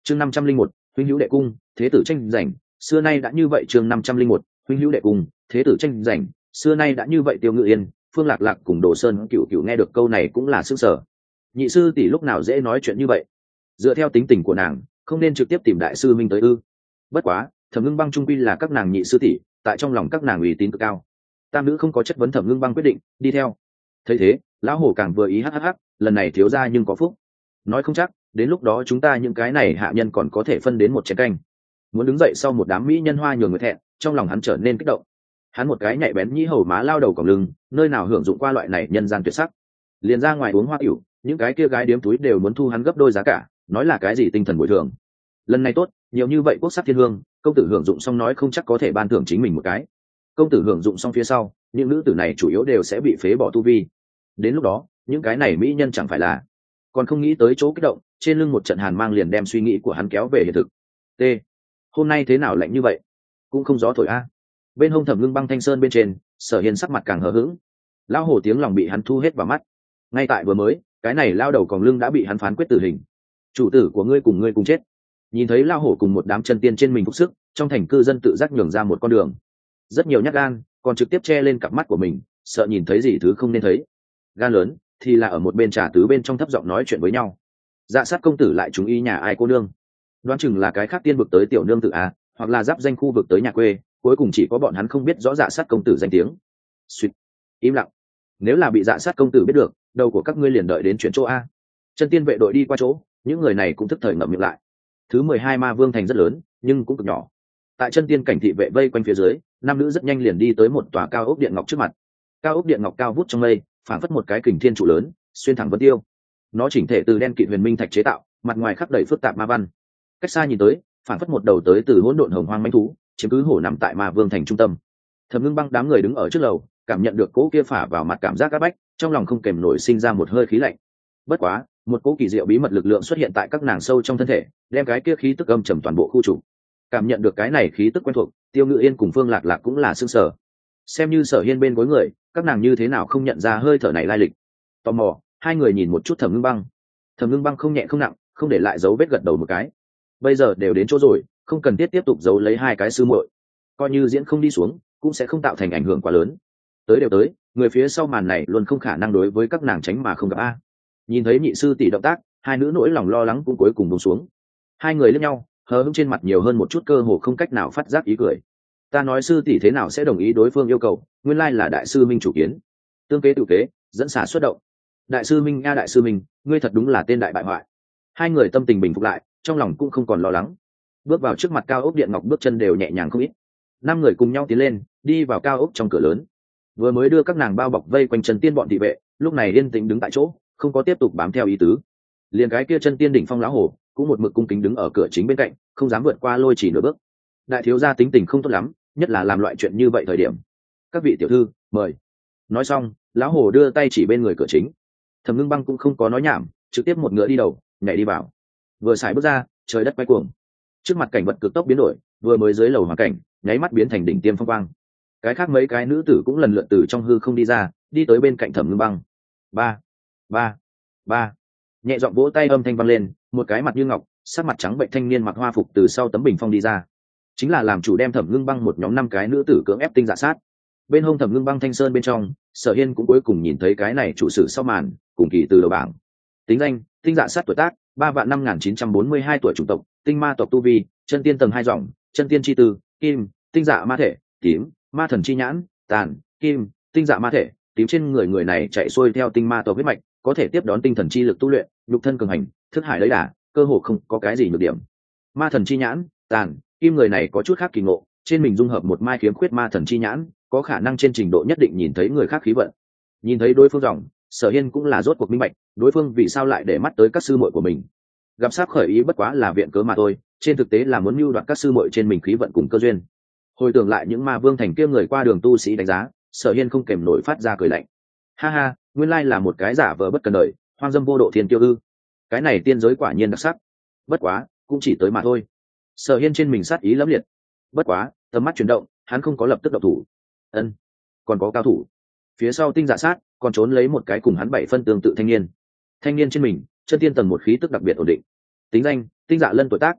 chương 501, huynh hữu đệ cung thế tử tranh giành xưa nay đã như vậy. chương 501, huynh hữu đệ cung thế tử tranh giành xưa nay đã như vậy. Tiêu Ngự Yên, Phương Lạc Lạc cùng Đồ Sơn Cựu Cựu nghe được câu này cũng là sững sờ. Nhị sư tỷ lúc nào dễ nói chuyện như vậy? Dựa theo tính tình của nàng, không nên trực tiếp tìm đại sư minh tới ư? Bất quá, Thẩm Ngưng Băng trung quy là các nàng nhị sư tỷ, tại trong lòng các nàng uy tín cực cao. Tam nữ không có chất vấn Thẩm Ngưng Băng quyết định, đi theo. Thấy thế, lão hổ càng vừa ý hắc, lần này thiếu gia nhưng có phúc. Nói không chắc, đến lúc đó chúng ta những cái này hạ nhân còn có thể phân đến một chén canh. Muốn đứng dậy sau một đám mỹ nhân hoa nhường người thẹn, trong lòng hắn trở nên kích động. Hắn một cái nhạy bén nhĩ hầu má lao đầu còng lưng, nơi nào hưởng dụng qua loại này nhân gian tuyệt sắc. Liền ra ngoài uống hoa tiểu, những cái kia gái điếm túi đều muốn thu hắn gấp đôi giá cả, nói là cái gì tinh thần bồi thường. Lần này tốt, nhiều như vậy quốc sắc thiên hương, công tử hưởng dụng xong nói không chắc có thể ban thưởng chính mình một cái. Công tử hưởng dụng xong phía sau, những nữ tử này chủ yếu đều sẽ bị phế bỏ tu vi. Đến lúc đó, những cái này mỹ nhân chẳng phải là còn không nghĩ tới chỗ kích động, trên lưng một trận hàn mang liền đem suy nghĩ của hắn kéo về hiện thực. T. Hôm nay thế nào lạnh như vậy? Cũng không gió thổi a. Bên hông Thẩm Ngưng Băng thanh sơn bên trên, Sở Hiên sắc mặt càng hờ hững. Lão hổ tiếng lòng bị hắn thu hết vào mắt. Ngay tại vừa mới, cái này lao đầu còng lưng đã bị hắn phán quyết tử hình. Chủ tử của ngươi cùng chết. Nhìn thấy lao hổ cùng một đám chân tiên trên mình phục sức, trong thành cư dân tự giác nhường ra một con đường. Rất nhiều nhát gan, còn trực tiếp che lên cặp mắt của mình, sợ nhìn thấy gì thứ không nên thấy. Gan lớn thì là ở một bên trà tứ bên trong thấp giọng nói chuyện với nhau. Dạ sát công tử lại trúng ý nhà ai cô nương? Đoán chừng là cái khác tiên vực tới tiểu nương tự a, hoặc là giáp danh khu vực tới nhà quê, cuối cùng chỉ có bọn hắn không biết rõ dạ sát công tử danh tiếng. Suýt, im lặng. Nếu là bị dạ sát công tử biết được, đầu của các ngươi liền đợi đến chuyện chỗ a. Chân tiên vệ đội đi qua chỗ, những người này cũng thức thời ngậm miệng lại. Thứ 12 ma vương thành rất lớn, nhưng cũng cực nhỏ. Tại chân tiên cảnh thị vệ vây quanh phía dưới, nam nữ rất nhanh liền đi tới một tòa cao ốc điện ngọc trước mặt. Cao ốc điện ngọc cao vút trong mây, phảng phất một cái kình thiên trụ lớn, xuyên thẳng vân tiêu. Nó chỉnh thể từ đen kịt huyền minh thạch chế tạo, mặt ngoài khắc đầy phức tạp ma văn. Cách xa nhìn tới, phảng phất một đầu tới từ hỗn độn hồng hoang mãnh thú, chiếm cứ hổ nằm tại ma vương thành trung tâm. Thẩm Ngưng Băng đám người đứng ở trước lầu, cảm nhận được cỗ kia phả vào mặt cảm giác áp bách, trong lòng không kềm nổi sinh ra một hơi khí lạnh. Bất quá, một cỗ kỳ diệu bí mật lực lượng xuất hiện tại các nàng sâu trong thân thể, đem cái kia khí tức âm trầm toàn bộ khu trục. Cảm nhận được cái này khí tức quen thuộc, Tiêu Ngự Yên cùng Phương Lạc Lạc cũng là sững sờ. Xem như Sở Hiên bên gối người, các nàng như thế nào không nhận ra hơi thở này lai lịch. Tò mò, hai người nhìn một chút Thẩm Ngưng Băng. Thẩm Ngưng Băng không nhẹ không nặng, không để lại dấu vết gật đầu một cái. Bây giờ đều đến chỗ rồi, không cần thiết tiếp tục giấu lấy hai cái sư muội. Coi như diễn không đi xuống, cũng sẽ không tạo thành ảnh hưởng quá lớn. Tới đều tới, người phía sau màn này luôn không khả năng đối với các nàng tránh mà không gặp a. Nhìn thấy nhị sư tỷ động tác, hai nữ nỗi lòng lo lắng cũng cuối cùng buông xuống. Hai người liếc nhau, hờ hững trên mặt nhiều hơn một chút cơ hồ không cách nào phát giác ý cười. Ta nói sư tỷ thế nào sẽ đồng ý đối phương yêu cầu, nguyên lai là đại sư minh chủ kiến. Tương kế tự kế, dẫn xả xuất động. Đại sư minh a đại sư minh, ngươi thật đúng là tên đại bại hoại. Hai người tâm tình bình phục lại, trong lòng cũng không còn lo lắng. Bước vào trước mặt cao ốc điện ngọc, bước chân đều nhẹ nhàng không ít. Năm người cùng nhau tiến lên, đi vào cao ốc trong cửa lớn. Vừa mới đưa các nàng bao bọc vây quanh chân tiên bọn thị vệ, lúc này yên tĩnh đứng tại chỗ, không có tiếp tục bám theo ý tứ. Liền cái kia chân tiên đỉnh phong lão hổ cũng một mực cung kính đứng ở cửa chính bên cạnh, không dám vượt qua lôi chỉ nửa bước. Đại thiếu gia tính tình không tốt lắm, nhất là làm loại chuyện như vậy thời điểm. Các vị tiểu thư, mời. Nói xong, lão hổ đưa tay chỉ bên người cửa chính. Thẩm Ngưng Băng cũng không có nói nhảm, trực tiếp một ngựa đi đầu, nhảy đi vào. Vừa xài bước ra, trời đất quay cuồng. Trước mặt cảnh vật cực tốc biến đổi, vừa mới dưới lầu hoàn cảnh, nháy mắt biến thành đỉnh tiêm phong quang. Cái khác mấy cái nữ tử cũng lần lượt từ trong hư không đi ra, đi tới bên cạnh Thẩm Ngưng Băng. Ba, ba, ba. Nhẹ giọng vỗ tay âm thanh vang lên, một cái mặt như ngọc, sắc mặt trắng bệnh thanh niên mặc hoa phục từ sau tấm bình phong đi ra. Chính là làm chủ đem Thẩm Ngưng Băng một nhóm năm cái nữ tử cưỡng ép tinh dạ sát. Bên hông Thẩm Ngưng Băng thanh sơn bên trong, Sở Hiên cũng cuối cùng nhìn thấy cái này chủ sử sau màn, cùng kỳ từ đầu bảng. Tính danh: tinh dạ sát tuổi tác 3.5942 tuổi, chủng tộc tinh ma tộc, tu vi chân tiên tầng 2 dòng, chân tiên chi tư kim, tinh dạ ma thể tím, ma thần chi nhãn tàn kim, tinh dạ ma thể tím. Trên người người này chạy xuôi theo tinh ma tộc huyết mạch, có thể tiếp đón tinh thần chi lực tu luyện, nhục thân cường hành, thức hải lấy đà, cơ hồ không có cái gì nhược điểm. Ma thần chi nhãn tàn kim, người này có chút khác kỳ ngộ, trên mình dung hợp một mai khiếm khuyết ma thần chi nhãn, có khả năng trên trình độ nhất định nhìn thấy người khác khí vận. Nhìn thấy đối phương dòng, Sở Hiên cũng là rốt cuộc minh bạch, đối phương vì sao lại để mắt tới các sư muội của mình. Gặp sắp khởi ý bất quá là viện cớ mà thôi, trên thực tế là muốn mưu đoạt các sư muội trên mình khí vận cùng cơ duyên. Hồi tưởng lại những ma vương thành kia người qua đường tu sĩ đánh giá, Sở Hiên không kèm nổi phát ra cười lạnh. Ha ha, nguyên lai là một cái giả vờ bất cần đời, hoang dâm vô độ thiên tiêu ư? Cái này tiên giới quả nhiên đặc sắc. Bất quá, cũng chỉ tới mà thôi. Sở Hiên trên mình sát ý lẫm liệt. Bất quá, tầm mắt chuyển động, hắn không có lập tức động thủ. Ân, còn có cao thủ. Phía sau tinh dạ sát còn trốn lấy một cái cùng hắn 7 phân tương tự thanh niên. Thanh niên trên mình chân tiên tầng 1 khí tức đặc biệt ổn định. T. Tính danh: Tinh Dạ Lân. Tuổi tác: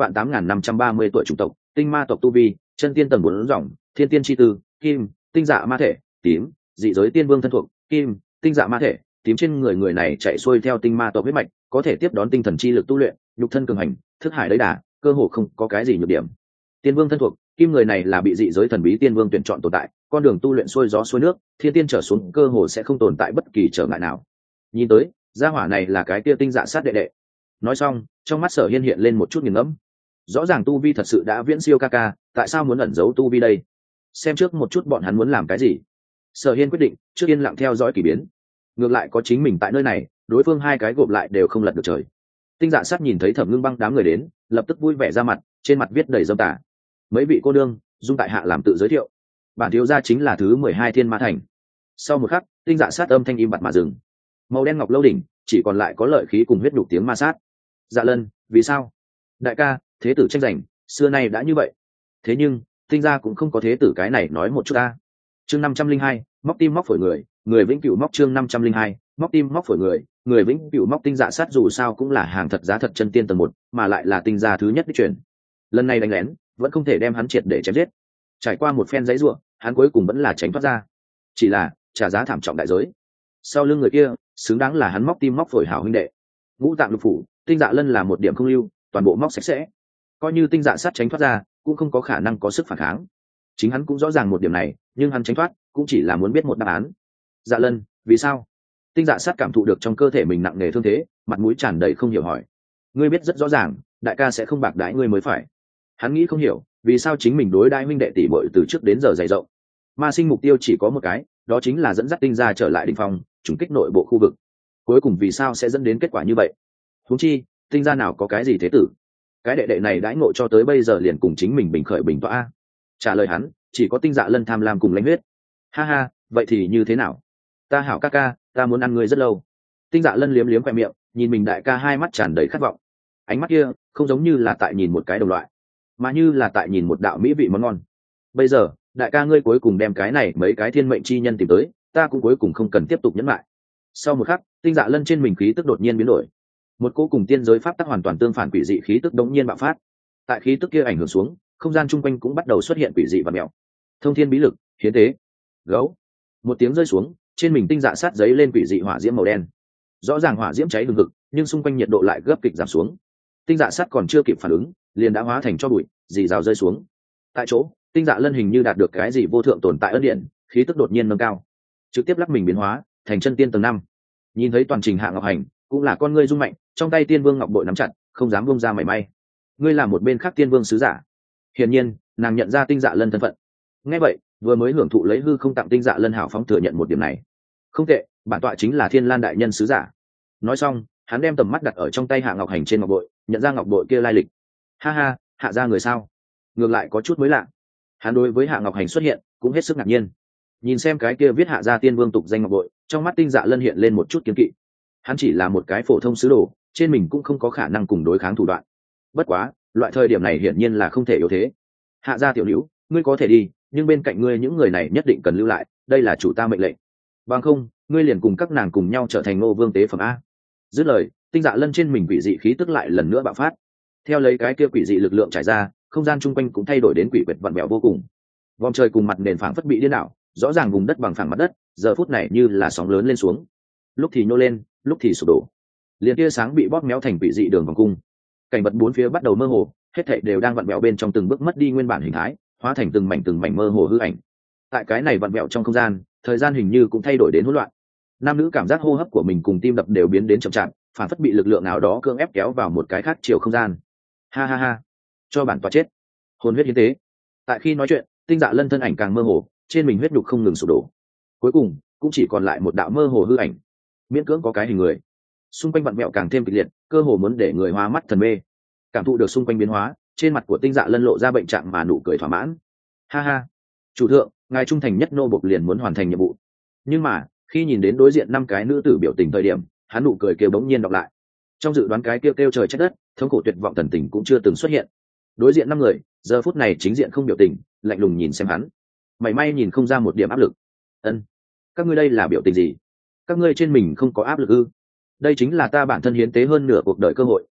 28530 tuổi. Chủng tộc: Tinh ma tộc. Tu vi: Chân tiên tầng 4 dòng, Thiên tiên chi tư, Kim. Tinh dạ ma thể: Tím. Dị giới tiên vương thân thuộc: Kim. Tinh dạ ma thể: Tím. Trên người này chạy xuôi theo tinh ma tộc huyết mạch, có thể tiếp đón tinh thần chi lực tu luyện, nhục thân cường hành, thức hải đấy đà, cơ hồ không có cái gì nhược điểm. Tiên vương thân thuộc: Kim. Người này là bị dị giới thần bí tiên vương tuyển chọn tồn tại, con đường tu luyện xuôi gió xuôi nước, thiên tiên trở xuống cơ hồ sẽ không tồn tại bất kỳ trở ngại nào. Nhìn tới, gia hỏa này là cái kia Tinh Dạ sát đệ đệ. Nói xong, trong mắt Sở Hiên hiện lên một chút nghiền ngẫm. Rõ ràng tu vi thật sự đã viễn siêu ca ca, tại sao muốn ẩn giấu tu vi đây? Xem trước một chút bọn hắn muốn làm cái gì. Sở Hiên quyết định trước yên lặng theo dõi kỳ biến. Ngược lại có chính mình tại nơi này, đối phương hai cái gộp lại đều không lật được trời. Tinh Dạ sát nhìn thấy Thẩm Ngưng Băng đám người đến, lập tức vui vẻ ra mặt, trên mặt viết đầy dâm tà. Mấy vị cô đương, dung tại hạ làm tự giới thiệu. Bản thiếu gia chính là thứ 12 Thiên Ma Thành. Sau một khắc, Tinh Dạ sát âm thanh im bặt mà dừng. Màu đen ngọc lâu đỉnh, chỉ còn lại có lợi khí cùng huyết nhục tiếng ma sát. Dạ Lân, vì sao? Đại ca, thế tử tranh giành, xưa nay đã như vậy. Thế nhưng, Tinh gia cũng không có thế tử cái này nói một chút ta. Chương 502, móc tim móc phổi người, người vĩnh cửu móc. Chương 502, móc tim móc phổi người, người vĩnh cửu móc. Tinh Dạ sát dù sao cũng là hàng thật giá thật chân tiên tầng 1, mà lại là Tinh gia thứ nhất đích truyền. Lần này đánh lén, vẫn không thể đem hắn triệt để chém giết. Trải qua một phen giãy giụa, hắn cuối cùng vẫn là tránh thoát ra. Chỉ là trả giá thảm trọng đại giới. Sau lưng người kia, xứng đáng là hắn móc tim móc phổi hảo huynh đệ. Ngũ tạng lục phủ, Tinh Dạ Lân là một điểm không lưu, toàn bộ móc sạch sẽ. Coi như Tinh Dạ sát tránh thoát ra, cũng không có khả năng có sức phản kháng. Chính hắn cũng rõ ràng một điểm này, nhưng hắn tránh thoát cũng chỉ là muốn biết một đáp án. Dạ Lân, vì sao? Tinh Dạ sát cảm thụ được trong cơ thể mình nặng nề thương thế, mặt mũi tràn đầy không hiểu hỏi. Ngươi biết rất rõ ràng, đại ca sẽ không bạc đãi ngươi mới phải. Hắn nghĩ không hiểu, vì sao chính mình đối đãi huynh đệ tỷ muội từ trước đến giờ dày rộng. Ma Sinh mục tiêu chỉ có một cái, đó chính là dẫn dắt Tinh gia trở lại đỉnh phong, trùng kích nội bộ khu vực. Cuối cùng vì sao sẽ dẫn đến kết quả như vậy? Huống chi, Tinh gia nào có cái gì thế tử? Cái đệ đệ này đãi ngộ cho tới bây giờ liền cùng chính mình bình khởi bình tọa. Trả lời hắn, chỉ có Tinh Dạ Lân tham lam cùng lãnh huyết. Ha ha, vậy thì như thế nào? Ta hảo ca ca, ta muốn ăn ngươi rất lâu. Tinh Dạ Lân liếm liếm khoe miệng, nhìn mình đại ca hai mắt tràn đầy khát vọng. Ánh mắt kia, không giống như là tại nhìn một cái đồng loại, mà như là tại nhìn một đạo mỹ vị món ngon. Bây giờ, đại ca ngươi cuối cùng đem cái này mấy cái thiên mệnh chi nhân tìm tới, ta cũng cuối cùng không cần tiếp tục nhẫn lại. Sau một khắc, Tinh Dạ Lân trên mình khí tức đột nhiên biến đổi. Một cỗ cùng tiên giới pháp tắc hoàn toàn tương phản quỷ dị khí tức đống nhiên bạo phát. Tại khí tức kia ảnh hưởng xuống, không gian chung quanh cũng bắt đầu xuất hiện quỷ dị và mèo. Thông thiên bí lực, hiến tế. Gấu. Một tiếng rơi xuống, trên mình Tinh Dạ sát giấy lên quỷ dị hỏa diễm màu đen. Rõ ràng hỏa diễm cháy hừng hực, nhưng xung quanh nhiệt độ lại gấp kịch giảm xuống. Tinh Dạ sát còn chưa kịp phản ứng, liền đã hóa thành tro bụi, rì rào rơi xuống. Tại chỗ, Tinh Dạ Lân hình như đạt được cái gì vô thượng tồn tại ân điện, khí tức đột nhiên nâng cao, trực tiếp lắc mình biến hóa thành chân tiên tầng 5. Nhìn thấy toàn trình Hạ Ngọc Hành, cũng là con ngươi rung mạnh, trong tay Tiên Vương ngọc bội nắm chặt, không dám buông ra mảy may. Ngươi là một bên khác Tiên Vương sứ giả. Hiển nhiên, nàng nhận ra Tinh Dạ Lân thân phận. Nghe vậy, vừa mới hưởng thụ lấy hư không tặng Tinh Dạ Lân hảo phóng thừa nhận một điểm này. Không tệ, bản tọa chính là Thiên Lan đại nhân sứ giả. Nói xong, hắn đem tầm mắt đặt ở trong tay Hạ Ngọc Hành trên ngọc bội, nhận ra ngọc bội kia lai lịch. Ha ha, hạ ra người sao? Ngược lại có chút mới lạ. Hắn đối với Hạ Ngọc Hành xuất hiện cũng hết sức ngạc nhiên. Nhìn xem cái kia viết Hạ gia Tiên Vương tục danh ngọc bội, trong mắt Tinh Dạ Lân hiện lên một chút kiêng kỵ. Hắn chỉ là một cái phổ thông sứ đồ, trên mình cũng không có khả năng cùng đối kháng thủ đoạn. Bất quá, loại thời điểm này hiển nhiên là không thể yếu thế. Hạ gia tiểu nữ, ngươi có thể đi, nhưng bên cạnh ngươi những người này nhất định cần lưu lại, đây là chủ ta mệnh lệnh. Bằng không, ngươi liền cùng các nàng cùng nhau trở thành Ngô Vương tế phẩm a. Dứt lời, Tinh Dạ Lân trên mình quỷ dị khí tức lại lần nữa bạo phát. Theo lấy cái kia quỷ dị lực lượng trải ra, không gian chung quanh cũng thay đổi đến quỷ quyệt vặn vẹo vô cùng. Vòng trời cùng mặt nền phẳng phất bị điên đảo, rõ ràng vùng đất bằng phẳng mặt đất, giờ phút này như là sóng lớn lên xuống, lúc thì nhô lên, lúc thì sụp đổ. Liền tia sáng bị bóp méo thành quỷ dị đường vòng cung. Cảnh vật bốn phía bắt đầu mơ hồ, hết thảy đều đang vặn vẹo bên trong từng bước mất đi nguyên bản hình thái, hóa thành từng mảnh mơ hồ hư ảnh. Tại cái này vặn vẹo trong không gian, thời gian hình như cũng thay đổi đến hỗn loạn. Nam nữ cảm giác hô hấp của mình cùng tim đập đều biến đến chậm chạp, phản phất bị lực lượng nào đó cưỡng ép kéo vào một cái khác chiều không gian. Ha ha ha, cho bản tọa chết. Hồn huyết hiến tế. Tại khi nói chuyện, Tinh Dạ Lân thân ảnh càng mơ hồ, trên mình huyết nhục không ngừng sụp đổ. Cuối cùng, cũng chỉ còn lại một đạo mơ hồ hư ảnh, miễn cưỡng có cái hình người. Xung quanh vặn vẹo càng thêm kịch liệt, cơ hồ muốn để người hoa mắt thần mê. Cảm thụ được xung quanh biến hóa, trên mặt của Tinh Dạ Lân lộ ra bệnh trạng mà nụ cười thỏa mãn. Ha ha, chủ thượng, ngài trung thành nhất nô bộc liền muốn hoàn thành nhiệm vụ. Nhưng mà, khi nhìn đến đối diện 5 cái nữ tử biểu tình thời điểm, hắn nụ cười kêu bỗng nhiên đọc lại. Trong dự đoán cái kêu trời trách đất, thống khổ tuyệt vọng thần tình cũng chưa từng xuất hiện. Đối diện 5 người, giờ phút này chính diện không biểu tình, lạnh lùng nhìn xem hắn. Mảy may nhìn không ra một điểm áp lực. Ân, các ngươi đây là biểu tình gì? Các ngươi trên mình không có áp lực ư? Đây chính là ta bản thân hiến tế hơn nửa cuộc đời cơ hội,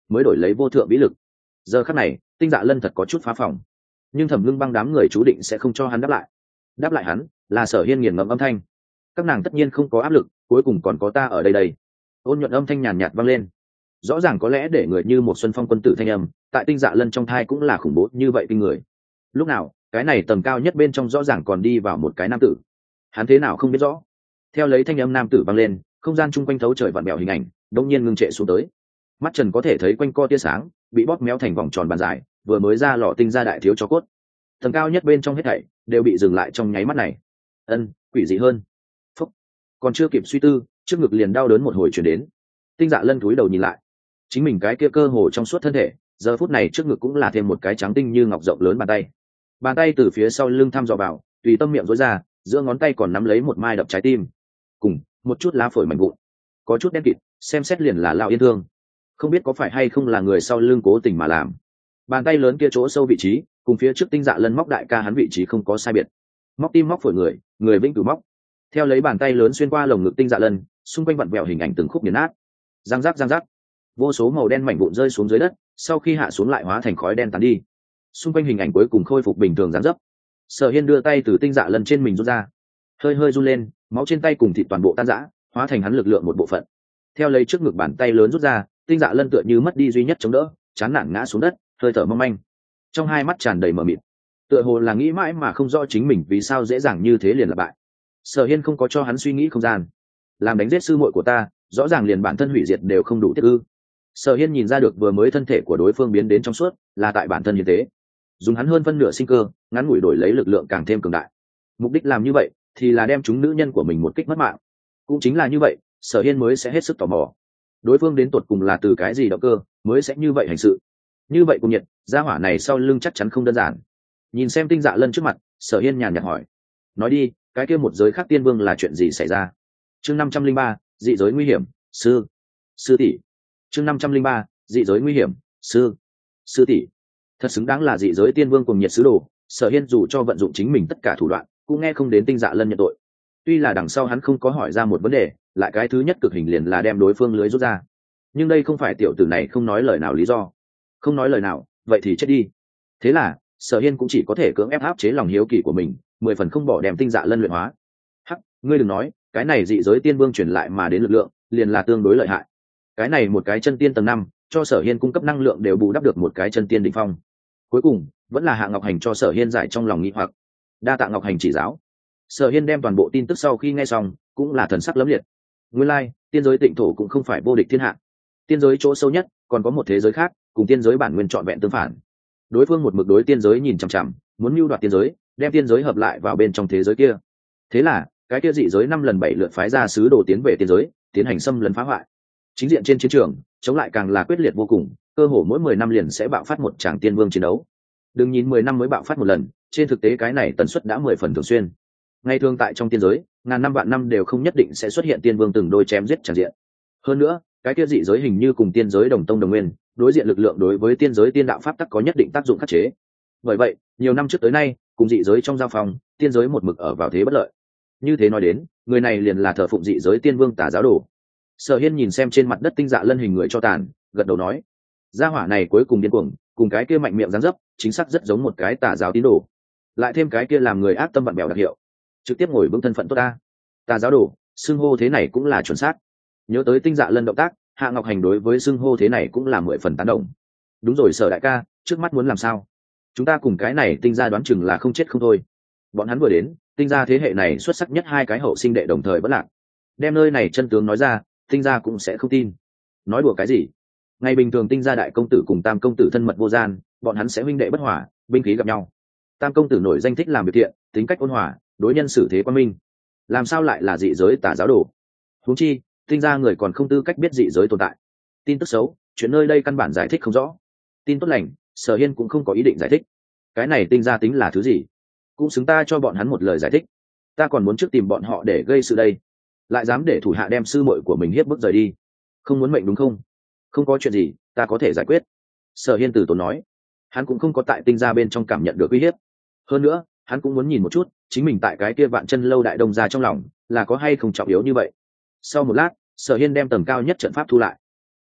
mới đổi lấy vô thượng vĩ lực. Giờ khắc này Tinh Dạ Lân thật có chút phá phòng, nhưng Thẩm Ngưng Băng đám người chú định sẽ không cho hắn đáp lại hắn là Sở Hiên nghiền ngẫm âm thanh. Các nàng tất nhiên không có áp lực, cuối cùng còn có ta ở đây. Ôn nhuận âm thanh nhàn nhạt vang lên, rõ ràng có lẽ để người như một xuân phong quân tử thanh âm tại Tinh Dạ Lân trong thai cũng là khủng bố như vậy kinh người. Lúc nào cái này tầm cao nhất bên trong rõ ràng còn đi vào một cái nam tử, hắn thế nào không biết rõ. Theo lấy thanh âm nam tử vang lên, không gian chung quanh thấu trời vặn bèo hình ảnh đột nhiên ngưng trệ xuống tới. Mắt trần có thể thấy quanh co tia sáng bị bóp méo thành vòng tròn bàn dài, vừa mới ra lò tinh ra đại thiếu cho cốt. Tầng cao nhất bên trong hết thảy đều bị dừng lại trong nháy mắt này. Quỷ dị hơn. Phúc. Còn chưa kịp suy tư, trước ngực liền đau đớn một hồi chuyển đến. Tinh Dạ Lân cúi đầu nhìn lại, chính mình cái kia cơ hồ trong suốt thân thể, giờ phút này trước ngực cũng là thêm một cái trắng tinh như ngọc rộng lớn bàn tay từ phía sau lưng thăm dò vào, tùy tâm miệng rối ra, giữa ngón tay còn nắm lấy một mai đập trái tim, cùng một chút lá phổi mảnh vụn, có chút đen kịt, xem xét liền là Lão Yên Thương. Không biết có phải hay không là người sau lưng cố tình mà làm. Bàn tay lớn kia chỗ sâu vị trí cùng phía trước Tinh Dạ Lân móc đại ca hắn vị trí không có sai biệt, móc tim móc phổi người vĩnh cửu móc. Theo lấy bàn tay lớn xuyên qua lồng ngực Tinh Dạ Lân, xung quanh vặn vẹo hình ảnh từng khúc nghiền nát, răng rắc, vô số màu đen mảnh vụn rơi xuống dưới đất, sau khi hạ xuống lại hóa thành khói đen tán đi. Xung quanh hình ảnh cuối cùng khôi phục bình thường dáng dấp. Sở Hiên đưa tay từ Tinh Dạ Lân trên mình rút ra, hơi run lên, máu trên tay cùng thịt toàn bộ tan rã, hóa thành hắn lực lượng một bộ phận. Theo lấy trước ngực bàn tay lớn rút ra, Tinh Dạ Lân tựa như mất đi duy nhất chống đỡ, chán nản ngã xuống đất, hơi thở mong manh, trong hai mắt tràn đầy mờ mịt, tựa hồ là nghĩ mãi mà không rõ chính mình vì sao dễ dàng như thế liền là bại. Sở Hiên không có cho hắn suy nghĩ không gian. Làm đánh giết sư muội của ta, rõ ràng liền bản thân hủy diệt đều không đủ tiết ư? Sở Hiên nhìn ra được vừa mới thân thể của đối phương biến đến trong suốt, là tại bản thân hiến tế, dùng hắn hơn phân nửa sinh cơ, ngắn ngủi đổi lấy lực lượng càng thêm cường đại. Mục đích làm như vậy thì là đem chúng nữ nhân của mình một kích mất mạng. Cũng chính là như vậy, Sở Hiên mới sẽ hết sức tò mò, đối phương đến tột cùng là từ cái gì động cơ mới sẽ như vậy hành sự. Như vậy cùng nhiệt, gia hỏa này sau lưng chắc chắn không đơn giản. Nhìn xem Tinh Dạ Lân trước mặt, Sở Hiên nhàn nhạt hỏi, nói đi, cái kia một giới khác tiên vương là chuyện gì xảy ra? Chương 503, dị giới nguy hiểm, sư tỷ. Chương 503, dị giới nguy hiểm, sư tỷ. Thật xứng đáng là dị giới tiên vương cùng nhiệt sứ đồ. Sở Hiên dù cho vận dụng chính mình tất cả thủ đoạn, cũng nghe không đến Tinh Dạ Lân nhận tội. Tuy là đằng sau hắn không có hỏi ra một vấn đề, lại cái thứ nhất cực hình liền là đem đối phương lưới rút ra. Nhưng đây không phải tiểu tử này không nói lời nào lý do. Không nói lời nào, vậy thì chết đi. Thế là Sở Hiên cũng chỉ có thể cưỡng ép áp chế lòng hiếu kỳ của mình, 10 phần không bỏ đem Tinh Dạ Lân luyện hóa. Hắc, ngươi đừng nói, cái này dị giới tiên vương truyền lại mà đến lực lượng, liền là tương đối lợi hại. Cái này một cái chân tiên tầng 5, cho Sở Hiên cung cấp năng lượng đều bù đắp được một cái chân tiên đỉnh phong. Cuối cùng vẫn là Hạ Ngọc Hành cho Sở Hiên giải trong lòng nghi hoặc. Đa tạ Ngọc Hành chỉ giáo. Sở Hiên đem toàn bộ tin tức sau khi nghe xong, cũng là thần sắc lấm liệt. Nguyên lai, tiên giới Tịnh thổ cũng không phải vô địch thiên hạ. Tiên giới chỗ sâu nhất, còn có một thế giới khác, cùng tiên giới bản nguyên trọn vẹn tương phản. Đối phương một mực đối tiên giới nhìn chằm chằm, muốn mưu đoạt tiên giới, đem tiên giới hợp lại vào bên trong thế giới kia. Thế là, cái kia dị giới 5 lần 7 lượt phái ra sứ đồ tiến về tiên giới, tiến hành xâm lấn phá hoại. Chính diện trên chiến trường, chống lại càng là quyết liệt vô cùng, cơ hồ mỗi 10 năm liền sẽ bạo phát một tràng tiên vương chiến đấu. Đừng nhìn 10 năm mới bạo phát một lần, trên thực tế cái này tần suất đã 10 phần thường xuyên. Ngay thường tại trong tiên giới, ngàn năm vạn năm đều không nhất định sẽ xuất hiện tiên vương từng đôi chém giết tràn diện. Hơn nữa, cái kia dị giới hình như cùng tiên giới đồng tông đồng nguyên, đối diện lực lượng đối với tiên giới tiên đạo pháp tắc có nhất định tác dụng khắc chế. Bởi vậy, nhiều năm trước tới nay, cùng dị giới trong giao phòng, tiên giới một mực ở vào thế bất lợi. Như thế nói đến, người này liền là thờ phụng dị giới tiên vương Tà giáo đồ. Sở Hiên nhìn xem trên mặt đất Tinh Dạ Lân hình người cho tàn, gật đầu nói, gia hỏa này cuối cùng điên cuồng, cùng cái kia mạnh miệng dáng dấp, chính xác rất giống một cái tà giáo tín đồ. Lại thêm cái kia làm người ác tâm vặn bèo đặc hiệu, trực tiếp ngồi vững thân phận tốt ta. Tà giáo đồ, xưng hô thế này cũng là chuẩn xác. Nhớ tới Tinh Dạ Lân động tác, Hạ Ngọc Hành đối với xưng hô thế này cũng là 10 phần tán đồng. Đúng rồi Sở đại ca, trước mắt muốn làm sao? Chúng ta cùng cái này Tinh gia đoán chừng là không chết không thôi. Bọn hắn vừa đến, Tinh gia thế hệ này xuất sắc nhất 2 cái hậu sinh đệ đồng thời bất lạc. Đem nơi này chân tướng nói ra, Tinh gia cũng sẽ không tin. Nói đùa cái gì? Ngày bình thường Tinh gia đại công tử cùng Tam công tử thân mật vô gian, bọn hắn sẽ huynh đệ bất hòa, binh khí gặp nhau. Tam công tử nổi danh thích làm việc thiện, tính cách ôn hòa, đối nhân xử thế quan minh. Làm sao lại là dị giới tà giáo đồ? Huống chi, Tinh gia người còn không tư cách biết dị giới tồn tại. Tin tức xấu, chuyện nơi đây căn bản giải thích không rõ. Tin tốt lành, Sở Hiên cũng không có ý định giải thích. Cái này Tinh gia tính là thứ gì? Cũng xứng ta cho bọn hắn một lời giải thích. Ta còn muốn trước tìm bọn họ để gây sự đây. Lại dám để thủ hạ đem sư muội của mình hiếp bức rời đi. Không muốn mệnh đúng không? Không có chuyện gì, ta có thể giải quyết. Sở Hiên từ tốn nói. Hắn cũng không có tại Tinh gia bên trong cảm nhận được uy hiếp. Hơn nữa, hắn cũng muốn nhìn một chút, chính mình tại cái kia Vạn Chân lâu đại đông gia trong lòng, là có hay không trọng yếu như vậy. Sau một lát, Sở Hiên đem tầng cao nhất trận pháp thu lại.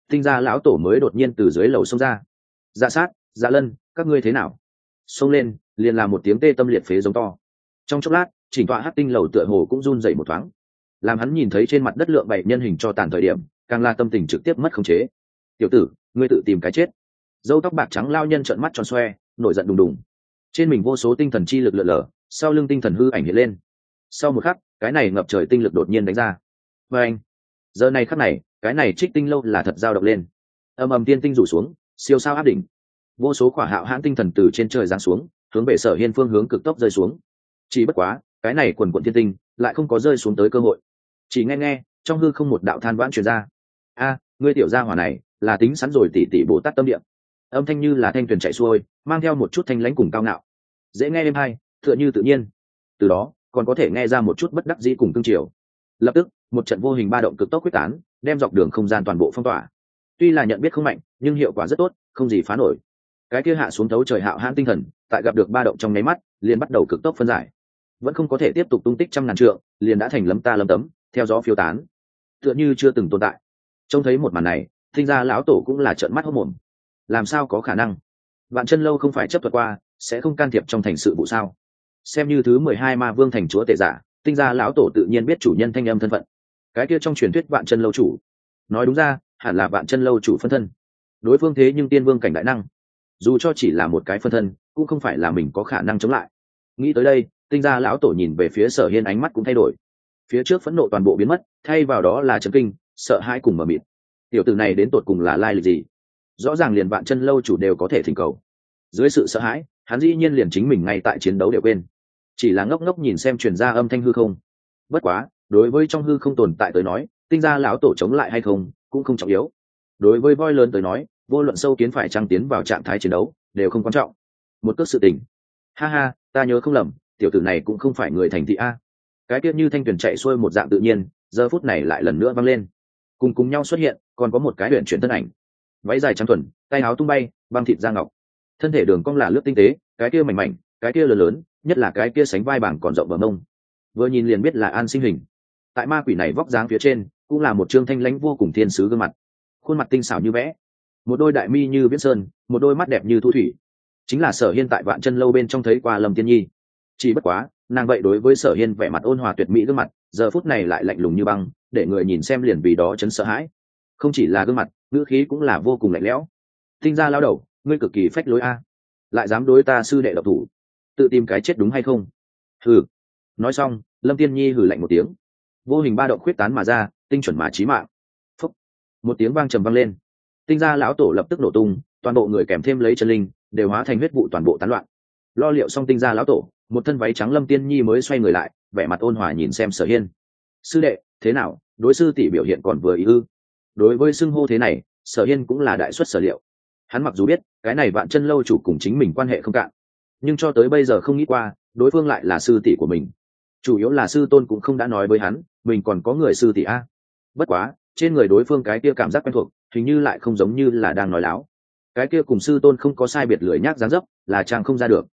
Tinh gia lão tổ mới đột nhiên từ dưới lầu xông ra. Dạ sát, dạ lân, các ngươi thế nào? Xông lên, liền là một tiếng tê tâm liệt phế giống to. Trong chốc lát, chỉnh tọa hắc tinh lầu tựa hồ cũng run dậy một thoáng. Làm hắn nhìn thấy trên mặt đất lượng bảy nhân hình cho tàn thời điểm, càng là tâm tình trực tiếp mất khống chế. Tiểu tử, ngươi tự tìm cái chết. Dâu tóc bạc trắng lao nhân trợn mắt tròn xoe, nổi giận đùng đùng. Trên mình vô số tinh thần chi lực lượn lờ, sau lưng tinh thần hư ảnh hiện lên. Sau một khắc, cái này ngập trời tinh lực đột nhiên đánh ra. Và anh, giờ này khắc này, cái này trích tinh lâu là thật dao động lên. Ầm ầm tiên tinh rủ xuống, siêu sao áp đỉnh. Vô số quả hạo hãn tinh thần từ trên trời giáng xuống, hướng về Sở Hiên phương hướng cực tốc rơi xuống. Chỉ bất quá, cái này quần quần thiên tinh lại không có rơi xuống tới cơ hội. Chỉ nghe trong hư không một đạo than vãn truyền ra. A, ngươi tiểu gia hỏa này, là tính sẵn rồi tỷ tỷ Bồ Tát tâm địa. Âm thanh như là thanh tuyền chảy xuôi, mang theo một chút thanh lãnh cùng cao ngạo. Dễ nghe êm hay, tựa như tự nhiên. Từ đó, còn có thể nghe ra một chút bất đắc dĩ cùng cương triều. Lập tức, một trận vô hình ba động cực tốc quyết tán, đem dọc đường không gian toàn bộ phong tỏa. Tuy là nhận biết không mạnh, nhưng hiệu quả rất tốt, không gì phá nổi. Cái kia hạ xuống thấu trời hạo hãn tinh thần, tại gặp được ba động trong nháy mắt, liền bắt đầu cực tốc phân giải. Vẫn không có thể tiếp tục tung tích trăm ngàn trượng, liền đã thành lấm ta lấm tấm, theo gió phiêu tán, tựa như chưa từng tồn tại. Trông thấy một màn này, Tinh gia lão tổ cũng là trợn mắt hốt mồm. Làm sao có khả năng? Vạn Chân lâu không phải chấp thuật qua, sẽ không can thiệp trong thành sự vụ sao? Xem như thứ 12 ma vương thành chúa tể giả, Tinh gia lão tổ tự nhiên biết chủ nhân thanh âm thân phận. Cái kia trong truyền thuyết Vạn Chân lâu chủ, nói đúng ra, hẳn là Vạn Chân lâu chủ phân thân. Đối phương thế nhưng tiên vương cảnh đại năng, dù cho chỉ là một cái phân thân, cũng không phải là mình có khả năng chống lại. Nghĩ tới đây, Tinh gia lão tổ nhìn về phía Sở Hiên, ánh mắt cũng thay đổi. Phía trước phẫn nộ toàn bộ biến mất, thay vào đó là chấn kinh, sợ hãi cùng mờ mịt. Tiểu tử này đến tột cùng là lai lịch gì? Rõ ràng liền Vạn Chân lâu chủ đều có thể thỉnh cầu. Dưới sự sợ hãi, hắn dĩ nhiên liền chính mình ngay tại chiến đấu đều quên, chỉ là ngốc ngốc nhìn xem truyền ra âm thanh hư không. Bất quá, đối với trong hư không tồn tại tới nói, Tinh gia lão tổ chống lại hay không cũng không trọng yếu. Đối với voi lớn tới nói, vô luận sâu kiến phải trăng tiến vào trạng thái chiến đấu đều không quan trọng. Một cước sự tình. Ha ha, ta nhớ không lầm, tiểu tử này cũng không phải người thành thị a. Cái tiết như thanh tuyển chạy xuôi một dạng tự nhiên, giờ phút này lại lần nữa vang lên. Cùng nhau xuất hiện, còn có một cái huyền chuyển thân ảnh. Váy dài trắng thuần, tay áo tung bay, băng thịt da ngọc. Thân thể đường cong là lướt tinh tế, cái kia mảnh mảnh, cái kia lớn lớn, nhất là cái kia sánh vai bảng còn rộng bờ mông. Vừa nhìn liền biết là An Sinh Hình. Tại ma quỷ này vóc dáng phía trên, cũng là một trương thanh lãnh vô cùng thiên sứ gương mặt. Khuôn mặt tinh xảo như vẽ, một đôi đại mi như viễn sơn, một đôi mắt đẹp như thu thủy. Chính là Sở Hiên tại Vạn Chân lâu bên trong thấy qua Lâm Tiên Nhi. Chỉ bất quá, nàng vậy đối với Sở Hiên vẻ mặt ôn hòa tuyệt mỹ gương mặt, giờ phút này lại lạnh lùng như băng, để người nhìn xem liền vì đó chấn sợ hãi. Không chỉ là gương mặt, ngữ khí cũng là vô cùng lạnh lẽo. Tinh gia lao đầu, ngươi cực kỳ phách lối a, lại dám đối ta sư đệ độc thủ, tự tìm cái chết đúng hay không? Hừ. Nói xong, Lâm Tiên Nhi hừ lạnh một tiếng, vô hình ba động khuyết tán mà ra, tinh chuẩn mà chí mạng. Phúc. Một tiếng vang trầm vang lên, Tinh gia lão tổ lập tức nổ tung, toàn bộ người kèm thêm lấy chân linh đều hóa thành huyết vụ toàn bộ tán loạn. Lo liệu xong Tinh gia lão tổ, một thân váy trắng Lâm Tiên Nhi mới xoay người lại, vẻ mặt ôn hòa nhìn xem Sở Hiên. Sư đệ, thế nào, đối sư tỷ biểu hiện còn vừa ý ư? Đối với xưng hô thế này, Sở Hiên cũng là đại xuất sở liệu. Hắn mặc dù biết cái này Vạn Chân lâu chủ cùng chính mình quan hệ không cạn, nhưng cho tới bây giờ không nghĩ qua đối phương lại là sư tỷ của mình. Chủ yếu là sư tôn cũng không đã nói với hắn mình còn có người sư tỷ a. Bất quá trên người đối phương cái kia cảm giác quen thuộc, hình như lại không giống như là đang nói láo. Cái kia cùng sư tôn không có sai biệt, lười nhác dáng dấp là chàng không ra được.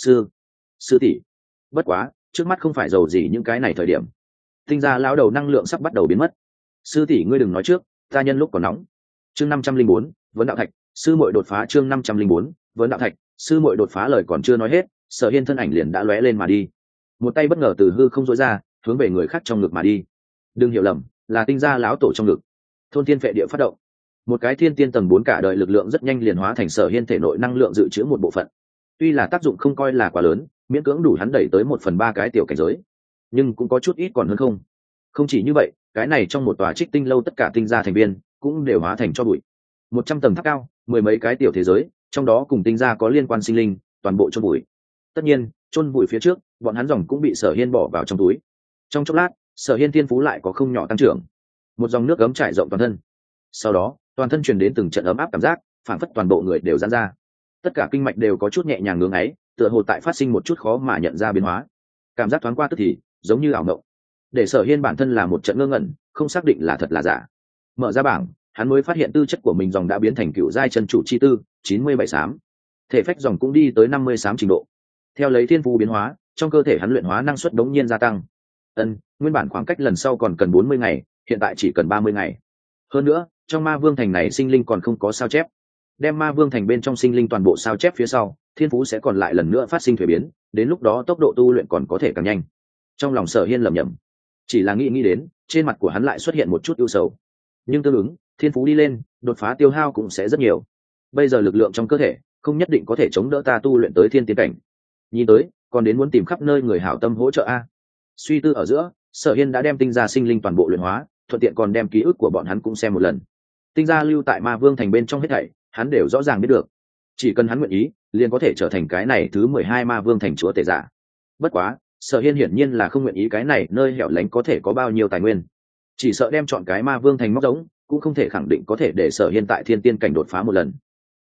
Sư tỷ. Bất quá trước mắt không phải giàu gì những cái này thời điểm. Tinh gia lão đầu năng lượng sắp bắt đầu biến mất. Sư tỷ ngươi đừng nói trước, ta nhân lúc còn nóng. Chương 504, vấn đạo thạch, sư muội đột phá. Chương 504, vấn đạo thạch, sư muội đột phá. Lời còn chưa nói hết, Sở Hiên thân ảnh liền đã lóe lên mà đi. Một tay bất ngờ từ hư không rối ra, hướng về người khác trong ngực mà đi. Đừng hiểu lầm, là Tinh gia lão tổ trong ngực. Thôn thiên phệ địa phát động, một cái thiên tiên tầng 4 cả đời lực lượng rất nhanh liền hóa thành Sở Hiên thể nội năng lượng dự trữ một bộ phận. Tuy là tác dụng không coi là quá lớn, miễn cưỡng đủ hắn đẩy tới 1/3 cái tiểu cảnh giới, nhưng cũng có chút ít còn hơn không. Không chỉ như vậy, cái này trong một tòa Trích Tinh lâu tất cả tinh gia thành viên cũng đều hóa thành cho bụi. 100 tầng tháp cao, mười mấy cái tiểu thế giới, trong đó cùng tinh gia có liên quan sinh linh, toàn bộ chôn bụi. Tất nhiên, chôn bụi phía trước, bọn hắn dòng cũng bị Sở Hiên bỏ vào trong túi. Trong chốc lát, Sở Hiên thiên phú lại có không nhỏ tăng trưởng. Một dòng nước ấm trải rộng toàn thân. Sau đó, toàn thân truyền đến từng trận ấm áp cảm giác, phảng phất toàn bộ người đều giãn ra. Tất cả kinh mạch đều có chút nhẹ nhàng ngưỡng ấy, tựa hồ tại phát sinh một chút khó mà nhận ra biến hóa. Cảm giác thoáng qua tức thì, giống như ảo mộng. Để Sở Hiên bản thân là một trận ngơ ngẩn, không xác định là thật là giả. Mở ra bảng, hắn mới phát hiện tư chất của mình dòng đã biến thành cựu giai chân chủ chi tư, 97 sám. Thể phách dòng cũng đi tới 50 sám trình độ. Theo lấy thiên phú biến hóa, trong cơ thể hắn luyện hóa năng suất đống nhiên gia tăng. Nguyên bản khoảng cách lần sau còn cần 40 ngày, hiện tại chỉ cần 30 ngày. Hơn nữa, trong ma vương thành này sinh linh còn không có sao chép, đem ma vương thành bên trong sinh linh toàn bộ sao chép phía sau, thiên phú sẽ còn lại lần nữa phát sinh thuế biến, đến lúc đó tốc độ tu luyện còn có thể càng nhanh. Trong lòng Sở Hiên lẩm nhẩm, chỉ là nghĩ đến, trên mặt của hắn lại xuất hiện một chút ưu sầu. Nhưng tương ứng, thiên phú đi lên, đột phá tiêu hao cũng sẽ rất nhiều. Bây giờ lực lượng trong cơ thể không nhất định có thể chống đỡ ta tu luyện tới thiên tiến cảnh. Nhìn tới, còn đến muốn tìm khắp nơi người hảo tâm hỗ trợ a. Suy tư ở giữa, Sở Hiên đã đem tinh gia sinh linh toàn bộ luyện hóa, thuận tiện còn đem ký ức của bọn hắn cũng xem một lần. Tinh gia lưu tại ma vương thành bên trong hết thảy, hắn đều rõ ràng biết được. Chỉ cần hắn nguyện ý, liền có thể trở thành cái này thứ 12 ma vương thành chúa tể giả. Bất quá, Sở Hiên hiển nhiên là không nguyện ý cái này nơi hẻo lánh có thể có bao nhiêu tài nguyên. Chỉ sợ đem chọn cái ma vương thành móc giống, cũng không thể khẳng định có thể để Sở Hiên tại thiên tiên cảnh đột phá một lần.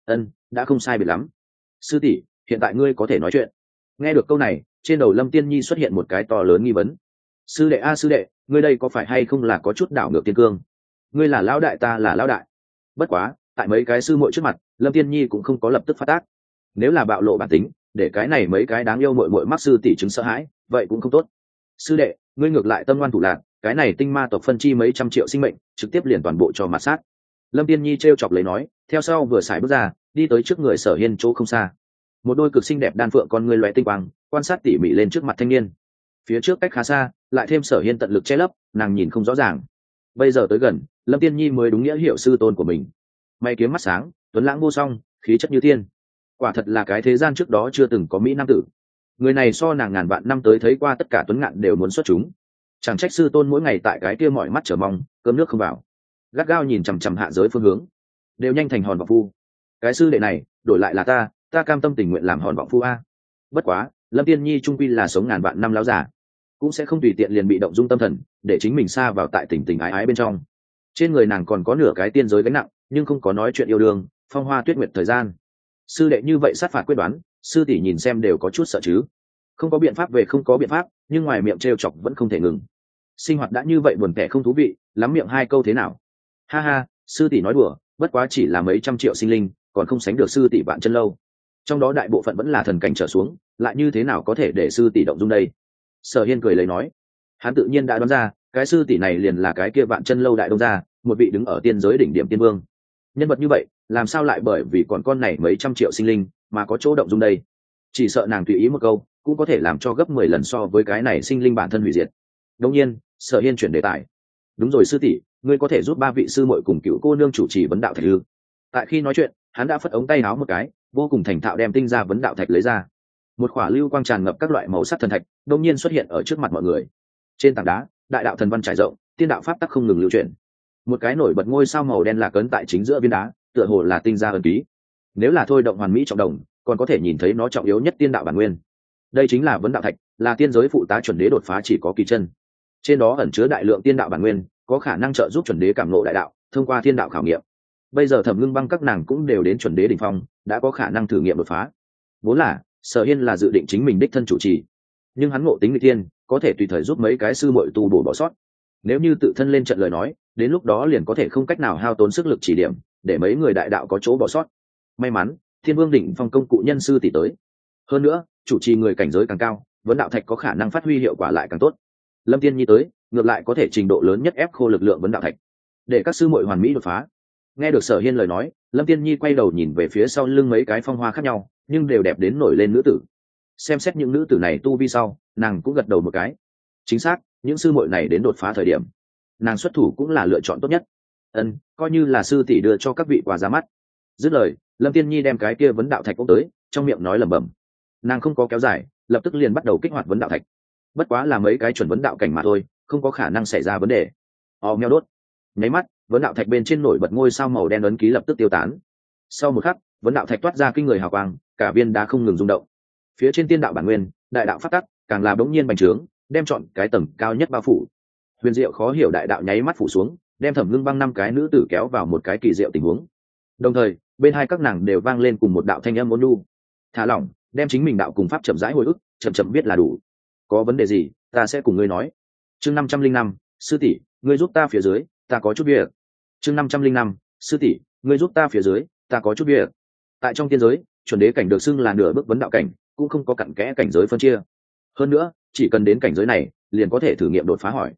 Đã không sai biệt lắm. Sư tỷ, hiện tại ngươi có thể nói chuyện. Nghe được câu này, trên đầu Lâm Tiên Nhi xuất hiện một cái to lớn nghi vấn. Sư đệ a sư đệ, ngươi đây có phải hay không là có chút đảo ngược tiên cương? Ngươi là lão đại, ta là lão đại. Bất quá, tại mấy cái sư muội trước mặt, Lâm Tiên Nhi cũng không có lập tức phát tác. Nếu là bạo lộ bản tính, để cái này mấy cái đáng yêu muội muội mắc sư tỷ chứng sợ hãi, vậy cũng không tốt. Sư đệ, ngươi ngược lại tâm ngoan thủ lạc, cái này tinh ma tộc phân chi mấy trăm triệu sinh mệnh, trực tiếp liền toàn bộ cho mặt sát. Lâm Tiên Nhi trêu chọc lấy nói, theo sau vừa xài bước ra, đi tới trước người Sở Hiên chỗ không xa. Một đôi cực xinh đẹp đan phượng con ngươi lóe tinh quang, quan sát tỉ mỉ lên trước mặt thanh niên. Phía trước cách khá xa, lại thêm Sở Hiên tận lực che lấp, nàng nhìn không rõ ràng. Bây giờ tới gần, Lâm Tiên Nhi mới đúng nghĩa hiểu sư tôn của mình. Mày kiếm mắt sáng, tuấn lãng vô song, khí chất như tiên. Quả thật là cái thế gian trước đó chưa từng có mỹ nam tử. Người này so nàng ngàn vạn năm tới thấy qua tất cả tuấn ngạn đều muốn xuất chúng. Chẳng trách sư tôn mỗi ngày tại cái kia mỏi mắt chờ mong, cơm nước không vào. Gắt gao nhìn chằm chằm hạ giới phương hướng, đều nhanh thành hòn vọng phu. Cái sư đệ này, đổi lại là ta cam tâm tình nguyện làm hòn vọng phu a. Bất quá, Lâm Tiên Nhi trung quy là sống ngàn vạn năm láo giả, cũng sẽ không tùy tiện liền bị động dung tâm thần, để chính mình xa vào tại tình tình ái ái bên trong. Trên người nàng còn có nửa cái tiên giới gánh nặng, nhưng không có nói chuyện yêu đương, phong hoa tuyết nguyệt thời gian. Sư đệ như vậy sát phạt quyết đoán, sư tỷ nhìn xem đều có chút sợ chứ. Không có biện pháp về không có biện pháp, nhưng ngoài miệng trêu chọc vẫn không thể ngừng. Sinh hoạt đã như vậy buồn tẻ không thú vị, lắm miệng hai câu thế nào? Ha ha, sư tỷ nói đùa, bất quá chỉ là mấy trăm triệu sinh linh, còn không sánh được sư tỷ vạn chân lâu. Trong đó đại bộ phận vẫn là thần cảnh trở xuống, lại như thế nào có thể để sư tỷ động dung đây? Sở Hiên cười lấy nói, hắn tự nhiên đã đoán ra, cái sư tỷ này liền là cái kia vạn chân lâu đại đông gia, một vị đứng ở tiên giới đỉnh điểm tiên vương. Nhân vật như vậy, làm sao lại bởi vì còn con này mấy trăm triệu sinh linh mà có chỗ động dung đây? Chỉ sợ nàng tùy ý một câu, cũng có thể làm cho gấp 10 lần so với cái này sinh linh bản thân hủy diệt. Đương nhiên, Sở Hiên chuyển đề tài. Đúng rồi sư tỷ, ngươi có thể giúp ba vị sư muội cùng cựu cô nương chủ trì vấn đạo thạch ư? Tại khi nói chuyện, hắn đã phất ống tay áo một cái, vô cùng thành thạo đem tinh ra vấn đạo thạch lấy ra. Một khỏa lưu quang tràn ngập các loại màu sắc thần thạch, đột nhiên xuất hiện ở trước mặt mọi người. Trên tảng đá, đại đạo thần văn trải rộng, tiên đạo pháp tắc không ngừng lưu chuyển. Một cái nổi bật ngôi sao màu đen lạc ấn tại chính giữa viên đá, tựa hồ là tinh ra ấn ký. Nếu là thôi động hoàn mỹ trọng đồng, còn có thể nhìn thấy nó trọng yếu nhất tiên đạo bản nguyên. Đây chính là vấn đạo thạch, là tiên giới phụ tá chuẩn đế đột phá chỉ có kỳ chân. Trên đó ẩn chứa đại lượng tiên đạo bản nguyên, có khả năng trợ giúp chuẩn đế cảm ngộ đại đạo, thông qua thiên đạo khảo nghiệm. Bây giờ Thẩm Ngưng Băng các nàng cũng đều đến chuẩn đế đỉnh phong, đã có khả năng thử nghiệm đột phá. Vốn là Sở Hiên là dự định chính mình đích thân chủ trì, nhưng hắn ngộ tính người tiên, có thể tùy thời giúp mấy cái sư muội tu bổ bỏ sót. Nếu như tự thân lên trận lời nói, đến lúc đó liền có thể không cách nào hao tốn sức lực chỉ điểm, để mấy người đại đạo có chỗ bỏ sót. May mắn, Thiên Vương đỉnh phong công cụ nhân sư tỷ tới. Hơn nữa, chủ trì người cảnh giới càng cao, vấn đạo thạch có khả năng phát huy hiệu quả lại càng tốt. Lâm Tiên Nhi tới, ngược lại có thể trình độ lớn nhất ép khô lực lượng vấn đạo thạch, để các sư muội hoàn mỹ đột phá. Nghe được Sở Hiên lời nói, Lâm Tiên Nhi quay đầu nhìn về phía sau lưng mấy cái phong hoa khác nhau, nhưng đều đẹp đến nổi lên nữ tử. Xem xét những nữ tử này tu vi sau, nàng cũng gật đầu một cái. Chính xác, những sư muội này đến đột phá thời điểm, nàng xuất thủ cũng là lựa chọn tốt nhất. Coi như là sư tỷ đưa cho các vị quà ra mắt. Dứt lời, Lâm Tiên Nhi đem cái kia vấn đạo thạch ôm tới, trong miệng nói lẩm bẩm. Nàng không có kéo dài, lập tức liền bắt đầu kích hoạt vấn đạo thạch. Bất quá là mấy cái chuẩn vấn đạo cảnh mà thôi, không có khả năng xảy ra vấn đề. Meo đốt. Nháy mắt, vấn đạo thạch bên trên nổi bật ngôi sao màu đen ấn ký lập tức tiêu tán. Sau một khắc, vấn đạo thạch toát ra kinh người hào quang, cả viên đá không ngừng rung động. Phía trên tiên đạo bản nguyên, đại đạo phát tắc, càng là bỗng nhiên bành trướng, đem trọn cái tầng cao nhất bao phủ. Huyền diệu khó hiểu đại đạo nháy mắt phủ xuống, đem Thẩm Ngưng Băng năm cái nữ tử kéo vào một cái kỳ diệu tình huống. Đồng thời, bên hai các nàng đều vang lên cùng một đạo thanh âm ôn nhu. Thả lỏng, đem chính mình đạo cùng pháp chậm rãi hồi ức, chậm biết là đủ. Có vấn đề gì, ta sẽ cùng ngươi nói. Chương 505, sư tỷ, ngươi giúp ta phía dưới, ta có chút việc. Chương 505, sư tỷ, ngươi giúp ta phía dưới, ta có chút việc. Tại trong tiên giới, chuẩn đế cảnh được xưng là nửa bước vấn đạo cảnh, cũng không có cặn kẽ cảnh giới phân chia. Hơn nữa, chỉ cần đến cảnh giới này, liền có thể thử nghiệm đột phá hỏi.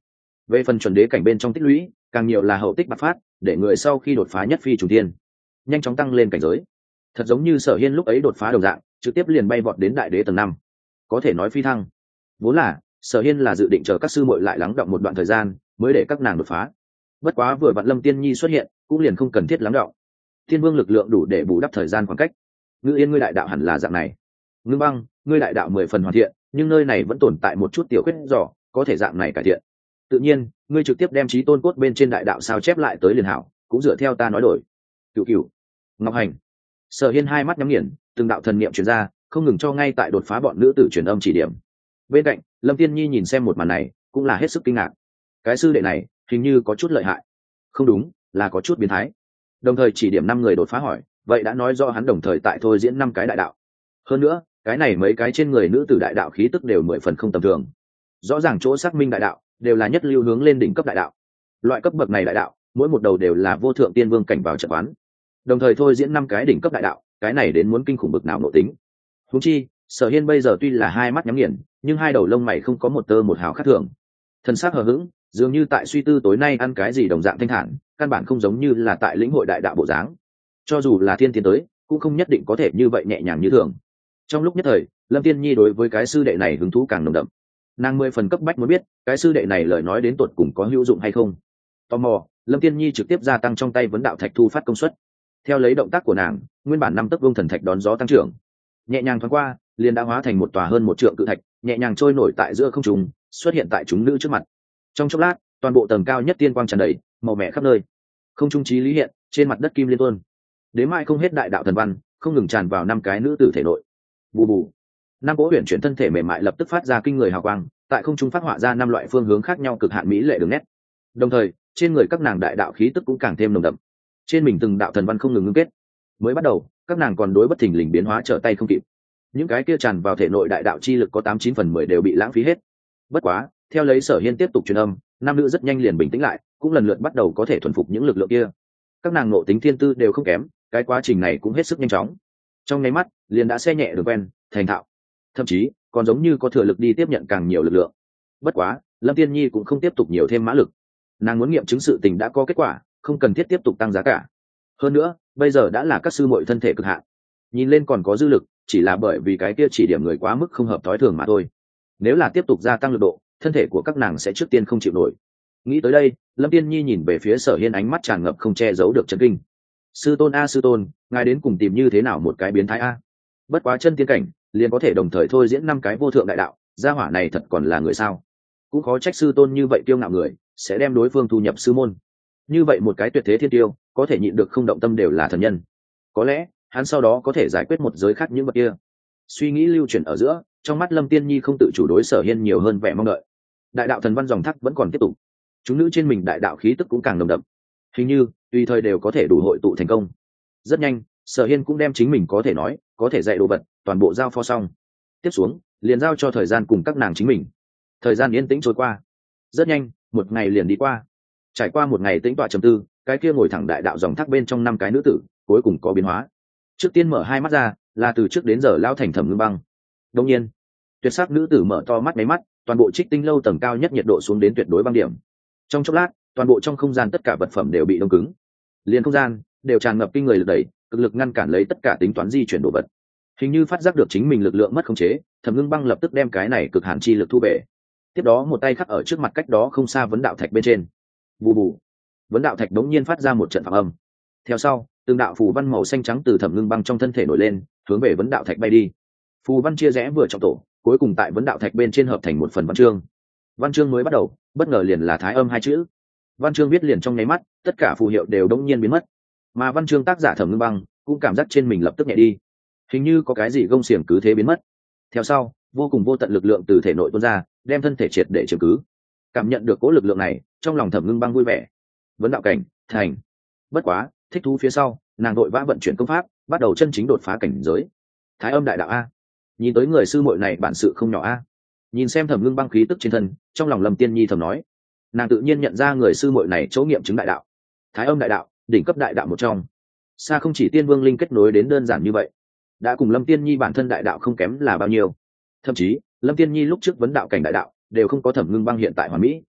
Về phần chuẩn đế cảnh bên trong tích lũy, càng nhiều là hậu tích bạc phát, để người sau khi đột phá nhất phi trùng thiên, nhanh chóng tăng lên cảnh giới. Thật giống như Sở Hiên lúc ấy đột phá đồng dạng, trực tiếp liền bay vọt đến đại đế tầng 5, có thể nói phi thăng. Vốn là Sở Hiên là dự định chờ các sư muội lại lắng đọng một đoạn thời gian mới để các nàng đột phá. Bất quá vừa vặn Lâm Tiên Nhi xuất hiện, cũng liền không cần thiết lắng đọng. Thiên Vương lực lượng đủ để bù đắp thời gian khoảng cách. Ngự Yên ngươi đại đạo hẳn là dạng này. Ngưng Băng, ngươi đại đạo 10 phần hoàn thiện, nhưng nơi này vẫn tồn tại một chút tiểu khuyết dò, có thể dạng này cải thiện. Tự nhiên, ngươi trực tiếp đem chí tôn cốt bên trên đại đạo sao chép lại tới liền hảo, cũng dựa theo ta nói đổi. Cửu Cửu, Ngọc Hành. Sở Hiên hai mắt nhắm nghiền, từng đạo thần niệm truyền ra, không ngừng cho ngay tại đột phá bọn nữ tử truyền âm chỉ điểm. Bên cạnh, Lâm Tiên Nhi nhìn xem một màn này, cũng là hết sức kinh ngạc. Cái sư đệ này, hình như có chút lợi hại. Không đúng, là có chút biến thái. Đồng thời chỉ điểm 5 người đột phá hỏi, vậy đã nói rõ hắn đồng thời tại thôi diễn 5 cái đại đạo. Hơn nữa, cái này mấy cái trên người nữ tử đại đạo khí tức đều 10 phần không tầm thường. Rõ ràng chỗ xác minh đại đạo đều là nhất lưu hướng lên đỉnh cấp đại đạo. Loại cấp bậc này đại đạo, mỗi một đầu đều là vô thượng tiên vương cảnh vào trận quán. Đồng thời thôi diễn 5 cái đỉnh cấp đại đạo, cái này đến muốn kinh khủng bực nào nội tính. Huống chi, Sở Hiên bây giờ tuy là hai mắt nhắm nghiền, nhưng hai đầu lông mày không có một tơ một hào khác thường. Thân xác hờ hững, dường như tại suy tư tối nay ăn cái gì đồng dạng thanh thản, căn bản không giống như là tại lĩnh hội đại đạo bộ dáng. Cho dù là thiên tiến tới, cũng không nhất định có thể như vậy nhẹ nhàng như thường. Trong lúc nhất thời, Lâm Tiên Nhi đối với cái sư đệ này hứng thú càng nồng đậm. Nàng 10 phần cấp bách muốn biết, cái sư đệ này lời nói đến tột cùng có hữu dụng hay không. Tò mò, Lâm Tiên Nhi trực tiếp gia tăng trong tay vấn đạo thạch thu phát công suất. Theo lấy động tác của nàng, nguyên bản 5 tấc vuông thần thạch đón gió tăng trưởng, nhẹ nhàng thoáng qua, liền đã hóa thành một tòa hơn 1 trượng cự thạch, nhẹ nhàng trôi nổi tại giữa không trung, xuất hiện tại chúng nữ trước mặt. Trong chốc lát, toàn bộ tầng cao nhất tiên quang tràn đầy, màu mẹ khắp nơi. Không trung chí lý hiện, trên mặt đất kim liên tuôn. Đến mai không hết đại đạo thần văn, không ngừng tràn vào 5 cái nữ tử thể nội. Bù bù. 5 cỗ huyền chuyển thân thể mềm mại lập tức phát ra kinh người hào quang, tại không trung phát họa ra 5 loại phương hướng khác nhau cực hạn mỹ lệ đường nét. Đồng thời, trên người các nàng đại đạo khí tức cũng càng thêm nồng đậm. Trên mình từng đạo thần văn không ngừng ngưng kết. Mới bắt đầu, các nàng còn đối bất thình lình biến hóa trở tay không kịp. Những cái kia tràn vào thể nội đại đạo chi lực có 89 phần 10 đều bị lãng phí hết. Bất quá, theo lấy Sở Hiên tiếp tục truyền âm, nam nữ rất nhanh liền bình tĩnh lại, cũng lần lượt bắt đầu có thể thuần phục những lực lượng kia. Các nàng ngộ tính thiên tư đều không kém, cái quá trình này cũng hết sức nhanh chóng. Trong nháy mắt, liền đã xe nhẹ đường quen, thành thạo. Thậm chí, còn giống như có thừa lực đi tiếp nhận càng nhiều lực lượng. Bất quá, Lâm Tiên Nhi cũng không tiếp tục nhiều thêm mã lực. Nàng muốn nghiệm chứng sự tình đã có kết quả, không cần thiết tiếp tục tăng giá cả. Hơn nữa, bây giờ đã là các sư muội thân thể cực hạn, nhìn lên còn có dư lực, chỉ là bởi vì cái kia chỉ điểm người quá mức không hợp thói thường mà thôi. Nếu là tiếp tục gia tăng lực độ, thân thể của các nàng sẽ trước tiên không chịu nổi. Nghĩ tới đây, Lâm Tiên Nhi nhìn về phía Sở Hiên, ánh mắt tràn ngập không che giấu được chấn kinh. Sư tôn a sư tôn, ngài đến cùng tìm như thế nào một cái biến thái a? Bất quá chân tiên cảnh, liền có thể đồng thời thôi diễn 5 cái vô thượng đại đạo, gia hỏa này thật còn là người sao? Cũng khó trách sư tôn như vậy kiêu ngạo người, sẽ đem đối phương thu nhập sư môn. Như vậy một cái tuyệt thế thiên tiêu, có thể nhịn được không động tâm đều là thần nhân. Có lẽ, hắn sau đó có thể giải quyết một giới khác những vật kia. Suy nghĩ lưu chuyển ở giữa, trong mắt Lâm Tiên Nhi không tự chủ đối Sở Hiên nhiều hơn vẻ mong đợi. Đại đạo thần văn dòng thác vẫn còn tiếp tục, chúng nữ trên mình đại đạo khí tức cũng càng nồng đậm, hình như tùy thời đều có thể đủ hội tụ thành công. Rất nhanh, Sở Hiên cũng đem chính mình có thể nói, có thể dạy đồ vật, toàn bộ giao phó xong. Tiếp xuống, liền giao cho thời gian cùng các nàng chính mình. Thời gian yên tĩnh trôi qua. Rất nhanh, một ngày liền đi qua. Trải qua một ngày tĩnh tọa trầm tư, cái kia ngồi thẳng đại đạo dòng thác bên trong 5 cái nữ tử, cuối cùng có biến hóa. Trước tiên mở hai mắt ra, là từ trước đến giờ lao thành Thẩm Ngưng Băng. Đương nhiên, tuyệt sắc nữ tử mở to mắt mấy mắt, toàn bộ Trích Tinh lâu tầng cao nhất nhiệt độ xuống đến tuyệt đối băng điểm. Trong chốc lát, toàn bộ trong không gian tất cả vật phẩm đều bị đông cứng. Liên không gian đều tràn ngập kinh người lực đẩy, cực lực ngăn cản lấy tất cả tính toán di chuyển đồ vật. Hình như phát giác được chính mình lực lượng mất khống chế, Thẩm Ngưng Băng lập tức đem cái này cực hạn chi lực thu về. Tiếp đó một tay khắc ở trước mặt cách đó không xa vấn đạo thạch bên trên. Bù bù. Vấn đạo thạch đống nhiên phát ra một trận phạm âm. Theo sau, từng đạo phù văn màu xanh trắng từ Thẩm Ngưng Băng trong thân thể nổi lên, hướng về vấn đạo thạch bay đi. Phù văn chia rẽ vừa trọng tổ, cuối cùng tại vấn đạo thạch bên trên hợp thành một phần văn chương. Văn chương mới bắt đầu, bất ngờ liền là thái âm 2 chữ. Văn chương viết liền trong nháy mắt, tất cả phù hiệu đều đống nhiên biến mất. Mà văn chương tác giả Thẩm Ngưng Băng cũng cảm giác trên mình lập tức nhẹ đi, hình như có cái gì gông xiềng cứ thế biến mất. Theo sau, vô cùng vô tận lực lượng từ thể nội tuôn ra, đem thân thể triệt để chiếm cứ. Cảm nhận được cỗ lực lượng này, trong lòng Thẩm Ngưng Băng vui vẻ. Vấn đạo cảnh thành. Bất quá, thích thú phía sau, nàng đội vã vận chuyển công pháp, bắt đầu chân chính đột phá cảnh giới. Thái âm đại đạo a. Nhìn tới người sư muội này bản sự không nhỏ a. Nhìn xem Thẩm Ngưng Băng khí tức trên thân, trong lòng Lâm Tiên Nhi thầm nói. Nàng tự nhiên nhận ra người sư muội này chỗ nghiệm chứng đại đạo. Thái âm đại đạo, đỉnh cấp đại đạo một trong. Xa không chỉ tiên vương linh kết nối đến đơn giản như vậy, đã cùng Lâm Tiên Nhi bản thân đại đạo không kém là bao nhiêu. Thậm chí, Lâm Tiên Nhi lúc trước vấn đạo cảnh đại đạo đều không có Thẩm Ngưng Băng hiện tại hoàn mỹ.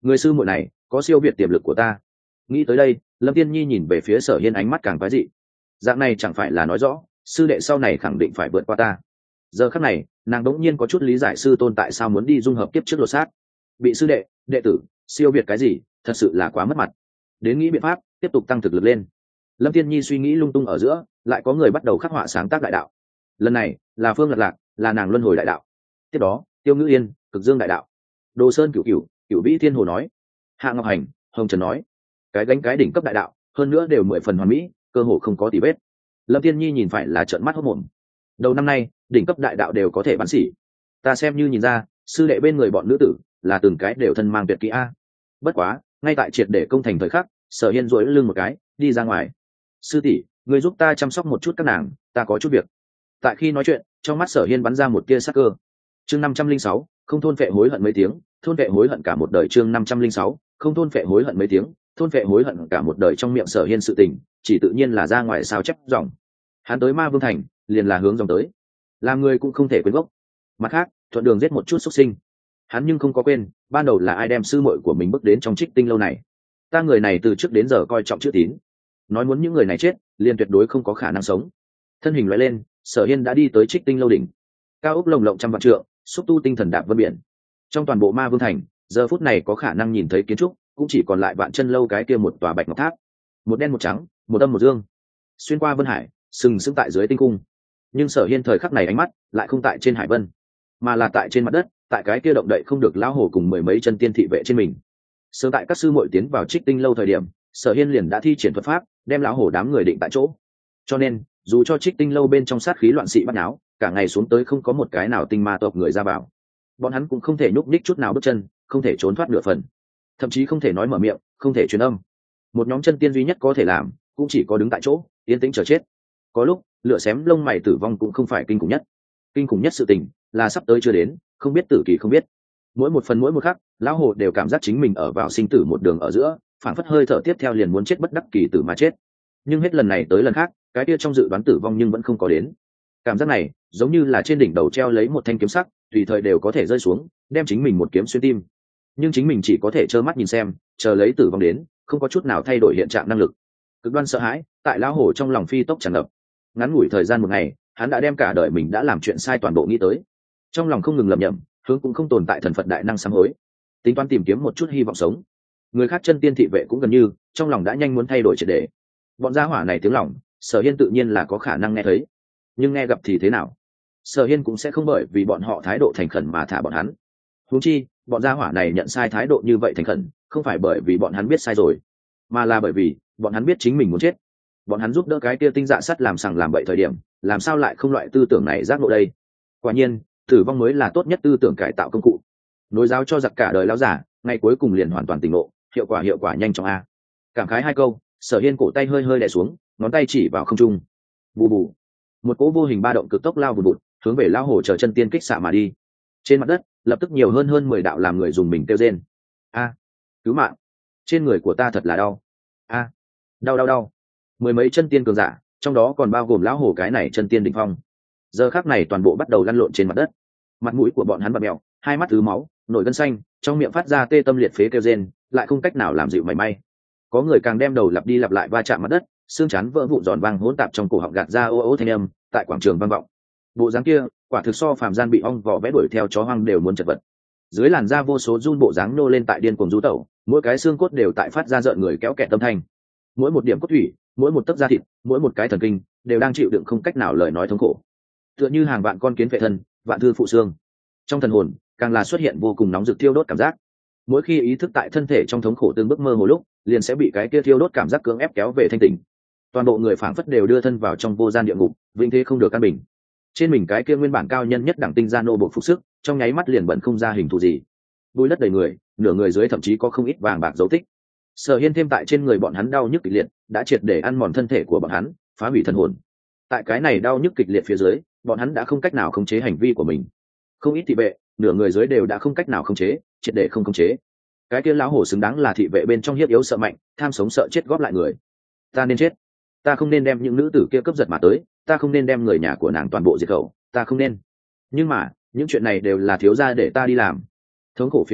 người sư muội này có siêu việt tiềm lực của ta. Nghĩ tới đây, Lâm Tiên Nhi nhìn về phía Sở Hiên, ánh mắt càng quái dị. Dạng này chẳng phải là nói rõ sư đệ sau này khẳng định phải vượt qua ta. Giờ khắc này, nàng đống nhiên có chút lý giải sư tôn tại sao muốn đi dung hợp kiếp trước lột xác. Bị sư đệ, đệ tử siêu việt cái gì, thật sự là quá mất mặt. Đến nghĩ biện pháp tiếp tục tăng thực lực lên. Lâm Tiên Nhi suy nghĩ lung tung ở giữa, lại có người bắt đầu khắc họa sáng tác đại đạo. Lần này là Phương Lạc Lạc, là nàng luân hồi đại đạo. Tiếp đó Tiêu Ngữ Yên, cực dương đại đạo. Đồ Sơn Cửu Cửu, Cửu Vĩ Thiên Hồ nói. Hạ Ngọc Hành, Hồng Trần nói. Cái gánh cái đỉnh cấp đại đạo, hơn nữa đều 10 phần hoàn mỹ, cơ hồ không có tì vết. Lâm Tiên Nhi nhìn phải là trợn mắt hốt mồm. Đầu năm nay đỉnh cấp đại đạo đều có thể bắn xỉ, ta xem như nhìn ra sư đệ bên người bọn nữ tử là từng cái đều thân mang tuyệt kỹ a. Bất quá ngay tại triệt để công thành thời khắc, Sở Hiên duỗi lưng một cái đi ra ngoài. Sư tỷ, người giúp ta chăm sóc một chút các nàng, ta có chút việc. Tại khi nói chuyện, trong mắt Sở Hiên bắn ra một tia sắc cơ. Chương 506, không thôn phệ hối hận mấy tiếng, thôn phệ hối hận cả một đời. Chương 506, không thôn phệ hối hận mấy tiếng, thôn phệ hối hận cả một đời. Trong miệng Sở Hiên sự tình chỉ tự nhiên là ra ngoài sao chép dòng. Hắn tới Ma Vương Thành liền là hướng dòng tới, làm người cũng không thể quên gốc. Mặt khác thuận đường giết một chút xuất sinh, hắn nhưng không có quên ban đầu là ai đem sư muội của mình bước đến trong Trích Tinh lâu này. Ta người này từ trước đến giờ coi trọng chữ tín, nói muốn những người này chết liền tuyệt đối không có khả năng sống. Thân hình loại lên, Sở Hiên đã đi tới Trích Tinh lâu đỉnh. Cao ốc lồng lộng trăm vạn trượng, xúc tu tinh thần đạp vân biển. Trong toàn bộ Ma Vương Thành, giờ phút này có khả năng nhìn thấy kiến trúc cũng chỉ còn lại Vạn Chân lâu cái kia một tòa bạch ngọc tháp, một đen một trắng, một âm một dương, xuyên qua vân hải, sừng sững tại dưới tinh cung. Nhưng Sở Hiên thời khắc này ánh mắt lại không tại trên hải vân, mà là tại trên mặt đất, tại cái kia động đậy không được lão hổ cùng mười mấy chân tiên thị vệ trên mình. Sớm tại các sư muội tiến vào Trích Tinh lâu thời điểm, Sở Hiên liền đã thi triển thuật pháp đem lão hổ đám người định tại chỗ. Cho nên dù cho Trích Tinh lâu bên trong sát khí loạn xị bắt náo, cả ngày xuống tới không có một cái nào tinh ma tộc người ra vào, bọn hắn cũng không thể nhúc nhích chút nào bước chân, không thể trốn thoát nửa phần, thậm chí không thể nói mở miệng, không thể truyền âm. Một nhóm chân tiên duy nhất có thể làm cũng chỉ có đứng tại chỗ yên tĩnh chờ chết. Có lúc lửa xém lông mày tử vong cũng không phải kinh khủng nhất, kinh khủng nhất sự tình là sắp tới chưa đến, không biết tử kỳ không biết. Mỗi một phần mỗi một khắc, lão hồ đều cảm giác chính mình ở vào sinh tử một đường ở giữa, phản phất hơi thở tiếp theo liền muốn chết bất đắc kỳ tử mà chết. Nhưng hết lần này tới lần khác, cái kia trong dự đoán tử vong nhưng vẫn không có đến. Cảm giác này giống như là trên đỉnh đầu treo lấy một thanh kiếm sắc, tùy thời đều có thể rơi xuống đem chính mình một kiếm xuyên tim. Nhưng chính mình chỉ có thể trơ mắt nhìn xem, chờ lấy tử vong đến, không có chút nào thay đổi hiện trạng năng lực. Cực đoan sợ hãi tại lão hồ trong lòng phi tốc tràn ngập. Ngắn ngủi thời gian một ngày, hắn đã đem cả đời mình đã làm chuyện sai toàn bộ nghĩ tới. Trong lòng không ngừng lẩm nhẩm, hướng cũng không tồn tại thần Phật đại năng sám hối, tính toán tìm kiếm một chút hy vọng sống. Người khác chân tiên thị vệ cũng gần như trong lòng đã nhanh muốn thay đổi triệt để. Bọn gia hỏa này tiếng lòng, Sở Hiên tự nhiên là có khả năng nghe thấy, nhưng nghe gặp thì thế nào? Sở Hiên cũng sẽ không bởi vì bọn họ thái độ thành khẩn mà thả bọn hắn. Huống chi bọn gia hỏa này nhận sai thái độ như vậy thành khẩn, không phải bởi vì bọn hắn biết sai rồi, mà là bởi vì bọn hắn biết chính mình muốn chết. Bọn hắn giúp đỡ cái kia tinh dạ sắt làm sằng làm bậy thời điểm, làm sao lại không loại tư tưởng này giác ngộ đây? Quả nhiên tử vong mới là tốt nhất tư tưởng cải tạo công cụ. Nối giáo cho giặc cả đời lão giả, ngày cuối cùng liền hoàn toàn tỉnh ngộ, hiệu quả nhanh chóng a. Cảm khái hai câu, Sở Hiên cổ tay hơi hơi đè xuống, ngón tay chỉ vào không trung. Bù bù, một cỗ vô hình ba động cực tốc lao vụt vụt, hướng về lão hồ chờ chân tiên kích xạ mà đi. Trên mặt đất lập tức nhiều hơn 10 đạo làm người dùng mình kêu rên. A, cứu mạng, trên người của ta thật là đau. A, đau. Mười mấy chân tiên cường giả, trong đó còn bao gồm lão hồ cái này chân tiên đỉnh phong, giờ khắc này toàn bộ bắt đầu lăn lộn trên mặt đất. Mặt mũi của bọn hắn bặm mèo, hai mắt thứ máu, nổi gân xanh, trong miệng phát ra tê tâm liệt phế kêu rên, lại không cách nào làm dịu mảy may. Có người càng đem đầu lặp đi lặp lại va chạm mặt đất, xương chán vỡ vụn giòn vang hỗn tạp trong cổ họng gạt ra ô ô thanh âm, tại quảng trường vang vọng. Bộ dáng kia, quả thực so phàm gian bị ong vỏ vẽ đuổi theo chó hoang đều muốn chật vật. Dưới làn da vô số run bộ dáng nô lên tại điên cuồng rú tẩu, mỗi cái xương cốt đều tại phát ra rợn người kéo kẹt tâm thanh. Mỗi một điểm cốt thủy, mỗi một tấc da thịt, mỗi một cái thần kinh đều đang chịu đựng không cách nào lời nói thống khổ. Tựa như hàng vạn con kiến phệ thân, vạn thư phụ xương. Trong thần hồn càng là xuất hiện vô cùng nóng rực thiêu đốt cảm giác. Mỗi khi ý thức tại thân thể trong thống khổ tương bước mơ hồ lúc, liền sẽ bị cái kia thiêu đốt cảm giác cưỡng ép kéo về thanh tỉnh. Toàn bộ người phảng phất đều đưa thân vào trong vô gian địa ngục, vĩnh thế không được căn bình. Trên mình cái kia nguyên bản cao nhân nhất đẳng tinh gia nô bộ phục sức, trong nháy mắt liền bận không ra hình thù gì. Bùi đất đầy người, nửa người dưới thậm chí có không ít vàng bạc dấu tích. Sở Hiên thêm tại trên người bọn hắn đau nhức kịch liệt, đã triệt để ăn mòn thân thể của bọn hắn, phá hủy thần hồn. Tại cái này đau nhức kịch liệt phía dưới, bọn hắn đã không cách nào khống chế hành vi của mình. Không ít thị vệ, nửa người dưới đều đã không cách nào khống chế, triệt để không khống chế. Cái kia lão hổ xứng đáng là thị vệ bên trong hiếp yếu sợ mạnh, tham sống sợ chết góp lại người. Ta nên chết, ta không nên đem những nữ tử kia cướp giật mà tới, ta không nên đem người nhà của nàng toàn bộ diệt khẩu, ta không nên. Nhưng mà những chuyện này đều là thiếu gia để ta đi làm. Thống khổ phía sau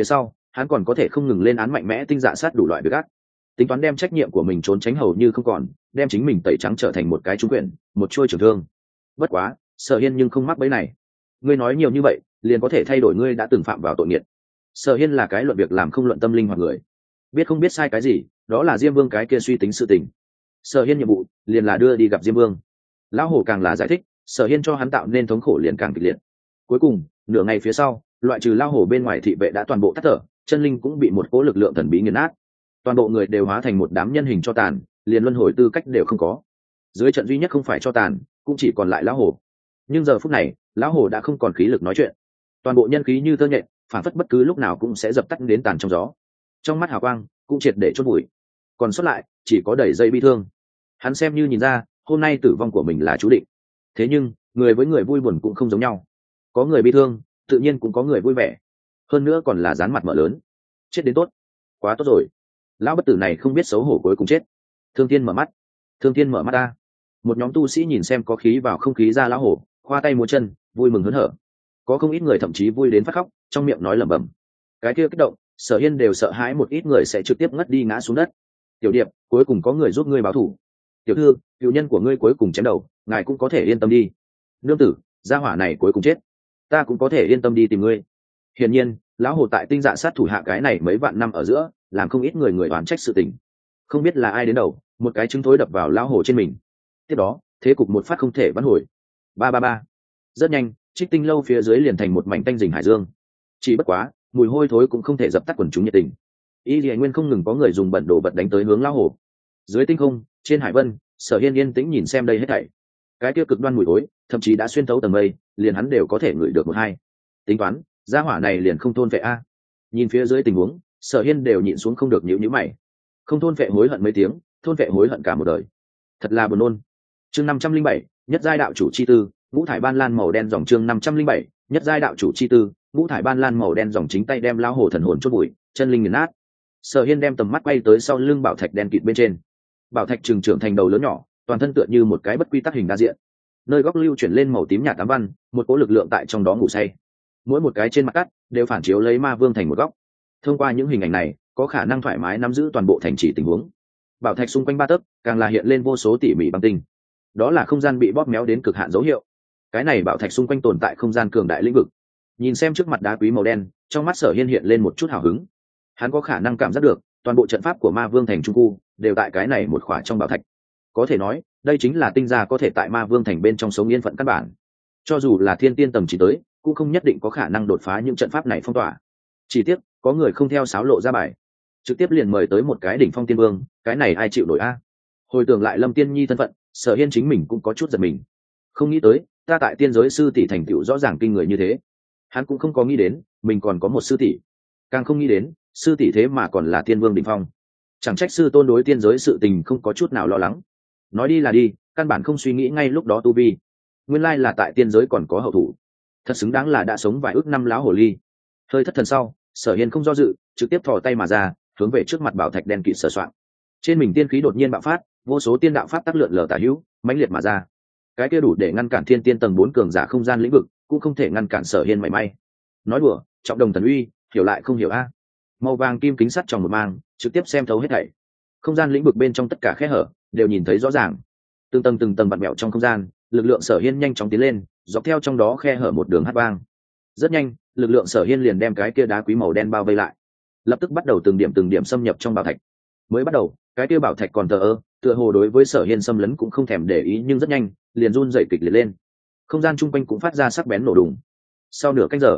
hắn còn có thể không ngừng lên án mạnh mẽ tinh dạ sát đủ loại việc ác, tính toán đem trách nhiệm của mình trốn tránh hầu như không còn, đem chính mình tẩy trắng trở thành một cái trúng quyền, một trôi trường thương. Bất quá Sở Hiên nhưng không mắc bẫy này. Ngươi nói nhiều như vậy liền có thể thay đổi ngươi đã từng phạm vào tội nghiệt. Sở Hiên là cái luận việc làm không luận tâm linh hoặc người, biết không biết sai cái gì đó là Diêm Vương cái kia suy tính sự tình. Sở Hiên nhiệm vụ liền là đưa đi gặp Diêm Vương. Lão hổ càng là giải thích, Sở Hiên cho hắn tạo nên thống khổ liền càng kịch liệt. Cuối cùng nửa ngày phía sau, loại trừ lão hổ bên ngoài thị vệ đã toàn bộ tắt thở, chân linh cũng bị một cỗ lực lượng thần bí nghiền nát, toàn bộ người đều hóa thành một đám nhân hình cho tàn, liền luân hồi tư cách đều không có. Dưới trận duy nhất không phải cho tàn cũng chỉ còn lại lão hổ. Nhưng giờ phút này lão hổ đã không còn khí lực nói chuyện, toàn bộ nhân khí như tơ nhện, phản phất bất cứ lúc nào cũng sẽ dập tắt đến tàn trong gió. Trong mắt hào quang cũng triệt để chôn bụi, còn sót lại chỉ có đầy dây bi thương. Hắn xem như nhìn ra hôm nay tử vong của mình là chú định, thế nhưng người với người vui buồn cũng không giống nhau, có người bi thương tự nhiên cũng có người vui vẻ, hơn nữa còn là dán mặt mở lớn. Chết đến tốt, quá tốt rồi. Lão bất tử này không biết xấu hổ cuối cùng chết. Thương Thiên mở mắt, Thương Thiên mở mắt ta. Một nhóm tu sĩ nhìn xem có khí vào không khí ra lão hổ, khoa tay múa chân vui mừng hớn hở, có không ít người thậm chí vui đến phát khóc, trong miệng nói lẩm bẩm. Cái kia kích động, Sở Hiên đều sợ hãi một ít người sẽ trực tiếp ngất đi ngã xuống đất. Tiểu điệp, cuối cùng có người giúp ngươi báo thù. Tiểu thư, cựu nhân của ngươi cuối cùng chém đầu, ngài cũng có thể yên tâm đi. Nương tử, gia hỏa này cuối cùng chết, ta cũng có thể yên tâm đi tìm ngươi. Hiển nhiên lão hồ tại tinh dạ sát thủ hạ cái này mấy vạn năm ở giữa làm không ít người oán trách sự tình, không biết là ai đến đầu một cái trứng thối đập vào lão hồ trên mình. Tiếp đó thế cục một phát không thể vãn hồi. Ba ba ba. Rất nhanh Trích Tinh lâu phía dưới liền thành một mảnh tanh rình hải dương. Chỉ bất quá mùi hôi thối cũng không thể dập tắt quần chúng nhiệt tình. Y Lệ Nguyên không ngừng có người dùng bẩn đồ vật đánh tới hướng lão hồ. Dưới tinh không trên hải vân, Sở Hiên yên tĩnh nhìn xem đây hết thảy. Cái kia cực đoan mùi thối thậm chí đã xuyên thấu tầng mây, liền hắn đều có thể ngửi được một hai. Tính toán gia hỏa này liền không thôn vệ a. Nhìn phía dưới tình huống, Sở Hiên đều nhịn xuống không được nhíu nhíu mày. Không thôn vệ hối hận mấy tiếng, thôn vệ hối hận cả một đời, thật là buồn nôn. Chương 507, nhất giai đạo chủ chi tư, ngũ thải ban lan màu đen dòng. Chương 507, nhất giai đạo chủ chi tư, ngũ thải ban lan màu đen dòng. Chính tay đem lao hồ thần hồn chốt bụi, chân linh nghiền nát. Sở Hiên đem tầm mắt quay tới sau lưng bảo thạch đen kịt bên trên. Bảo thạch trừng trưởng thành đầu lớn nhỏ, toàn thân tựa như một cái bất quy tắc hình đa diện, nơi góc lưu chuyển lên màu tím nhạt tám văn, một cỗ lực lượng tại trong đó ngủ say. Mỗi một cái trên mặt cắt đều phản chiếu lấy ma vương thành một góc. Thông qua những hình ảnh này có khả năng thoải mái nắm giữ toàn bộ thành trì tình huống. Bảo thạch xung quanh ba tấc càng là hiện lên vô số tỉ mỉ băng tinh, đó là không gian bị bóp méo đến cực hạn dấu hiệu. Cái này bảo thạch xung quanh tồn tại không gian cường đại lĩnh vực. Nhìn xem trước mặt đá quý màu đen, trong mắt Sở Hiên hiện lên một chút hào hứng. Hắn có khả năng cảm giác được toàn bộ trận pháp của ma vương thành trung khu đều tại cái này một khỏa trong bảo thạch. Có thể nói đây chính là tinh gia có thể tại ma vương thành bên trong sống yên phận căn bản. Cho dù là thiên tiên tầm chỉ tới cũng không nhất định có khả năng đột phá những trận pháp này phong tỏa. Chỉ tiếc có người không theo sáo lộ ra bài, trực tiếp liền mời tới một cái đỉnh phong tiên vương, cái này ai chịu nổi a? Hồi tưởng lại Lâm Tiên Nhi thân phận, Sở Hiên chính mình cũng có chút giật mình. Không nghĩ tới ta tại tiên giới sư tỷ thành tựu rõ ràng kinh người như thế. Hắn cũng không có nghĩ đến mình còn có một sư tỷ, càng không nghĩ đến sư tỷ thế mà còn là tiên vương đỉnh phong. Chẳng trách sư tôn đối tiên giới sự tình không có chút nào lo lắng. Nói đi là đi, căn bản không suy nghĩ ngay lúc đó tu vi. Nguyên lai là tại tiên giới còn có hậu thủ, thật xứng đáng là đã sống vài ước năm láo hồ ly. Hơi thất thần sau, Sở Hiên không do dự, trực tiếp thò tay mà ra, hướng về trước mặt bảo thạch đen kịt sờ soạng. Trên mình tiên khí đột nhiên bạo phát, vô số tiên đạo pháp tắc lượn lờ tả hữu, mãnh liệt mà ra. Cái kia đủ để ngăn cản thiên tiên tầng 4 cường giả không gian lĩnh vực, cũng không thể ngăn cản Sở Hiên mảy may. Nói đùa, trọng đồng thần uy, hiểu lại không hiểu a. Màu vàng kim kính sắt trong một mang, trực tiếp xem thấu hết thảy. Không gian lĩnh vực bên trong tất cả khe hở đều nhìn thấy rõ ràng. Từng tầng vặn mèo trong không gian, lực lượng Sở Hiên nhanh chóng tiến lên, dọc theo trong đó khe hở một đường hát vang. Rất nhanh lực lượng Sở Hiên liền đem cái kia đá quý màu đen bao vây lại, lập tức bắt đầu từng điểm xâm nhập trong bảo thạch. Mới bắt đầu cái kia bảo thạch còn thờ ơ, tựa hồ đối với Sở Hiên xâm lấn cũng không thèm để ý, nhưng rất nhanh liền run dậy kịch liệt lên. Không gian chung quanh cũng phát ra sắc bén nổ đùng. Sau nửa canh giờ,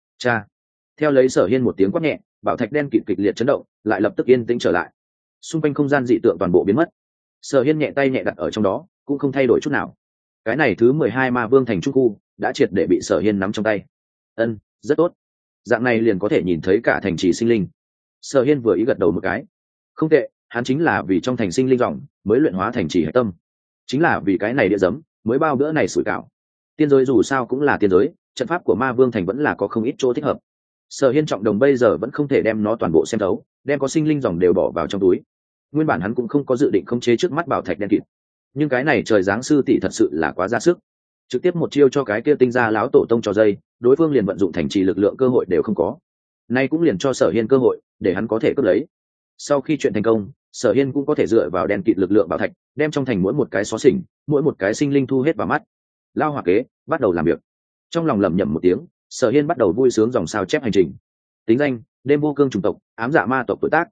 theo lấy Sở Hiên một tiếng quát nhẹ, bảo thạch đen kịt liệt chấn động, lại lập tức yên tĩnh trở lại. Xung quanh không gian dị tượng toàn bộ biến mất. Sở Hiên nhẹ tay nhẹ đặt ở trong đó, cũng không thay đổi chút nào. Cái này thứ 12 ma vương thành trung khu đã triệt để bị Sở Hiên nắm trong tay. Rất tốt, dạng này liền có thể nhìn thấy cả thành trì sinh linh. Sở Hiên vừa ý gật đầu một cái. Không tệ, hắn chính là vì trong thành sinh linh dòng mới luyện hóa thành trì hải tâm, chính là vì cái này địa giấm mới bao bữa này sủi cảo. Tiên giới dù sao cũng là tiên giới, trận pháp của ma vương thành vẫn là có không ít chỗ thích hợp. Sở Hiên trọng đồng bây giờ vẫn không thể đem nó toàn bộ xem thấu, đem có sinh linh dòng đều bỏ vào trong túi. Nguyên bản hắn cũng không có dự định khống chế trước mắt bảo thạch đen kịt, nhưng cái này trời giáng sư tỷ thật sự là quá ra sức, trực tiếp một chiêu cho cái kia tinh gia lão tổ tông cho dây, đối phương liền vận dụng thành trì lực lượng cơ hội đều không có. nay cũng liền cho Sở Hiên cơ hội để hắn có thể cướp lấy. Sau khi chuyện thành công, Sở Hiên cũng có thể dựa vào đèn kịt lực lượng bảo thạch đem trong thành mỗi một cái xó xỉnh, mỗi một cái sinh linh thu hết vào mắt. Lao hỏa kế bắt đầu làm việc. Trong lòng lẩm nhẩm một tiếng, Sở Hiên bắt đầu vui sướng dòng sao chép hành trình. Tính danh: đêm vô cương chủng tộc, ám dạ ma tộc, tuổi tác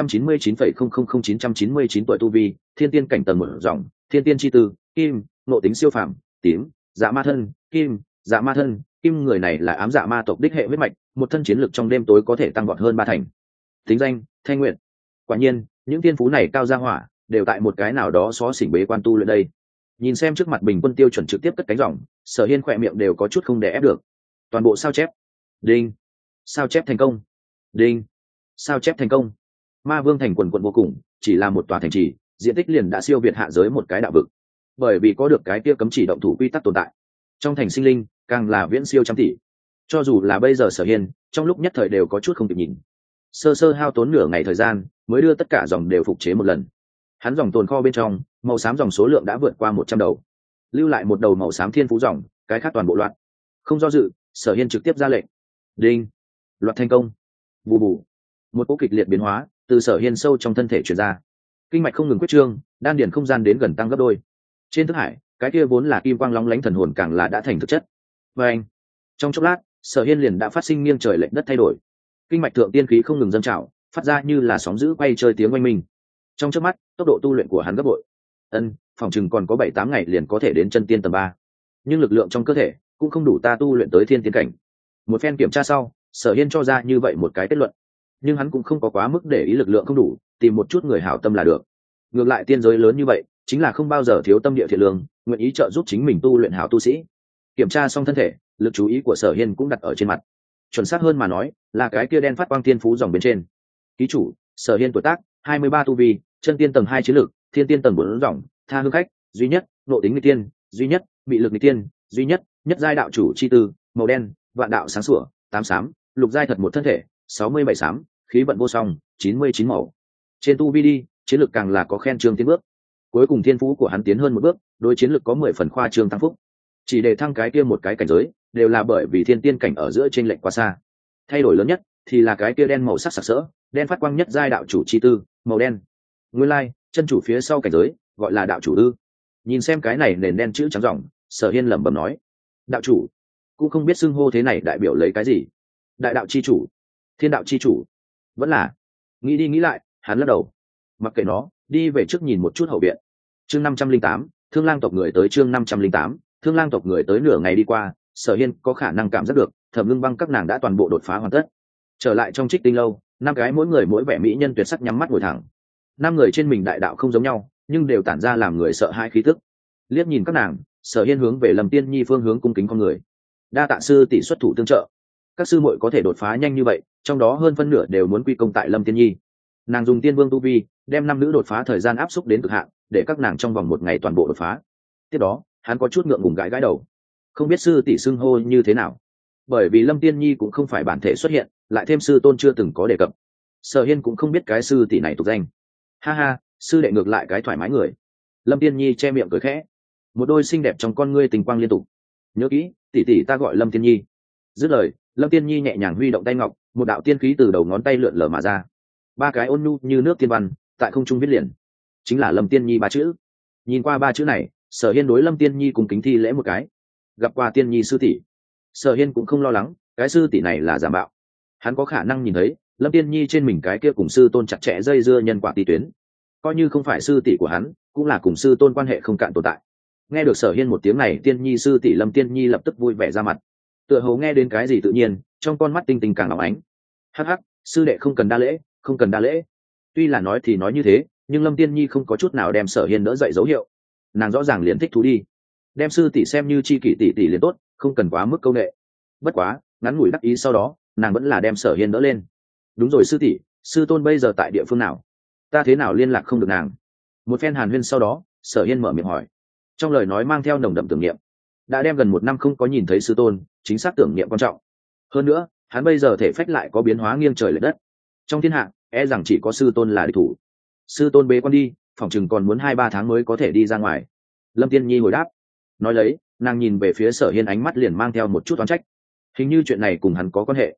199,000-999 tuổi, tu vi thiên tiên cảnh tầng 1 dòng, thiên tiên chi tư, kim, nộ tính siêu phàm, tím, dạ ma thân, kim, dạ ma thân, kim. Người này là ám dạ ma tộc đích hệ huyết mạch, một thân chiến lực trong đêm tối có thể tăng vọt hơn 3 thành. Tính danh: Thanh Nguyện. Quả nhiên những tiên phú này cao ra hỏa đều tại một cái nào đó xó xỉnh bế quan tu luyện đây. Nhìn xem trước mặt bình quân tiêu chuẩn trực tiếp cất cánh dòng, Sở Hiên khỏe miệng đều có chút không đè ép được. Toàn bộ sao chép. Đinh. Sao chép thành công. Đinh. Sao chép thành công. Ma Vương thành quần quận vô cùng, chỉ là một tòa thành trì, diện tích liền đã siêu việt hạ giới một cái đạo vực. Bởi vì có được cái kia cấm chỉ động thủ quy tắc tồn tại, trong thành sinh linh càng là viễn siêu trăm tỷ. Cho dù là bây giờ Sở Hiên trong lúc nhất thời đều có chút không kịp nhìn, sơ sơ hao tốn nửa ngày thời gian mới đưa tất cả dòng đều phục chế một lần. Hắn dòng tồn kho bên trong màu xám dòng số lượng đã vượt qua 100 đầu, lưu lại một đầu màu xám thiên phú dòng, cái khác toàn bộ loạt. Không do dự, Sở Hiên trực tiếp ra lệnh. Đinh. Loạt thành công. Bù bù. Một cỗ kịch liệt biến hóa từ Sở Hiên sâu trong thân thể truyền ra, kinh mạch không ngừng quyết trương, đan điền không gian đến gần tăng gấp đôi. Trên thức hải, cái kia vốn là kim quang lóng lánh thần hồn càng là đã thành thực chất. Và anh, trong chốc lát, Sở Hiên liền đã phát sinh nghiêng trời lệch đất thay đổi. Kinh mạch thượng tiên khí không ngừng dâng trào, phát ra như là sóng dữ quay chơi tiếng oanh minh. Trong chớp mắt, tốc độ tu luyện của hắn gấp bội. Phòng chừng còn có 7-8 ngày liền có thể đến chân tiên tầng 3. Nhưng lực lượng trong cơ thể cũng không đủ ta tu luyện tới thiên tiên cảnh. Một phen kiểm tra sau, Sở Hiên cho ra như vậy một cái kết luận. Nhưng hắn cũng không có quá mức để ý lực lượng không đủ, tìm một chút người hảo tâm là được. Ngược lại tiên giới lớn như vậy, chính là không bao giờ thiếu tâm địa thiện lương, nguyện ý trợ giúp chính mình tu luyện hảo tu sĩ. Kiểm tra xong thân thể, lực chú ý của Sở Hiên cũng đặt ở trên mặt. Chuẩn xác hơn mà nói, là cái kia đen phát quang thiên phú dòng bên trên. Ký chủ: Sở Hiên, tuổi tác 23, tu vi chân tiên tầng 2, chiến lực thiên tiên tầng 4 dòng, tha hương khách duy nhất, nộ tính nghịch tiên duy nhất, bị lực nghịch tiên duy nhất, nhất giai đạo chủ chi tư, màu đen, vạn đạo sáng sủa 8 xám, lục giai thật một thân thể 67 xám, khí vận vô song 99 màu. Trên tu vi đi, chiến lực càng là có khen trương tiến bước. Cuối cùng thiên phú của hắn tiến hơn một bước, đối chiến lực có 10 phần khoa trương tăng phúc. Chỉ để thăng cái kia một cái cảnh giới, đều là bởi vì thiên tiên cảnh ở giữa chênh lệch quá xa. Thay đổi lớn nhất thì là cái kia đen màu sắc sặc sỡ, đen phát quang nhất giai đạo chủ chi tư, màu đen. Nguyên lai, chân chủ phía sau cảnh giới gọi là đạo chủ ư? Nhìn xem cái này nền đen chữ trắng ròng, Sở Hiên lẩm bẩm nói: đạo chủ, cũng không biết xưng hô thế này đại biểu lấy cái gì. Đại đạo chi chủ, thiên đạo chi chủ, vẫn là. Nghĩ đi nghĩ lại, hắn lắc đầu. Mặc kệ nó, đi về trước nhìn một chút hậu viện. Chương 508, Thương Lang tộc người tới. Chương 508, Thương Lang tộc người tới. Nửa ngày đi qua, Sở Hiên có khả năng cảm giác được Thẩm Ngưng Băng các nàng đã toàn bộ đột phá hoàn tất. Trở lại trong Trích Tinh lâu, 5 cái mỗi người mỗi vẻ mỹ nhân tuyệt sắc nhắm mắt ngồi thẳng. 5 người trên mình đại đạo không giống nhau, nhưng đều tản ra làm người sợ hãi khí tức. Liếc nhìn các nàng, Sở Hiên hướng về Lâm Tiên Nhi phương hướng cung kính con người. Đa tạ sư tỷ xuất thủ tương trợ. Các sư muội có thể đột phá nhanh như vậy, trong đó hơn phân nửa đều muốn quy công tại Lâm Tiên Nhi. Nàng dùng tiên vương tu vi đem 5 nữ đột phá thời gian áp xúc đến cực hạn, để các nàng trong vòng 1 ngày toàn bộ đột phá. Tiếp đó, hắn có chút ngượng ngùng gãi đầu. Không biết sư tỷ xưng hô như thế nào? Bởi vì Lâm Tiên Nhi cũng không phải bản thể xuất hiện, lại thêm sư tôn chưa từng có đề cập. Sở Hiên cũng không biết cái sư tỷ này tục danh. Ha ha, sư đệ ngược lại cái thoải mái người. Lâm Tiên Nhi che miệng cười khẽ, một đôi xinh đẹp trong con ngươi tình quang liên tục. Nhớ kỹ, tỷ tỷ ta gọi Lâm Tiên Nhi. Dứt lời, Lâm Tiên Nhi nhẹ nhàng huy động tay ngọc, một đạo tiên khí từ đầu ngón tay lượn lờ mà ra. 3 cái ôn nhu như nước tiên văn tại không trung viết liền, chính là Lâm Tiên Nhi 3 chữ. Nhìn qua 3 chữ này, Sở Hiên đối Lâm Tiên Nhi cùng kính thi lễ một cái. Gặp qua Tiên Nhi sư tỷ. Sở Hiên cũng không lo lắng, cái sư tỷ này là giả mạo. Hắn có khả năng nhìn thấy Lâm Tiên Nhi trên mình cái kia cùng sư tôn chặt chẽ dây dưa nhân quả ti tuyến. Coi như không phải sư tỷ của hắn, cũng là cùng sư tôn quan hệ không cạn tồn tại. Nghe được Sở Hiên một tiếng này, Tiên Nhi sư tỷ Lâm Tiên Nhi lập tức vui vẻ ra mặt, tựa hồ nghe đến cái gì tự nhiên, trong con mắt tinh tinh càng óng ánh. Hắc hắc, sư đệ không cần đa lễ, không cần đa lễ. Tuy là nói thì nói như thế, nhưng Lâm Tiên Nhi không có chút nào đem Sở Hiên đỡ dậy dấu hiệu. Nàng rõ ràng liền thích thú đi, đem sư tỷ xem như chi kỷ tỷ tỷ liền tốt, không cần quá mức câu nệ. Bất quá ngắn ngủi đắc ý sau đó, nàng vẫn là đem Sở Hiên đỡ lên. Đúng rồi sư tỷ, sư tôn bây giờ tại địa phương nào? Ta thế nào liên lạc không được nàng? Một phen hàn huyên sau đó, Sở Hiên mở miệng hỏi, trong lời nói mang theo nồng đậm tưởng niệm. Đã đem gần 1 năm không có nhìn thấy sư tôn, chính xác tưởng niệm quan trọng. Hơn nữa, hắn bây giờ thể phách lại có biến hóa nghiêng trời lệch đất. Trong thiên hạ, e rằng chỉ có sư tôn là địch thủ. Sư tôn bế quan đi, phòng chừng còn muốn 2-3 tháng mới có thể đi ra ngoài. Lâm Tiên Nhi hồi đáp. Nói lấy, nàng nhìn về phía Sở Hiên, ánh mắt liền mang theo một chút oán trách. Hình như chuyện này cùng hắn có quan hệ.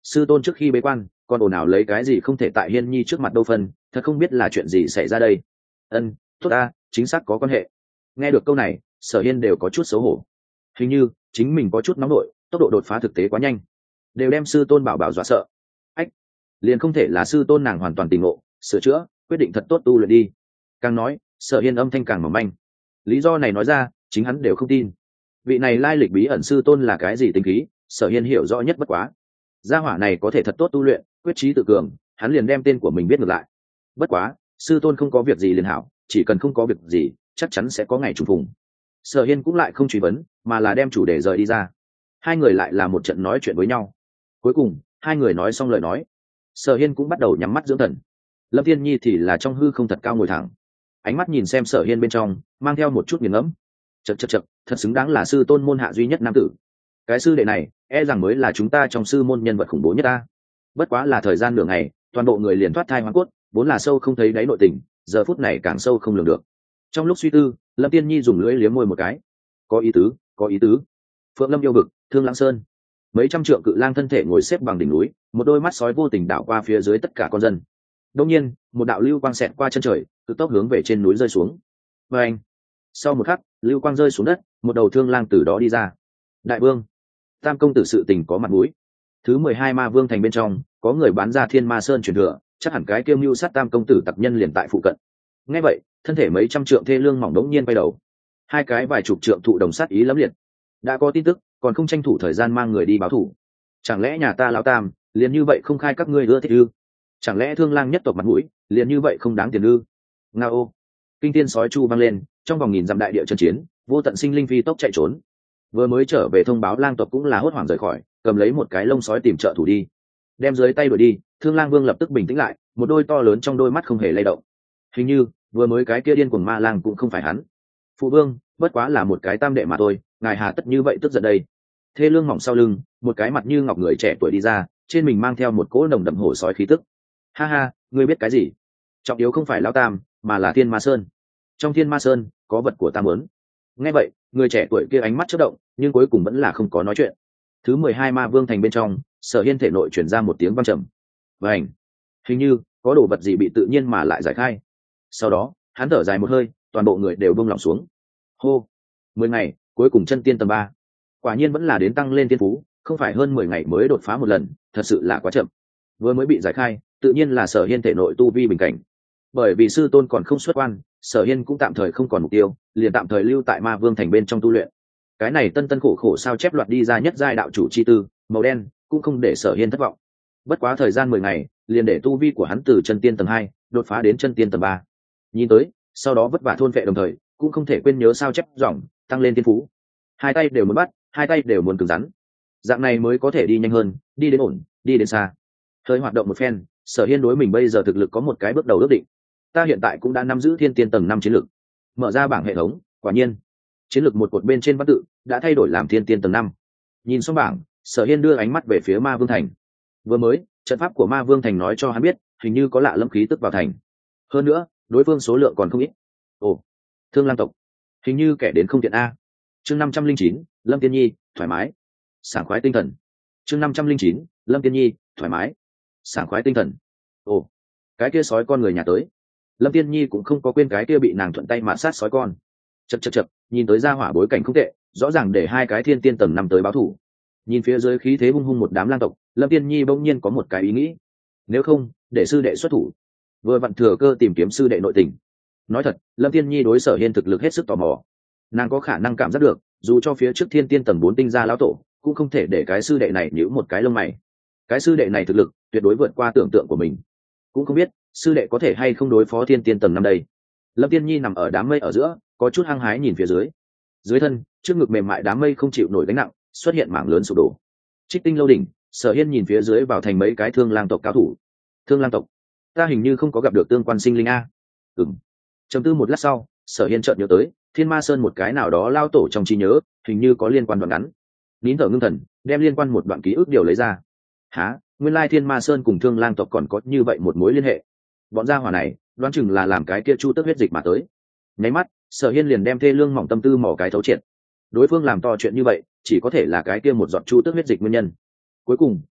sư tôn trước khi bế quan còn ồn ào lấy cái gì không thể tại hiên nhi trước mặt đâu phân, thật không biết là chuyện gì xảy ra đây. Ân, tốt ta, chính xác có quan hệ. Nghe được câu này, Sở Hiên đều có chút xấu hổ. Hình như chính mình có chút nóng nổi, tốc độ đột phá thực tế quá nhanh, đều đem sư tôn bảo bảo dọa sợ. Ách, liền không thể là sư tôn nàng hoàn toàn tỉnh ngộ, sửa chữa, quyết định thật tốt tu luyện đi. Càng nói, Sở Hiên âm thanh càng mỏng manh. Lý do này nói ra, chính hắn đều không tin. Vị này lai lịch bí ẩn sư tôn là cái gì tính khí, Sở Hiên hiểu rõ nhất bất quá. Gia hỏa này có thể thật tốt tu luyện, quyết chí tự cường, hắn liền đem tên của mình viết ngược lại. Bất quá, sư tôn không có việc gì liền hảo, chỉ cần không có việc gì, chắc chắn sẽ có ngày trùng phùng. Sở Hiên cũng lại không truy vấn, mà là đem chủ đề rời đi ra. Hai người lại là một trận nói chuyện với nhau. Cuối cùng, hai người nói xong lời nói, Sở Hiên cũng bắt đầu nhắm mắt dưỡng thần. Lâm Thiên Nhi thì là trong hư không thật cao ngồi thẳng, ánh mắt nhìn xem Sở Hiên bên trong, mang theo một chút nghiền ngẫm. Chậc chậc chậc, thật xứng đáng là sư tôn môn hạ duy nhất nam tử. Cái sư đệ này, e rằng mới là chúng ta trong sư môn nhân vật khủng bố nhất ta. Bất quá là thời gian nửa ngày, toàn bộ người liền thoát thai hóa cốt, vốn là sâu không thấy đáy nội tình, giờ phút này càng sâu không lường được. Trong lúc suy tư, Lâm Tiên Nhi dùng lưỡi liếm môi một cái. Có ý tứ, có ý tứ. Phượng Lâm yêu vực, Thương Lãng Sơn. Mấy trăm trượng cự lang thân thể ngồi xếp bằng đỉnh núi, một đôi mắt sói vô tình đảo qua phía dưới tất cả con dân. Đột nhiên, một đạo lưu quang xẹt qua chân trời, cực tốc hướng về trên núi rơi xuống. Và anh, sau một khắc, lưu quang rơi xuống đất, một đầu thương lang từ đó đi ra. Đại vương, Tam công tử sự tình có mặt mũi. Thứ 12 ma vương thành bên trong, có người bán ra Thiên Ma Sơn truyền thừa, chắc hẳn cái kiêm mưu sát Tam công tử tặc nhân liền tại phụ cận. Nghe vậy, thân thể mấy trăm trượng thê lương mỏng đống nhiên bay đầu. Hai cái vài chục trượng thụ đồng sát ý lắm liệt. Đã có tin tức, còn không tranh thủ thời gian mang người đi báo thủ. Chẳng lẽ nhà ta lão Tam liền như vậy không khai các ngươi ưa thích ư? Chẳng lẽ Thương Lang nhất tộc mặt mũi liền như vậy không đáng tiền ư? Ngao! Kinh thiên sói chu vang lên, trong vòng nghìn dặm đại địa chân chiến, vô tận sinh linh phi tốc chạy trốn. Vừa mới trở về thông báo lang tộc cũng là hốt hoảng rời khỏi, cầm lấy một cái lông sói tìm trợ thủ đi. Đem dưới tay đuổi đi, Thương Lang Vương lập tức bình tĩnh lại, một đôi to lớn trong đôi mắt không hề lay động. Hình như vừa mới cái kia điên cuồng ma lang cũng không phải hắn. Phụ vương, bất quá là một cái tam đệ mà thôi, ngài hà tất như vậy tức giận đây. Thê lương mỏng sau lưng, một cái mặt như ngọc người trẻ tuổi đi ra, trên mình mang theo một cỗ nồng đậm hổ sói khí tức. Ha ha, ngươi biết cái gì? Trọng yếu không phải lão Tam, mà là Thiên Ma Sơn. Trong Thiên Ma Sơn có vật của ta muốn. Nghe vậy, người trẻ tuổi kia ánh mắt chớp động, nhưng cuối cùng vẫn là không có nói chuyện. Thứ 12 ma vương thành bên trong, Sở Hiên thể nội truyền ra một tiếng vang trầm. Vành, hình như có đồ vật gì bị tự nhiên mà lại giải khai. Sau đó, hắn thở dài một hơi, toàn bộ người đều buông lỏng xuống. Hô, 10 ngày, cuối cùng chân tiên tầng 3. Quả nhiên vẫn là đến tăng lên tiên phú, không phải hơn 10 ngày mới đột phá một lần, thật sự là quá chậm. Vừa mới bị giải khai, tự nhiên là Sở Hiên thể nội tu vi bình cảnh. Bởi vì sư tôn còn không xuất quan, Sở Hiên cũng tạm thời không còn mục tiêu, liền tạm thời lưu tại ma vương thành bên trong tu luyện. Cái này tân tân khổ khổ sao chép loạt đi ra nhất giai đạo chủ chi tư, màu đen, cũng không để Sở Hiên thất vọng. Bất quá thời gian 10 ngày, liền để tu vi của hắn từ chân tiên tầng 2 đột phá đến chân tiên tầng 3. Nhìn tới, sau đó vất vả thôn vệ đồng thời, cũng không thể quên nhớ sao chép dòng, tăng lên tiên phú. Hai tay đều muốn bắt, hai tay đều muốn cứng rắn. Dạng này mới có thể đi nhanh hơn, đi đến ổn, đi đến xa. Hơi hoạt động một phen, Sở Hiên đối mình bây giờ thực lực có một cái bước đầu ước định. Ta hiện tại cũng đã nắm giữ thiên tiên tầng 5 chiến lực. Mở ra bảng hệ thống, quả nhiên, chiến lực một cột bên trên văn tự đã thay đổi làm thiên tiên tầng 5. Nhìn xong bảng, Sở Hiên đưa ánh mắt về phía Ma Vương thành. Vừa mới, trận pháp của Ma Vương thành nói cho hắn biết, hình như có lạ lâm khí tức vào thành. Hơn nữa, đối phương số lượng còn không ít. Ồ, Thương Lang tộc, hình như kẻ đến không tiện a. Chương 509, Lâm Tiên Nhi, thoải mái, sảng khoái tinh thần. Chương 509, Lâm Tiên Nhi, thoải mái, sảng khoái tinh thần. Ồ, cái kia sói con người nhà tới. Lâm Tiên Nhi cũng không có quên cái kia bị nàng thuận tay mạt sát sói con. Chậc, nhìn tới gia hỏa bối cảnh không tệ, rõ ràng để hai cái thiên tiên tầng 5 tới báo thủ. Nhìn phía dưới khí thế hung hung một đám lang tộc, Lâm Tiên Nhi bỗng nhiên có một cái ý nghĩ. Nếu không, để sư đệ xuất thủ. Vừa vặn thừa cơ tìm kiếm sư đệ nội tình. Nói thật, Lâm Tiên Nhi đối Sở Hiên thực lực hết sức tò mò. Nàng có khả năng cảm giác được, dù cho phía trước thiên tiên tầng 4 tinh ra lão tổ, cũng không thể để cái sư đệ này nhíu một cái lông mày. Cái sư đệ này thực lực tuyệt đối vượt qua tưởng tượng của mình. Cũng không biết sư đệ có thể hay không đối phó thiên tiên tầng 5 đây. Lâm Tiên Nhi nằm ở đám mây ở giữa, có chút hăng hái nhìn phía dưới. Dưới thân, trước ngực mềm mại đám mây không chịu nổi gánh nặng, xuất hiện mảng lớn sụp đổ. Trích Tinh lâu đỉnh, Sở Hiên nhìn phía dưới vào thành mấy cái Thương Lang tộc cao thủ. Thương Lang tộc, ta hình như không có gặp được tương quan sinh linh a. Trầm tư một lát sau, Sở Hiên chợt nhớ tới Thiên Ma Sơn một cái nào đó lao tổ trong trí nhớ, hình như có liên quan đoạn ngắn. Nín thở ngưng thần, đem liên quan một đoạn ký ức điều lấy ra. Hả, nguyên lai Thiên Ma Sơn cùng Thương Lang tộc còn có như vậy một mối liên hệ. Bọn gia hỏa này, đoán chừng là làm cái kia chu tức huyết dịch mà tới. Nháy mắt, Sở Hiên liền đem thê lương mỏng tâm tư mò cái thấu triệt. Đối phương làm to chuyện như vậy, chỉ có thể là cái kia một giọt chu tức huyết dịch nguyên nhân. Cuối cùng,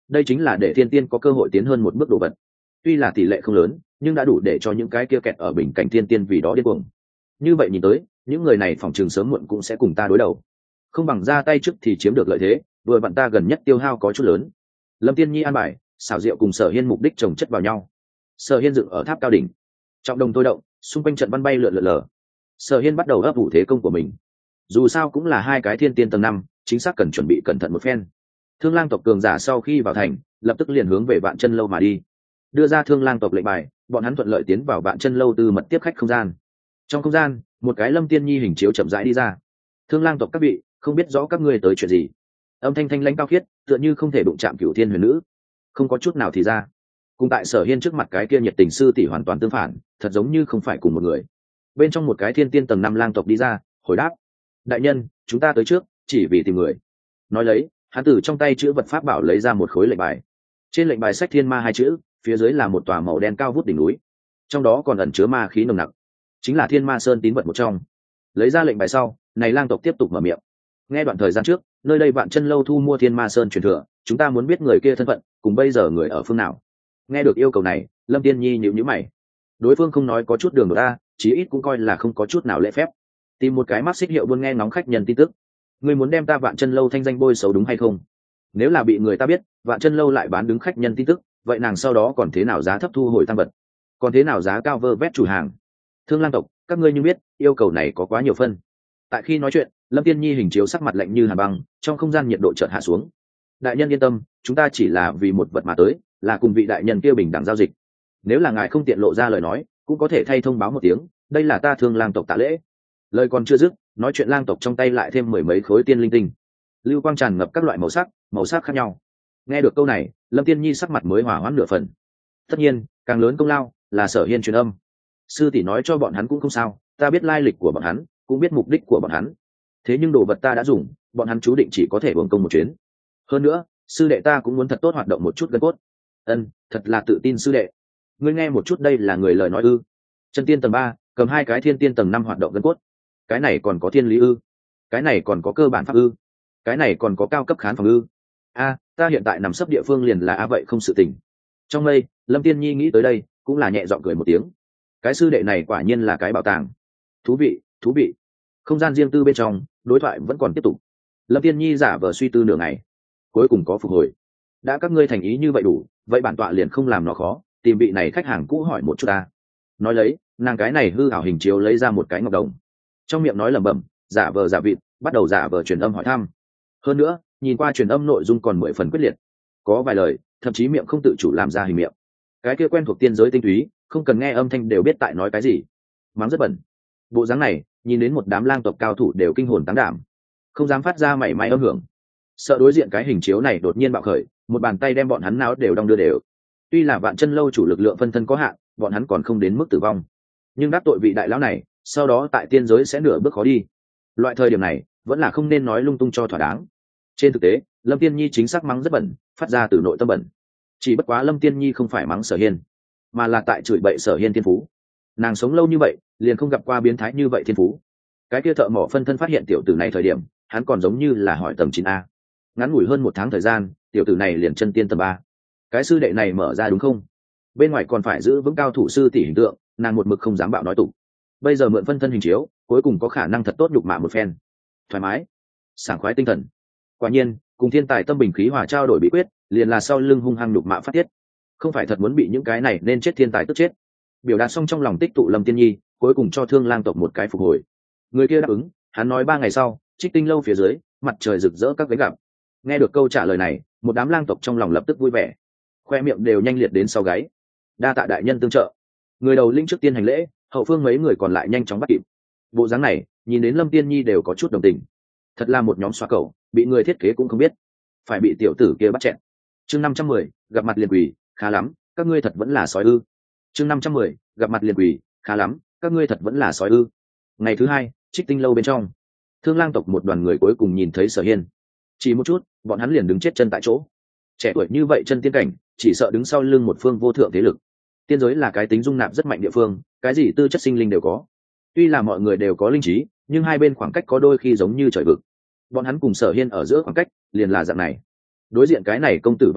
đây chính là để thiên tiên có cơ hội tiến hơn một bước đồ vật. Tuy là tỷ lệ không lớn, nhưng đã đủ để cho những cái kia kẹt ở bình cảnh thiên tiên vì đó điên cuồng. Như vậy nhìn tới, những người này phỏng chừng sớm muộn cũng sẽ cùng ta đối đầu. Không bằng ra tay trước thì chiếm được lợi thế, vừa vặn ta gần nhất tiêu hao có chút lớn. Lâm Tiên Nhi an bài, xảo diệu cùng Sở Hiên mục đích chồng chất vào nhau. Sở Hiên dựng ở tháp cao đỉnh, trọng đồng tôi động, xung quanh trận văn bay lượn lờ lờ. Sở Hiên bắt đầu ấp ủ thế công của mình. Dù sao cũng là hai cái thiên tiên tầng 5, chính xác cần chuẩn bị cẩn thận một phen. Thương Lang tộc cường giả sau khi vào thành, lập tức liền hướng về Vạn Chân lâu mà đi. Đưa ra Thương Lang tộc lệnh bài, bọn hắn thuận lợi tiến vào Vạn Chân lâu tư mật tiếp khách không gian. Trong không gian, một cái Lâm Tiên Nhi hình chiếu chậm rãi đi ra. Thương Lang tộc các vị, không biết rõ các ngươi tới chuyện gì. Âm thanh thanh lãnh cao khiết, tựa như không thể đụng chạm Cửu Thiên huyền nữ. Không có chút nào thì ra. Cùng tại Sở Hiên trước mặt cái kia nhiệt tình sư tỷ hoàn toàn tương phản, thật giống như không phải cùng một người. Bên trong một cái thiên tiên tầng 5 lang tộc đi ra, hồi đáp: đại nhân, chúng ta tới trước, chỉ vì tìm người. Nói lấy, hắn từ trong tay chữ vật pháp bảo lấy ra một khối lệnh bài. Trên lệnh bài sách thiên ma hai chữ, phía dưới là một tòa màu đen cao vút đỉnh núi, trong đó còn ẩn chứa ma khí nồng nặc, chính là thiên ma sơn tín vật một trong. Lấy ra lệnh bài sau, này lang tộc tiếp tục mở miệng: nghe đoạn thời gian trước, nơi đây Vạn Chân lâu thu mua thiên ma sơn truyền thừa, chúng ta muốn biết người kia thân phận, cùng bây giờ người ở phương nào. Nghe được yêu cầu này, Lâm Tiên Nhi nhíu nhíu mày. Đối phương không nói có chút đường đột ta, chí ít cũng coi là không có chút nào lễ phép. Tìm một cái mắt xích hiệu buôn nghe ngóng khách nhân tin tức. Ngươi muốn đem ta Vạn Chân lâu thanh danh bôi xấu đúng hay không? Nếu là bị người ta biết, Vạn Chân lâu lại bán đứng khách nhân tin tức, vậy nàng sau đó còn thế nào giá thấp thu hồi tăng vật, còn thế nào giá cao vơ vét chủ hàng. Thương Lang tộc, các ngươi như biết, yêu cầu này có quá nhiều phân. Tại khi nói chuyện, Lâm Tiên Nhi hình chiếu sắc mặt lạnh như hàn băng, trong không gian nhiệt độ chợt hạ xuống. Đại nhân yên tâm, chúng ta chỉ là vì một vật mà tới, là cùng vị đại nhân kia bình đẳng giao dịch. Nếu là ngài không tiện lộ ra lời nói, cũng có thể thay thông báo một tiếng, đây là ta Thương Lang tộc tạ lễ. Lời còn chưa dứt, nói chuyện lang tộc trong tay lại thêm mười mấy khối tiên linh tinh, lưu quang tràn ngập các loại màu sắc khác nhau. Nghe được câu này, Lâm Tiên Nhi sắc mặt mới hòa hoãn nửa phần. Tất nhiên, càng lớn công lao là Sở Hiên truyền âm. Sư tỷ nói cho bọn hắn cũng không sao, ta biết lai lịch của bọn hắn, cũng biết mục đích của bọn hắn. Thế nhưng đồ vật ta đã dùng, bọn hắn chú định chỉ có thể uổng công một chuyến. Hơn nữa, sư đệ ta cũng muốn thật tốt hoạt động một chút gân cốt. Ân, thật là tự tin sư đệ. Ngươi nghe một chút, đây là người lời nói ư? Chân tiên tầng 3, cầm hai cái thiên tiên tầng 5 hoạt động gân cốt. Cái này còn có thiên lý ư? Cái này còn có cơ bản pháp ư? Cái này còn có cao cấp khán phòng ư? A, ta hiện tại nằm sấp địa phương liền là a vậy không sự tình. Trong mây, Lâm Tiên Nhi nghĩ tới đây, cũng là nhẹ giọng cười một tiếng. Cái sư đệ này quả nhiên là cái bảo tàng. Thú vị, thú vị. Không gian riêng tư bên trong, đối thoại vẫn còn tiếp tục. Lâm Tiên Nhi giả vờ suy tư nửa ngày, cuối cùng có phục hồi. Đã các ngươi thành ý như vậy đủ, vậy bản tọa liền không làm nó khó, tìm vị này khách hàng cũ hỏi một chút ta. Nói lấy, nàng cái này hư ảo hình chiếu lấy ra một cái ngọc đồng, trong miệng nói lẩm bẩm, giả vờ giả vịt, bắt đầu giả vờ truyền âm hỏi thăm. Hơn nữa, nhìn qua truyền âm nội dung còn 10 phần quyết liệt, có vài lời thậm chí miệng không tự chủ làm ra hình miệng. Cái kia quen thuộc tiên giới tinh túy, không cần nghe âm thanh đều biết tại nói cái gì. Mắng rất bẩn. Bộ dáng này, nhìn đến một đám lang tộc cao thủ đều kinh hồn táng đảm, không dám phát ra mảy may âm hưởng, sợ đối diện cái hình chiếu này đột nhiên bạo khởi, một bàn tay đem bọn hắn náo đều đong đưa đều. Tuy là Vạn Chân lâu chủ lực lượng phân thân có hạn, bọn hắn còn không đến mức tử vong, nhưng đắc tội vị đại lão này, sau đó tại tiên giới sẽ nửa bước khó đi. Loại thời điểm này vẫn là không nên nói lung tung cho thỏa đáng. Trên thực tế, Lâm Tiên Nhi chính xác mắng rất bẩn, phát ra từ nội tâm bẩn. Chỉ bất quá Lâm Tiên Nhi không phải mắng Sở Hiên, mà là tại chửi bậy Sở Hiên thiên phú. Nàng sống lâu như vậy, liền không gặp qua biến thái như vậy thiên phú. Cái kia thợ mỏ phân thân phát hiện tiểu tử này thời điểm, hắn còn giống như là hỏi tầng 9A. Ngắn ngủi hơn 1 tháng thời gian, tiểu tử này liền chân tiên tầng 3. Cái sư đệ này mở ra đúng không? Bên ngoài còn phải giữ vững cao thủ sư tỷ hình tượng, nàng một mực không dám bạo nói tục. Bây giờ mượn phân thân hình chiếu, cuối cùng có khả năng thật tốt nhục mạ một phen. Thoải mái, sảng khoái tinh thần. Quả nhiên, cùng thiên tài tâm bình khí hòa trao đổi bí quyết, liền là sau lưng hung hăng nhục mạ phát tiết. Không phải thật muốn bị những cái này nên chết thiên tài tức chết. Biểu đạt xong trong lòng tích tụ Lâm Tiên Nhi, cuối cùng cho Thương Lang tộc một cái phục hồi. Người kia đáp ứng, hắn nói 3 ngày sau, Trích Tinh lâu phía dưới, mặt trời rực rỡ các vế gặp. Nghe được câu trả lời này, một đám lang tộc trong lòng lập tức vui vẻ, khoe miệng đều nhanh liệt đến sau gáy. Đa tạ đại nhân tương trợ. Người đầu linh trước tiên hành lễ, hậu phương mấy người còn lại nhanh chóng bắt kịp. Bộ dáng này, nhìn đến Lâm Tiên Nhi đều có chút đồng tình. Thật là một nhóm xóa cẩu, bị người thiết kế cũng không biết, phải bị tiểu tử kia bắt chẹn. Chương 510, gặp mặt liền quỳ, khá lắm, các ngươi thật vẫn là sói ư? Chương 510, gặp mặt liền quỳ, khá lắm, các ngươi thật vẫn là sói ư? Ngày thứ 2, Trích Tinh lâu bên trong, Thương Lang tộc một đoàn người cuối cùng nhìn thấy Sở Hiên. Chỉ một chút, bọn hắn liền đứng chết chân tại chỗ. Trẻ tuổi như vậy chân tiên cảnh, chỉ sợ đứng sau lưng một phương vô thượng thế lực. Tiên giới là cái tính dung nạp rất mạnh địa phương, cái gì tư chất sinh linh đều có. Tuy là mọi người đều có linh trí, nhưng hai bên khoảng cách có đôi khi giống như trời vực. Bọn hắn cùng Sở Hiên ở giữa khoảng cách liền là dạng này. Đối diện cái này công tử văn nhã,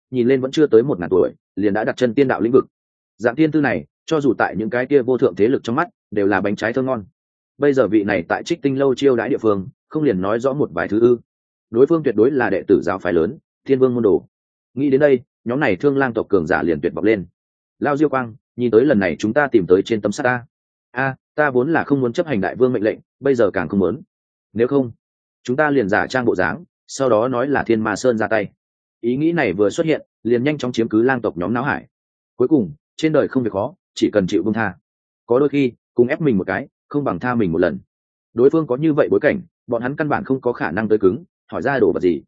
nhìn lên vẫn chưa tới 1000 tuổi liền đã đặt chân tiên đạo lĩnh vực. Dạng thiên tư này cho dù tại những cái kia vô thượng thế lực trong mắt đều là bánh trái thơ ngon. Bây giờ vị này tại Trích Tinh lâu chiêu đãi địa phương, không liền nói rõ một vài thứ ư? Đối phương tuyệt đối là đệ tử giáo phái lớn, Thiên Vương môn đồ. Nghĩ đến đây, nhóm này Thương Lang tộc cường giả liền tuyệt vọng lên. Lao Diêu Quang, nhìn tới lần này chúng ta tìm tới trên tấm sắt ta. Ta vốn là không muốn chấp hành đại vương mệnh lệnh, bây giờ càng không muốn. Nếu không, chúng ta liền giả trang bộ dáng, sau đó nói là Thiên Ma Sơn ra tay. Ý nghĩ này vừa xuất hiện, liền nhanh chóng chiếm cứ Lang tộc nhóm não hải. Cuối cùng, trên đời không việc khó, chỉ cần chịu buông tha. Có đôi khi, cùng ép mình một cái, không bằng tha mình một lần. Đối phương có như vậy bối cảnh, bọn hắn căn bản không có khả năng tới cứng, hỏi ra đồ vật gì.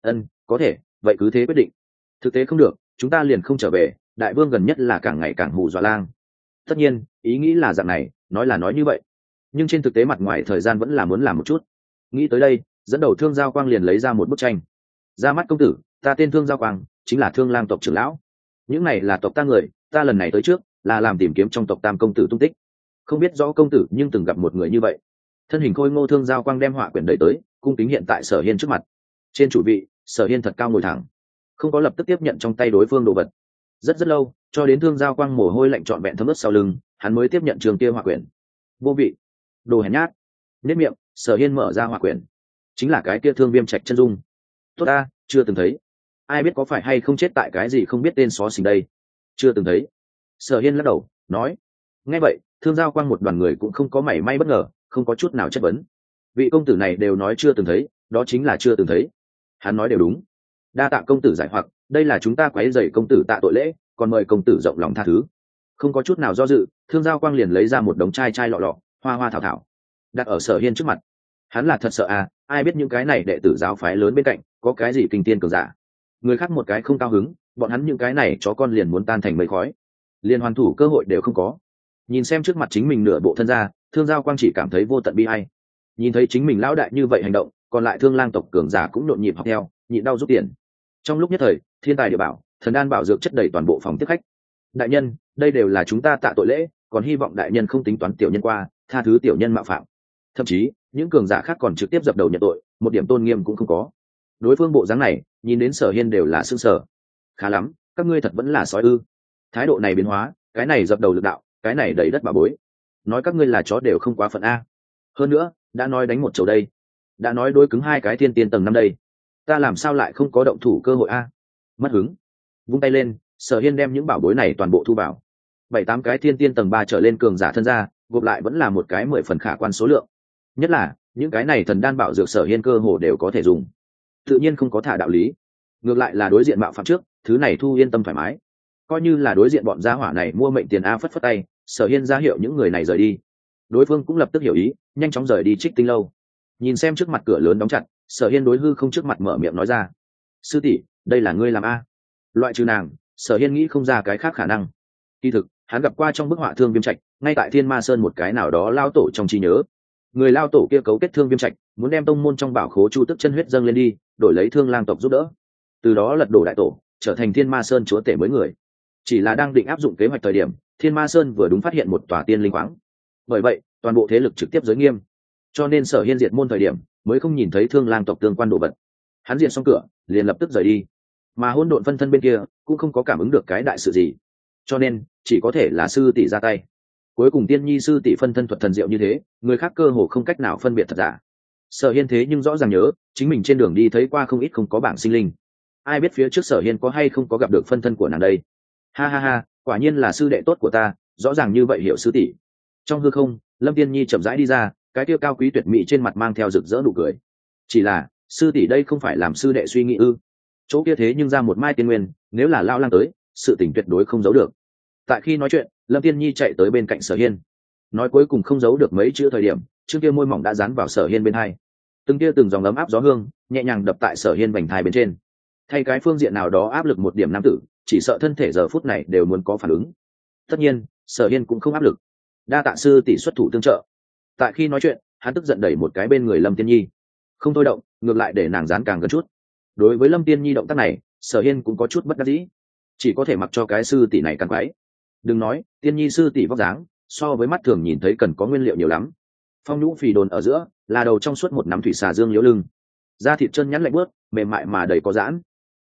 Có thể, vậy cứ thế quyết định. Thực tế không được, chúng ta liền không trở về, đại vương gần nhất là càng ngày càng hù dọa lang. Tất nhiên, ý nghĩ là dạng này, nói là nói như vậy, nhưng trên thực tế mặt ngoài thời gian vẫn là muốn làm một chút. Nghĩ tới đây, dẫn đầu Thương Giao Quang liền lấy ra một bức tranh. Ra mắt công tử, ta tên Thương Giao Quang, chính là Thương Lang tộc trưởng lão. Những này là tộc ta người, ta lần này tới trước là làm tìm kiếm trong tộc Tam công tử tung tích. Không biết rõ công tử nhưng từng gặp một người như vậy. Thân hình khôi ngô Thương Giao Quang đem họa quyển đẩy tới, cung kính hiện tại Sở Hiên trước mặt. Trên chủ vị, Sở Hiên thật cao ngồi thẳng, không có lập tức tiếp nhận trong tay đối phương đồ vật. Rất lâu, cho đến Thương Giao Quang mồ hôi lạnh trọn vẹn thấm ướt sau lưng, hắn mới tiếp nhận trường kia họa quyển. Vô vị, đồ hèn nhát. Nét miệng, Sở Hiên mở ra họa quyển, chính là cái kia Thương Viêm Trạch chân dung. Tốt ta, chưa từng thấy. Ai biết có phải hay không chết tại cái gì không biết tên xó xỉnh đây. Chưa từng thấy. Sở Hiên lắc đầu, nói. Nghe vậy, Thương Giao Quang một đoàn người cũng không có mảy may bất ngờ, không có chút nào chất vấn. Vị công tử này đều nói chưa từng thấy, đó chính là chưa từng thấy. Hắn nói đều đúng. Đa tạ công tử giải hoặc, đây là chúng ta quấy rầy công tử tạ tội lễ, còn mời công tử rộng lòng tha thứ. Không có chút nào do dự, Thương Giao Quang liền lấy ra một đống chai lọ lọ, hoa hoa thảo thảo, đặt ở Sở Hiên trước mặt. Hắn là thật sợ ai biết những cái này đệ tử giáo phái lớn bên cạnh có cái gì kinh tiên cường giả. Người khác một cái không cao hứng, bọn hắn những cái này chó con liền muốn tan thành mây khói, liền hoàn thủ cơ hội đều không có. Nhìn xem trước mặt chính mình nửa bộ thân ra, Thương Giao Quang chỉ cảm thấy vô tận bi ai. Nhìn thấy chính mình lão đại như vậy hành động, còn lại Thương Lang tộc cường giả cũng nhộn nhịp học theo, nhịn đau rút tiền. Trong lúc nhất thời, thiên tài địa bảo, thần đan bảo dược chất đầy toàn bộ phòng tiếp khách. Đại nhân, đây đều là chúng ta tạ tội lễ, còn hy vọng đại nhân không tính toán tiểu nhân qua, tha thứ tiểu nhân mạo phạm. Thậm chí, những cường giả khác còn trực tiếp dập đầu nhận tội, một điểm tôn nghiêm cũng không có. Đối phương bộ dáng này, nhìn đến Sở Hiên đều là sững sờ. Khá lắm, các ngươi thật vẫn là sói ư? Thái độ này biến hóa, cái này dập đầu lực đạo, cái này đầy đất bà bối. Nói các ngươi là chó đều không quá phận a. Hơn nữa, đã nói đánh một chầu đây, đã nói đối cứng hai cái thiên tiên tầng 5 đây, ta làm sao lại không có động thủ cơ hội a? Mất hứng. Vung tay lên, Sở Hiên đem những bảo bối này toàn bộ thu vào. 7-8 cái thiên tiên tầng 3 trở lên cường giả thân ra, gộp lại vẫn là một cái 10 phần khả quan số lượng. Nhất là những cái này thần đan bảo dược Sở Hiên cơ hồ đều có thể dùng, tự nhiên không có thả đạo lý. Ngược lại là đối diện mạo phạm trước, thứ này thu yên tâm thoải mái. Coi như là đối diện bọn gia hỏa này mua mệnh tiền a, phất phất tay, Sở Hiên ra hiệu những người này rời đi. Đối phương cũng lập tức hiểu ý, nhanh chóng rời đi Trích Tinh lâu. Nhìn xem trước mặt cửa lớn đóng chặt, Sở Hiên đối hư không trước mặt mở miệng nói ra: sư tỷ, đây là ngươi làm a? Loại trừ nàng, Sở Hiên nghĩ không ra cái khác khả năng. Kỳ thực, hắn gặp qua trong bức họa Thương Viêm Trạch, ngay tại Thiên Ma Sơn một cái nào đó lao tổ trong trí nhớ. Người lao tổ kia cấu kết Thương Viêm Trạch, muốn đem tông môn trong bảo khố chu tức chân huyết dâng lên đi, đổi lấy Thương Lang tộc giúp đỡ, từ đó lật đổ đại tổ, trở thành Thiên Ma Sơn chúa tể mới người. Chỉ là đang định áp dụng kế hoạch thời điểm, Thiên Ma Sơn vừa đúng phát hiện một tòa tiên linh khoáng. Bởi vậy, toàn bộ thế lực trực tiếp giới nghiêm. Cho nên Sở Hiên diệt môn thời điểm, mới không nhìn thấy Thương Lang tộc tương quan đồ vật. Hắn diệt xong cửa, liền lập tức rời đi. Mà hỗn độn phân thân bên kia cũng không có cảm ứng được cái đại sự gì, cho nên chỉ có thể là sư tỷ ra tay. Cuối cùng Tiên Nhi sư tỷ phân thân thuật thần diệu như thế, người khác cơ hồ không cách nào phân biệt thật giả. Sở Hiên thế nhưng rõ ràng nhớ, chính mình trên đường đi thấy qua không ít không có bảng sinh linh. Ai biết phía trước Sở Hiên có hay không có gặp được phân thân của nàng đây? Ha ha ha, quả nhiên là sư đệ tốt của ta, rõ ràng như vậy hiểu sư tỷ. Trong hư không, Lâm Tiên Nhi chậm rãi đi ra, cái tiêu cao quý tuyệt mỹ trên mặt mang theo rực rỡ nụ cười. Chỉ là, sư tỷ đây không phải làm sư đệ suy nghĩ ư? Chỗ kia thế nhưng ra một mai tiên nguyên, nếu là lao lang tới, sự tình tuyệt đối không giấu được. Tại khi nói chuyện, Lâm Tiên Nhi chạy tới bên cạnh Sở Hiên, nói cuối cùng không giấu được mấy chữ thời điểm, chương kia môi mỏng đã dán vào Sở Hiên bên hai, từng dòng ấm áp gió hương nhẹ nhàng đập tại Sở Hiên vành thai bên trên. Thay cái phương diện nào đó áp lực một điểm nam tử, chỉ sợ thân thể giờ phút này đều muốn có phản ứng. Tất nhiên, Sở Hiên cũng không áp lực, đa tạ sư tỷ xuất thủ tương trợ. Tại khi nói chuyện, hắn tức giận đẩy một cái bên người Lâm Tiên Nhi, không thôi động, ngược lại để nàng dán càng gần chút. Đối với Lâm Tiên Nhi động tác này, Sở Hiên cũng có chút bất đắc dĩ, chỉ có thể mặc cho cái sư tỷ này càng quái. Đừng nói, Tiên Nhi sư tỷ vóc dáng so với mắt thường nhìn thấy cần có nguyên liệu nhiều lắm. Phong nhũ phì đồn ở giữa là đầu trong suốt một nắm thủy xà dương liễu lưng, da thịt chân nhắn lạnh bớt, mềm mại mà đầy có giãn.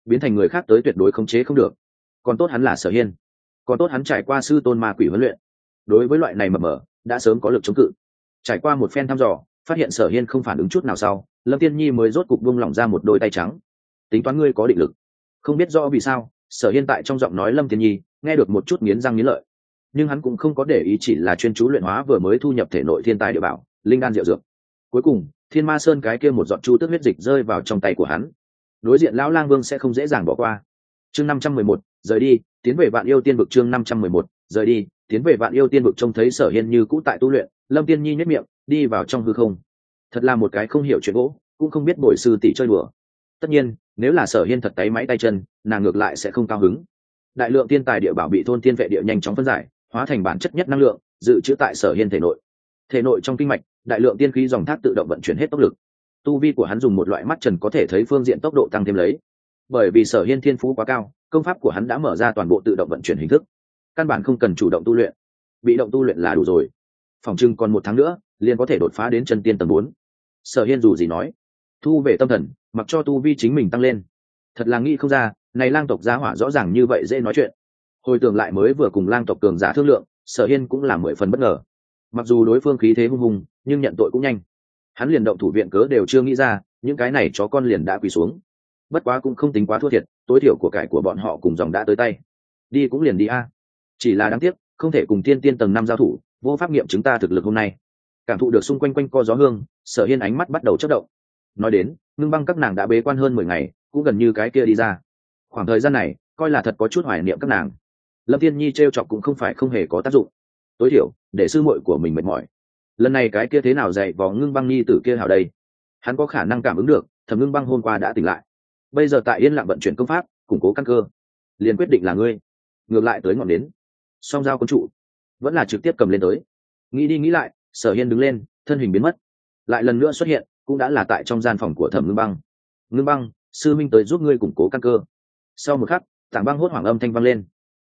biến thành người khác tới tuyệt đối khống chế không được. Còn tốt hắn là Sở Hiên, còn tốt hắn trải qua sư tôn ma quỷ huấn luyện, đối với loại này mập mờ đã sớm có lực chống cự. Trải qua một phen thăm dò, phát hiện Sở Hiên không phản ứng chút nào sau, Lâm Tiên Nhi mới rốt cục buông lỏng ra một đôi tay trắng. Tính toán ngươi có định lực. Không biết rõ vì sao, Sở Hiên tại trong giọng nói Lâm Tiên Nhi nghe được một chút nghiến răng nghiến lợi, nhưng hắn cũng không có để ý, chỉ là chuyên chú luyện hóa vừa mới thu nhập thể nội thiên tài địa bảo, linh đan diệu dược. Cuối cùng, Thiên Ma Sơn cái kia một giọt chu tước huyết dịch rơi vào trong tay của hắn. Đối diện lão lang vương sẽ không dễ dàng bỏ qua. Chương 511, rời đi, tiến về Vạn Yêu Tiên vực. Chương 511, rời đi, tiến về Vạn Yêu Tiên vực. Trông thấy Sở Hiên như cũ tại tu luyện, Lâm Tiên Nhi nhếch miệng, đi vào trong hư không. Thật là một cái không hiểu chuyện gỗ, cũng không biết bồi sư tỷ chơi đùa. Tất nhiên, nếu là Sở Hiên thật tay máy tay chân, nàng ngược lại sẽ không cao hứng. Đại lượng tiên tài địa bảo bị thôn tiên vệ địa nhanh chóng phân giải, hóa thành bản chất nhất năng lượng, dự trữ tại Sở Hiên thể nội. Thể nội trong kinh mạch, đại lượng tiên khí dòng thác tự động vận chuyển hết tốc lực. Tu vi của hắn dùng một loại mắt trần có thể thấy phương diện tốc độ tăng thêm lấy. Bởi vì Sở Hiên thiên phú quá cao, công pháp của hắn đã mở ra toàn bộ tự động vận chuyển hình thức, căn bản không cần chủ động tu luyện, bị động tu luyện là đủ rồi. Phòng trưng còn 1 tháng nữa, liền có thể đột phá đến chân tiên tầng 4. Sở Hiên dù gì nói, thu về tâm thần, mặc cho tu vi chính mình tăng lên. Thật là nghĩ không ra, này lang tộc gia hỏa rõ ràng như vậy dễ nói chuyện. Hồi tưởng lại mới vừa cùng lang tộc cường giả thương lượng, Sở Hiên cũng là 10 phần bất ngờ. Mặc dù đối phương khí thế hung hùng, nhưng nhận tội cũng nhanh. Hắn liền động thủ viện cớ đều chưa nghĩ ra, những cái này chó con liền đã quỳ xuống. Bất quá cũng không tính quá thua thiệt, tối thiểu của cải của bọn họ cùng dòng đã tới tay. Đi cũng liền đi a. Chỉ là đáng tiếc, không thể cùng tiên tiên tầng 5 giao thủ, vô pháp nghiệm chứng ta thực lực hôm nay. Cảm thụ được xung quanh quanh co gió hương, Sở Hiên ánh mắt bắt đầu chớp động. Nói đến, Ngưng Băng các nàng đã bế quan hơn 10 ngày, cũng gần như cái kia đi ra. Khoảng thời gian này, coi là thật có chút hoài niệm các nàng. Lâm Thiên Nhi trêu chọc cũng không phải không hề có tác dụng. Tối thiểu, để sư muội của mình mệt mỏi. Lần này cái kia thế nào dạy vò Ngưng Băng nhi tử kia hảo đây? Hắn có khả năng cảm ứng được, Thẩm Ngưng Băng hôm qua đã tỉnh lại. Bây giờ tại yên lặng vận chuyển công pháp, củng cố căn cơ. Liền quyết định là ngươi. Ngược lại tới ngọn đến. Song giao quân trụ, vẫn là trực tiếp cầm lên tới. Nghĩ đi nghĩ lại, Sở Hiên đứng lên, thân hình biến mất. Lại lần nữa xuất hiện, cũng đã là tại trong gian phòng của Thẩm Ngưng Băng. Ngưng Băng, sư minh tới giúp ngươi củng cố căn cơ. Sau một khắc, Tảng Băng hốt hoảng âm thanh vang lên.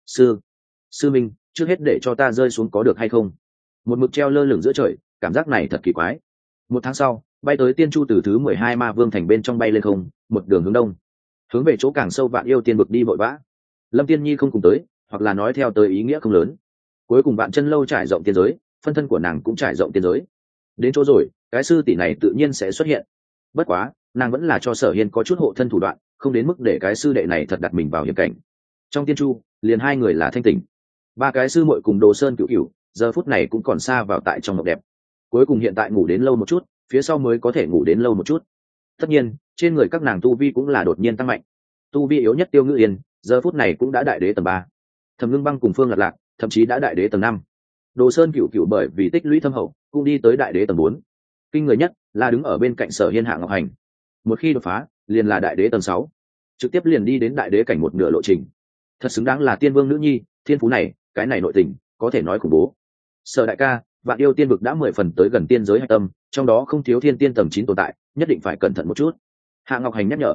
Sư minh, trước hết để cho ta rơi xuống có được hay không? Một mực treo lơ lửng giữa trời, cảm giác này thật kỳ quái. 1 tháng sau, bay tới Tiên Chu từ thứ 12 Ma Vương thành bên trong bay lên không, một đường hướng đông, hướng về chỗ càng sâu Vạn Yêu Tiên vực đi vội vã. Lâm Tiên Nhi không cùng tới, hoặc là nói theo tới ý nghĩa không lớn. Cuối cùng Vạn Chân Lâu trải rộng tiên giới, phân thân của nàng cũng trải rộng tiên giới. Đến chỗ rồi, cái sư tỷ này tự nhiên sẽ xuất hiện. Bất quá, nàng vẫn là cho Sở Hiên có chút hộ thân thủ đoạn, không đến mức để cái sư đệ này thật đặt mình vào hiểm cảnh. Trong Tiên Chu, liền 2 người là thanh tỉnh. 3 cái sư muội cùng Đồ Sơn Cửu Cửu, giờ phút này cũng còn xa vào tại trong mộng đẹp. Cuối cùng hiện tại ngủ đến lâu một chút, phía sau mới có thể ngủ đến lâu một chút. Tất nhiên, trên người các nàng tu vi cũng là đột nhiên tăng mạnh. Tu vi yếu nhất Tiêu Ngữ Yên, giờ phút này cũng đã đại đế tầng 3. Thẩm Ngưng Băng cùng Phương Lạc Lạc, thậm chí đã đại đế tầng 5. Đồ Sơn Cửu Cửu bởi vì tích lũy thâm hậu, cũng đi tới đại đế tầng 4. Kinh người nhất là đứng ở bên cạnh Sở Hiên Hạ Ngọc Hành. Một khi đột phá, liền là đại đế tầng 6, trực tiếp liền đi đến đại đế cảnh một nửa lộ trình. Thật xứng đáng là tiên vương nữ nhi, thiên phú này, cái này nội tình, có thể nói khủng bố. Sở đại ca, Vạn Yêu Tiên vực đã 10 phần tới gần tiên giới hạch tâm, trong đó không thiếu thiên tiên tầng 9 tồn tại, nhất định phải cẩn thận một chút. Hạ Ngọc Hành nhắc nhở.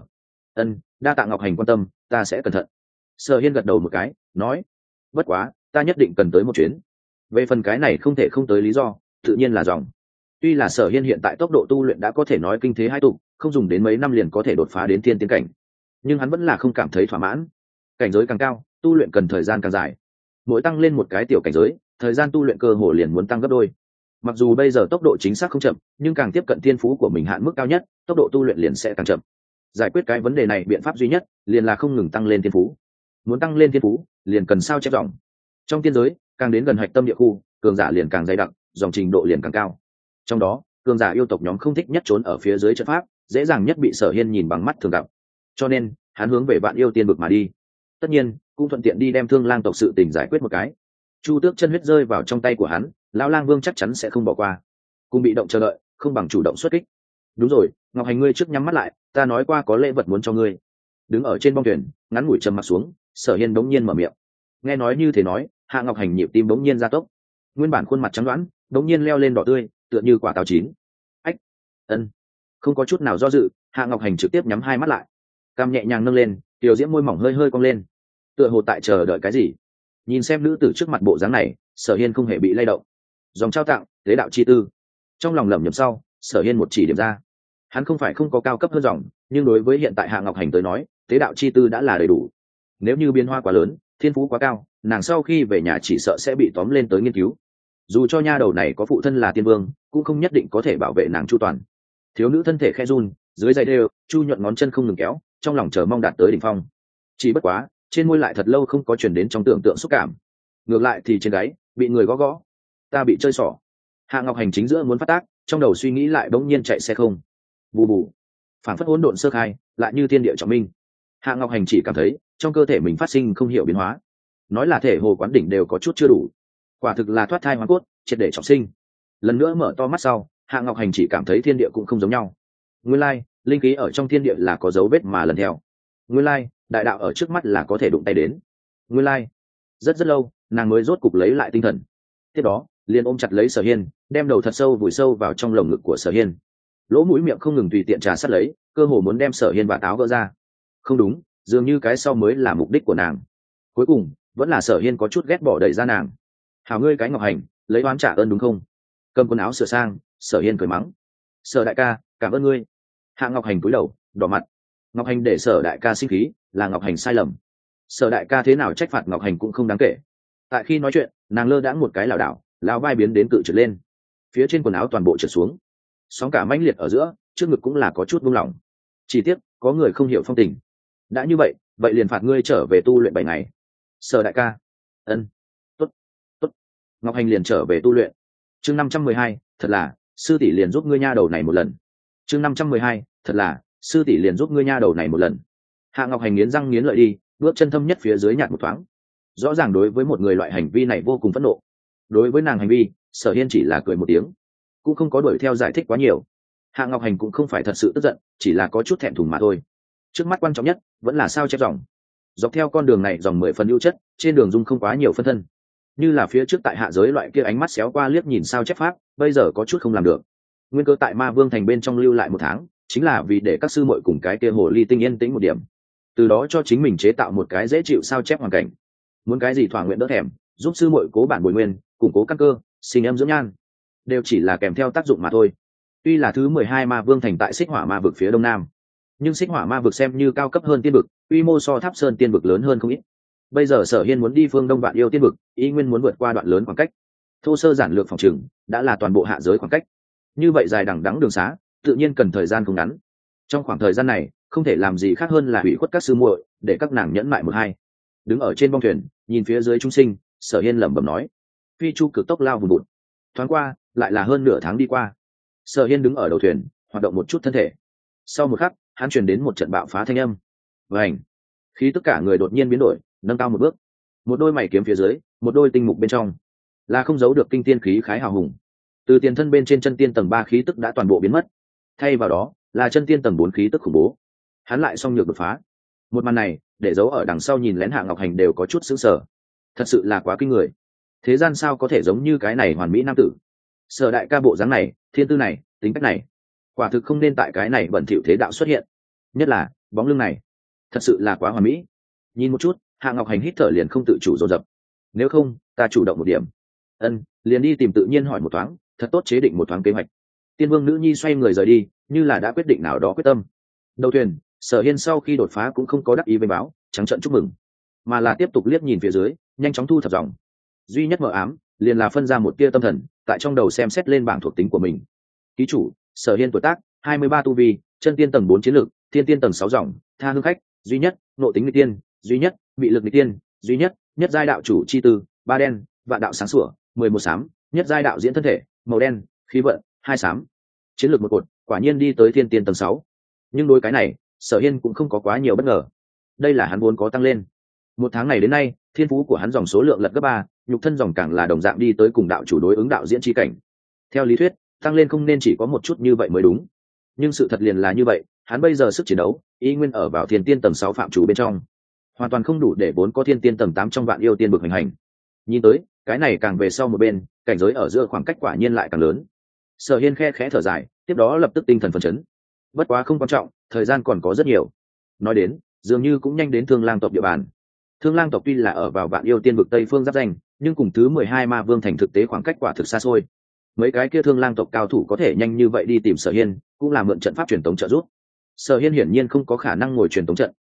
Đa tạ Ngọc Hành quan tâm, ta sẽ cẩn thận. Sở Hiên gật đầu một cái, nói, bất quá, ta nhất định cần tới một chuyến. Về phần cái này không thể không tới lý do, tự nhiên là dòng. Tuy là Sở Hiên hiện tại tốc độ tu luyện đã có thể nói kinh thế hai tục, không dùng đến mấy năm liền có thể đột phá đến thiên tiên cảnh, nhưng hắn vẫn là không cảm thấy thỏa mãn. Cảnh giới càng cao, tu luyện cần thời gian càng dài. Mỗi tăng lên một cái tiểu cảnh giới, thời gian tu luyện cơ hồ liền muốn tăng gấp đôi. Mặc dù bây giờ tốc độ chính xác không chậm, nhưng càng tiếp cận thiên phú của mình hạn mức cao nhất, tốc độ tu luyện liền sẽ càng chậm. Giải quyết cái vấn đề này biện pháp duy nhất liền là không ngừng tăng lên thiên phú. Muốn tăng lên thiên phú, liền cần sao chép dòng. Trong tiên giới, càng đến gần hạch tâm địa khu, cường giả liền càng dày đặc, dòng trình độ liền càng cao. Trong đó, cường giả yêu tộc nhóm không thích nhất trốn ở phía dưới trận pháp, dễ dàng nhất bị Sở Hiên nhìn bằng mắt thường gặp. Cho nên, hắn hướng về Vạn Yêu Tiên vực mà đi. Tất nhiên, cũng thuận tiện đi đem Thương Lang tộc sự tình giải quyết một cái. Chu Tước chân huyết rơi vào trong tay của hắn, lão Lang Vương chắc chắn sẽ không bỏ qua. Cùng bị động chờ đợi, không bằng chủ động xuất kích. Đúng rồi, Ngọc Hành ngươi trước nhắm mắt lại, ta nói qua có lễ vật muốn cho ngươi. Đứng ở trên bong thuyền, ngắn ngủi trầm mặt xuống, Sở Hiên đống nhiên mở miệng. Nghe nói như thế nói, Hạ Ngọc Hành nhịp tim đống nhiên gia tốc. Nguyên bản khuôn mặt trắng đoán, đống nhiên leo lên đỏ tươi, tựa như quả táo chín. Ách, không có chút nào do dự, Hạ Ngọc Hành trực tiếp nhắm 2 mắt lại, cằm nhẹ nhàng nâng lên, tiểu diễm môi mỏng hơi hơi cong lên, tựa hồ tại chờ đợi cái gì. Nhìn xem nữ tử trước mặt bộ dáng này, Sở Hiên không hề bị lay động. Dòng trao tặng, tế đạo chi tư. Trong lòng lẩm nhẩm sau, Sở Hiên một chỉ điểm ra. Hắn không phải không có cao cấp hơn dòng, nhưng đối với hiện tại Hạ Ngọc Hành tới nói, tế đạo chi tư đã là đầy đủ. Nếu như biến hóa quá lớn, thiên phú quá cao, nàng sau khi về nhà chỉ sợ sẽ bị tóm lên tới nghiên cứu. Dù cho nha đầu này có phụ thân là tiên vương, cũng không nhất định có thể bảo vệ nàng chu toàn. Thiếu nữ thân thể khẽ run, dưới giày đều chu nhuận ngón chân không ngừng kéo, trong lòng chờ mong đạt tới đỉnh phong. Chỉ bất quá trên môi lại thật lâu không có chuyển đến trong tưởng tượng xúc cảm, ngược lại thì trên gáy bị người gõ gõ. Ta bị chơi xỏ. Hạ Ngọc Hành chính giữa muốn phát tác, trong đầu suy nghĩ lại bỗng nhiên chạy xe không. Bù bù, phản phất hỗn độn sơ khai, lại như thiên địa trọng minh. Hạ Ngọc Hành chỉ cảm thấy trong cơ thể mình phát sinh không hiểu biến hóa, nói là thể hồ quán đỉnh đều có chút chưa đủ. Quả thực là thoát thai hóa cốt, triệt để trọng sinh. Lần nữa mở to mắt sau, Hạ Ngọc Hành chỉ cảm thấy thiên địa cũng không giống nhau. Nguyên lai, linh khí ở trong thiên địa là có dấu vết mà lần theo. Nguyên lai, đại đạo ở trước mắt là có thể đụng tay đến. Nguyên lai, rất rất lâu, nàng mới rốt cục lấy lại tinh thần. Tiếp đó, liền ôm chặt lấy Sở Hiên, đem đầu thật sâu vùi sâu vào trong lồng ngực của Sở Hiên. Lỗ mũi miệng không ngừng tùy tiện trà sát lấy, cơ hồ muốn đem Sở Hiên và táo gỡ ra. Không đúng, dường như cái sau mới là mục đích của nàng. Cuối cùng, vẫn là Sở Hiên có chút ghét bỏ đẩy ra nàng. Hảo ngươi cái Ngọc Hành, lấy oán trả ơn đúng không? Cầm quần áo sửa sang, Sở Hiên cười mắng. Sở đại ca, cảm ơn ngươi. Hạ Ngọc Hành cúi đầu, đỏ mặt. Ngọc Hành để Sở đại ca sinh khí, là Ngọc Hành sai lầm. Sở đại ca thế nào trách phạt Ngọc Hành cũng không đáng kể. Tại khi nói chuyện, nàng lơ đãng một cái lảo đảo, lão vai biến đến cự trượt lên, phía trên quần áo toàn bộ trượt xuống, sóng cả mãnh liệt ở giữa, trước ngực cũng là có chút buông lỏng. Chỉ tiếc có người không hiểu phong tình. Đã như vậy, vậy liền phạt ngươi trở về tu luyện 7 ngày. Sở đại ca. Ân. Tốt, tốt. Ngọc Hành liền trở về tu luyện. Chương 512, thật là sư tỷ liền giúp ngươi nha đầu này một lần. Chương 512, thật là sư tỷ liền giúp ngươi nha đầu này một lần. Hạ Ngọc Hành nghiến răng nghiến lợi đi, bước chân thâm nhất phía dưới nhạt một thoáng. Rõ ràng đối với một người loại hành vi này vô cùng phẫn nộ. Đối với nàng hành vi, Sở Hiên chỉ là cười một tiếng, cũng không có đuổi theo giải thích quá nhiều. Hạ Ngọc Hành cũng không phải thật sự tức giận, chỉ là có chút thẹn thùng mà thôi. Trước mắt quan trọng nhất vẫn là sao chép dòng. Dọc theo con đường này dòng 10 phần ưu chất, trên đường dung không quá nhiều phân thân. Như là phía trước tại hạ giới loại kia ánh mắt xéo qua liếc nhìn sao chép pháp, bây giờ có chút không làm được. Nguyên cơ tại Ma Vương thành bên trong lưu lại 1 tháng, chính là vì để các sư muội cùng cái kia hồ ly tinh yên tĩnh một điểm, từ đó cho chính mình chế tạo một cái dễ chịu sao chép hoàn cảnh. Muốn cái gì thỏa nguyện đỡ thèm, giúp sư muội cố bản bồi nguyên, củng cố căn cơ, sinh em dưỡng nhan, đều chỉ là kèm theo tác dụng mà thôi. Tuy là thứ 12 Ma Vương thành tại Xích Hỏa Ma vực phía đông nam, nhưng Xích Hỏa Ma vực xem như cao cấp hơn tiên vực, quy mô so Tháp Sơn tiên vực lớn hơn không ít. Bây giờ Sở Hiên muốn đi phương đông Vạn Yêu tiên vực, ý nguyên muốn vượt qua đoạn lớn khoảng cách. Thô sơ giản lược phòng trừng, đã là toàn bộ hạ giới khoảng cách. Như vậy dài đằng đẵng đường xá, tự nhiên cần thời gian không ngắn. Trong khoảng thời gian này, không thể làm gì khác hơn là hủy khuất các sư muội, để các nàng nhẫn mại một hai. Đứng ở trên bong thuyền, nhìn phía dưới chúng sinh, Sở Hiên lẩm bẩm nói: phi chu cực tốc lao vùn vụt. Thoáng qua, lại là hơn nửa tháng đi qua. Sở Hiên đứng ở đầu thuyền, hoạt động một chút thân thể. Sau một khắc, hắn truyền đến một trận bạo phá thanh âm. Vành, khí tất cả người đột nhiên biến đổi, nâng cao một bước. Một đôi mày kiếm phía dưới, một đôi tinh mục bên trong, là không giấu được kinh tiên khí khái hào hùng. Từ tiền thân bên trên chân tiên tầng 3 khí tức đã toàn bộ biến mất, thay vào đó là chân tiên tầng 4 khí tức khủng bố. Hắn lại song nhược đột phá. Một màn này, để giấu ở đằng sau nhìn lén Hạ Ngọc Hành đều có chút sững sờ. Thật sự là quá kinh người. Thế gian sao có thể giống như cái này hoàn mỹ nam tử? Sở đại ca bộ dáng này, thiên tư này, tính cách này, quả thực không nên tại cái này bẩn thỉu thế đạo xuất hiện. Nhất là bóng lưng này, thật sự là quá hoàn mỹ. Nhìn một chút, Hạ Ngọc Hành hít thở liền không tự chủ dồn dập. Nếu không, ta chủ động một điểm. Ân, liền đi tìm tự nhiên hỏi một thoáng, thật tốt chế định một thoáng kế hoạch. Tiên Vương nữ nhi xoay người rời đi, như là đã quyết định nào đó quyết tâm. Đầu thuyền, Sở Hiên sau khi đột phá cũng không có đắc ý với báo, trắng trợn chúc mừng, mà là tiếp tục liếc nhìn phía dưới, nhanh chóng thu thập dòng. Duy nhất mờ ám, liền là phân ra một tia tâm thần, tại trong đầu xem xét lên bảng thuộc tính của mình. Ký chủ: Sở Hiên, tuổi tác 23 tu vi, chân tiên tầng 4 chiến lược, thiên tiên tầng 6 dòng, tha hương khách, duy nhất, nộ tính nghịch tiên, duy nhất, bị lực nghịch tiên, duy nhất, nhất giai đạo chủ chi tư, 3 đen, vạn đạo sáng sủa, 11 xám, nhất giai đạo diễn thân thể, màu đen, khí vận, 2 xám. Chiến lược một cột, quả nhiên đi tới thiên tiên tầng 6. Nhưng đối cái này, Sở Hiên cũng không có quá nhiều bất ngờ. Đây là hắn vốn có tăng lên. 1 tháng này đến nay, thiên phú của hắn dòng số lượng lật gấp 3, nhục thân dòng càng là đồng dạng đi tới cùng đạo chủ đối ứng đạo diễn chi cảnh. Theo lý thuyết, tăng lên không nên chỉ có một chút như vậy mới đúng. Nhưng sự thật liền là như vậy, hắn bây giờ sức chiến đấu, y nguyên ở vào thiên tiên tầng 6 phạm chủ bên trong, hoàn toàn không đủ để vốn có thiên tiên tầng 8 trong Vạn Yêu tiên vực hành hành. Nhìn tới, cái này càng về sau một bên, cảnh giới ở giữa khoảng cách quả nhiên lại càng lớn. Sở Hiên khe khẽ thở dài, tiếp đó lập tức tinh thần phấn chấn. Bất quá không quan trọng, thời gian còn có rất nhiều. Nói đến, dường như cũng nhanh đến Thương Lang tộc địa bàn. Thương Lang tộc tuy là ở vào Vạn Yêu tiên vực tây phương giáp danh, nhưng cùng thứ 12 Ma Vương thành thực tế khoảng cách quả thực xa xôi. Mấy cái kia Thương Lang tộc cao thủ có thể nhanh như vậy đi tìm Sở Hiên, cũng là mượn trận pháp truyền tống trợ giúp. Sở Hiên hiển nhiên không có khả năng ngồi truyền tống trận.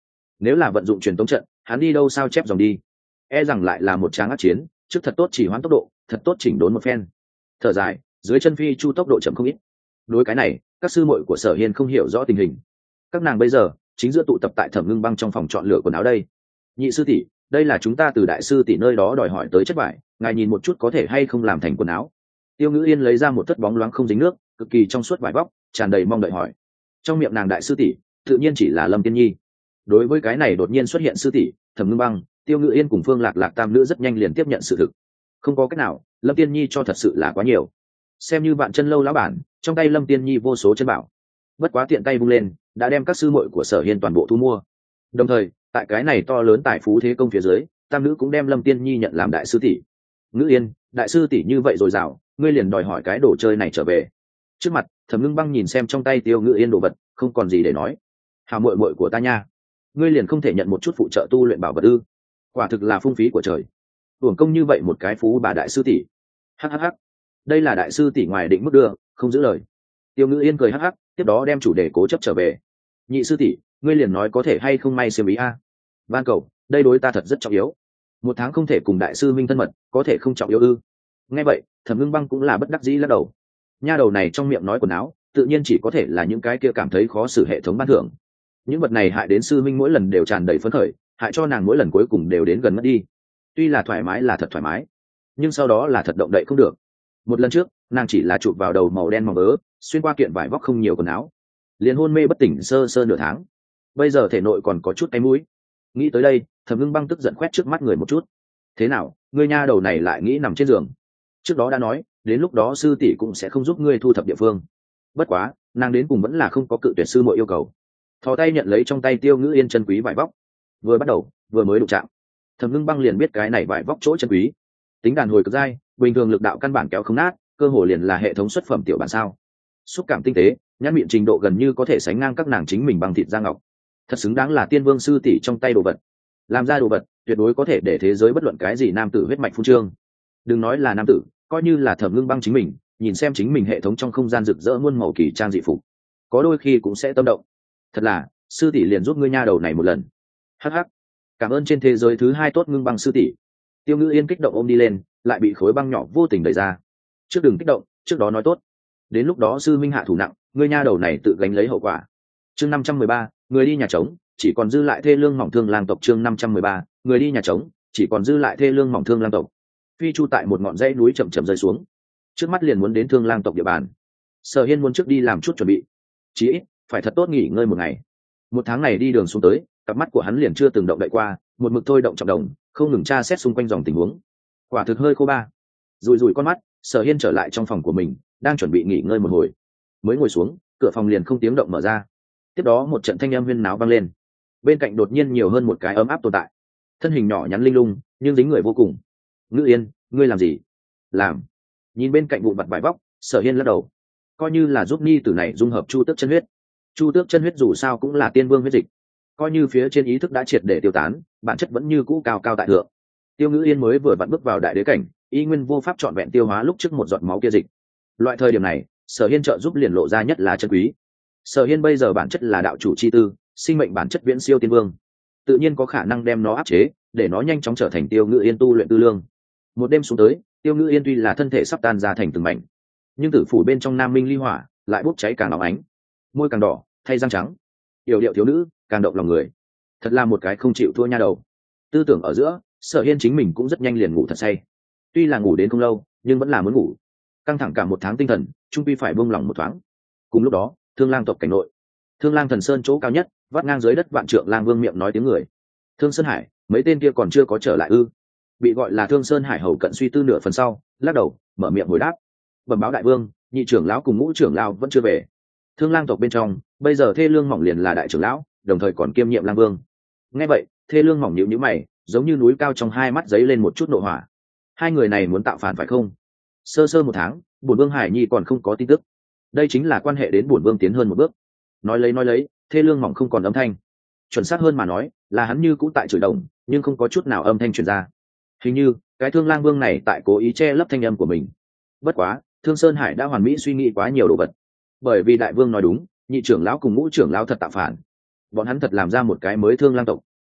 nếu là vận dụng truyền tống trận hắn đi đâu sao chép dòng đi, e rằng lại là một tràng ác chiến. Trước thật tốt chỉ hoãn tốc độ, thật tốt chỉnh đốn một phen. Thở dài, dưới chân phi chu tốc độ chậm không ít. Đối cái này các sư muội của Sở Hiên không hiểu rõ tình hình. Các nàng bây giờ chính giữa tụ tập tại Thẩm Ngưng Băng trong phòng chọn lựa quần áo đây. Nhị sư tỷ, đây là chúng ta từ đại sư tỷ nơi đó đòi hỏi tới chất vải, ngài nhìn một chút có thể hay không làm thành quần áo. Tiêu Ngữ Yên lấy ra một thất bóng loáng không dính nước, cực kỳ trong suốt vải vóc, tràn đầy mong đợi hỏi. Trong miệng nàng đại sư tỷ tự nhiên chỉ là Lâm Tiên Nhi. Đối với cái này đột nhiên xuất hiện sư tỷ, Thẩm Ngưng Băng, Tiêu Ngữ Yên cùng Phương Lạc Lạc tam nữ rất nhanh liền tiếp nhận sự thực. Không có cách nào, Lâm Tiên Nhi cho thật sự là quá nhiều. Xem như bạn chân lâu lão bản, trong tay Lâm Tiên Nhi vô số chân bảo. Bất quá tiện tay vung lên, đã đem các sư muội của Sở Hiên toàn bộ thu mua. Đồng thời, tại cái này to lớn tài phú thế công phía dưới, tam nữ cũng đem Lâm Tiên Nhi nhận làm đại sư tỷ. Ngữ Yên, đại sư tỷ như vậy rồi dào, ngươi liền đòi hỏi cái đồ chơi này trở về. Trước mặt, Thẩm Ngưng Băng nhìn xem trong tay Tiêu Ngữ Yên đồ vật, không còn gì để nói. Hào muội muội của ta nha, ngươi liền không thể nhận một chút phụ trợ tu luyện bảo vật ư? Quả thực là phung phí của trời. Uổng công như vậy một cái phú bà đại sư tỷ. Hắc hắc hắc, đây là đại sư tỷ ngoài định mức đưa, không giữ lời. Tiêu Ngữ Yên cười hắc hắc, tiếp đó đem chủ đề cố chấp trở về. Nhị sư tỷ, ngươi liền nói có thể hay không may xiêm ý a? Van cầu, đây đối ta thật rất trọng yếu. Một tháng không thể cùng đại sư minh thân mật, có thể không trọng yếu ư? Nghe vậy, Thẩm Ngưng Băng cũng là bất đắc dĩ lắc đầu. Nha đầu này trong miệng nói quần áo, tự nhiên chỉ có thể là những cái kia cảm thấy khó xử hệ thống ban thưởng. Những vật này hại đến sư minh mỗi lần đều tràn đầy phấn khởi, hại cho nàng mỗi lần cuối cùng đều đến gần mất đi. Tuy là thoải mái là thật thoải mái, nhưng sau đó là thật động đậy không được. Một lần trước, nàng chỉ là chụp vào đầu màu đen mỏng ớ, xuyên qua kiện vải vóc không nhiều quần áo, liền hôn mê bất tỉnh sơ sơ nửa tháng. Bây giờ thể nội còn có chút cái mũi. Nghĩ tới đây, Thẩm Ngưng Băng tức giận quét trước mắt người một chút. Thế nào, ngươi nha đầu này lại nghĩ nằm trên giường? Trước đó đã nói, đến lúc đó sư tỷ cũng sẽ không giúp ngươi thu thập địa phương. Bất quá, nàng đến cùng vẫn là không có cự tuyệt sư muội yêu cầu. Thò tay nhận lấy trong tay Tiêu Ngữ Yên chân quý vải vóc. Vừa bắt đầu, vừa mới đụng chạm, Thẩm Ngưng Băng liền biết cái này vải vóc chỗ chân quý. Tính đàn hồi cực dai, bình thường lực đạo căn bản kéo không nát, cơ hồ liền là hệ thống xuất phẩm tiểu bản sao. Xúc cảm tinh tế, nhãn miệng trình độ gần như có thể sánh ngang các nàng chính mình bằng thịt da ngọc. Thật xứng đáng là tiên vương sư tỷ trong tay đồ vật. Làm ra đồ vật, tuyệt đối có thể để thế giới bất luận cái gì nam tử huyết mạch phun trương. Đừng nói là nam tử, coi như là Thẩm Ngưng Băng chính mình, nhìn xem chính mình hệ thống trong không gian rực rỡ muôn màu kỳ trang dị phục, có đôi khi cũng sẽ tâm động. Thật là, sư tỷ liền giúp ngươi nha đầu này một lần. Hắc hắc, cảm ơn trên thế giới thứ hai tốt Ngưng Băng sư tỷ. Tiêu Ngữ Yên kích động ôm đi lên, lại bị khối băng nhỏ vô tình đẩy ra. Trước đừng kích động, trước đó nói tốt. Đến lúc đó sư minh hạ thủ nặng, ngươi nha đầu này tự gánh lấy hậu quả. Chương 513, người đi nhà trống, chỉ còn dư lại thê lương mỏng thương lang tộc. Chương 513, người đi nhà trống, chỉ còn dư lại thê lương mỏng thương lang tộc. Phi chu tại một ngọn dãy núi chậm chậm rơi xuống, trước mắt liền muốn đến thương lang tộc địa bàn. Sở Hiên muốn trước đi làm chút chuẩn bị, chí ít phải thật tốt nghỉ ngơi một ngày. Một tháng này đi đường xuống tới, cặp mắt của hắn liền chưa từng động đậy qua, một mực thôi động trọng đồng, không ngừng tra xét xung quanh dòng tình huống. Quả thực hơi khô ba. Rùi rùi con mắt, Sở Hiên trở lại trong phòng của mình, đang chuẩn bị nghỉ ngơi một hồi. Mới ngồi xuống, cửa phòng liền không tiếng động mở ra. Tiếp đó một trận thanh âm huyên náo vang lên. Bên cạnh đột nhiên nhiều hơn một cái ấm áp tồn tại. Thân hình nhỏ nhắn linh lung, nhưng dính người vô cùng. Ngữ Yên, ngươi làm gì? Làm. Nhìn bên cạnh vụn vặt vải vóc, Sở Hiên lắc đầu. Coi như là giúp ni tử này dung hợp chu tước chân huyết. Chu tước chân huyết dù sao cũng là tiên vương huyết dịch, coi như phía trên ý thức đã triệt để tiêu tán, bản chất vẫn như cũ cao cao tại thượng. Tiêu Ngữ Yên mới vừa vặn bước vào đại đế cảnh, y nguyên vô pháp trọn vẹn tiêu hóa lúc trước một giọt máu kia dịch. Loại thời điểm này, Sở Hiên trợ giúp liền lộ ra nhất là chân quý. Sở Hiên bây giờ bản chất là đạo chủ chi tư, sinh mệnh bản chất viễn siêu tiên vương, tự nhiên có khả năng đem nó áp chế, để nó nhanh chóng trở thành Tiêu Ngữ Yên tu luyện tư lương. Một đêm xuống tới, Tiêu Ngữ Yên tuy là thân thể sắp tan ra thành từng mảnh, nhưng tử phủ bên trong nam minh ly hỏa lại bốc cháy càng óng ánh, môi càng đỏ, thay răng trắng, yểu điệu thiếu nữ càng động lòng người. Thật là một cái không chịu thua nha đầu. Tư tưởng ở giữa, Sở Hiên chính mình cũng rất nhanh liền ngủ thật say. Tuy là ngủ đến không lâu, nhưng vẫn là muốn ngủ. Căng thẳng cả một tháng tinh thần, trung quy phải buông lỏng một thoáng. Cùng lúc đó, Thương Lang tộc cảnh nội, Thương Lang thần sơn chỗ cao nhất, vắt ngang dưới đất vạn trượng lang vương miệng nói tiếng người. Thương Sơn Hải, mấy tên kia còn chưa có trở lại ư? Bị gọi là Thương Sơn Hải hầu cận suy tư nửa phần sau, lắc đầu, mở miệng hồi đáp. Bẩm báo đại vương, nhị trưởng lão cùng ngũ trưởng lão vẫn chưa về. Thương Lang tộc bên trong, bây giờ thê lương mỏng liền là đại trưởng lão, đồng thời còn kiêm nhiệm lang vương. Nghe vậy, thê lương mỏng nhíu nhíu mày, giống như núi cao trong hai mắt giấy lên một chút nộ hỏa. Hai người này muốn tạo phản phải không? Sơ sơ một tháng, bổn vương Hải Nhi còn không có tin tức. Đây chính là quan hệ đến bổn vương tiến hơn một bước. Nói lấy, thê lương mỏng không còn âm thanh. Chuẩn xác hơn mà nói, là hắn như cũ tại chửi đồng, nhưng không có chút nào âm thanh truyền ra. Hình như cái Thương Lang Vương này tại cố ý che lấp thanh âm của mình. Bất quá, Thương Sơn Hải đã hoàn mỹ suy nghĩ quá nhiều đồ vật. Bởi vì đại vương nói đúng, nhị trưởng lão cùng ngũ trưởng lão thật tạo phản. Bọn hắn thật làm ra một cái mới Thương Lang tộc,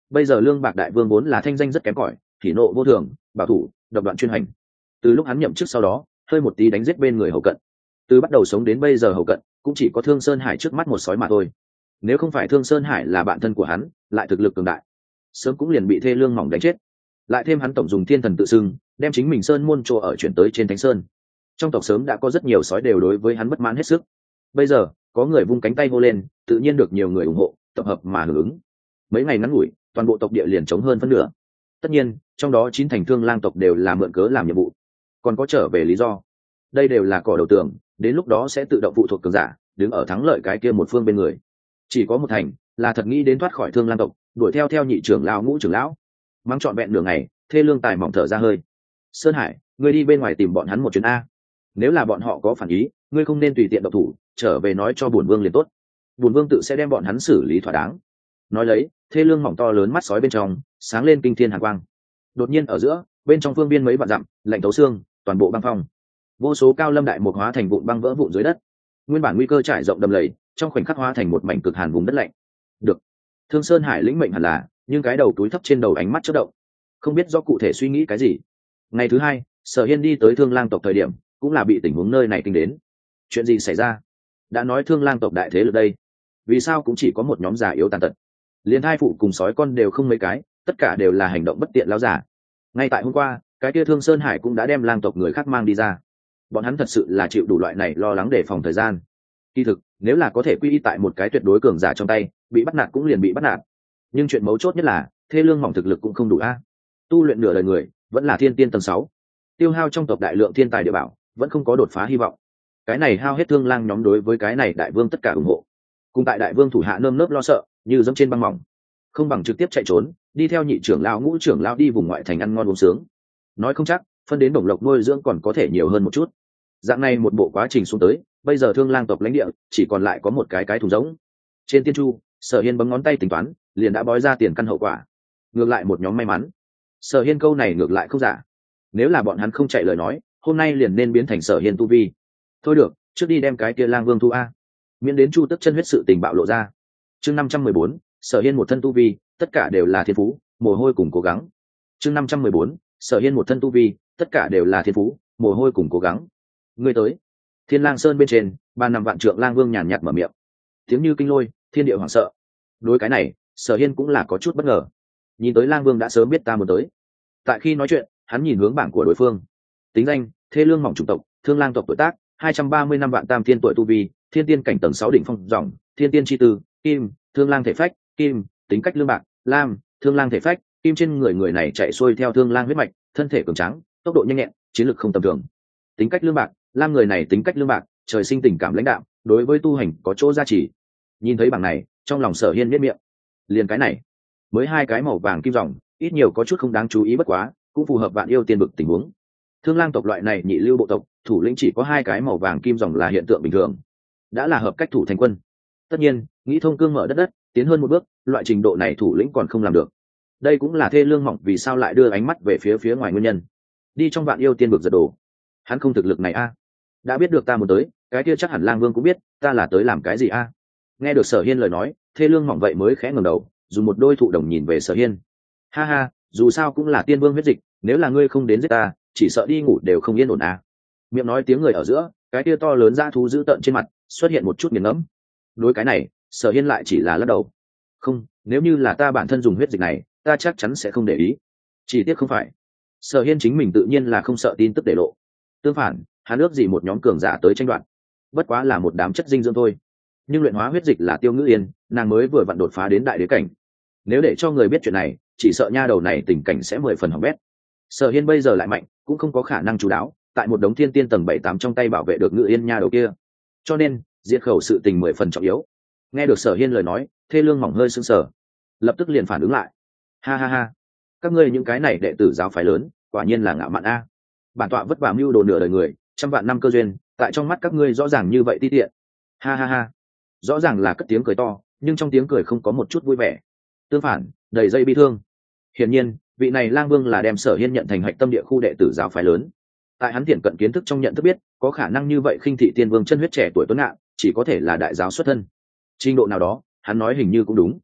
Bây giờ Lương Bạc đại vương vốn là thanh danh rất kém cỏi, thì nộ vô thường, bảo thủ, độc đoạn chuyên hành. Từ lúc hắn nhậm chức sau đó, hơi một tí đánh giết bên người hậu cận. Từ bắt đầu sống đến bây giờ hậu cận cũng chỉ có Thương Sơn Hải trước mắt một sói mà thôi. Nếu không phải Thương Sơn Hải là bạn thân của hắn, lại thực lực cường đại, sớm cũng liền bị Thê Lương Mỏng đánh chết. Lại thêm hắn tổng dùng thiên thần tự xưng, đem chính mình sơn môn chỗ ở chuyển tới trên Thánh Sơn. Trong tộc sớm đã có rất nhiều sói đều đối với hắn bất mãn hết sức. Bây giờ có người vung cánh tay hô lên, tự nhiên được nhiều người ủng hộ, tập hợp mà hưởng ứng. Mấy ngày ngắn ngủi, toàn bộ tộc địa liền chống hơn phân nửa. Tất nhiên trong đó 9 thành Thương Lang tộc đều là mượn cớ làm nhiệm vụ, còn có trở về lý do. Đây đều là cỏ đầu tường, đến lúc đó sẽ tự động phụ thuộc cường giả đứng ở thắng lợi cái kia một phương bên người. Chỉ có một thành là thật nghĩ đến thoát khỏi Thương Lang tộc, đuổi theo nhị trưởng lão ngũ trưởng lão. Mắng trọn vẹn nửa ngày, Thê Lương Tài mỏng thở ra hơi. Sơn Hải, ngươi đi bên ngoài tìm bọn hắn một chuyến a. Nếu là bọn họ có phản ý, ngươi không nên tùy tiện động thủ, trở về nói cho bổn vương liền tốt. Bổn vương tự sẽ đem bọn hắn xử lý thỏa đáng. Nói lấy, Thê Lương mỏng to lớn mắt sói bên trong sáng lên kinh thiên hàn quang. Đột nhiên ở giữa, bên trong phương biên mấy vạn dặm, lạnh thấu xương, toàn bộ băng phong. Vô số cao lâm đại mục hóa thành vụn băng vỡ vụn dưới đất. Nguyên bản nguy cơ trải rộng đầm lầy, trong khoảnh khắc hóa thành một mảnh cực hàn vùng đất lạnh. Được. Thương Sơn Hải lĩnh mệnh hẳn là, nhưng cái đầu túi thấp trên đầu ánh mắt chớp động, không biết do cụ thể suy nghĩ cái gì. Ngày thứ hai, Sở Hiên đi tới Thương Lang tộc thời điểm, cũng là bị tình huống nơi này kinh đến. Chuyện gì xảy ra? Đã nói Thương Lang tộc đại thế lực đây, vì sao cũng chỉ có một nhóm già yếu tàn tật, liền hai phụ cùng sói con đều không mấy cái, tất cả đều là hành động bất tiện lão giả. Ngay tại hôm qua, cái kia Thương Sơn Hải cũng đã đem Lang tộc người khác mang đi ra. Bọn hắn thật sự là chịu đủ loại này lo lắng để phòng thời gian. Kỳ thực, nếu là có thể quy y tại một cái tuyệt đối cường giả trong tay, bị bắt nạt cũng liền bị bắt nạt. Nhưng chuyện mấu chốt nhất là, Thê Lương mỏng thực lực cũng không đủ a. Tu luyện nửa đời người, vẫn là thiên tiên tầng 6. Tiêu hao trong tộc đại lượng thiên tài địa bảo, vẫn không có đột phá hy vọng. Cái này hao hết Thương Lang nhóm đối với cái này đại vương tất cả ủng hộ. Cùng tại đại vương thủ hạ nơm nớp lo sợ, như dẫm trên băng mỏng. Không bằng trực tiếp chạy trốn, đi theo nhị trưởng lão ngũ trưởng lão đi vùng ngoại thành ăn ngon uống sướng. Nói không chắc, phân đến bổng lộc nuôi dưỡng còn có thể nhiều hơn một chút. Dạng này một bộ quá trình xuống tới, bây giờ Thương Lang tộc lãnh địa chỉ còn lại có một cái thùng rỗng. Trên tiên chu, Sở Hiên bấm ngón tay tính toán, liền đã bói ra tiền căn hậu quả. Ngược lại một nhóm may mắn. Sở Hiên câu này ngược lại không giả. Nếu là bọn hắn không chạy lời nói, hôm nay liền nên biến thành Sở Hiên tu vi. Thôi được, trước đi đem cái kia Lang Vương thu a, miễn đến Chu Tức chân huyết sự tình bạo lộ ra. Chương 514, Sở Hiên một thân tu vi, tất cả đều là thiên phú, mồ hôi cùng cố gắng. Chương 514, Sở Hiên một thân tu vi, tất cả đều là thiên phú, mồ hôi cùng cố gắng. Ngươi tới. Thiên Lang Sơn bên trên, ba nằm vạn trượng Lang Vương nhàn nhạt mở miệng. Tiếng như kinh lôi, thiên địa hoảng sợ. Đối cái này, Sở Hiên cũng là có chút bất ngờ. Nhìn tới Lang Vương đã sớm biết ta muốn tới. Tại khi nói chuyện, hắn nhìn hướng bảng của đối phương. Tính danh: Thê Lương mỏng chủng tộc, Thương Lang tộc, tuổi tác: 230 năm vạn tam thiên tuổi, tu vi: thiên tiên cảnh tầng 6 đỉnh phong dòng, thiên tiên chi tư, kim, Thương Lang thể phách, kim, tính cách lương bạc, lam, Thương Lang thể phách, kim. Trên người này chạy xuôi theo Thương Lang huyết mạch, thân thể cường tráng, tốc độ nhanh nhẹn, chiến lược không tầm thường. Tính cách lương bạc, lam, người này tính cách lương bạc, trời sinh tình cảm lãnh đạm, đối với tu hành có chỗ gia trì. Nhìn thấy bảng này, trong lòng Sở Hiên biết miệng. Liền cái này, mới hai cái màu vàng kim dòng, ít nhiều có chút không đáng chú ý, bất quá cũng phù hợp Vạn Yêu Tiên bực tình huống. Thương Lang tộc loại này nhị lưu bộ tộc, thủ lĩnh chỉ có hai cái màu vàng kim dòng là hiện tượng bình thường, đã là hợp cách thủ thành quân. Tất nhiên, nghĩ thông cương mở đất, tiến hơn một bước, loại trình độ này thủ lĩnh còn không làm được. Đây cũng là Thê Lương mỏng vì sao lại đưa ánh mắt về phía ngoài nguyên nhân. Đi trong Vạn Yêu Tiên bực giật đồ, hắn không thực lực này a. Đã biết được ta muốn tới, cái kia chắc hẳn Lang Vương cũng biết ta là tới làm cái gì a. Nghe được Sở Hiên lời nói, Thê Lương mỏng vậy mới khẽ ngẩng đầu, dùng một đôi thụ đồng nhìn về Sở Hiên. Ha ha, dù sao cũng là tiên vương huyết dịch, nếu là ngươi không đến giết ta, chỉ sợ đi ngủ đều không yên ổn a. Miệng nói tiếng người ở giữa, cái kia to lớn dã thú dữ tợn trên mặt xuất hiện một chút nghiền ngẫm. Đối cái này, Sở Hiên lại chỉ là lắc đầu. Không, nếu như là ta bản thân dùng huyết dịch này, ta chắc chắn sẽ không để ý. Chỉ tiếc không phải. Sở Hiên chính mình tự nhiên là không sợ tin tức để lộ. Tương phản, hắn ước gì một nhóm cường giả tới tranh đoạt, bất quá là một đám chất dinh dưỡng thôi. Nhưng luyện hóa huyết dịch là Tiêu Ngữ Yên, nàng mới vừa vặn đột phá đến đại đế cảnh. Nếu để cho người biết chuyện này, chỉ sợ nha đầu này tình cảnh sẽ 10 phần hỏng bét. Sở Hiên bây giờ lại mạnh, cũng không có khả năng chú đáo tại một đống thiên tiên tầng 7-8 trong tay bảo vệ được Ngữ Yên nha đầu kia. Cho nên, diệt khẩu sự tình 10 phần trọng yếu. Nghe được Sở Hiên lời nói, Thê Lương mỏng hơi sững sờ, lập tức liền phản ứng lại. Ha ha ha, các ngươi những cái này đệ tử giáo phái lớn, quả nhiên là ngạo mạn a. Bản tọa vất vả mưu đồ nửa đời người, trăm vạn năm cơ duyên, tại trong mắt các ngươi rõ ràng như vậy ti tiện. Ha ha ha. Rõ ràng là cất tiếng cười to, nhưng trong tiếng cười không có một chút vui vẻ. Tương phản, đầy dây bi thương. Hiển nhiên, vị này Lang Vương là đem Sở Hiên nhận thành hạch tâm địa khu đệ tử giáo phái lớn. Tại hắn tiện cận kiến thức trong nhận thức biết, có khả năng như vậy khinh thị tiên vương chân huyết trẻ tuổi tuấn ngạn, chỉ có thể là đại giáo xuất thân. Trình độ nào đó, hắn nói hình như cũng đúng.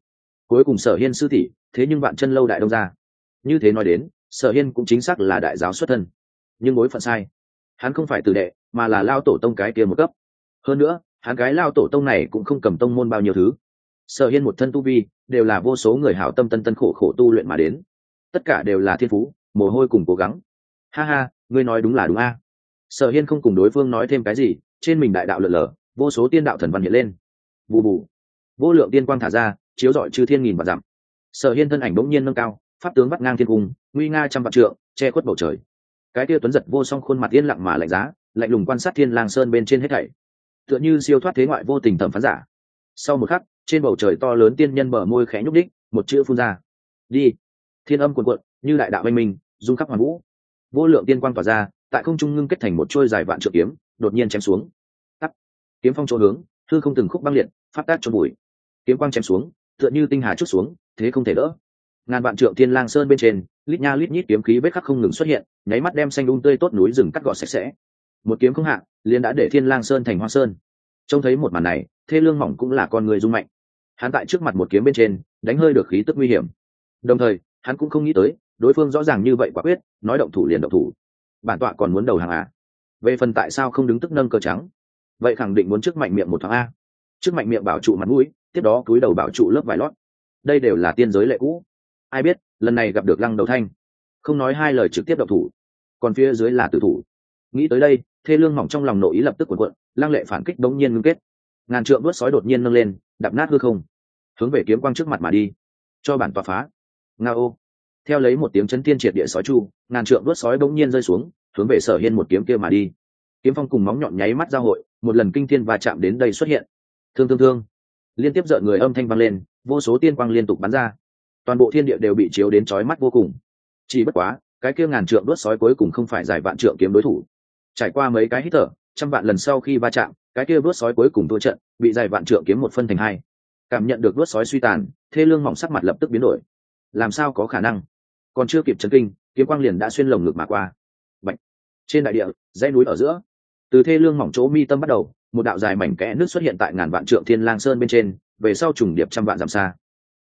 cuối cùng Sở Hiên sư tỷ, thế nhưng bạn chân lâu đại đông gia. Như thế nói đến, Sở Hiên cũng chính xác là đại giáo xuất thân, nhưng bối phận sai. Hắn không phải tử đệ, mà là lao tổ tông cái kia một cấp. Hơn nữa, hắn cái lao tổ tông này cũng không cầm tông môn bao nhiêu thứ. Sở Hiên một thân tu vi, đều là vô số người hảo tâm tân tân khổ khổ tu luyện mà đến. Tất cả đều là thiên phú, mồ hôi cùng cố gắng. Ha ha, ngươi nói đúng là đúng a. Sở Hiên không cùng đối phương nói thêm cái gì, trên mình đại đạo lượn lờ, vô số tiên đạo thần văn hiện lên. Bù bù, vô lượng tiên quang thả ra, chiếu rọi chư thiên nghìn vạn dặm. Sở Hiên thân ảnh bỗng nhiên nâng cao, pháp tướng vắt ngang thiên cung, nguy nga trăm vạn trượng, che khuất bầu trời. Cái kia tuấn giật vô song khuôn mặt yên lặng mà lạnh giá, lạnh lùng quan sát Thiên Lang Sơn bên trên hết thảy, tựa như siêu thoát thế ngoại vô tình thẩm phán giả. Sau một khắc, trên bầu trời to lớn tiên nhân bờ môi khẽ nhúc đích, một chữ phun ra. Đi. Thiên âm cuồn cuộn, như đại đạo mênh minh, rung khắp hoàn vũ. Vô lượng tiên quang tỏa ra, tại không trung ngưng kết thành một chuôi dài vạn trượng kiếm, đột nhiên chém xuống. Tắt. Kiếm phong chỗ hướng, hư không từng khúc băng liệt, phát tác chôn bụi. Kiếm quang chém xuống, tựa như tinh hà chút xuống, thế không thể đỡ. Ngàn vạn trượng Thiên Lang Sơn bên trên, lít nha lít nhít kiếm khí vết khắc không ngừng xuất hiện, nháy mắt đem xanh tươi tốt núi rừng cắt gọt sạch sẽ. Một kiếm không hạ, liền đã để Thiên Lang Sơn thành Hoa Sơn. Trông thấy một màn này, Thê Lương Mỏng cũng là con người rung mạnh. Hắn tại trước mặt một kiếm bên trên, đánh hơi được khí tức nguy hiểm. Đồng thời, hắn cũng không nghĩ tới, đối phương rõ ràng như vậy quả quyết, nói động thủ liền động thủ. Bản tọa còn muốn đầu hàng à? Về phần tại sao không đứng tức nâng cơ trắng, vậy khẳng định muốn trước mạnh miệng một thoáng a. Trước mạnh miệng bảo trụ mặt mũi, tiếp đó cúi đầu bảo trụ lớp vải lót. Đây đều là tiên giới lệ cũ. Ai biết, lần này gặp được Lăng Đầu Thanh, không nói hai lời trực tiếp động thủ, còn phía dưới là tử thủ. Nghĩ tới đây, Thê Lương Mỏng trong lòng nội ý lập tức cuộn cuộn, lăng lệ phản kích đống nhiên ngưng kết. Ngàn trượng đuốt sói đột nhiên nâng lên, đạp nát hư không, hướng về kiếm quang trước mặt mà đi. Cho bản tọa phá. Ngao. Theo lấy một tiếng chấn thiên triệt địa sói chu, ngàn trượng đuốt sói đống nhiên rơi xuống, hướng về Sở Hiên một kiếm kia mà đi. Kiếm phong cùng móng nhọn nháy mắt giao hội, một lần kinh thiên va chạm đến đây xuất hiện. Thương thương thương. Liên tiếp rợn người âm thanh vang lên, vô số tiên quang liên tục bắn ra. Toàn bộ thiên địa đều bị chiếu đến chói mắt vô cùng. Chỉ bất quá, cái kia ngàn trượng đuốt sói cuối cùng không phải dài vạn trượng kiếm đối thủ. Trải qua mấy cái hít thở, trăm vạn lần sau khi va chạm, cái kia đuốt sói cuối cùng thua trận, bị dài vạn trượng kiếm một phân thành hai. Cảm nhận được đuốt sói suy tàn, Thê Lương Mỏng sắc mặt lập tức biến đổi. Làm sao có khả năng? Còn chưa kịp chấn kinh, kiếm quang liền đã xuyên lồng ngực mà qua. Bạch. Trên đại địa, dãy núi ở giữa, từ Thê Lương Mỏng chỗ mi tâm bắt đầu, một đạo dài mảnh kẽ nước xuất hiện tại ngàn vạn trượng Thiên Lang Sơn bên trên, về sau trùng điệp trăm vạn dặm xa.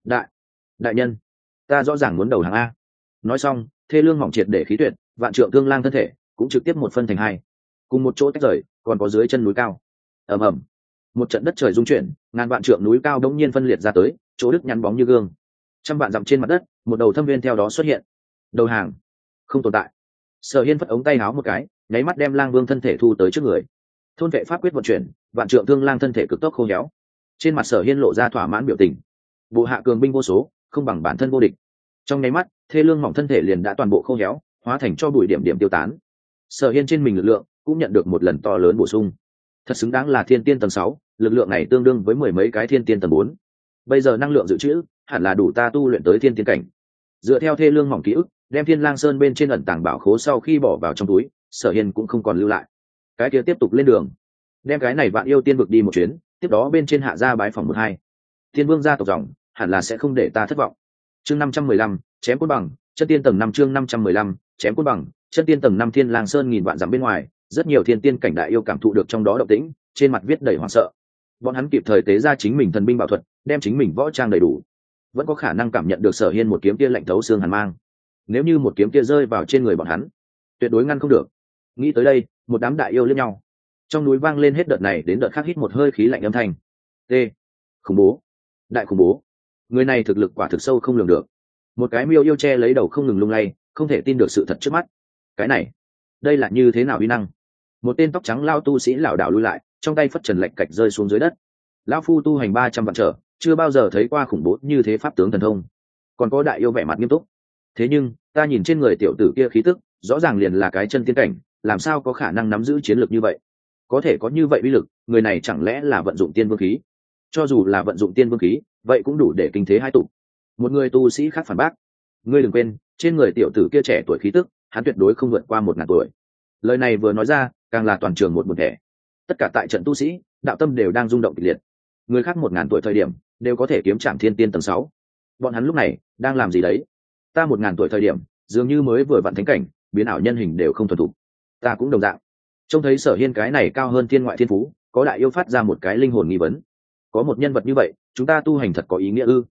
Đại nhân, ta rõ ràng muốn đầu hàng a. Nói xong, Thê Lương Mỏng triệt để khí tuyệt, vạn trượng Thương Lang thân thể cũng trực tiếp một phân thành hai, cùng một chỗ tách rời, còn có dưới chân núi cao. Ầm ầm, một trận đất trời rung chuyển, ngàn vạn trượng núi cao đống nhiên phân liệt ra tới, chỗ đứt nhắn bóng như gương. Trăm vạn dặm trên mặt đất, một đầu thâm viên theo đó xuất hiện. Đầu hàng không tồn tại. Sở Hiên phất ống tay áo một cái, nháy mắt đem Lang Vương thân thể thu tới trước người. Thôn vệ pháp quyết vận chuyển, vạn trượng Thương Lang thân thể cực tốc khô héo. Trên mặt Sở Hiên lộ ra thỏa mãn biểu tình. Bộ hạ cường binh vô số, không bằng bản thân vô địch. Trong nháy mắt, Thê Lương Mỏng thân thể liền đã toàn bộ khô héo, hóa thành cho bụi điểm điểm tiêu tán. Sở Hiên trên mình lực lượng cũng nhận được một lần to lớn bổ sung. Thật xứng đáng là thiên tiên tầng 6, lực lượng này tương đương với mười mấy cái thiên tiên tầng 4. Bây giờ năng lượng dự trữ hẳn là đủ ta tu luyện tới thiên tiên cảnh. Dựa theo Thê Lương Mỏng ký ức, đem Thiên Lang Sơn bên trên ẩn tàng bảo khố sau khi bỏ vào trong túi, Sở Hiên cũng không còn lưu lại. Cái kia tiếp tục lên đường, đem cái này Vạn Yêu Tiên vực đi một chuyến, tiếp đó bên trên hạ gia bái phòng 1-2. Thiên Vương gia tộc dòng, hẳn là sẽ không để ta thất vọng. Chương 515, chém côn bằng, chân tiên tầng 5 chương 515, chém côn bằng, chân tiên tầng 5 Thiên Lang Sơn nghìn vạn dặm bên ngoài, rất nhiều thiên tiên cảnh đại yêu cảm thụ được trong đó động tĩnh, trên mặt viết đầy hoảng sợ. Bọn hắn kịp thời tế ra chính mình thần binh bảo thuật, đem chính mình võ trang đầy đủ, vẫn có khả năng cảm nhận được Sở Hiên một kiếm kia lạnh thấu xương hàn mang. Nếu như một kiếm kia rơi vào trên người bọn hắn, tuyệt đối ngăn không được. Nghĩ tới đây, một đám đại yêu liếc nhau. Trong núi vang lên hết đợt này đến đợt khác hít một hơi khí lạnh âm thanh. T. Khủng bố, đại khủng bố. Người này thực lực quả thực sâu không lường được. Một cái miêu yêu che lấy đầu không ngừng lung lay, không thể tin được sự thật trước mắt. Cái này, đây là như thế nào uy năng? Một tên tóc trắng lao tu sĩ lảo đảo lui lại, trong tay phất trần lệch cạch rơi xuống dưới đất. Lão phu tu hành 300 vạn trở, chưa bao giờ thấy qua khủng bố như thế pháp tướng thần thông. Còn có đại yêu vẻ mặt nghiêm túc. Thế nhưng, ta nhìn trên người tiểu tử kia khí tức, rõ ràng liền là cái chân tiên cảnh, làm sao có khả năng nắm giữ chiến lược như vậy? Có thể có như vậy uy lực, người này chẳng lẽ là vận dụng tiên vương khí? Cho dù là vận dụng tiên vương khí, vậy cũng đủ để kinh thế hai tụ. Một người tu sĩ khác phản bác: ngươi đừng quên, trên người tiểu tử kia trẻ tuổi khí tức, hắn tuyệt đối không vượt qua 1000 tuổi. Lời này vừa nói ra, càng là toàn trường một thẻ. Tất cả tại trận tu sĩ, đạo tâm đều đang rung động kịch liệt. Người khác 1000 tuổi thời điểm, đều có thể kiếm chạm thiên tiên tầng 6. Bọn hắn lúc này đang làm gì đấy? Ta 1000 tuổi thời điểm, dường như mới vừa vặn thánh cảnh, biến ảo nhân hình đều không thuần thục. Ta cũng đồng dạng. Trông thấy Sở Hiên cái này cao hơn thiên ngoại thiên phú, có đại yêu phát ra một cái linh hồn nghi vấn. Có một nhân vật như vậy, chúng ta tu hành thật có ý nghĩa ư?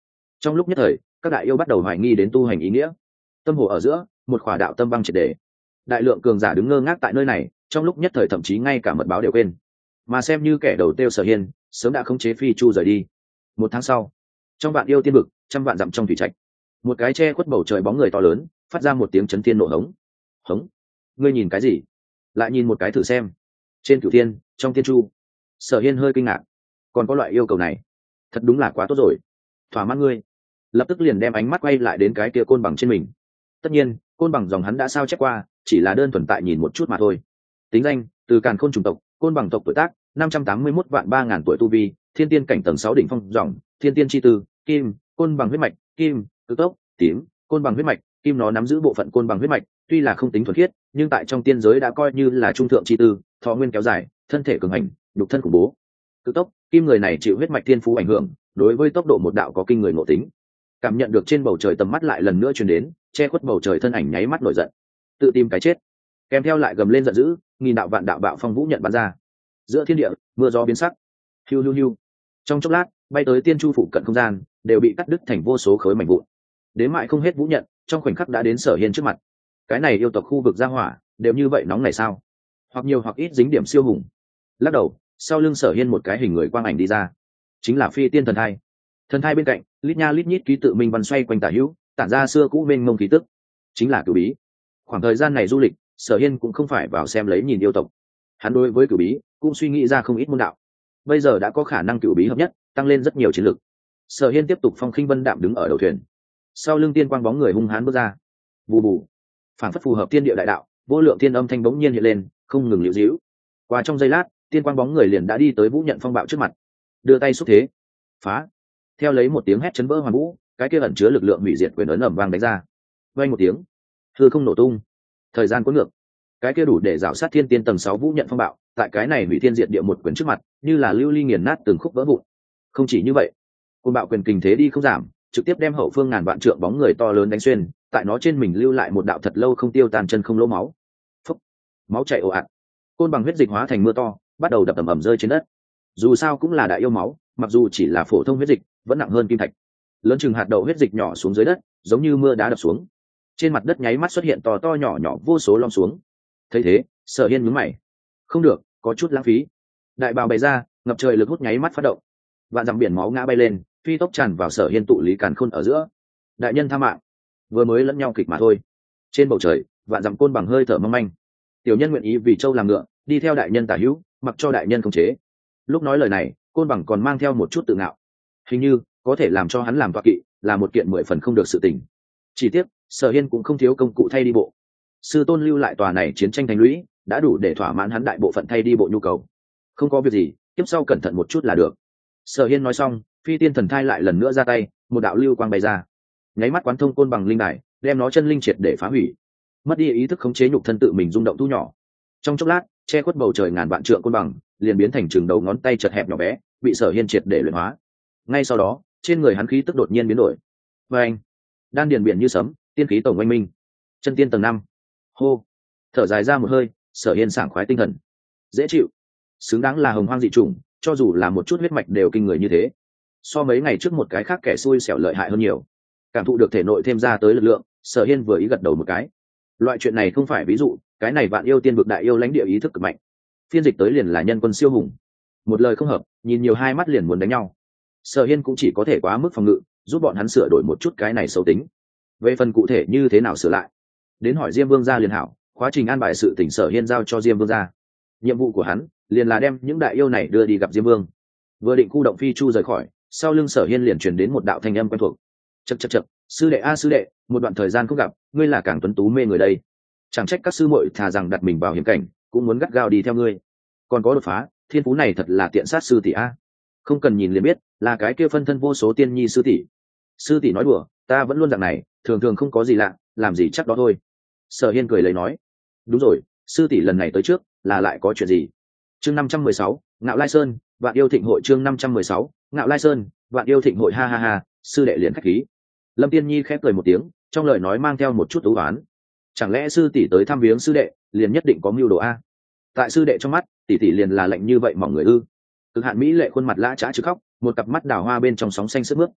Trong lúc nhất thời các đại yêu bắt đầu hoài nghi đến tu hành ý nghĩa. Tâm hồ ở giữa một khỏa đạo tâm băng triệt để, đại lượng cường giả đứng ngơ ngác tại nơi này, trong lúc nhất thời thậm chí ngay cả mật báo đều quên, mà xem như kẻ đầu tiêu Sở Hiên sớm đã khống chế phi chu rời đi. Một tháng sau, trong vạn yêu tiên vực, trăm vạn dặm trong thủy trạch, một cái che khuất bầu trời bóng người to lớn phát ra một tiếng chấn thiên nộ hống. Hống? Ngươi nhìn cái gì? Lại nhìn một cái thử xem. Trên cửu thiên, trong tiên chu, Sở Hiên hơi kinh ngạc. Còn có loại yêu cầu này, thật đúng là quá tốt rồi. Thỏa mãn ngươi. Lập tức liền đem ánh mắt quay lại đến cái kia côn bằng trên mình. Tất nhiên côn bằng dòng hắn đã sao chép qua, chỉ là đơn thuần tại nhìn một chút mà thôi. Tính danh: từ Càn Khôn chủng tộc, côn bằng tộc, tuổi tác 581 vạn 3.000 tuổi, tu vi thiên tiên cảnh tầng 6 đỉnh phong, dòng thiên tiên chi tư, kim, côn bằng huyết mạch, kim, cực tốc, tím, côn bằng huyết mạch, kim. Nó nắm giữ bộ phận côn bằng huyết mạch, tuy là không tính thuần khiết, nhưng tại trong tiên giới đã coi như là trung thượng chi tư, thọ nguyên kéo dài, thân thể cường hành, nhục thân khủng bố. Cực tốc, kim. Người này chịu huyết mạch thiên phú ảnh hưởng, đối với tốc độ một đạo có kinh người ngộ tính. Cảm nhận được trên bầu trời tầm mắt lại lần nữa truyền đến, che khuất bầu trời thân ảnh nháy mắt nổi giận, tự tìm cái chết, kèm theo lại gầm lên giận dữ, nghìn đạo vạn đạo bạo phong vũ nhận bắn ra. Giữa thiên địa mưa gió biến sắc, hiu hiu hiu. Trong chốc lát bay tới tiên chu phụ cận không gian đều bị cắt đứt thành vô số khối mảnh vụn. Đến mại không hết vũ nhận trong khoảnh khắc đã đến Sở Hiên trước mặt. Cái này yêu tộc khu vực ra hỏa đều như vậy nóng này sao? Hoặc nhiều hoặc ít dính điểm siêu hùng. Lắc đầu, sau lưng Sở Hiên một cái hình người quang ảnh đi ra, chính là phi tiên thần thai. Thần thai bên cạnh lít nha lít nhít ký tự minh văn xoay quanh tả hữu, tản ra xưa cũ mênh mông khí tức, chính là Cửu Bí. Khoảng thời gian này du lịch, Sở Hiên cũng không phải vào xem lấy nhìn yêu tộc, hắn đối với Cửu Bí cũng suy nghĩ ra không ít môn đạo. Bây giờ đã có khả năng Cửu Bí hợp nhất, tăng lên rất nhiều chiến lực. Sở Hiên tiếp tục phong khinh vân đạm đứng ở đầu thuyền, sau lưng tiên quang bóng người hung hãn bước ra. Bù bù, phản phất phù hợp thiên địa đại đạo, vô lượng thiên âm thanh bỗng nhiên hiện lên, không ngừng liễu dĩu. Qua trong giây lát, tiên quang bóng người liền đã đi tới vũ nhận phong bạo trước mặt, đưa tay xúc thế, phá. Theo lấy một tiếng hét chấn vỡ hoàn vũ, cái kia ẩn chứa lực lượng hủy diệt quyền ấn ầm vang đánh ra. Vang một tiếng, hư không nổ tung. Thời gian cuốn ngược, cái kia đủ để rào sát thiên tiên tầng 6 vũ nhận phong bạo, tại cái này hủy thiên diệt địa một quyền trước mặt, như là lưu ly nghiền nát từng khúc vỡ vụn. Không chỉ như vậy, côn bạo quyền kình thế đi không giảm, trực tiếp đem hậu phương ngàn vạn trượng bóng người to lớn đánh xuyên, tại nó trên mình lưu lại một đạo thật lâu không tiêu tan chân không lỗ máu. Phúc, máu chảy ồ ạt, côn bằng huyết dịch hóa thành mưa to, bắt đầu đập ầm ầm rơi trên đất. Dù sao cũng là đại yêu máu, mặc dù chỉ là phổ thông huyết dịch, vẫn nặng hơn kim thạch. Lớn chừng hạt đậu huyết dịch nhỏ xuống dưới đất, giống như mưa đá đập xuống. Trên mặt đất nháy mắt xuất hiện to to nhỏ nhỏ vô số lom xuống. Thấy thế, Sở Hiên nhướng mày. Không được, có chút lãng phí. Đại bào bày ra, ngập trời lực hút nháy mắt phát động. Vạn dặm biển máu ngã bay lên, phi tốc tràn vào Sở Hiên tụ lý càn khôn ở giữa. Đại nhân tha mạng, vừa mới lẫn nhau kịch mà thôi. Trên bầu trời, vạn dặm côn bằng hơi thở mong manh. Tiểu nhân nguyện ý vì châu làm ngựa, đi theo đại nhân tả hữu, mặc cho đại nhân khống chế. Lúc nói lời này, côn bằng còn mang theo một chút tự ngạo. Hình như có thể làm cho hắn làm tọa kỵ, là một kiện 10 phần không được sự tình. Chỉ tiếc, Sở Hiên cũng không thiếu công cụ thay đi bộ. Sư tôn lưu lại tòa này chiến tranh thành lũy, đã đủ để thỏa mãn hắn đại bộ phận thay đi bộ nhu cầu. Không có việc gì, tiếp sau cẩn thận một chút là được. Sở Hiên nói xong, phi tiên thần thai lại lần nữa ra tay, một đạo lưu quang bay ra, nháy mắt quán thông côn bằng linh đài, đem nó chân linh triệt để phá hủy. Mất đi ý thức khống chế nhục thân tự mình rung động thu nhỏ. Trong chốc lát, che khuất bầu trời ngàn vạn trượng côn bằng liền biến thành chừng đầu ngón tay chật hẹp nhỏ bé, bị Sở Hiên triệt để luyện hóa. Ngay sau đó, trên người hắn khí tức đột nhiên biến đổi. Và anh, đan điền biển như sấm, tiên khí tổng oanh minh. Chân tiên tầng 5. Hô, thở dài ra một hơi, Sở Hiên sảng khoái tinh thần, dễ chịu, xứng đáng là hồng hoang dị chủng, cho dù là một chút huyết mạch đều kinh người như thế. So mấy ngày trước một cái khác kẻ xui xẻo lợi hại hơn nhiều. Cảm thụ được thể nội thêm ra tới lực lượng, Sở Hiên vừa ý gật đầu một cái. Loại chuyện này không phải ví dụ, cái này vạn yêu tiên vực đại yêu lãnh địa ý thức cực mạnh. Phiên dịch tới liền là nhân quân siêu hùng. Một lời không hợp, nhìn nhiều hai mắt liền muốn đánh nhau. Sở Hiên cũng chỉ có thể quá mức phòng ngự, giúp bọn hắn sửa đổi một chút cái này xấu tính. Về phần cụ thể như thế nào sửa lại, đến hỏi Diêm Vương gia liền hảo. Quá trình an bài sự tỉnh Sở Hiên giao cho Diêm Vương gia. Nhiệm vụ của hắn liền là đem những đại yêu này đưa đi gặp Diêm Vương. Vừa định khu động phi chu rời khỏi, sau lưng Sở Hiên liền truyền đến một đạo thanh âm quen thuộc. Chậc, sư đệ a sư đệ, một đoạn thời gian không gặp, ngươi là càng tuấn tú mê người đây. Chẳng trách các sư muội thà rằng đặt mình vào hiểm cảnh, cũng muốn gắt gao đi theo ngươi. Còn có đột phá, thiên phú này thật là tiện sát sư tỷ a. Không cần nhìn liền biết, là cái kia phân thân vô số tiên nhi sư tỷ. Sư tỷ nói đùa, ta vẫn luôn dạng này, thường thường không có gì lạ, làm gì chắc đó thôi. Sở Hiên cười lấy nói. Đúng rồi, sư tỷ lần này tới trước, là lại có chuyện gì? Chương 516, Ngạo Lai Sơn, Vạn Yêu Thịnh Hội. Chương 516, Ngạo Lai Sơn, Vạn Yêu Thịnh Hội. Ha ha ha, sư đệ liền khách khí. Lâm Tiên Nhi khép cười một tiếng, trong lời nói mang theo một chút ưu oán. Chẳng lẽ sư tỷ tới thăm viếng sư đệ, liền nhất định có mưu đồ a? Tại sư đệ trong mắt, tỷ tỷ liền là lạnh như vậy mỏng người ư? Cực hạn mỹ lệ khuôn mặt lã chã chứ khóc, một cặp mắt đào hoa bên trong sóng xanh sướt mướt.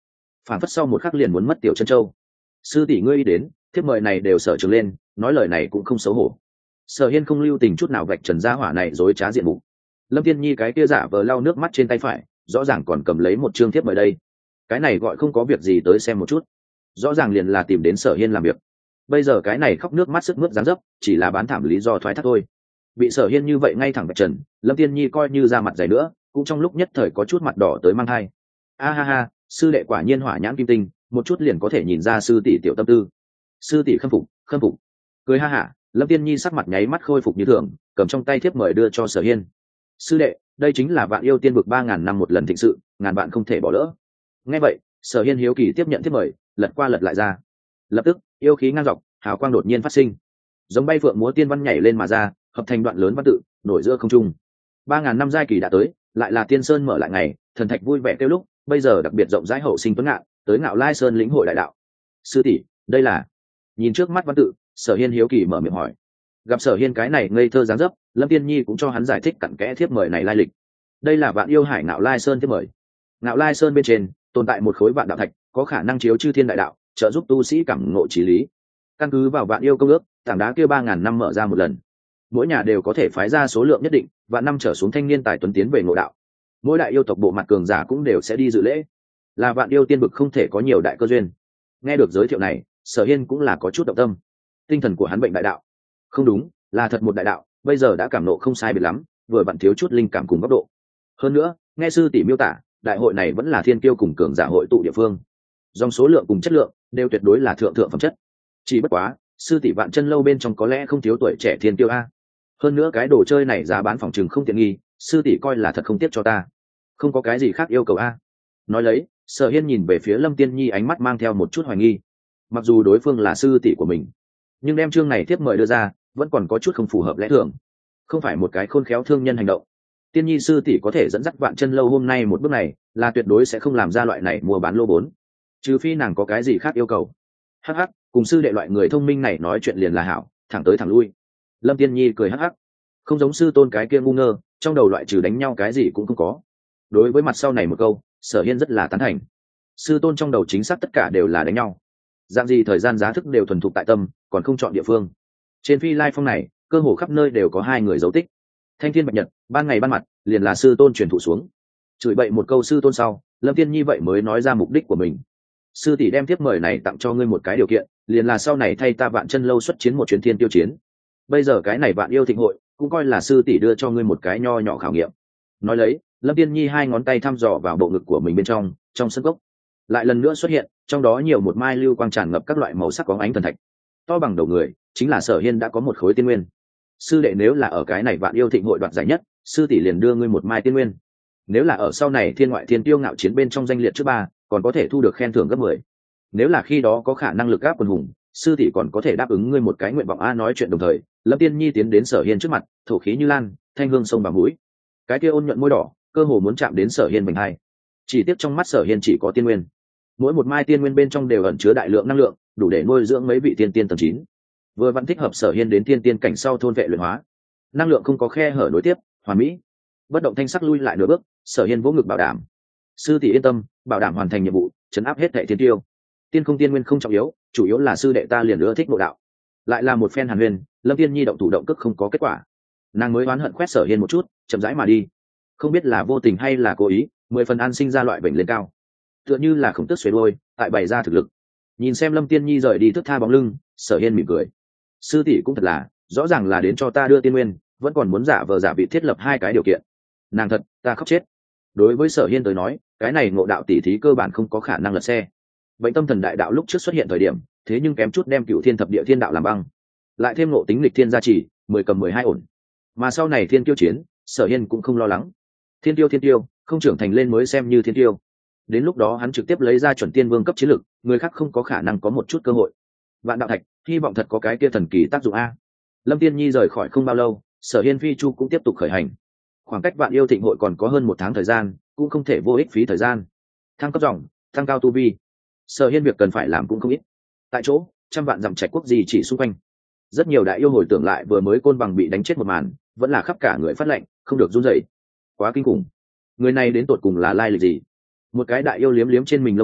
phản phất sau một khắc liền muốn mất tiểu chân châu. Sư tỷ ngươi ý đến, thiếp mời này đều sở trường lên, nói lời này cũng không xấu hổ. Sở Hiên không lưu tình chút nào vạch trần gia hỏa này dối trá diện mục. Lâm Tiên Nhi cái kia giả vờ lau nước mắt trên tay phải, rõ ràng còn cầm lấy một chương thiếp mời đây. Cái này gọi không có việc gì tới xem một chút, rõ ràng liền là tìm đến Sở Hiên làm việc. Bây giờ cái này khóc nước mắt sức mướt dáng dấp, chỉ là bán thảm lý do thoái thác thôi. Bị Sở Hiên như vậy ngay thẳng vạch trần, Lâm Tiên Nhi coi như ra mặt dày nữa, cũng trong lúc nhất thời có chút mặt đỏ tới mang hai. A ha ha, sư đệ quả nhiên hỏa nhãn kim tinh, một chút liền có thể nhìn ra sư tỷ tiểu tâm tư. Sư tỷ khâm phục, khâm phục. Cười ha hả, Lâm Tiên Nhi sắc mặt nháy mắt khôi phục như thường, cầm trong tay thiếp mời đưa cho Sở Hiên. Sư đệ, đây chính là Vạn Yêu Tiên vực 3000 năm một lần thịnh sự, ngàn bạn không thể bỏ lỡ. Nghe vậy, Sở Hiên hiếu kỳ tiếp nhận thiếp mời, lật qua lật lại ra. Lập tức, yêu khí ngang dọc, hào quang đột nhiên phát sinh, giống bay phượng múa tiên văn nhảy lên mà ra, hợp thành đoạn lớn văn tự, nổi giữa không trung. 3000 năm giai kỳ đã tới, lại là Tiên Sơn mở lại ngày, thần thạch vui vẻ kêu lúc, bây giờ đặc biệt rộng rãi hậu sinh tuấn ngạn, tới Ngạo Lai Sơn lĩnh hội đại đạo. Sư tỷ, đây là? Nhìn trước mắt văn tự, Sở Hiên hiếu kỳ mở miệng hỏi. Gặp Sở Hiên cái này ngây thơ dáng dấp, Lâm Tiên Nhi cũng cho hắn giải thích cặn kẽ thiếp mời này lai lịch. Đây là Vạn Yêu Hải Ngạo Lai Sơn thiếp mời. Ngạo Lai Sơn bên trên tồn tại một khối vạn đạo thạch, có khả năng chiếu chư thiên đại đạo, trợ giúp tu sĩ cảm ngộ chí lý. Căn cứ vào Vạn Yêu công ước, tảng đá kia 3000 năm mở ra một lần, mỗi nhà đều có thể phái ra số lượng nhất định, vạn năm trở xuống thanh niên tài tuấn tiến về ngộ đạo. Mỗi đại yêu tộc bộ mặt cường giả cũng đều sẽ đi dự lễ. Là Vạn Yêu tiên vực không thể có nhiều đại cơ duyên. Nghe được giới thiệu này, Sở Hiên cũng là có chút động tâm. Tinh thần của hắn bệnh đại đạo. Không đúng, là thật một đại đạo, bây giờ đã cảm nộ không sai biệt lắm, vừa vặn thiếu chút linh cảm cùng góc độ. Hơn nữa, nghe sư tỷ miêu tả, đại hội này vẫn là thiên kiêu cùng cường giả hội tụ địa phương. Dòng số lượng cùng chất lượng đều tuyệt đối là thượng thượng phẩm chất. Chỉ bất quá, sư tỷ Vạn Chân lâu bên trong có lẽ không thiếu tuổi trẻ thiên kiêu a. Hơn nữa cái đồ chơi này giá bán phòng chừng không tiện nghi, sư tỷ coi là thật không tiếc cho ta. Không có cái gì khác yêu cầu a. Nói lấy, Sở Hiên nhìn về phía Lâm Tiên Nhi ánh mắt mang theo một chút hoài nghi. Mặc dù đối phương là sư tỷ của mình, nhưng đem chương này tiếp mời đưa ra, vẫn còn có chút không phù hợp lẽ thường. Không phải một cái khôn khéo thương nhân hành động. Tiên Nhi sư tỷ có thể dẫn dắt Vạn Chân lâu hôm nay một bước này, là tuyệt đối sẽ không làm ra loại này mua bán lô vốn. Trừ phi nàng có cái gì khác yêu cầu. Hắc hắc, cùng sư đệ loại người thông minh này nói chuyện liền là hảo, thẳng tới thẳng lui. Lâm Tiên Nhi cười hắc hắc, không giống sư tôn cái kia ngu ngơ, trong đầu loại trừ đánh nhau cái gì cũng không có. Đối với mặt sau này một câu, Sở Hiên rất là tán thành. Sư tôn trong đầu chính xác tất cả đều là đánh nhau. Dạng gì thời gian giá thức đều thuần thục tại tâm, còn không chọn địa phương. Trên Phi Lai Phong này, cơ hồ khắp nơi đều có hai người dấu tích. Thanh thiên bạch nhật, ban ngày ban mặt, liền là sư tôn truyền thụ xuống. Chửi bậy một câu sư tôn sau, Lâm Tiên Nhi vậy mới nói ra mục đích của mình. Sư tỷ đem tiếp mời này tặng cho ngươi một cái điều kiện, liền là sau này thay ta Vạn Chân lâu xuất chiến một chuyến thiên tiêu chiến. Bây giờ cái này Vạn Yêu thịnh hội, cũng coi là sư tỷ đưa cho ngươi một cái nho nhỏ khảo nghiệm. Nói lấy, Lâm Tiên Nhi hai ngón tay thăm dò vào bộ ngực của mình bên trong sân cốc, lại lần nữa xuất hiện, trong đó nhiều một mai lưu quang tràn ngập các loại màu sắc bóng ánh thần thạch, to bằng đầu người, chính là Sở Hiên đã có một khối tiên nguyên. Sư đệ nếu là ở cái này Vạn Yêu thịnh hội đoạt giải nhất, sư tỷ liền đưa ngươi một mai tiên nguyên. Nếu là ở sau này thiên ngoại thiên tiêu ngạo chiến bên trong danh liệt trước ba, còn có thể thu được khen thưởng gấp 10. Nếu là khi đó có khả năng lực áp quần hùng, sư tỷ còn có thể đáp ứng ngươi một cái nguyện vọng a. Nói chuyện đồng thời, Lâm Tiên Nhi tiến đến Sở Hiên trước mặt, thổ khí như lan, thanh hương sông vào mũi. Cái kia ôn nhuận môi đỏ, cơ hồ muốn chạm đến Sở Hiên vành hai. Chỉ tiếc trong mắt Sở Hiên chỉ có tiên nguyên. Mỗi một mai tiên nguyên bên trong đều ẩn chứa đại lượng năng lượng, đủ để nuôi dưỡng mấy vị tiên tiên tầng 9. Vừa vẫn thích hợp Sở Hiên đến tiên tiên cảnh sau thôn vệ luyện hóa. Năng lượng không có khe hở nối tiếp, hoàn mỹ. Bất động thanh sắc lui lại nửa bước, Sở Hiên vỗ ngực bảo đảm. Sư tỷ yên tâm, bảo đảm hoàn thành nhiệm vụ, trấn áp hết thảy thiên tiêu. Tiên không tiên nguyên không trọng yếu, chủ yếu là sư đệ ta liền ưa thích nội đạo. Lại là một phen hàn huyền, Lâm Tiên Nhi động thủ động cước không có kết quả. Nàng mới oán hận quét Sở Hiên một chút, chậm rãi mà đi. Không biết là vô tình hay là cố ý, 10 phần an sinh ra loại bệnh lên cao. Tựa như là khổng tức xuề đôi, tại bày ra thực lực. Nhìn xem Lâm Tiên Nhi rời đi thước tha bóng lưng, Sở Hiên mỉm cười. Sư tỷ cũng thật là, rõ ràng là đến cho ta đưa tiên nguyên, vẫn còn muốn giả vờ giả vị thiết lập hai cái điều kiện. Nàng thật, ta khóc chết. Đối với Sở Hiên tới nói, cái này ngộ đạo tỷ thí cơ bản không có khả năng lật xe. Bệnh tâm thần đại đạo lúc trước xuất hiện thời điểm, thế nhưng kém chút đem Cửu Thiên thập địa thiên đạo làm băng. Lại thêm ngộ tính lịch thiên gia trì, 10 cầm 12 ổn. Mà sau này thiên tiêu chiến, Sở Hiên cũng không lo lắng. Thiên tiêu, không trưởng thành lên mới xem như thiên tiêu. Đến lúc đó hắn trực tiếp lấy ra chuẩn tiên vương cấp chiến lực, người khác không có khả năng có một chút cơ hội. Vạn đạo thạch, hy vọng thật có cái kia thần kỳ tác dụng a. Lâm Tiên Nhi rời khỏi không bao lâu, Sở Hiên phi chu cũng tiếp tục khởi hành. Khoảng cách Vạn Yêu thịnh hội còn có hơn 1 tháng thời gian, cũng không thể vô ích phí thời gian. Thăng cấp dòng, tăng cao tu vi. Sở Hiên việc cần phải làm cũng không ít. Tại chỗ, trăm vạn dặm trạch quốc gì chỉ xung quanh. Rất nhiều đại yêu hồi tưởng lại vừa mới Côn Bằng bị đánh chết một màn, vẫn là khắp cả người phát lệnh, không được run rẩy. Quá kinh khủng. Người này đến tột cùng là lai lịch gì? Một cái đại yêu liếm liếm trên mình lông dài,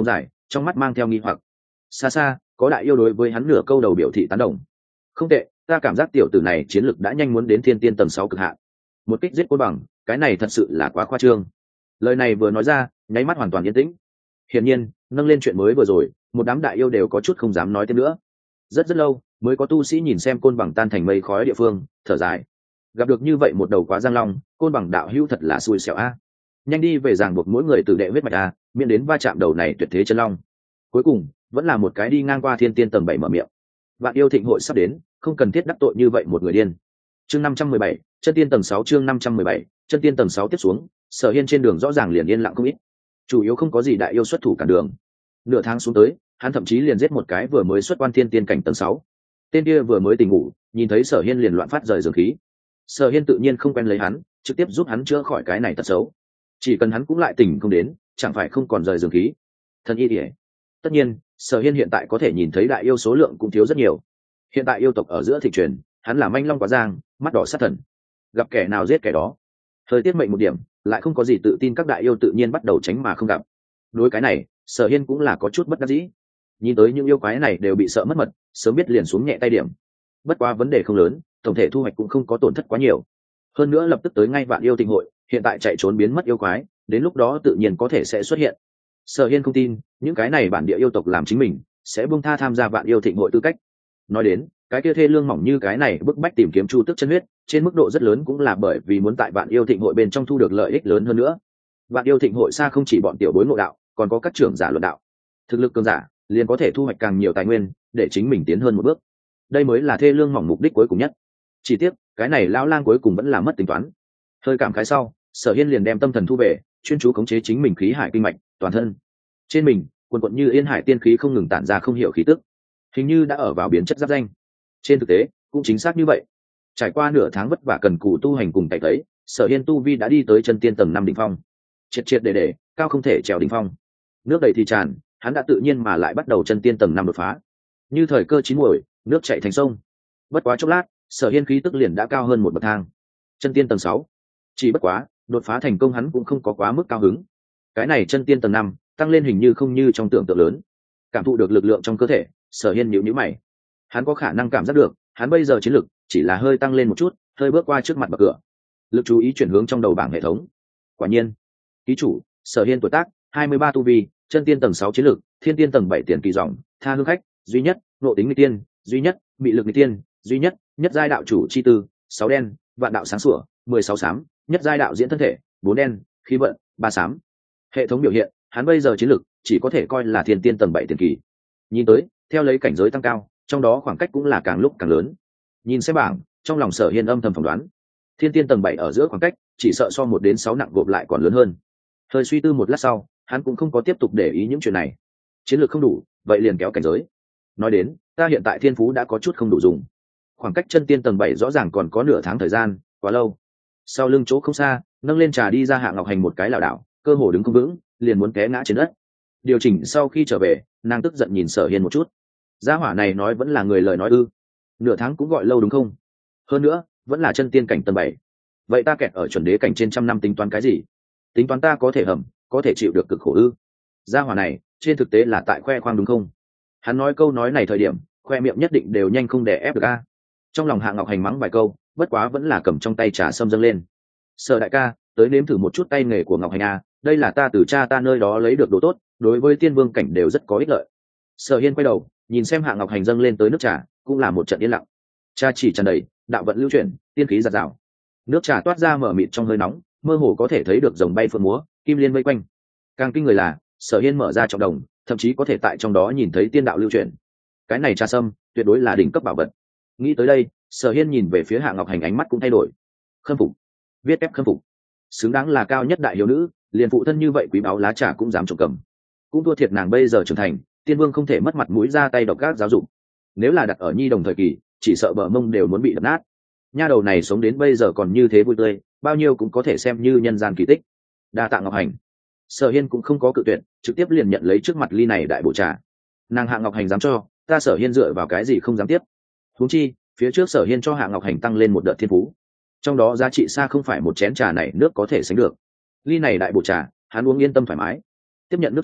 trong mắt mang theo nghi hoặc. Xa xa có đại yêu đối với hắn nửa câu đầu biểu thị tán đồng. Không tệ, ta cảm giác tiểu tử này chiến lực đã nhanh muốn đến thiên tiên tầng 6 cực hạn. Một kích giết côn bằng, cái này thật sự là quá khoa trương. Lời này vừa nói ra, nháy mắt hoàn toàn yên tĩnh. Hiển nhiên, nâng lên chuyện mới vừa rồi, một đám đại yêu đều có chút không dám nói thêm nữa. Rất lâu mới có tu sĩ nhìn xem côn bằng tan thành mây khói địa phương, thở dài. Gặp được như vậy một đầu quá giang long, côn bằng đạo hữu thật là xui xẻo a. Nhanh đi về ràng buộc mỗi người tử đệ huyết mạch a, miễn đến va chạm đầu này tuyệt thế chân long. Cuối cùng vẫn là một cái đi ngang qua thiên tiên tầng 7 mở miệng. Vạn yêu thịnh hội sắp đến, không cần thiết đắc tội như vậy một người điên. Chương 517, chân tiên tầng 6 chương 517, chân tiên tầng 6 tiếp xuống, Sở Hiên trên đường rõ ràng liền yên lặng không ít. Chủ yếu không có gì đại yêu xuất thủ cản đường. Nửa tháng xuống tới, hắn thậm chí liền giết một cái vừa mới xuất quan thiên tiên cảnh tầng 6. Tên kia vừa mới tỉnh ngủ, nhìn thấy Sở Hiên liền loạn phát rời giường khí. Sở Hiên tự nhiên không quen lấy hắn, trực tiếp giúp hắn chữa khỏi cái này tật xấu. Chỉ cần hắn cũng lại tỉnh không đến, chẳng phải không còn rời giường khí. Thần y điệp. Tất nhiên, Sở Hiên hiện tại có thể nhìn thấy đại yêu số lượng cũng thiếu rất nhiều. Hiện tại yêu tộc ở giữa thị truyền, hắn là manh long quá giang, mắt đỏ sát thần. Gặp kẻ nào giết kẻ đó. Thời tiết mệnh một điểm, lại không có gì tự tin, các đại yêu tự nhiên bắt đầu tránh mà không gặp. Đối cái này, Sở Hiên cũng là có chút bất đắc dĩ. Nhìn tới những yêu quái này đều bị sợ mất mật, sớm biết liền xuống nhẹ tay điểm. Bất quá vấn đề không lớn, tổng thể thu hoạch cũng không có tổn thất quá nhiều. Hơn nữa lập tức tới ngay Vạn Yêu Thịnh hội, hiện tại chạy trốn biến mất yêu quái, đến lúc đó tự nhiên có thể sẽ xuất hiện. Sở Hiên không tin, những cái này bản địa yêu tộc làm chính mình sẽ buông tha tham gia Vạn Yêu Thịnh hội tư cách. Nói đến, cái kia thê lương mỏng như cái này bức bách tìm kiếm chu tức chân huyết, trên mức độ rất lớn cũng là bởi vì muốn tại Vạn Yêu Thịnh hội bên trong thu được lợi ích lớn hơn nữa. Vạn Yêu Thịnh hội xa không chỉ bọn tiểu bối ngộ đạo, còn có các trưởng giả luận đạo. Thực lực cường giả liền có thể thu hoạch càng nhiều tài nguyên, để chính mình tiến hơn một bước. Đây mới là thê lương mỏng mục đích cuối cùng nhất. Chỉ tiếc, cái này lão lang cuối cùng vẫn là mất tính toán. Hơi cảm khái sau, Sở Hiên liền đem tâm thần thu về, chuyên chú khống chế chính mình khí hải kinh mạch, toàn thân. Trên mình, quần quần như yên hải tiên khí không ngừng tản ra không hiểu khí tức, hình như đã ở vào biến chất giáp danh. Trên thực tế, cũng chính xác như vậy. Trải qua nửa tháng vất vả cần cù tu hành cùng cày cấy, Sở Hiên tu vi đã đi tới chân tiên tầng 5 đỉnh phong. Triệt triệt để cao không thể trèo đỉnh phong. Nước đầy thì tràn, hắn đã tự nhiên mà lại bắt đầu chân tiên tầng 5 đột phá. Như thời cơ chín muồi, nước chảy thành sông. Bất quá chốc lát, Sở Hiên khí tức liền đã cao hơn một bậc thang. Chân tiên tầng 6. Chỉ bất quá, đột phá thành công hắn cũng không có quá mức cao hứng. Cái này chân tiên tầng 5, tăng lên hình như không như trong tưởng tượng lớn. Cảm thụ được lực lượng trong cơ thể, Sở Hiên nhíu nhíu mày. Hắn có khả năng cảm giác được, hắn bây giờ chiến lực chỉ là hơi tăng lên một chút, hơi bước qua trước mặt bậc cửa. Lực chú ý chuyển hướng trong đầu bảng hệ thống. Quả nhiên, ký chủ Sở Hiên tuổi tác 23 tu vi, chân tiên tầng 6 chiến lực, thiên tiên tầng 7 tiền kỳ dòng, tha hương khách duy nhất, nộ tính nghịch tiên duy nhất, mị lực nghịch tiên duy nhất, nhất giai đạo chủ chi tư 6 đen, vạn đạo sáng sủa 16 xám, nhất giai đạo diễn thân thể 4 đen, khí vận 3 xám. Hệ thống biểu hiện, hắn bây giờ chiến lực chỉ có thể coi là thiên tiên tầng 7 tiền kỳ. Nhìn tới, theo lấy cảnh giới tăng cao, trong đó khoảng cách cũng là càng lúc càng lớn. Nhìn xem bảng, trong lòng Sở Hiên âm thầm phỏng đoán, thiên tiên tầng 7 ở giữa khoảng cách chỉ sợ so 1 đến 6 nặng gộp lại còn lớn hơn. Hơi suy tư một lát sau, hắn cũng không có tiếp tục để ý những chuyện này. Chiến lược không đủ, vậy liền kéo cảnh giới. Nói đến, ta hiện tại thiên phú đã có chút không đủ dùng. Khoảng cách chân tiên tầng 7 rõ ràng còn có nửa tháng thời gian, quá lâu. Sau lưng chỗ không xa, nâng lên trà đi ra Hạ Ngọc Hành một cái lảo đảo, cơ hồ đứng không vững, liền muốn té ngã trên đất. Điều chỉnh sau khi trở về, nàng tức giận nhìn Sở Hiên một chút. Gia hỏa này nói vẫn là người lời nói ư? Nửa tháng cũng gọi lâu đúng không? Hơn nữa, vẫn là chân tiên cảnh tầng 7. Vậy ta kẹt ở chuẩn đế cảnh trên trăm năm tính toán cái gì? Tính toán ta có thể hầm, có thể chịu được cực khổ ư? Gia hỏa này, trên thực tế là tại khoe khoang đúng không? Hắn nói câu nói này thời điểm, khoe miệng nhất định đều nhanh không đè ép được a. Trong lòng Hạ Ngọc Hành mắng vài câu, bất quá vẫn là cầm trong tay trà sâm dâng lên. Sở đại ca, tới nếm thử một chút tay nghề của Ngọc Hành a, đây là ta từ cha ta nơi đó lấy được đồ tốt, đối với tiên vương cảnh đều rất có ích lợi. Sở Hiên quay đầu, nhìn xem Hạ Ngọc Hành dâng lên tới nước trà, cũng là một trận yên lặng. Trà chỉ tràn đầy, đạo vận lưu chuyển, tiên khí giạt rào. Nước trà toát ra mở mịt trong hơi nóng, mơ hồ có thể thấy được rồng bay phượng múa, kim liên vây quanh. Càng kinh người là, Sở Hiên mở ra trọng đồng, thậm chí có thể tại trong đó nhìn thấy tiên đạo lưu chuyển. Cái này trà sâm, tuyệt đối là đỉnh cấp bảo vật. Nghĩ tới đây, Sở Hiên nhìn về phía Hạ Ngọc Hành, ánh mắt cũng thay đổi. Khâm phục, viết ép khâm phục. Xứng đáng là cao nhất đại hiếu nữ, liền phụ thân như vậy quý báu lá trà cũng dám trộm cầm. Cũng thua thiệt nàng bây giờ trưởng thành, tiên vương không thể mất mặt mũi ra tay độc ác giáo dục. Nếu là đặt ở nhi đồng thời kỳ, chỉ sợ bờ mông đều muốn bị đập nát. Nha đầu này sống đến bây giờ còn như thế vui tươi, bao nhiêu cũng có thể xem như nhân gian kỳ tích. Đa tạ Ngọc Hành. Sở Hiên cũng không có cự tuyệt, trực tiếp liền nhận lấy trước mặt ly này đại bộ trà. Nàng Hạ Ngọc Hành dám cho, ta Sở Hiên dựa vào cái gì không dám tiếp. Huống chi, phía trước Sở Hiên cho Hạ Ngọc Hành tăng lên một đợt thiên phú, trong đó giá trị xa không phải một chén trà này nước có thể sánh được. Ly này đại bộ trà, hắn uống yên tâm thoải mái. Tiếp nhận nước trà,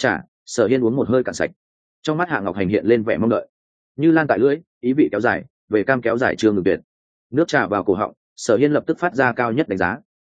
Sở Hiên uống một hơi cạn sạch, trong mắt Hạ Ngọc Hành hiện lên vẻ mong đợi, như lan tại lưỡi, ý vị kéo dài, về cam kéo dài chưa ngừng tuyệt. Nước trà vào cổ họng, Sở Hiên lập tức phát ra cao nhất đánh giá.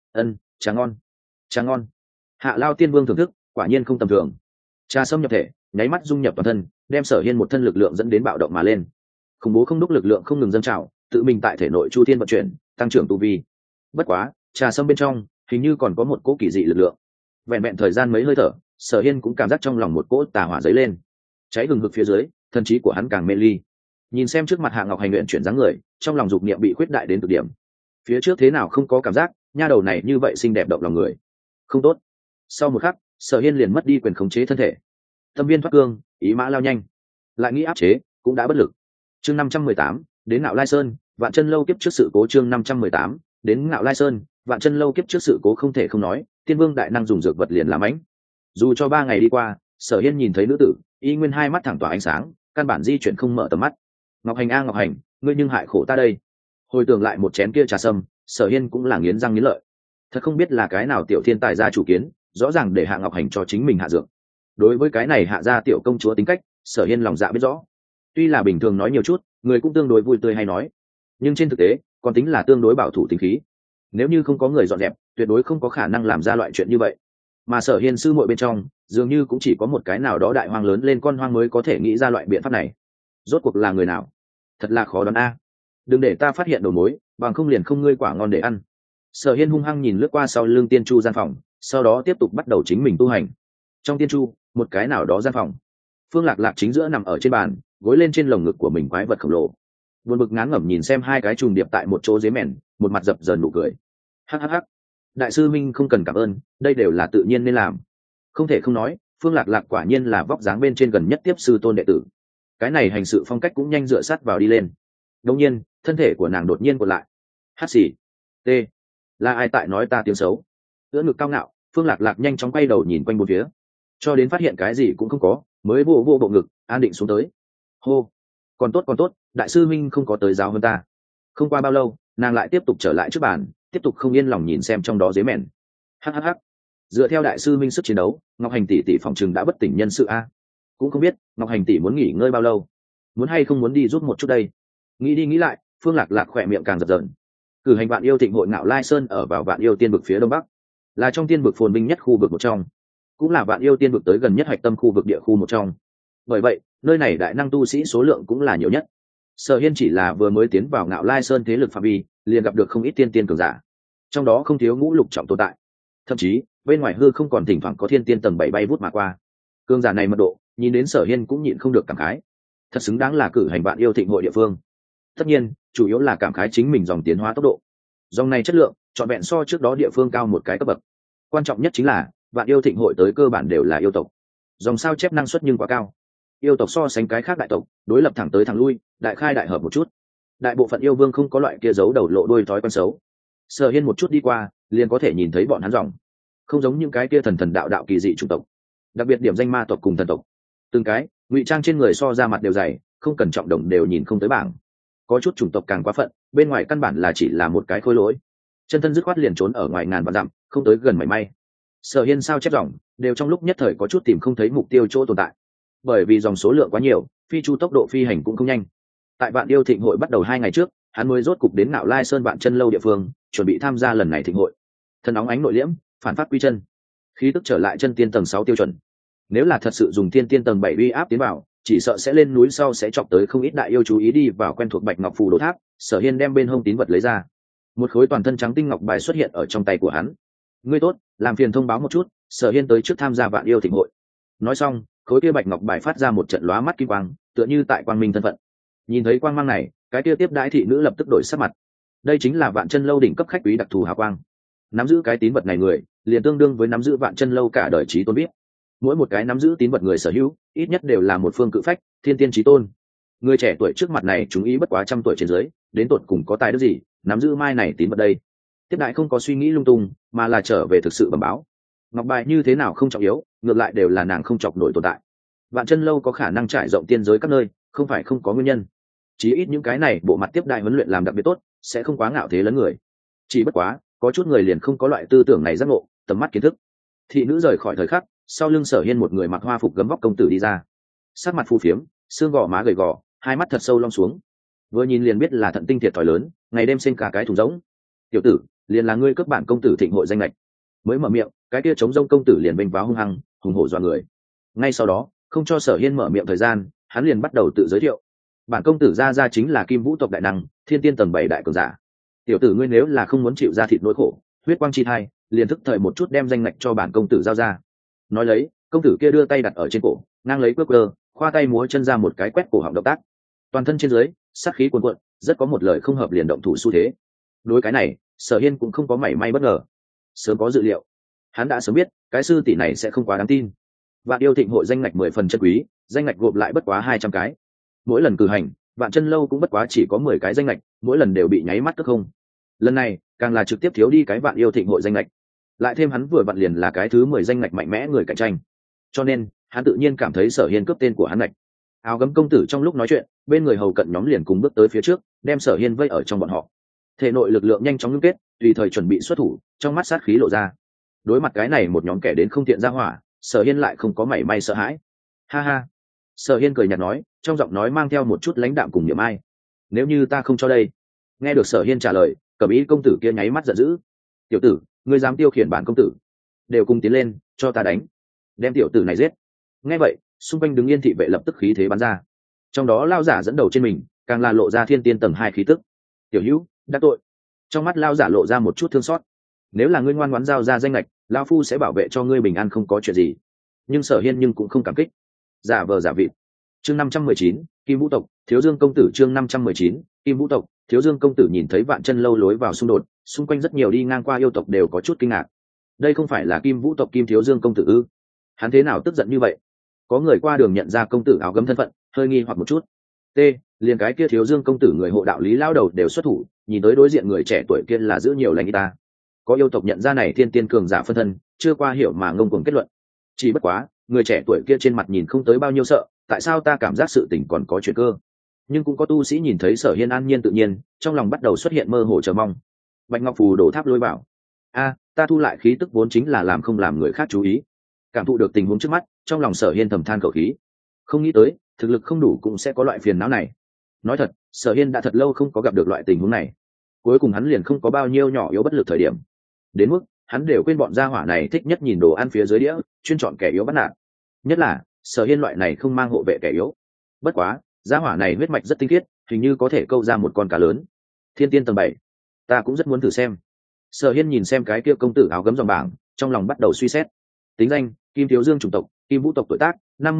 Trà ngon, trà ngon. Hạ Lao Tiên Vương thưởng thức, quả nhiên không tầm thường. Trà xâm nhập thể, nháy mắt dung nhập toàn thân, đem Sở Hiên một thân lực lượng dẫn đến bạo động mà lên. Khủng bố không đúc lực lượng không ngừng dâng trào, tự mình tại thể nội chu thiên vận chuyển, tăng trưởng tu vi. Bất quá, trà sâm bên trong hình như còn có một cỗ kỳ dị lực lượng. Vẹn vẹn thời gian mấy hơi thở, Sở Hiên cũng cảm giác trong lòng một cỗ tà hỏa dấy lên, cháy hừng hực phía dưới, thần trí của hắn càng mê ly. Nhìn xem trước mặt Hạ Ngọc Hành luyện chuyển dáng người, trong lòng dục niệm bị khuyết đại đến cực điểm. Phía trước thế nào không có cảm giác, nha đầu này như vậy xinh đẹp động lòng người. Không tốt. Sau một khắc, Sở Hiên liền mất đi quyền khống chế thân thể. Tâm viên thoát cương, ý mã lao nhanh, lại nghĩ áp chế, cũng đã bất lực. Chương 518, đến Ngạo Lai Sơn, Vạn Chân Lâu kiếp trước sự cố. Chương 518, đến Ngạo Lai Sơn, Vạn Chân Lâu kiếp trước sự cố. Không thể không nói, Tiên Vương đại năng dùng dược vật liền làm ánh. Dù cho 3 ngày đi qua, Sở Hiên nhìn thấy nữ tử, y nguyên hai mắt thẳng tỏa ánh sáng, căn bản di chuyển không mở tầm mắt. Ngọc Hành a Ngọc Hành, ngươi nhưng hại khổ ta đây. Hồi tưởng lại một chén kia trà sâm, Sở Hiên cũng là nghiến răng nghiến lợi. Thật không biết là cái nào tiểu thiên tài gia chủ kiến, rõ ràng để Hạ Ngọc Hành cho chính mình hạ dược. Đối với cái này Hạ gia tiểu công chúa tính cách, Sở Hiên lòng dạ biết rõ. Tuy là bình thường nói nhiều chút, người cũng tương đối vui tươi hay nói, nhưng trên thực tế còn tính là tương đối bảo thủ tính khí. Nếu như không có người dọn dẹp, tuyệt đối không có khả năng làm ra loại chuyện như vậy. Mà Sở Hiên sư muội bên trong dường như cũng chỉ có một cái nào đó đại hoang lớn lên con hoang mới có thể nghĩ ra loại biện pháp này. Rốt cuộc là người nào? Thật là khó đoán a. Đừng để ta phát hiện đầu mối, bằng không liền không ngươi quả ngon để ăn. Sở Hiên hung hăng nhìn lướt qua sau lưng Tiên Chu gian phòng, sau đó tiếp tục bắt đầu chính mình tu hành. Trong Tiên Chu, một cái nào đó gian phòng, Phương Lạc Lạc chính giữa nằm ở trên bàn, gối lên trên lồng ngực của mình quái vật khổng lồ, buồn bực ngán ngẩm nhìn xem hai cái trùng điệp tại một chỗ dế mèn, một mặt dập dờn nụ cười. Hắc, đại sư minh không cần cảm ơn, đây đều là tự nhiên nên làm. Không thể không nói, Phương Lạc Lạc quả nhiên là vóc dáng bên trên gần nhất tiếp sư tôn đệ tử. Cái này hành sự phong cách cũng nhanh dựa sát vào đi lên. Đột nhiên, thân thể của nàng đột nhiên cuộn lại. Hát xì, t, là ai tại nói ta tiếng xấu? Ưỡn ngực cao ngạo, Phương Lạc Lạc nhanh chóng quay đầu nhìn quanh bốn phía, cho đến phát hiện cái gì cũng không có, mới vô bộ ngực, an định xuống tới. Hô, còn tốt, đại sư minh không có tới giáo hơn ta. Không qua bao lâu, nàng lại tiếp tục trở lại trước bàn, tiếp tục không yên lòng nhìn xem trong đó dế mèn. Hắc, dựa theo đại sư minh sức chiến đấu, Ngọc Hành tỷ tỷ phòng chừng đã bất tỉnh nhân sự a. Cũng không biết Ngọc Hành tỷ muốn nghỉ ngơi bao lâu, muốn hay không muốn đi giúp một chút đây. Nghĩ đi nghĩ lại, Phương Lạc Lạc khỏe miệng càng dập dờn. Cử hành Vạn Yêu Thịnh hội Ngạo Lai Sơn ở vào Vạn Yêu Tiên vực phía đông bắc, là trong tiên vực phồn vinh nhất khu vực một trong, cũng là Vạn Yêu Tiên vực tới gần nhất hạch tâm khu vực địa khu một trong. Bởi vậy, nơi này đại năng tu sĩ số lượng cũng là nhiều nhất. Sở Hiên chỉ là vừa mới tiến vào Ngạo Lai Sơn thế lực phạm vi, liền gặp được không ít tiên cường giả, trong đó không thiếu ngũ lục trọng tồn tại. Thậm chí, bên ngoài hư không còn thỉnh thoảng có thiên tiên tầng 7 bay vút mà qua. Cường giả này mật độ, nhìn đến Sở Hiên cũng nhịn không được cảm khái. Thật xứng đáng là cử hành Vạn Yêu Thịnh hội địa phương. Tất nhiên, chủ yếu là cảm khái chính mình dòng tiến hóa tốc độ. Dòng này chất lượng, trọn vẹn so trước đó địa phương cao một cái cấp bậc. Quan trọng nhất chính là, Vạn Yêu Thịnh hội tới cơ bản đều là yêu tộc. Dòng sao chép năng suất nhưng quá cao. Yêu tộc so sánh cái khác đại tộc, đối lập thẳng tới thẳng lui, đại khai đại hợp một chút. Đại bộ phận yêu vương không có loại kia giấu đầu lộ đuôi thói quen xấu. Sở Hiên một chút đi qua, liền có thể nhìn thấy bọn hắn dòng. Không giống những cái kia thần đạo kỳ dị chủng tộc, đặc biệt điểm danh ma tộc cùng thần tộc, từng cái ngụy trang trên người so ra mặt đều dày, không cần trọng đồng đều nhìn không tới bảng. Có chút chủng tộc càng quá phận, bên ngoài căn bản là chỉ là một cái khối lỗi, chân thân dứt khoát liền trốn ở ngoài ngàn vạn dặm, không tới gần mảy may. Sở Hiên sao chép dòng đều trong lúc nhất thời có chút tìm không thấy mục tiêu chỗ tồn tại, bởi vì dòng số lượng quá nhiều, phi chu tốc độ phi hành cũng không nhanh. Tại Vạn Yêu Thịnh hội bắt đầu 2 ngày trước, hắn mới rốt cục đến Ngạo Lai Sơn Vạn Chân Lâu địa phương, chuẩn bị tham gia lần này thịnh hội. Thân óng ánh nội liễm, phản phát quy chân, khí tức trở lại chân tiên tầng 6 tiêu chuẩn. Nếu là thật sự dùng tiên tiên tầng 7 uy áp tiến vào, chỉ sợ sẽ lên núi sau sẽ chọc tới không ít đại yêu chú ý đi vào quen thuộc Bạch Ngọc Phù Đồ Tháp. Sở Hiên đem bên hông tín vật lấy ra, một khối toàn thân trắng tinh ngọc bài xuất hiện ở trong tay của hắn. Ngươi tốt, làm phiền thông báo một chút, Sở Hiên tới trước tham gia Vạn Yêu Thịnh hội. Nói xong, khối kia bạch ngọc bài phát ra một trận lóa mắt kim quang, tựa như tại quang minh thân phận. Nhìn thấy quang mang này, cái kia tiếp đãi thị nữ lập tức đổi sắc mặt. Đây chính là Vạn Chân Lâu đỉnh cấp khách quý đặc thù hào quang. Nắm giữ cái tín vật này người, liền tương đương với nắm giữ Vạn Chân Lâu cả đời chí tôn biết. Mỗi một cái nắm giữ tín vật người sở hữu, ít nhất đều là một phương cự phách, thiên tiên chí tôn. Người trẻ tuổi trước mặt này chúng ý bất quá trăm tuổi trên dưới, đến tột cùng có tài đức gì, nắm giữ mai này tín vật đây. Tiếp đại không có suy nghĩ lung tung, mà là trở về thực sự bẩm báo. Ngọc bài như thế nào không trọng yếu, ngược lại đều là nàng không chọc nổi tồn tại. Vạn Chân Lâu có khả năng trải rộng tiên giới các nơi, không phải không có nguyên nhân. Chí ít những cái này bộ mặt tiếp đại huấn luyện làm đặc biệt tốt, sẽ không quá ngạo thế lấn người. Chỉ bất quá, có chút người liền không có loại tư tưởng này giác ngộ, tầm mắt kiến thức. Thị nữ rời khỏi thời khắc, sau lưng Sở Hiên một người mặc hoa phục gấm vóc công tử đi ra, sắc mặt phù phiếm, xương gò má gầy gò, hai mắt thật sâu lom xuống, vừa nhìn liền biết là thận tinh thiệt thòi lớn, ngày đêm sinh cả cái thùng rỗng. Tiểu tử, liền là ngươi cướp bản công tử thịnh hội danh lệch. Mới mở miệng, cái kia chống rông công tử liền vênh váo hung hăng, hùng hổ dọa người. Ngay sau đó, không cho Sở Hiên mở miệng thời gian, hắn liền bắt đầu tự giới thiệu. Bản công tử ra chính là Kim Vũ tộc đại năng, Thiên Tiên tầng 7 đại cường giả. Tiểu tử ngươi nếu là không muốn chịu ra thịt nỗi khổ, huyết quang chi thai, liền thức thời một chút đem danh lệch cho bản công tử giao ra. Nói lấy, công tử kia đưa tay đặt ở trên cổ, ngang lấy quơ quơ, khoa tay múa chân ra một cái quét cổ họng động tác. Toàn thân trên dưới, sát khí cuồn cuộn, rất có một lời không hợp liền động thủ xu thế. Đối cái này, Sở Hiên cũng không có mảy may bất ngờ, sớm có dự liệu. Hắn đã sớm biết, cái sư tỷ này sẽ không quá đáng tin. Vạn yêu thịnh hội danh ngạch 10 phần chân quý, danh ngạch gộp lại bất quá 200 cái. Mỗi lần cử hành, Vạn Chân lâu cũng bất quá chỉ có 10 cái danh ngạch, mỗi lần đều bị nháy mắt cất không. Lần này, càng là trực tiếp thiếu đi cái Vạn yêu thịnh hội danh ngạch. Lại thêm hắn vừa vặn liền là cái thứ 10 danh ngạch mạnh mẽ người cạnh tranh. Cho nên, hắn tự nhiên cảm thấy Sở Hiên cướp tên của hắn ngạch. Áo gấm công tử trong lúc nói chuyện, bên người hầu cận nhóm liền cùng bước tới phía trước, đem Sở Hiên vây ở trong bọn họ. Thể nội lực lượng nhanh chóng ngưng kết, tùy thời chuẩn bị xuất thủ, trong mắt sát khí lộ ra. Đối mặt cái này một nhóm kẻ đến không tiện ra hỏa, Sở Hiên lại không có mảy may sợ hãi. Ha ha. Sở Hiên cười nhạt nói, trong giọng nói mang theo một chút lãnh đạm cùng niệm ai. Nếu như ta không cho đây. Nghe được Sở Hiên trả lời, Cẩm Ý công tử kia nháy mắt giận dữ. Tiểu tử, ngươi dám tiêu khiển bản công tử, đều cùng tiến lên, cho ta đánh. Đem tiểu tử này giết. Nghe vậy, xung quanh đứng yên thị vệ lập tức khí thế bắn ra. Trong đó lao giả dẫn đầu trên mình, càng là lộ ra Thiên Tiên tầng 2 khí tức. Tiểu Hữu, đắc tội. Trong mắt lao giả lộ ra một chút thương xót. Nếu là ngươi ngoan ngoãn giao ra danh lệch, lão phu sẽ bảo vệ cho ngươi bình an không có chuyện gì. Nhưng Sở Hiên nhưng cũng không cảm kích. Giả vờ giả vịt. Chương 519, Kim Vũ tộc, Thiếu Dương công tử. Chương 519, Kim Vũ tộc, Thiếu Dương công tử nhìn thấy Vạn Chân lâu lối vào xung đột, xung quanh rất nhiều đi ngang qua yêu tộc đều có chút kinh ngạc. Đây không phải là Kim Vũ tộc Kim Thiếu Dương công tử ư? Hắn thế nào tức giận như vậy? Có người qua đường nhận ra công tử áo gấm thân phận, hơi nghi hoặc một chút. T, liền cái kia Thiếu Dương công tử người hộ đạo lý lao đầu đều xuất thủ, nhìn tới đối diện người trẻ tuổi kia là giữ nhiều lành ta. Có yêu tộc nhận ra này thiên tiên cường giả phân thân, chưa qua hiểu mà ngông cuồng kết luận. Chỉ bất quá, người trẻ tuổi kia trên mặt nhìn không tới bao nhiêu sợ, tại sao ta cảm giác sự tình còn có chuyện cơ. Nhưng cũng có tu sĩ nhìn thấy Sở Hiên an nhiên tự nhiên, trong lòng bắt đầu xuất hiện mơ hồ chờ mong. Bạch Ngọc Phù đổ tháp lôi bảo. A, ta thu lại khí tức vốn chính là làm không làm người khác chú ý. Cảm thụ được tình huống trước mắt, trong lòng Sở Hiên thầm than khẩu khí. Không nghĩ tới, thực lực không đủ cũng sẽ có loại phiền não này. Nói thật, Sở Hiên đã thật lâu không có gặp được loại tình huống này. Cuối cùng hắn liền không có bao nhiêu nhỏ yếu bất lực thời điểm. Đến mức hắn đều quên bọn gia hỏa này thích nhất nhìn đồ ăn phía dưới đĩa, chuyên chọn kẻ yếu bắt nạt. Nhất là Sở Hiên loại này không mang hộ vệ kẻ yếu. Bất quá, gia hỏa này huyết mạch rất tinh khiết, hình như có thể câu ra một con cá lớn. Thiên Tiên tầng 7, ta cũng rất muốn thử xem. Sở Hiên nhìn xem cái kia công tử áo gấm dòng bảng, trong lòng bắt đầu suy xét. Tính danh: Kim Thiếu Dương chủng tộc, Kim Vũ tộc, tuổi tác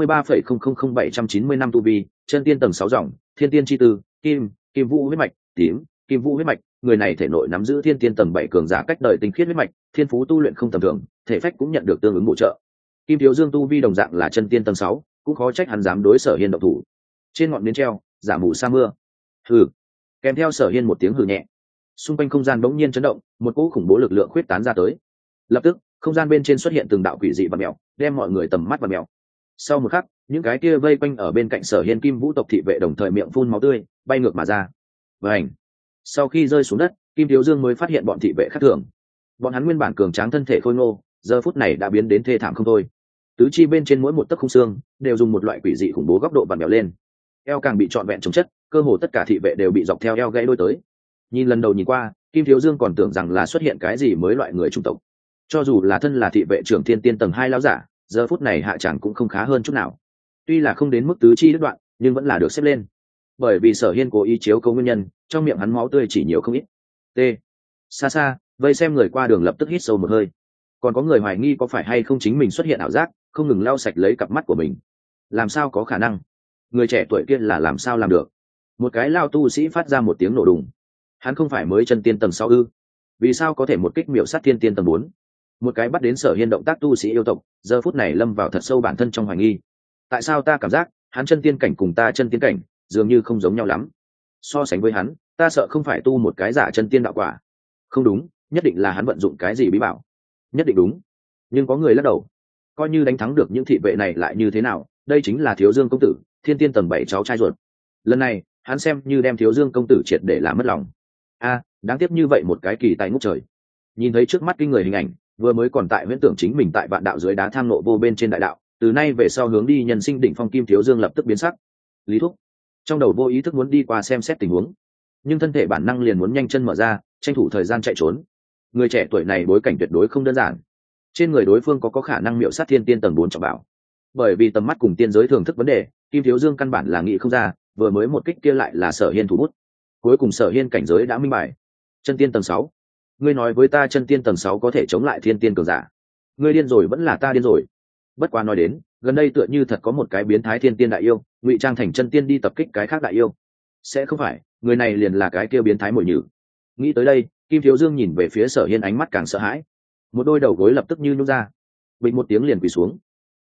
53,000790 năm tu vi, chân tiên tầng 6 dòng, Thiên Tiên chi tư, Kim Vũ huyết mạch, tím, Kim Vũ huyết mạch. Người này thể nội nắm giữ Thiên Tiên tầng 7 cường giả cách đời tinh khiết huyết mạch, thiên phú tu luyện không tầm thường, thể phách cũng nhận được tương ứng bổ trợ. Kim Thiếu Dương tu vi đồng dạng là chân tiên tầng 6, cũng khó trách hắn dám đối Sở Hiên động thủ. Trên ngọn nến treo, giả mù sa mưa. Hừ. Kèm theo Sở Hiên một tiếng hừ nhẹ, xung quanh không gian bỗng nhiên chấn động, một cỗ khủng bố lực lượng khuyết tán ra tới. Lập tức, không gian bên trên xuất hiện từng đạo quỷ dị và mèo, đem mọi người tầm mắt và mèo. Sau một khắc, những cái kia vây quanh ở bên cạnh Sở Hiên Kim Vũ tộc thị vệ đồng thời miệng phun máu tươi, bay ngược mà ra. Vành. Sau khi rơi xuống đất, Kim Thiếu Dương mới phát hiện bọn thị vệ khác thường. Bọn hắn nguyên bản cường tráng thân thể khôi ngô, giờ phút này đã biến đến thê thảm không thôi. Tứ chi bên trên mỗi một tấc khung xương đều dùng một loại quỷ dị khủng bố góc độ vặn vẹo lên. Eo càng bị trọn vẹn chống chất, cơ hồ tất cả thị vệ đều bị dọc theo eo gãy đôi tới. Nhìn lần đầu nhìn qua, Kim Thiếu Dương còn tưởng rằng là xuất hiện cái gì mới loại người chủng tộc. Cho dù là thân là thị vệ trưởng Thiên Tiên tầng 2 lão giả, giờ phút này hạ chẳng cũng không khá hơn chút nào. Tuy là không đến mức tứ chi đứt đoạn, nhưng vẫn là được xếp lên. Bởi vì Sở Hiên cố ý chiếu cố nguyên nhân, trong miệng hắn máu tươi chỉ nhiều không ít. T. Xa xa, vây xem người qua đường lập tức hít sâu một hơi. Còn có người hoài nghi có phải hay không chính mình xuất hiện ảo giác, không ngừng lau sạch lấy cặp mắt của mình. Làm sao có khả năng? Người trẻ tuổi kia là làm sao làm được? Một cái lao tu sĩ phát ra một tiếng nổ đùng. Hắn không phải mới chân tiên tầng 6 ư? Vì sao có thể một kích miểu sát thiên tiên tầng 4? Một cái bắt đến Sở Hiên động tác tu sĩ yêu tộc, giờ phút này lâm vào thật sâu bản thân trong hoài nghi. Tại sao ta cảm giác hắn chân tiên cảnh cùng ta chân tiên cảnh dường như không giống nhau lắm? So sánh với hắn, ta sợ không phải tu một cái giả chân tiên đạo quả. Không đúng, nhất định là hắn vận dụng cái gì bí bảo. Nhất định đúng. Nhưng có người lắc đầu. Coi như đánh thắng được những thị vệ này lại như thế nào, đây chính là Thiếu Dương công tử, Thiên Tiên tầng 7 cháu trai ruột. Lần này, hắn xem như đem Thiếu Dương công tử triệt để làm mất lòng. A, đáng tiếc như vậy một cái kỳ tài ngút trời. Nhìn thấy trước mắt kinh người hình ảnh, vừa mới còn tại huyễn tưởng chính mình tại vạn đạo dưới đá tham nộ vô bên trên đại đạo, từ nay về sau hướng đi nhân sinh đỉnh phong, Kim Thiếu Dương lập tức biến sắc. Lý Thúc trong đầu vô ý thức muốn đi qua xem xét tình huống, nhưng thân thể bản năng liền muốn nhanh chân mở ra, tranh thủ thời gian chạy trốn. Người trẻ tuổi này bối cảnh tuyệt đối không đơn giản, trên người đối phương có khả năng miệu sát thiên tiên tầng 4 trọng bảo. Bởi vì tầm mắt cùng tiên giới thưởng thức vấn đề, Kim Thiếu Dương căn bản là nghĩ không ra, vừa mới một kích kia lại là Sở Hiên thủ bút. Cuối cùng Sở Hiên cảnh giới đã minh bài, chân tiên tầng 6. Ngươi nói với ta chân tiên tầng 6 có thể chống lại thiên tiên cường giả? Ngươi điên rồi, vẫn là ta điên rồi. Bất quá nói đến, gần đây tựa như thật có một cái biến thái thiên tiên đại yêu, ngụy trang thành chân tiên đi tập kích cái khác đại yêu. Sẽ không phải, người này liền là cái kia biến thái mồi nhử. Nghĩ tới đây, Kim Thiếu Dương nhìn về phía Sở Hiên, ánh mắt càng sợ hãi. Một đôi đầu gối lập tức như nhúc ra, bình một tiếng liền quỳ xuống.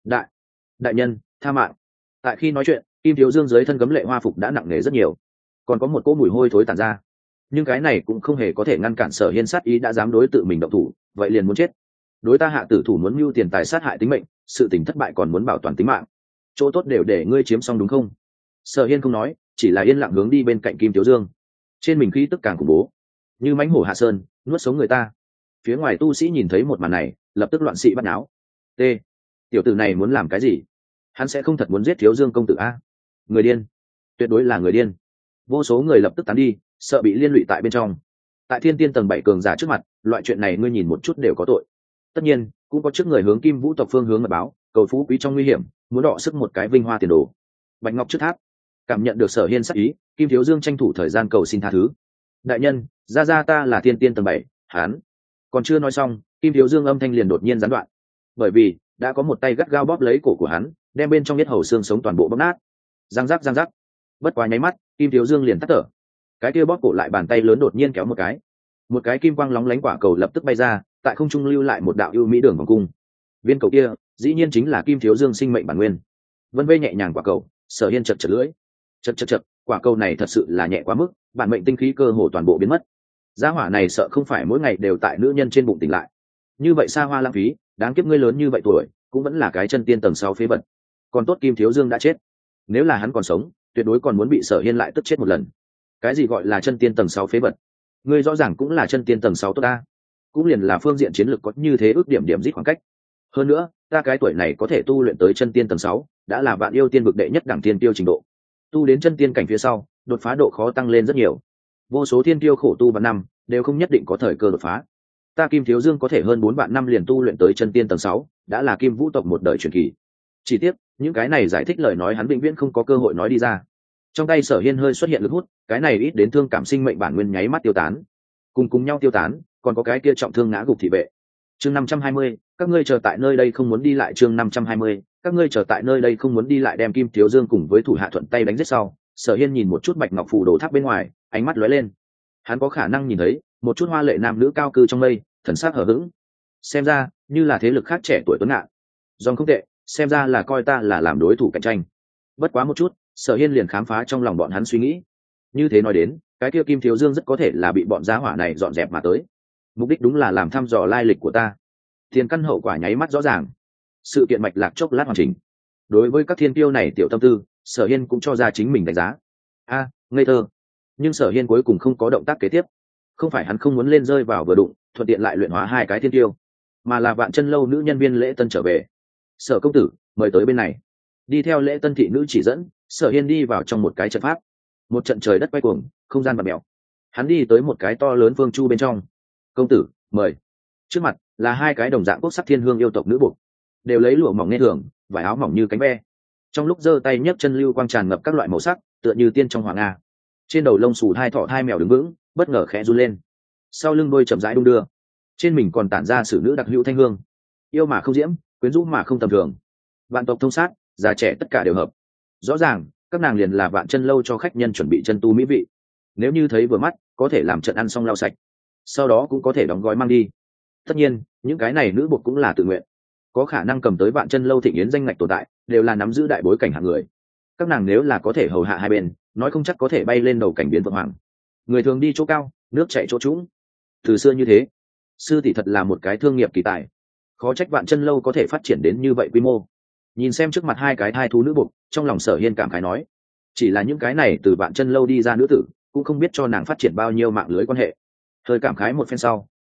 Đại nhân, tha mạng. Tại khi nói chuyện, Kim Thiếu Dương dưới thân gấm lệ hoa phục đã nặng nề rất nhiều, còn có một cỗ mùi hôi thối tản ra. Nhưng cái này cũng không hề có thể ngăn cản Sở Hiên sát ý, đã dám đối tự mình động thủ, vậy liền muốn chết. Đối ta hạ tử thủ muốn mưu tiền tài, sát hại tính mệnh, sự tình thất bại còn muốn bảo toàn tính mạng, chỗ tốt đều để ngươi chiếm xong đúng không? Sở Hiên không nói, chỉ là yên lặng hướng đi bên cạnh Kim Thiếu Dương. Trên mình khí tức càng khủng bố, như mãnh hổ hạ sơn, nuốt sống người ta. Phía ngoài tu sĩ nhìn thấy một màn này, lập tức loạn xị bắt náo. T, tiểu tử này muốn làm cái gì? Hắn sẽ không thật muốn giết Thiếu Dương công tử a? Người điên, tuyệt đối là người điên. Vô số người lập tức tán đi, sợ bị liên lụy tại bên trong. Tại thiên tiên tầng 7 cường giả trước mặt, loại chuyện này ngươi nhìn một chút đều có tội. Tất nhiên cũng có trước người hướng Kim Vũ tộc phương hướng mật báo, cầu phú quý trong nguy hiểm, muốn đọ sức một cái vinh hoa tiền đồ. Bạch Ngọc trước tháp cảm nhận được Sở Hiên sắc ý, Kim Thiếu Dương tranh thủ thời gian cầu xin tha thứ. Đại nhân, ra ta là thiên tiên tầng 7, hắn. Còn chưa nói xong, Kim Thiếu Dương âm thanh liền đột nhiên gián đoạn, bởi vì đã có một tay gắt gao bóp lấy cổ của hắn, đem bên trong yết hầu xương sống toàn bộ bóp nát. Răng rắc. Bất quá nháy mắt, Kim Thiếu Dương liền tắt thở. Cái kia bóp cổ lại bàn tay lớn đột nhiên kéo một cái kim quang lóng lánh quả cầu lập tức bay ra, tại không trung lưu lại một đạo ưu mỹ đường vòng cung. Viên cầu kia dĩ nhiên chính là Kim Thiếu Dương sinh mệnh bản nguyên. Vân vê nhẹ nhàng quả cầu, Sở Hiên chật lưỡi. Chật, quả cầu này thật sự là nhẹ quá mức, bản mệnh tinh khí cơ hồ toàn bộ biến mất. Gia hỏa này sợ không phải mỗi ngày đều tại nữ nhân trên bụng tỉnh lại. Như vậy xa hoa lãng phí, đáng kiếp, ngươi lớn như vậy tuổi, cũng vẫn là cái chân tiên tầng 6 phế vật. Còn tốt Kim Thiếu Dương đã chết, nếu là hắn còn sống, tuyệt đối còn muốn bị Sở Hiên lại tức chết một lần. Cái gì gọi là chân tiên tầng 6 phế vật? Ngươi rõ ràng cũng là chân tiên tầng 6 tốt ta, cũng liền là phương diện chiến lược có như thế ước điểm rít khoảng cách. Hơn nữa, ta cái tuổi này có thể tu luyện tới chân tiên tầng 6, đã là vạn yêu tiên vực đệ nhất đẳng tiên tiêu trình độ. Tu đến chân tiên cảnh phía sau, đột phá độ khó tăng lên rất nhiều. Vô số thiên tiêu khổ tu vạn năm, đều không nhất định có thời cơ đột phá. Ta Kim Thiếu Dương có thể hơn 4 vạn năm liền tu luyện tới chân tiên tầng 6, đã là Kim Vũ tộc một đời truyền kỳ. Chỉ tiếc, những cái này giải thích lời nói hắn vĩnh viễn không có cơ hội nói đi ra. Trong tay Sở Hiên hơi xuất hiện lực hút, cái này ít đến thương cảm sinh mệnh bản nguyên nháy mắt tiêu tán. Cùng nhau tiêu tán, còn có cái kia trọng thương ngã gục thị vệ. Chương 520, các ngươi chờ tại nơi đây không muốn đi lại. Chương 520, các ngươi chờ tại nơi đây không muốn đi lại. Đem Kim Thiếu Dương cùng với thủ hạ thuận tay đánh giết sau, Sở Hiên nhìn một chút Bạch Ngọc phủ đồ tháp bên ngoài, ánh mắt lóe lên. Hắn có khả năng nhìn thấy một chút hoa lệ nam nữ cao cư trong mây, thần sắc hờ hững. Xem ra như là thế lực khác trẻ tuổi tuấn ngạn. Dòng không tệ, xem ra là coi ta là làm đối thủ cạnh tranh. Bất quá một chút, Sở Hiên liền khám phá trong lòng bọn hắn suy nghĩ. Như thế nói đến, cái kia Kim Thiếu Dương rất có thể là bị bọn giá hỏa này dọn dẹp mà tới. Mục đích đúng là làm thăm dò lai lịch của ta. Tiền căn hậu quả nháy mắt rõ ràng, sự kiện mạch lạc chốc lát hoàn chỉnh. Đối với các thiên tiêu này tiểu tâm tư, Sở Hiên cũng cho ra chính mình đánh giá. Ngây thơ. Nhưng Sở Hiên cuối cùng không có động tác kế tiếp. Không phải hắn không muốn lên rơi vào vừa đụng, thuận tiện lại luyện hóa hai cái thiên tiêu, mà là Vạn Chân lâu nữ nhân viên Lễ Tân trở về. Sở công tử, mời tới bên này. Đi theo Lễ Tân thị nữ chỉ dẫn, Sở Hiên đi vào trong một cái trận pháp. Một trận trời đất quay cuồng, không gian bạt mèo. Hắn đi tới một cái to lớn phương chu bên trong. Công tử, mời. Trước mặt là hai cái đồng dạng quốc sắc thiên hương yêu tộc nữ buộc, đều lấy lụa mỏng nghe thường, vải áo mỏng như cánh ve. Trong lúc giơ tay nhấc chân lưu quang tràn ngập các loại màu sắc, tựa như tiên trong hoàng nga. Trên đầu lông xù hai thỏ hai mèo đứng vững, bất ngờ khẽ run lên. Sau lưng đôi chậm rãi đung đưa, trên mình còn tản ra sử nữ đặc hữu thanh hương. Yêu mà không diễm, quyến rũ mà không tầm thường. Vạn tộc thông sát, già trẻ tất cả đều hợp. Rõ ràng các nàng liền là Vạn Chân lâu cho khách nhân chuẩn bị chân tu mỹ vị. Nếu như thấy vừa mắt, có thể làm trận ăn xong lau sạch, sau đó cũng có thể đóng gói mang đi. Tất nhiên những cái này nữ buộc cũng là tự nguyện, có khả năng cầm tới Vạn Chân lâu thịnh yến danh ngạch tồn tại, đều là nắm giữ đại bối cảnh hạng người. Các nàng nếu là có thể hầu hạ hai bên, nói không chắc có thể bay lên đầu cảnh biến vượng hoàng. Người thường đi chỗ cao, nước chảy chỗ trũng. Từ xưa như thế, sư tỷ thật là một cái thương nghiệp kỳ tài, khó trách Vạn Chân lâu có thể phát triển đến như vậy quy mô. Nhìn xem trước mặt hai cái thai thú nữ buộc, trong lòng Sở Hiên cảm khái nói, chỉ là những cái này từ Vạn Chân lâu đi ra nữ tử, cũng không biết cho nàng phát triển bao nhiêu mạng lưới quan hệ. Hơi cảm khái một phen sau,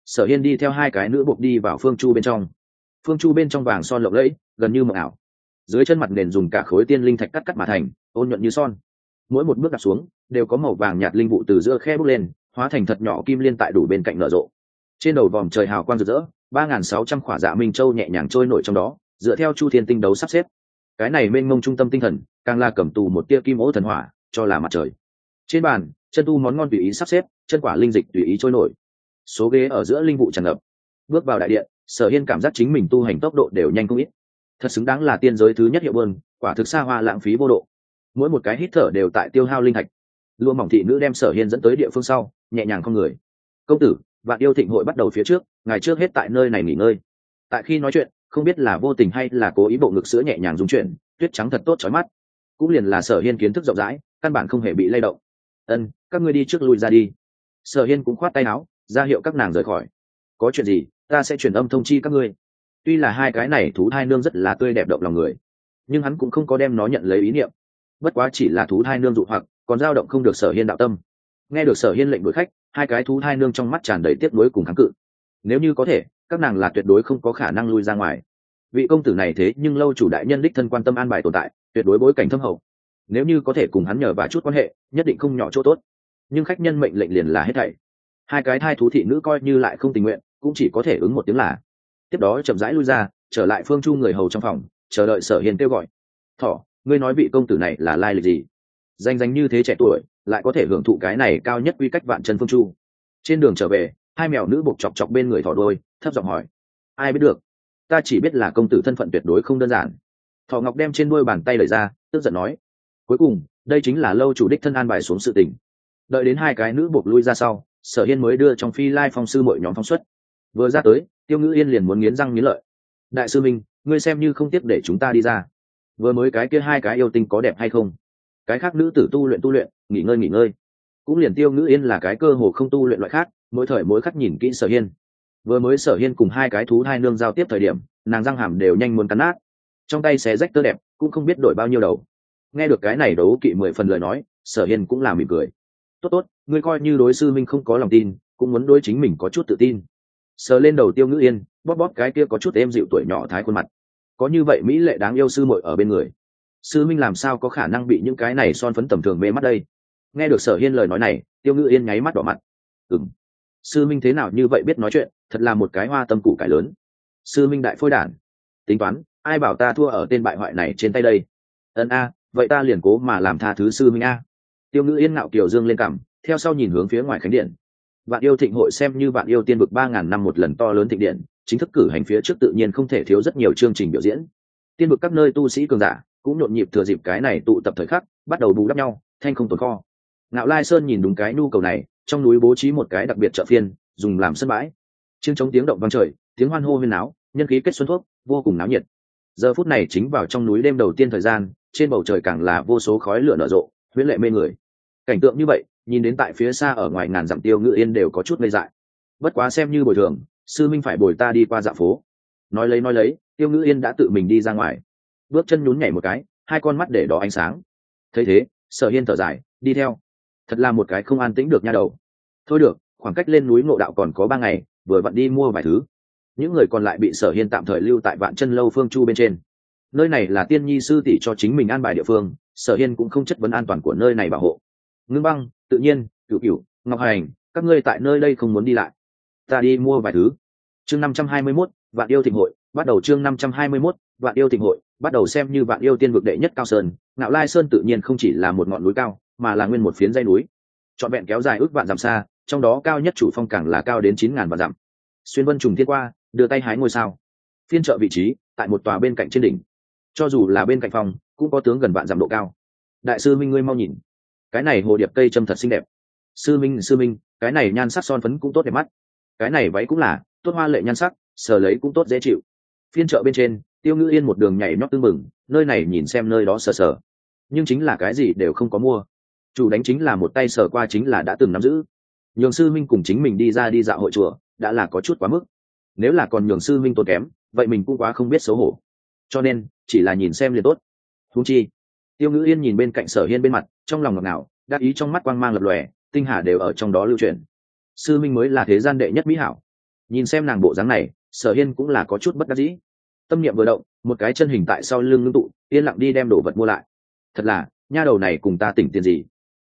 Sở Hiên đi theo hai cái nữ buộc đi vào phương chu bên trong. Phương chu bên trong vàng son lộng lẫy, gần như mộng ảo. Dưới chân mặt nền dùng cả khối tiên linh thạch cắt mà thành, ôn nhuận như son. Mỗi một bước đặt xuống đều có màu vàng nhạt linh vụ từ giữa khe bốc lên, hóa thành thật nhỏ kim liên tại đủ bên cạnh nở rộ. Trên đầu vòm trời hào quang rực rỡ, 3.600 khỏa dạ minh châu nhẹ nhàng trôi nổi trong đó, dựa theo chu thiên tinh đấu sắp xếp. Cái này mênh mông trung tâm tinh thần, càng là cầm tù một tia kim ố thần hỏa, cho là mặt trời. Trên bàn, chân tu món ngon tùy ý sắp xếp, chân quả linh dịch tùy ý trôi nổi. Số ghế ở giữa linh vụ tràn ngập. Bước vào đại điện, Sở Hiên cảm giác chính mình tu hành tốc độ đều nhanh không ít. Thật xứng đáng là tiên giới thứ nhất hiệu bơn, quả thực xa hoa lãng phí vô độ. Mỗi một cái hít thở đều tại tiêu hao linh thạch. Lụa mỏng thị nữ đem Sở Hiên dẫn tới địa phương sau, nhẹ nhàng không người. Công tử, Vạn Yêu Thịnh hội bắt đầu phía trước, ngày trước hết tại nơi này nghỉ ngơi. Tại khi nói chuyện, không biết là vô tình hay là cố ý, bộ ngực sữa nhẹ nhàng rung chuyển, tuyết trắng thật tốt chói mắt. Cũng liền là Sở Hiên kiến thức rộng rãi, căn bản không hề bị lay động. Ân, các ngươi đi trước lui ra đi. Sở Hiên cũng khoát tay áo, ra hiệu các nàng rời khỏi. Có chuyện gì, ta sẽ truyền âm thông chi các ngươi. Tuy là hai cái này thú thai nương rất là tươi đẹp động lòng người, nhưng hắn cũng không có đem nó nhận lấy ý niệm. Bất quá chỉ là thú thai nương dụ hoặc, còn dao động không được Sở Hiên đạo tâm. Nghe được Sở Hiên lệnh đuổi khách, hai cái thú thai nương trong mắt tràn đầy tiếc nuối cùng kháng cự. Nếu như có thể, các nàng là tuyệt đối không có khả năng lui ra ngoài. Vị công tử này thế nhưng lâu chủ đại nhân đích thân quan tâm an bài tồn tại, tuyệt đối bối cảnh thâm hậu. Nếu như có thể cùng hắn nhờ vài chút quan hệ, nhất định không nhỏ chỗ tốt. Nhưng khách nhân mệnh lệnh liền là hết thảy. Hai cái thai thú thị nữ coi như lại không tình nguyện, cũng chỉ có thể ứng một tiếng là. Tiếp đó chậm rãi lui ra, trở lại phương chu người hầu trong phòng, chờ đợi Sở Hiên kêu gọi. Thỏ, ngươi nói vị công tử này là lai lịch gì? Danh danh như thế trẻ tuổi, lại có thể hưởng thụ cái này cao nhất quy cách vạn chân phương chu. Trên đường trở về, hai mèo nữ buộc chọc chọc bên người thỏ đôi, thấp giọng hỏi. Ai biết được? Ta chỉ biết là công tử thân phận tuyệt đối không đơn giản. Thỏ ngọc đem trên đuôi bàn tay lời ra, tức giận nói. Cuối cùng, đây chính là lâu chủ đích thân an bài xuống sự tình. Đợi đến hai cái nữ buộc lui ra sau, Sở Hiên mới đưa trong phi lai phong sư mọi nhóm phóng xuất. Vừa ra tới, Tiêu Ngữ Yên liền muốn nghiến răng nghiến lợi. Đại sư minh, ngươi xem như không tiếc để chúng ta đi ra. Vừa mới cái kia hai cái yêu tinh có đẹp hay không? Cái khác nữ tử tu luyện, nghỉ ngơi. Cũng liền Tiêu Ngữ Yên là cái cơ hồ không tu luyện loại khác, mỗi thời mỗi khắc nhìn kỹ Sở Hiên. Vừa mới Sở Hiên cùng hai cái thú hai nương giao tiếp thời điểm, nàng răng hàm đều nhanh muốn cắn nát, trong tay xé rách tơ đẹp, cũng không biết đổi bao nhiêu đầu. Nghe được cái này đấu kỵ 10 phần lời nói, Sở Hiên cũng là mỉm cười. Tốt, ngươi coi như đối sư minh không có lòng tin, cũng muốn đối chính mình có chút tự tin. Sờ lên đầu Tiêu Ngữ Yên, bóp cái kia có chút êm dịu tuổi nhỏ thái khuôn mặt. Có như vậy mỹ lệ đáng yêu sư muội ở bên người, sư minh làm sao có khả năng bị những cái này son phấn tầm thường mê mắt đây? Nghe được Sở Hiên lời nói này, Tiêu Ngữ Yên nháy mắt đỏ mặt. Sư minh thế nào như vậy biết nói chuyện, thật là một cái hoa tâm củ cải lớn. Sư minh đại phôi đản, tính toán, ai bảo ta thua ở tên bại hoại này trên tay đây? Vậy ta liền cố mà làm tha thứ sư minh a. Tiêu Ngữ Yên ngạo kiều dương lên cằm, theo sau nhìn hướng phía ngoài khánh điện. Vạn Yêu Thịnh hội xem như Vạn Yêu Tiên vực 3.000 năm một lần to lớn thịnh điện, chính thức cử hành phía trước tự nhiên không thể thiếu rất nhiều chương trình biểu diễn. Tiên vực các nơi tu sĩ cường giả cũng nhộn nhịp thừa dịp cái này tụ tập thời khắc, bắt đầu bù đắp nhau, thanh không tồn kho. Ngạo Lai Sơn nhìn đúng cái nhu cầu này, trong núi bố trí một cái đặc biệt chợ phiên, dùng làm sân bãi. Chiêng trống tiếng động vang trời, tiếng hoan hô huyên náo, nhân khí kết xuân thuốc, vô cùng náo nhiệt. Giờ phút này chính vào trong núi đêm đầu tiên thời gian, trên bầu trời càng là vô số khói lửa nở rộ, huyễn lệ mê người. Cảnh tượng như vậy, nhìn đến tại phía xa ở ngoài ngàn dặm Tiêu Ngữ Yên đều có chút ngây dại. Bất quá xem như bồi thường, sư minh phải bồi ta đi qua dạo phố. Nói lấy, Tiêu Ngữ Yên đã tự mình đi ra ngoài, bước chân nhún nhảy một cái, hai con mắt để đỏ ánh sáng. Thấy thế, Sở Hiên thở dài, đi theo. Thật là một cái không an tĩnh được nha đầu. Thôi được, khoảng cách lên núi Ngộ Đạo còn có 3 ngày, vừa vặn đi mua vài thứ. Những người còn lại bị Sở Hiên tạm thời lưu tại Vạn Chân lâu phương chu bên trên. Nơi này là Tiên Nhi sư tỷ cho chính mình an bài địa phương, Sở Hiên cũng không chất vấn an toàn của nơi này bảo hộ. Ngưng Băng, Tự Nhiên, Cửu, Ngọc Hành, các ngươi tại nơi đây không muốn đi lại, ta đi mua vài thứ. Chương 521, Vạn Yêu Thịnh hội bắt đầu. Chương 521, Vạn Yêu Thịnh hội bắt đầu. Xem như Vạn Yêu tiên vực đệ nhất cao sơn, Ngạo Lai Sơn tự nhiên không chỉ là một ngọn núi cao, mà là nguyên một phiến dãy núi, trọn vẹn kéo dài ước vạn dặm xa, trong đó cao nhất chủ phong càng là cao đến 9.000 vạn dặm. Xuyên vân trùng thiên qua, đưa tay hái ngôi sao. Phiên chợ vị trí tại một tòa bên cạnh trên đỉnh, cho dù là bên cạnh phòng cũng có tướng gần vạn dặm độ cao. Đại sư minh, ngươi mau nhìn, cái này hồ điệp cây trâm thật xinh đẹp. Sư minh, cái này nhan sắc son phấn cũng tốt đẹp mắt. Cái này váy cũng là tốt hoa lệ nhan sắc, sờ lấy cũng tốt dễ chịu. Phiên chợ bên trên, Tiêu Ngữ Yên một đường nhảy nhót tưng bừng, nơi này nhìn xem nơi đó sờ, nhưng chính là cái gì đều không có mua. Chủ đánh chính là một tay sờ qua chính là đã từng nắm giữ. Nhường sư minh cùng chính mình đi dạo hội chùa đã là có chút quá mức. Nếu là còn nhường sư minh tốn kém, vậy mình cũng quá không biết xấu hổ. Cho nên chỉ là nhìn xem liền tốt. Huống chi, Tiêu Ngữ Yên nhìn bên cạnh Sở Hiên bên mặt, trong lòng ngọt ngào, đắc ý trong mắt quang mang lập lòe, tinh hà đều ở trong đó lưu truyền. Sư minh mới là thế gian đệ nhất mỹ hảo. Nhìn xem nàng bộ dáng này, Sở Hiên cũng là có chút bất đắc dĩ. Tâm niệm vừa động, một cái chân hình tại sau lưng ngưng tụ, yên lặng đi đem đồ vật mua lại. Thật là, nha đầu này cùng ta tỉnh tiền gì?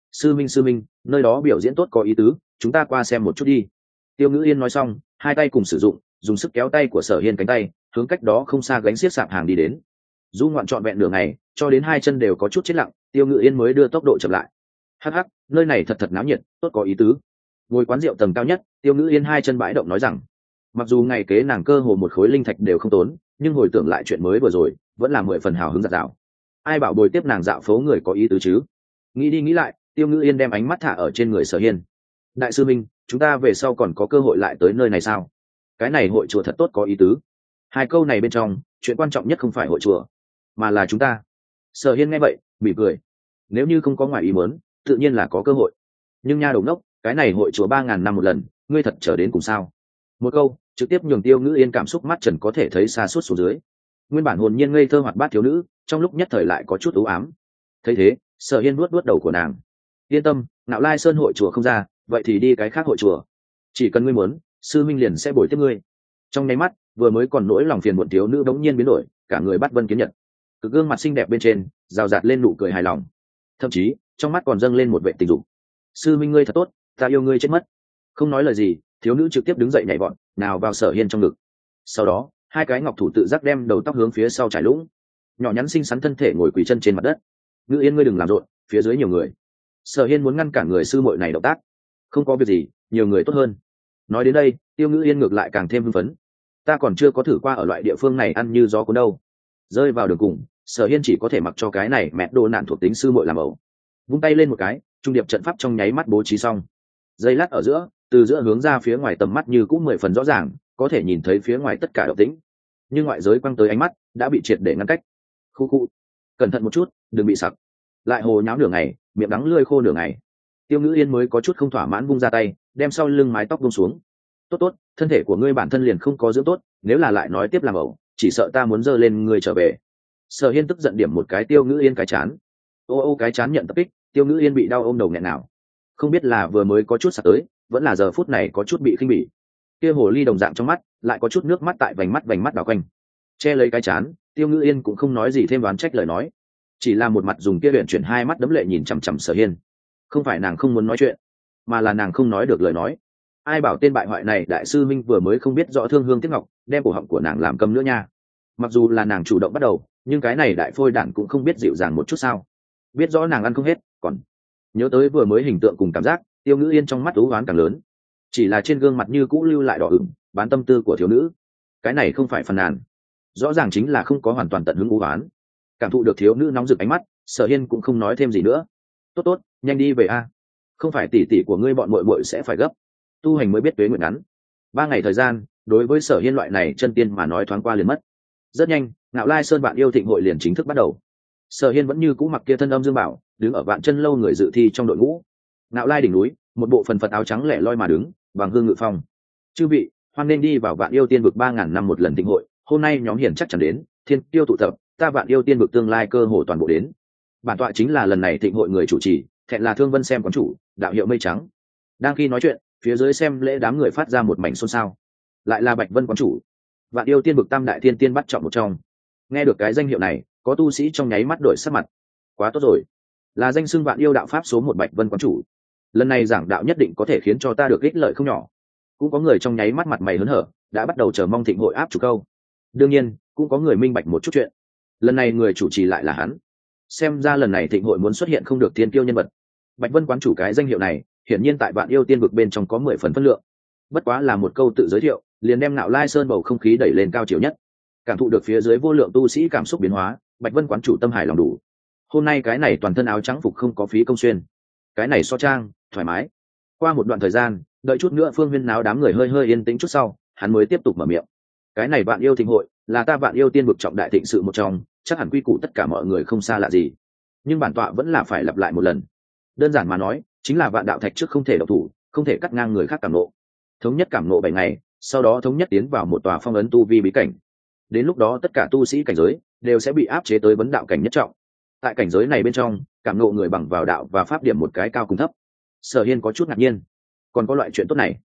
Sư minh, nơi đó biểu diễn tốt có ý tứ, chúng ta qua xem một chút đi. Tiêu Ngữ Yên nói xong, hai tay cùng sử dụng, dùng sức kéo tay của Sở Hiên cánh tay, hướng cách đó không xa gánh xiếc sạp hàng đi đến. Du ngoạn trọn vẹn nửa ngày, cho đến hai chân đều có chút chết lặng, Tiêu Ngữ Yên mới đưa tốc độ chậm lại. Hắc hắc, nơi này thật náo nhiệt, tốt có ý tứ. Ngồi quán rượu tầng cao nhất, Tiêu Ngữ Yên hai chân bãi động nói rằng, mặc dù ngày kế nàng cơ hồ một khối linh thạch đều không tốn, nhưng hồi tưởng lại chuyện mới vừa rồi, vẫn là 10 phần hào hứng dạt dào. Ai bảo bồi tiếp nàng dạo phố người có ý tứ chứ? Nghĩ đi nghĩ lại, Tiêu Ngữ Yên đem ánh mắt thả ở trên người Sở Hiên. Đại sư minh, chúng ta về sau còn có cơ hội lại tới nơi này sao? Cái này hội chùa thật tốt có ý tứ. Hai câu này bên trong, chuyện quan trọng nhất không phải hội chùa, mà là chúng ta. Sở Hiên nghe vậy, mỉm cười. Nếu như không có ngoài ý muốn, tự nhiên là có cơ hội. Nhưng nha đầu ngốc, cái này hội chùa 3000 năm một lần, ngươi thật trở đến cùng sao? Một câu, trực tiếp nhường Tiêu Ngữ Yên cảm xúc mắt trần có thể thấy xa suốt xuống dưới. Nguyên bản hồn nhiên ngây thơ hoạt bát thiếu nữ, trong lúc nhất thời lại có chút u ám. Thấy thế, Sở Hiên nuốt đầu của nàng. Yên tâm, Nạo Lai Sơn hội chùa không ra, vậy thì đi cái khác hội chùa. Chỉ cần ngươi muốn, sư minh liền sẽ bồi tiếp ngươi. Trong nháy mắt, vừa mới còn nỗi lòng phiền muộn thiếu nữ bỗng nhiên biến đổi, cả người bắt vân kiến nhật. Cực gương mặt xinh đẹp bên trên, rào rạt lên nụ cười hài lòng. Thậm chí, trong mắt còn dâng lên một vẻ tình dục. Sư minh ngươi thật tốt, ta yêu ngươi chết mất. Không nói lời gì, thiếu nữ trực tiếp đứng dậy nhảy vọt, nào vào Sở Hiên trong ngực. Sau đó, hai cái ngọc thủ tự giác đem đầu tóc hướng phía sau trải lũng, nhỏ nhắn xinh xắn thân thể ngồi quỳ chân trên mặt đất. Ngữ Yên ngươi đừng làm rộn, phía dưới nhiều người. Sở Hiên muốn ngăn cản người sư muội này động tác. Không có việc gì, nhiều người tốt hơn. Nói đến đây, Tiêu Ngữ Yên ngược lại càng thêm hưng phấn. Ta còn chưa có thử qua ở loại địa phương này ăn như gió cuốn đâu. Rơi vào đường cùng, Sở Hiên chỉ có thể mặc cho cái này mẹ đồ nạn thuộc tính sư muội làm ẩu. Vung tay lên một cái, trung điệp trận pháp trong nháy mắt bố trí xong. Giây lát ở giữa, từ giữa hướng ra phía ngoài tầm mắt như cũng 10 phần rõ ràng, có thể nhìn thấy phía ngoài tất cả động tĩnh. Nhưng ngoại giới quăng tới ánh mắt đã bị triệt để ngăn cách. Khu khu, cẩn thận một chút, đừng bị sặc. Lại hồ nháo nửa ngày, miệng đắng lưỡi khô nửa ngày. Tiêu Ngữ Yên mới có chút không thỏa mãn vung ra tay, đem sau lưng mái tóc buông xuống. Tốt, thân thể của ngươi bản thân liền không có dưỡng tốt, nếu là lại nói tiếp làm ẩu, chỉ sợ ta muốn giơ lên ngươi trở về. Sở Hiên tức giận điểm một cái Tiêu Ngữ Yên cái chán. Ô cái chán nhận tập kích, Tiêu Ngữ Yên bị đau ôm đầu nghẹn nào. Không biết là vừa mới có chút sặc tới, vẫn là giờ phút này có chút bị khinh bỉ. Kia hồ ly đồng dạng trong mắt, lại có chút nước mắt tại vành mắt đảo quanh. Che lấy cái chán, Tiêu Ngữ Yên cũng không nói gì thêm đoán trách lời nói, chỉ là một mặt dùng kia huyền chuyển hai mắt đấm lệ nhìn chằm chằm Sở Hiên. Không phải nàng không muốn nói chuyện, mà là nàng không nói được lời nói. Ai bảo tên bại hoại này đại sư minh vừa mới không biết rõ thương hương tiếc ngọc, đem cổ họng của nàng làm câm nữa nha. Mặc dù là nàng chủ động bắt đầu, nhưng cái này đại phôi đản cũng không biết dịu dàng một chút sao? Biết rõ nàng ăn không hết, còn nhớ tới vừa mới hình tượng cùng cảm giác, Tiêu Ngữ Yên trong mắt ú oán càng lớn. Chỉ là trên gương mặt như cũ lưu lại đỏ ửng, bán tâm tư của thiếu nữ. Cái này không phải phàn nàn, rõ ràng chính là không có hoàn toàn tận hứng ú oán. Cảm thụ được thiếu nữ nóng rực ánh mắt, Sở Hiên cũng không nói thêm gì nữa. Tốt, nhanh đi về a. Không phải tỷ tỷ của ngươi bọn muội muội sẽ phải gấp. Tu hành mới biết tuế nguyện ngắn. 3 ngày thời gian, đối với Sở Hiên loại này chân tiên mà nói thoáng qua liền mất. Rất nhanh, Ngạo Lai Sơn Vạn Yêu Thịnh hội liền chính thức bắt đầu. Sở Hiên vẫn như cũ mặc kia thân âm dương bảo, đứng ở Vạn Chân lâu người dự thi trong đội ngũ. Ngạo Lai đỉnh núi, một bộ phần phật áo trắng lẻ loi mà đứng, bằng hương ngự phong. Chư vị, hoan nên đi vào Vạn Yêu Tiên vực 3000 năm một lần thịnh hội, hôm nay nhóm hiển chắc chắn đến, thiên tiêu tụ tập, ta Vạn Yêu Tiên vực tương lai cơ hồ toàn bộ đến. Bản tọa chính là lần này thịnh hội người chủ trì, thẹn là Thương Vân xem quán chủ, đạo hiệu Mây Trắng. Đang khi nói chuyện, phía dưới xem lễ đám người phát ra một mảnh xôn xao. Lại là Bạch Vân quán chủ, Vạn Yêu Tiên vực tam đại thiên tiên bắt chọn một trong. Nghe được cái danh hiệu này, có tu sĩ trong nháy mắt đổi sắc mặt. Quá tốt rồi, là danh xưng Vạn Yêu đạo pháp số 1 Bạch Vân quán chủ. Lần này giảng đạo nhất định có thể khiến cho ta được ích lợi không nhỏ. Cũng có người trong nháy mắt mặt mày hớn hở, đã bắt đầu chờ mong thịnh hội áp chủ câu. Đương nhiên, cũng có người minh bạch một chút chuyện. Lần này người chủ trì lại là hắn. Xem ra lần này thịnh hội muốn xuất hiện không được tiên kiêu nhân vật. Bạch Vân quán chủ cái danh hiệu này, hiển nhiên tại Vạn Yêu Tiên vực bên trong có 10 phần phân lượng. Bất quá là một câu tự giới thiệu, liền đem Nạo Lai Sơn bầu không khí đẩy lên cao chiều nhất. Cảm thụ được phía dưới vô lượng tu sĩ cảm xúc biến hóa, Bạch Vân quán chủ tâm hài lòng đủ. Hôm nay cái này toàn thân áo trắng phục không có phí công xuyên, cái này so trang thoải mái. Qua một đoạn thời gian, đợi chút nữa Phương Huyên náo đám người hơi yên tĩnh chút sau, hắn mới tiếp tục mở miệng. Cái này Vạn Yêu Thịnh hội là ta Vạn Yêu Tiên vực trọng đại thịnh sự một trong, chắc hẳn quy củ tất cả mọi người không xa lạ gì. Nhưng bản tọa vẫn là phải lặp lại một lần. Đơn giản mà nói, chính là vạn đạo thạch trước không thể độc thủ, không thể cắt ngang người khác cảm nộ. Thống nhất cảm nộ 7 ngày, sau đó thống nhất tiến vào một tòa phong ấn tu vi bí cảnh. Đến lúc đó tất cả tu sĩ cảnh giới đều sẽ bị áp chế tới vấn đạo cảnh nhất trọng. Tại cảnh giới này bên trong, cảm nộ người bằng vào đạo và pháp điểm một cái cao cùng thấp. Sở Hiên có chút ngạc nhiên, còn có loại chuyện tốt này.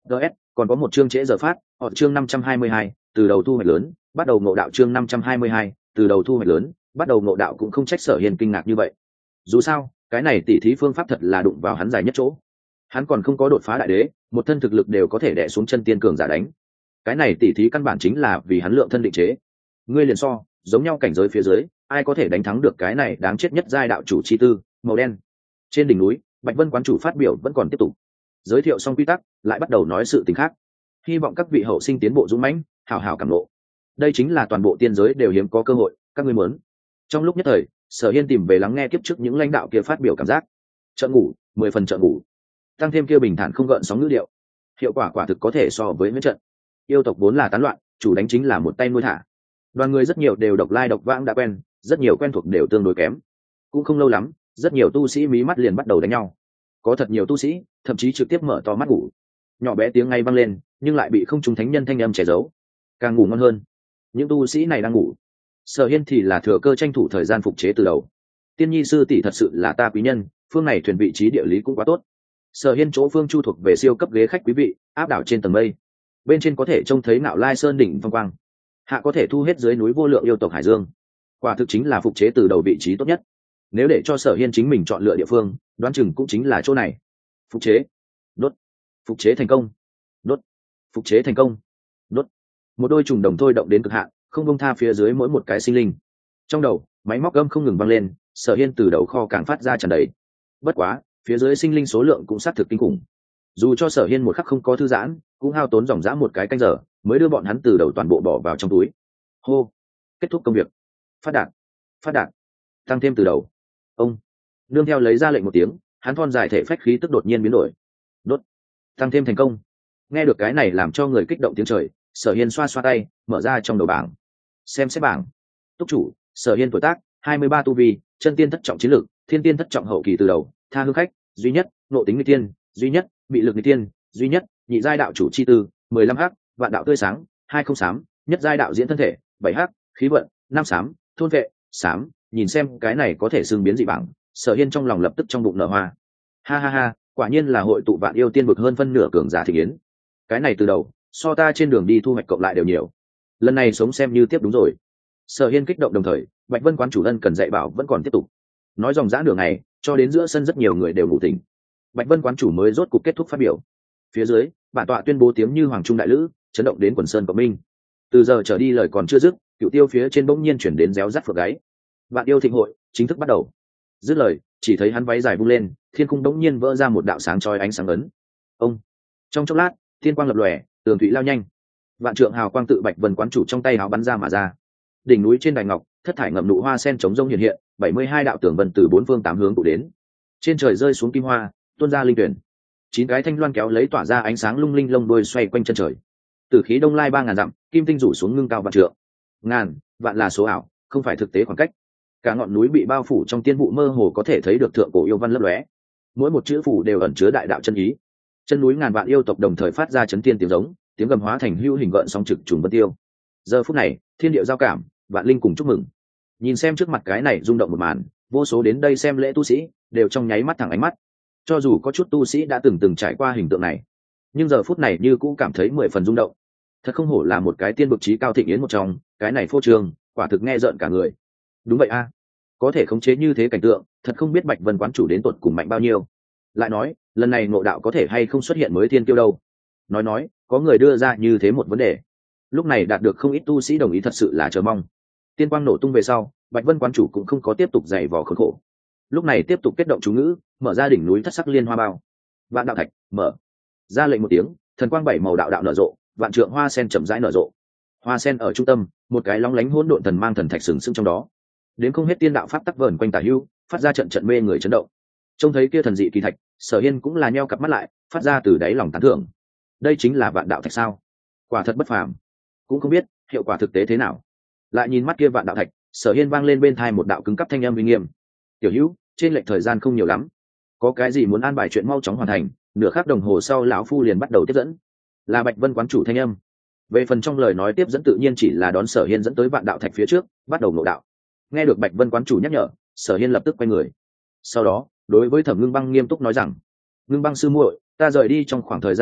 gs còn có một chương trễ giờ phát họ chương 522, từ đầu thu hoạch lớn bắt đầu ngộ đạo chương 522, từ đầu thu hoạch lớn bắt đầu ngộ đạo cũng không trách Sở Hiên kinh ngạc như vậy. Dù sao cái này tỉ thí phương pháp thật là đụng vào hắn dài nhất chỗ. Hắn còn không có đột phá đại đế, một thân thực lực đều có thể đè xuống chân tiên cường giả đánh. Cái này tỉ thí căn bản chính là vì hắn lượng thân định chế. Ngươi liền so, giống nhau cảnh giới phía dưới, ai có thể đánh thắng được cái này đáng chết nhất giai đạo chủ chi tư, màu đen. Trên đỉnh núi, Bạch Vân quán chủ phát biểu vẫn còn tiếp tục. Giới thiệu xong quy tắc, lại bắt đầu nói sự tình khác. Hy vọng các vị hậu sinh tiến bộ dũng mãnh, hào hào cảm ngộ. Đây chính là toàn bộ tiên giới đều hiếm có cơ hội, các ngươi muốn. Trong lúc nhất thời, Sở Hiên tìm về lắng nghe kiếp trước những lãnh đạo kia phát biểu cảm giác. Chợ ngủ, 10 phần chợ ngủ. Tăng thêm kia bình thản không gợn sóng ngữ điệu. Hiệu quả quả thực có thể so với mấy trận. Yêu tộc vốn là tán loạn, chủ đánh chính là một tay nuôi thả. Đoàn người rất nhiều đều độc lai độc vãng đã quen, rất nhiều quen thuộc đều tương đối kém. Cũng không lâu lắm, rất nhiều tu sĩ mí mắt liền bắt đầu đánh nhau. Có thật nhiều tu sĩ, thậm chí trực tiếp mở to mắt ngủ. Nhỏ bé tiếng ngay vang lên, nhưng lại bị không trung thánh nhân thanh âm che giấu. Càng ngủ ngon hơn. Những tu sĩ này đang ngủ. Sở Hiên thì là thừa cơ tranh thủ thời gian phục chế từ đầu. Tiên nhi sư tỷ thật sự là ta quý nhân, phương này thuyền vị trí địa lý cũng quá tốt. Sở Hiên chỗ phương chu thuộc về siêu cấp ghế khách quý vị, áp đảo trên tầng mây. Bên trên có thể trông thấy Nạo Lai Sơn đỉnh phong quang, hạ có thể thu hết dưới núi vô lượng yêu tộc hải dương. Quả thực chính là phục chế từ đầu vị trí tốt nhất. Nếu để cho Sở Hiên chính mình chọn lựa địa phương, đoán chừng cũng chính là chỗ này. Phục chế, đốt, phục chế thành công, đốt, phục chế thành công, đốt. Một đôi trùng đồng thôi động đến cực hạn, không buông tha phía dưới mỗi một cái sinh linh. Trong đầu, máy móc gầm không ngừng vang lên, Sở Hiên từ đầu kho càng phát ra tràn đầy. Bất quá, phía dưới sinh linh số lượng cũng xác thực kinh khủng. Dù cho Sở Hiên một khắc không có thư giãn, cũng hao tốn dòng dã một cái canh giờ mới đưa bọn hắn từ đầu toàn bộ bỏ vào trong túi. Hô, kết thúc công việc. Phát đạt, phát đạt, tăng thêm từ đầu. Ông nương theo lấy ra lệnh một tiếng, hắn thon dài thể phách khí tức đột nhiên biến đổi. Đốt, tăng thêm thành công. Nghe được cái này làm cho người kích động tiếng trời, Sở Hiên xoa xoa tay, mở ra trong đầu bảng. Xem xét bảng. Túc chủ, Sở Hiên tuổi tác, 23 tu vi, chân tiên thất trọng chiến lực, thiên tiên thất trọng hậu kỳ từ đầu, tha hương khách, duy nhất, nộ tính nghịch tiên, duy nhất, bị lực nghịch tiên, duy nhất, nhị giai đạo chủ chi tư, 15 h, vạn đạo tươi sáng, 20 xám, nhất giai đạo diễn thân thể, 7 h, khí vận, 5 xám, thôn vệ, xám, nhìn xem cái này có thể xưng biến dị bảng, Sở Hiên trong lòng lập tức trong bụng nở hoa. Ha ha ha, quả nhiên là hội tụ vạn yêu tiên vực hơn phân nửa cường giả thị yến. Cái này từ đầu, so ta trên đường đi thu hoạch cộng lại đều nhiều. Lần này sống xem như tiếp đúng rồi. Sở Hiên kích động đồng thời, Bạch Vân quán chủ ân cần dạy bảo vẫn còn tiếp tục. Nói dòng dã nửa ngày, cho đến giữa sân rất nhiều người đều ngủ tỉnh. Bạch Vân quán chủ mới rốt cục kết thúc phát biểu. Phía dưới, bản tọa tuyên bố tiếng như hoàng trung đại lữ, chấn động đến quần sơn cộng minh. Từ giờ trở đi lời còn chưa dứt, cựu tiêu phía trên bỗng nhiên chuyển đến réo rắt phượng gáy. Vạn yêu thịnh hội chính thức bắt đầu. Dứt lời, chỉ thấy hắn váy dài vung lên, thiên cung bỗng nhiên vỡ ra một đạo sáng chói ánh sáng ấn. Ông. Trong chốc lát, thiên quang lập lòe, tường thủy lao nhanh. Vạn trượng hào quang tự Bạch Vân quán chủ trong tay háo bắn ra mà ra. Đỉnh núi trên đài ngọc, thất thải ngậm nụ hoa sen chống rông hiện hiện, 72 đạo tường vân từ bốn phương tám hướng tụ đến. Trên trời rơi xuống kim hoa, tuôn ra linh tuyển. 9 cái thanh loan kéo lấy tỏa ra ánh sáng lung linh lông đuôi xoay quanh chân trời. Tử khí đông lai 3000 dặm, kim tinh rủ xuống ngưng cao vạn trượng. Ngàn, vạn là số ảo, không phải thực tế khoảng cách. Cả ngọn núi bị bao phủ trong tiên vụ mơ hồ có thể thấy được thượng cổ yêu văn lấp lóe. Mỗi một chữ phủ đều ẩn chứa đại đạo chân ý. Chân núi ngàn vạn yêu tộc đồng thời phát ra chấn tiên tiếng giống, tiếng gầm hóa thành hữu hình gợn sóng trực trùng vân tiêu. Giờ phút này, thiên địa giao cảm, vạn linh cùng chúc mừng. Nhìn xem trước mặt cái này rung động một màn, vô số đến đây xem lễ tu sĩ đều trong nháy mắt thẳng ánh mắt. Cho dù có chút tu sĩ đã từng trải qua hình tượng này, nhưng giờ phút này như cũng cảm thấy 10 phần rung động. Thật không hổ là một cái tiên vực trí cao thịnh yến một trong, cái này phô trương, quả thực nghe rợn cả người. Đúng vậy a, có thể khống chế như thế cảnh tượng, thật không biết Bạch Vân quán chủ đến tột cùng mạnh bao nhiêu. Lại nói, lần này ngộ đạo có thể hay không xuất hiện mới thiên tiêu đâu. Nói, có người đưa ra như thế một vấn đề. Lúc này đạt được không ít tu sĩ đồng ý, thật sự là chờ mong. Tiên quang nổ tung về sau, Bạch Vân quán chủ cũng không có tiếp tục dày vò khốn khổ. Lúc này tiếp tục kết động chú ngữ, mở ra đỉnh núi thất sắc liên hoa bao. Vạn đạo thạch, mở. Ra lệnh một tiếng, thần quang 7 màu đạo đạo nở rộ, vạn trượng hoa sen chậm rãi nở rộ. Hoa sen ở trung tâm, một cái lóng lánh hỗn độn thần mang thần thạch sừng sững trong đó. Đến không hết tiên đạo pháp tắc vờn quanh tả hưu, phát ra trận trận mê người chấn động. Trông thấy kia thần dị kỳ thạch, Sở Hiên cũng là nheo cặp mắt lại, phát ra từ đáy lòng tán thưởng. Đây chính là vạn đạo thạch sao? Quả thật bất phàm. Cũng không biết hiệu quả thực tế thế nào. Lại nhìn mắt kia vạn đạo thạch, Sở Hiên vang lên bên tai một đạo cứng cắp thanh âm uy nghiêm. Tiểu Hữu, trên lệch thời gian không nhiều lắm, có cái gì muốn an bài chuyện mau chóng hoàn thành, nửa khắc đồng hồ sau lão phu liền bắt đầu tiếp dẫn. Là Bạch Vân quán chủ thanh âm. Về phần trong lời nói tiếp dẫn tự nhiên chỉ là đón Sở Hiên dẫn tới vạn đạo thạch phía trước, bắt đầu ngộ đạo. Nghe được Bạch Vân quán chủ nhắc nhở, Sở Hiên lập tức quay người. Sau đó, đối với Thẩm Ngưng Băng nghiêm túc nói rằng: "Ngưng Băng sư muội, ta rời đi trong khoảng thời gian này,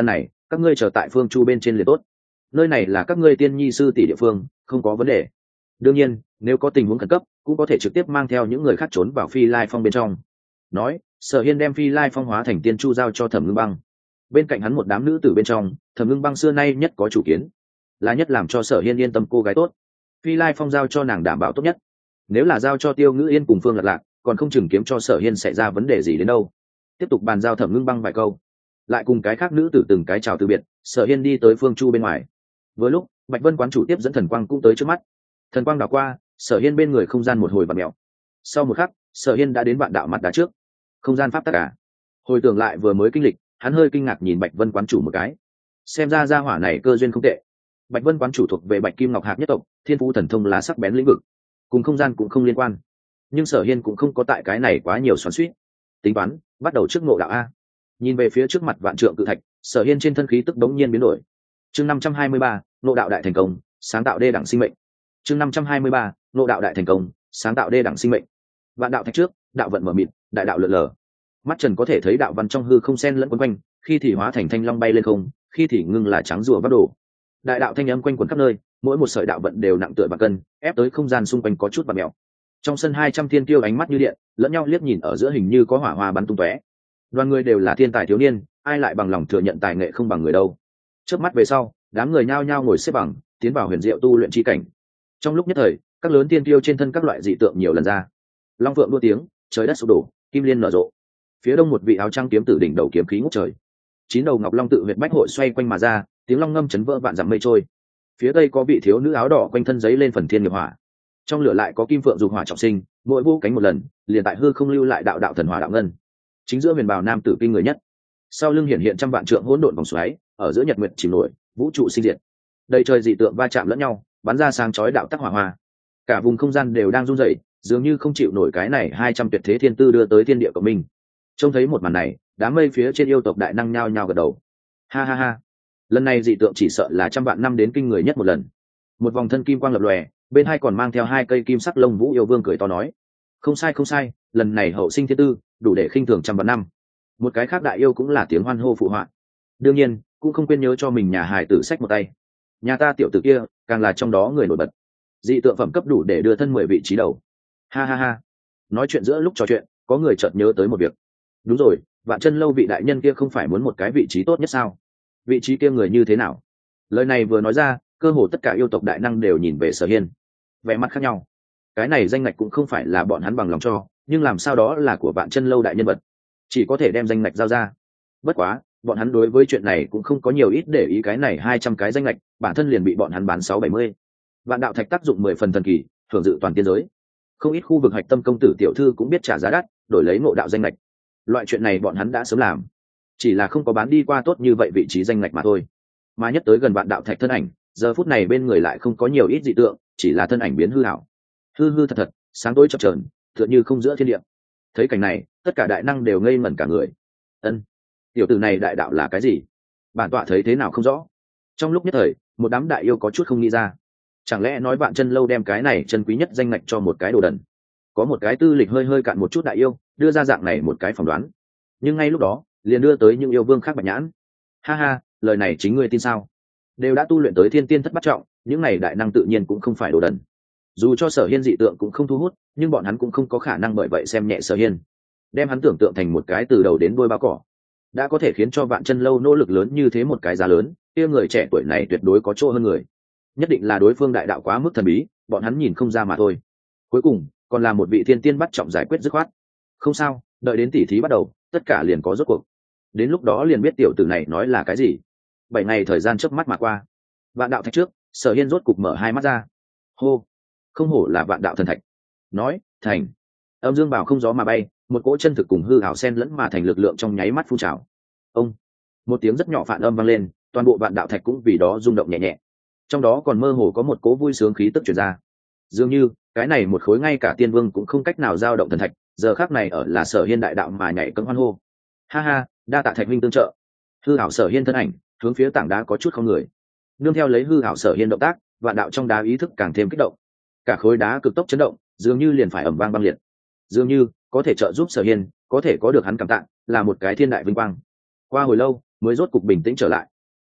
các ngươi chờ tại phương chu bên trên liền tốt, nơi này là các ngươi tiên nhi sư tỷ địa phương, không có vấn đề. Đương nhiên nếu có tình huống khẩn cấp cũng có thể trực tiếp mang theo những người khác trốn vào Phi Lai Phong bên trong. Nói, Sở Hiên đem Phi Lai Phong hóa thành tiên chu giao cho Thẩm Ngưng Băng. Bên cạnh hắn một đám nữ tử bên trong, Thẩm Ngưng Băng xưa nay nhất có chủ kiến, là nhất làm cho Sở Hiên yên tâm cô gái tốt. Phi Lai Phong giao cho nàng đảm bảo tốt nhất. Nếu là giao cho Tiêu Ngữ Yên cùng Phương Lạc Lạc, còn không chừng kiếm cho Sở Hiên xảy ra vấn đề gì đến đâu. Tiếp tục bàn giao Thẩm Ngưng Băng vài câu, lại cùng cái khác nữ tử từng cái chào từ biệt, Sở Hiên đi tới phương chu bên ngoài. Vừa lúc Bạch Vân quán chủ tiếp dẫn thần quang cũng tới trước mắt. Thần quang đảo qua, Sở Hiên bên người không gian một hồi vặn mèo. Sau một khắc, Sở Hiên đã đến vạn đạo mặt đá trước. Không gian pháp tất cả. Hồi tưởng lại vừa mới kinh lịch, hắn hơi kinh ngạc nhìn Bạch Vân quán chủ một cái. Xem ra gia hỏa này cơ duyên không tệ. Bạch Vân quán chủ thuộc về Bạch Kim Ngọc Hạc nhất tộc, thiên phú thần thông lá sắc bén lĩnh vực, cùng không gian cũng không liên quan. Nhưng Sở Hiên cũng không có tại cái này quá nhiều xoắn xuýt. Tính toán, bắt đầu trước ngộ đạo a. Nhìn về phía trước mặt vạn trượng cự thạch, Sở Hiên trên thân khí tức bỗng nhiên biến đổi. Chương 523, ngộ đạo đại thành công, sáng tạo đê đẳng sinh mệnh. Chương 523, ngộ đạo đại thành công, sáng tạo đê đẳng sinh mệnh. Vạn đạo thạch trước, đạo vận mở mịt, đại đạo lượn lờ. Mắt trần có thể thấy đạo văn trong hư không xen lẫn quấn quanh, khi thì hóa thành thanh long bay lên không, khi thì ngưng là trắng rùa vắt đổ. Đại đạo thanh âm quanh quẩn khắp nơi, mỗi một sợi đạo vận đều nặng tựa bạc cân, ép tới không gian xung quanh có chút bạt mèo. Trong sân 200 thiên tiêu ánh mắt như điện, lẫn nhau liếc nhìn ở giữa hình như có hỏa hoa bắn tung tóe. Đoàn người đều là thiên tài thiếu niên, ai lại bằng lòng thừa nhận tài nghệ không bằng người đâu. Chớp mắt về sau, đám người nhao nhao ngồi xếp bằng, tiến vào huyền diệu tu luyện chi cảnh. Trong lúc nhất thời, các lớn tiên tiêu trên thân các loại dị tượng nhiều lần ra. Long vượng đua tiếng, trời đất sụp đổ, kim liên nở rộ. Phía đông một vị áo trắng kiếm tử đỉnh đầu kiếm khí ngút trời. 9 đầu ngọc long tự huyệt bách hội xoay quanh mà ra, tiếng long ngâm chấn vỡ vạn dặm mây trôi. Phía tây có vị thiếu nữ áo đỏ quanh thân giấy lên phần thiên nghiệp hỏa. Trong lửa lại có kim phượng dục hỏa trọng sinh, mỗi vô cánh một lần, liền tại hư không lưu lại đạo đạo thần hỏa đạo ngân. Chính giữa huyền bào nam tử kinh người nhất, sau lưng hiện hiện trăm vạn trượng hỗn độn vòng xoáy, ở giữa nhật nguyệt chìm nổi, vũ trụ sinh diệt. Đầy trời dị tượng va chạm lẫn nhau, bắn ra sáng chói đạo tắc hỏa hoa. Cả vùng không gian đều đang run rẩy, dường như không chịu nổi cái này 200 tuyệt thế thiên tư đưa tới thiên địa của mình. Trông thấy một màn này, đám mây phía trên yêu tộc đại năng nhao nhao gật đầu. Ha ha ha, lần này dị tượng chỉ sợ là trăm vạn năm đến kinh người nhất một lần. Một vòng thân kim quang lập lòe, bên hai còn mang theo 2 cây kim sắc lông vũ yêu vương cười to nói: không sai không sai, lần này hậu sinh thiên tư đủ để khinh thường trăm vạn năm. Một cái khác đại yêu cũng là tiếng hoan hô phụ họa. Đương nhiên cũng không quên nhớ cho mình nhà hài tử sách một tay. Nhà ta tiểu tử kia càng là trong đó người nổi bật, dị tượng phẩm cấp đủ để đưa thân 10 vị trí đầu. Ha ha ha. Nói chuyện giữa lúc trò chuyện, có người chợt nhớ tới một việc. Đúng rồi, Vạn Chân Lâu vị đại nhân kia không phải muốn một cái vị trí tốt nhất sao? Vị trí kia người như thế nào? Lời này vừa nói ra, cơ hồ tất cả yêu tộc đại năng đều nhìn về Sở Hiên, vẻ mặt khác nhau. Cái này danh ngạch cũng không phải là bọn hắn bằng lòng cho, nhưng làm sao đó là của Vạn Chân Lâu đại nhân vật, chỉ có thể đem danh ngạch giao ra. Bất quá bọn hắn đối với chuyện này cũng không có nhiều ít để ý, cái này 200 cái danh ngạch bản thân liền bị bọn hắn bán 670. Vạn đạo thạch tác dụng 10 phần thần kỳ, hưởng dự toàn tiên giới. Không ít khu vực hạch tâm công tử tiểu thư cũng biết trả giá đắt đổi lấy ngộ đạo danh ngạch. Loại chuyện này bọn hắn đã sớm làm, chỉ là không có bán đi qua tốt như vậy vị trí danh ngạch mà thôi. Mà nhất tới gần vạn đạo thạch thân ảnh, giờ phút này bên người lại không có nhiều ít dị tượng, chỉ là thân ảnh biến hư ảo, hư hư thật thật, sáng tối chập chờn, tựa như không giữa thiên địa. Thấy cảnh này, tất cả đại năng đều ngây ngẩn cả người. Ân, tiểu tử này đại đạo là cái gì? Bản tọa thấy thế nào không rõ. Trong lúc nhất thời, một đám đại yêu có chút không nghĩ ra. Chẳng lẽ nói Vạn Chân Lâu đem cái này chân quý nhất danh ngạch cho một cái đồ đần? Có một cái tư lịch hơi hơi cạn một chút đại yêu đưa ra dạng này một cái phỏng đoán, nhưng ngay lúc đó liền đưa tới những yêu vương khác bạch nhãn. Ha ha, lời này chính ngươi tin sao? Đều đã tu luyện tới thiên tiên thất bát trọng, những này đại năng tự nhiên cũng không phải đồ đần. Dù cho Sở Hiên dị tượng cũng không thu hút, nhưng bọn hắn cũng không có khả năng bởi vậy xem nhẹ Sở Hiên, đem hắn tưởng tượng thành một cái từ đầu đến đuôi bao cỏ. Đã có thể khiến cho Vạn Chân Lâu nỗ lực lớn như thế một cái giá lớn, kia người trẻ tuổi này tuyệt đối có chỗ hơn người. Nhất định là đối phương đại đạo quá mức thần bí, bọn hắn nhìn không ra mà thôi. Cuối cùng còn là một vị thiên tiên bắt trọng giải quyết dứt khoát. Không sao, đợi đến tỉ thí bắt đầu, tất cả liền có rốt cuộc. Đến lúc đó liền biết tiểu tử này nói là cái gì. 7 ngày thời gian chớp mắt mà qua. Vạn đạo thạch trước, Sở Hiên rốt cục mở hai mắt ra. Hô, không hổ là vạn đạo thần thạch. Nói, thành. Âm dương bảo không gió mà bay, một cỗ chân thực cùng hư ảo xen lẫn mà thành lực lượng trong nháy mắt phun trào. Ông, một tiếng rất nhỏ phản âm vang lên, toàn bộ vạn đạo thạch cũng vì đó rung động nhẹ nhẹ. Trong đó còn mơ hồ có một cỗ vui sướng khí tức truyền ra. Dường như cái này một khối ngay cả tiên vương cũng không cách nào dao động thần thạch, giờ khắc này ở là Sở Hiên đại đạo mà nhảy cẫng hoan hô. Ha ha, đa tạ thạch minh tương trợ. Hư ảo Sở Hiên thân ảnh hướng phía tảng đá có chút không người. Nương theo lấy hư ảo Sở Hiên động tác, vạn đạo trong đá ý thức càng thêm kích động. Cả khối đá cực tốc chấn động, dường như liền phải ầm vang băng liệt. Dường như có thể trợ giúp Sở Hiên, có thể có được hắn cảm tạ, là một cái thiên đại vinh quang. Qua hồi lâu, mới rốt cục bình tĩnh trở lại.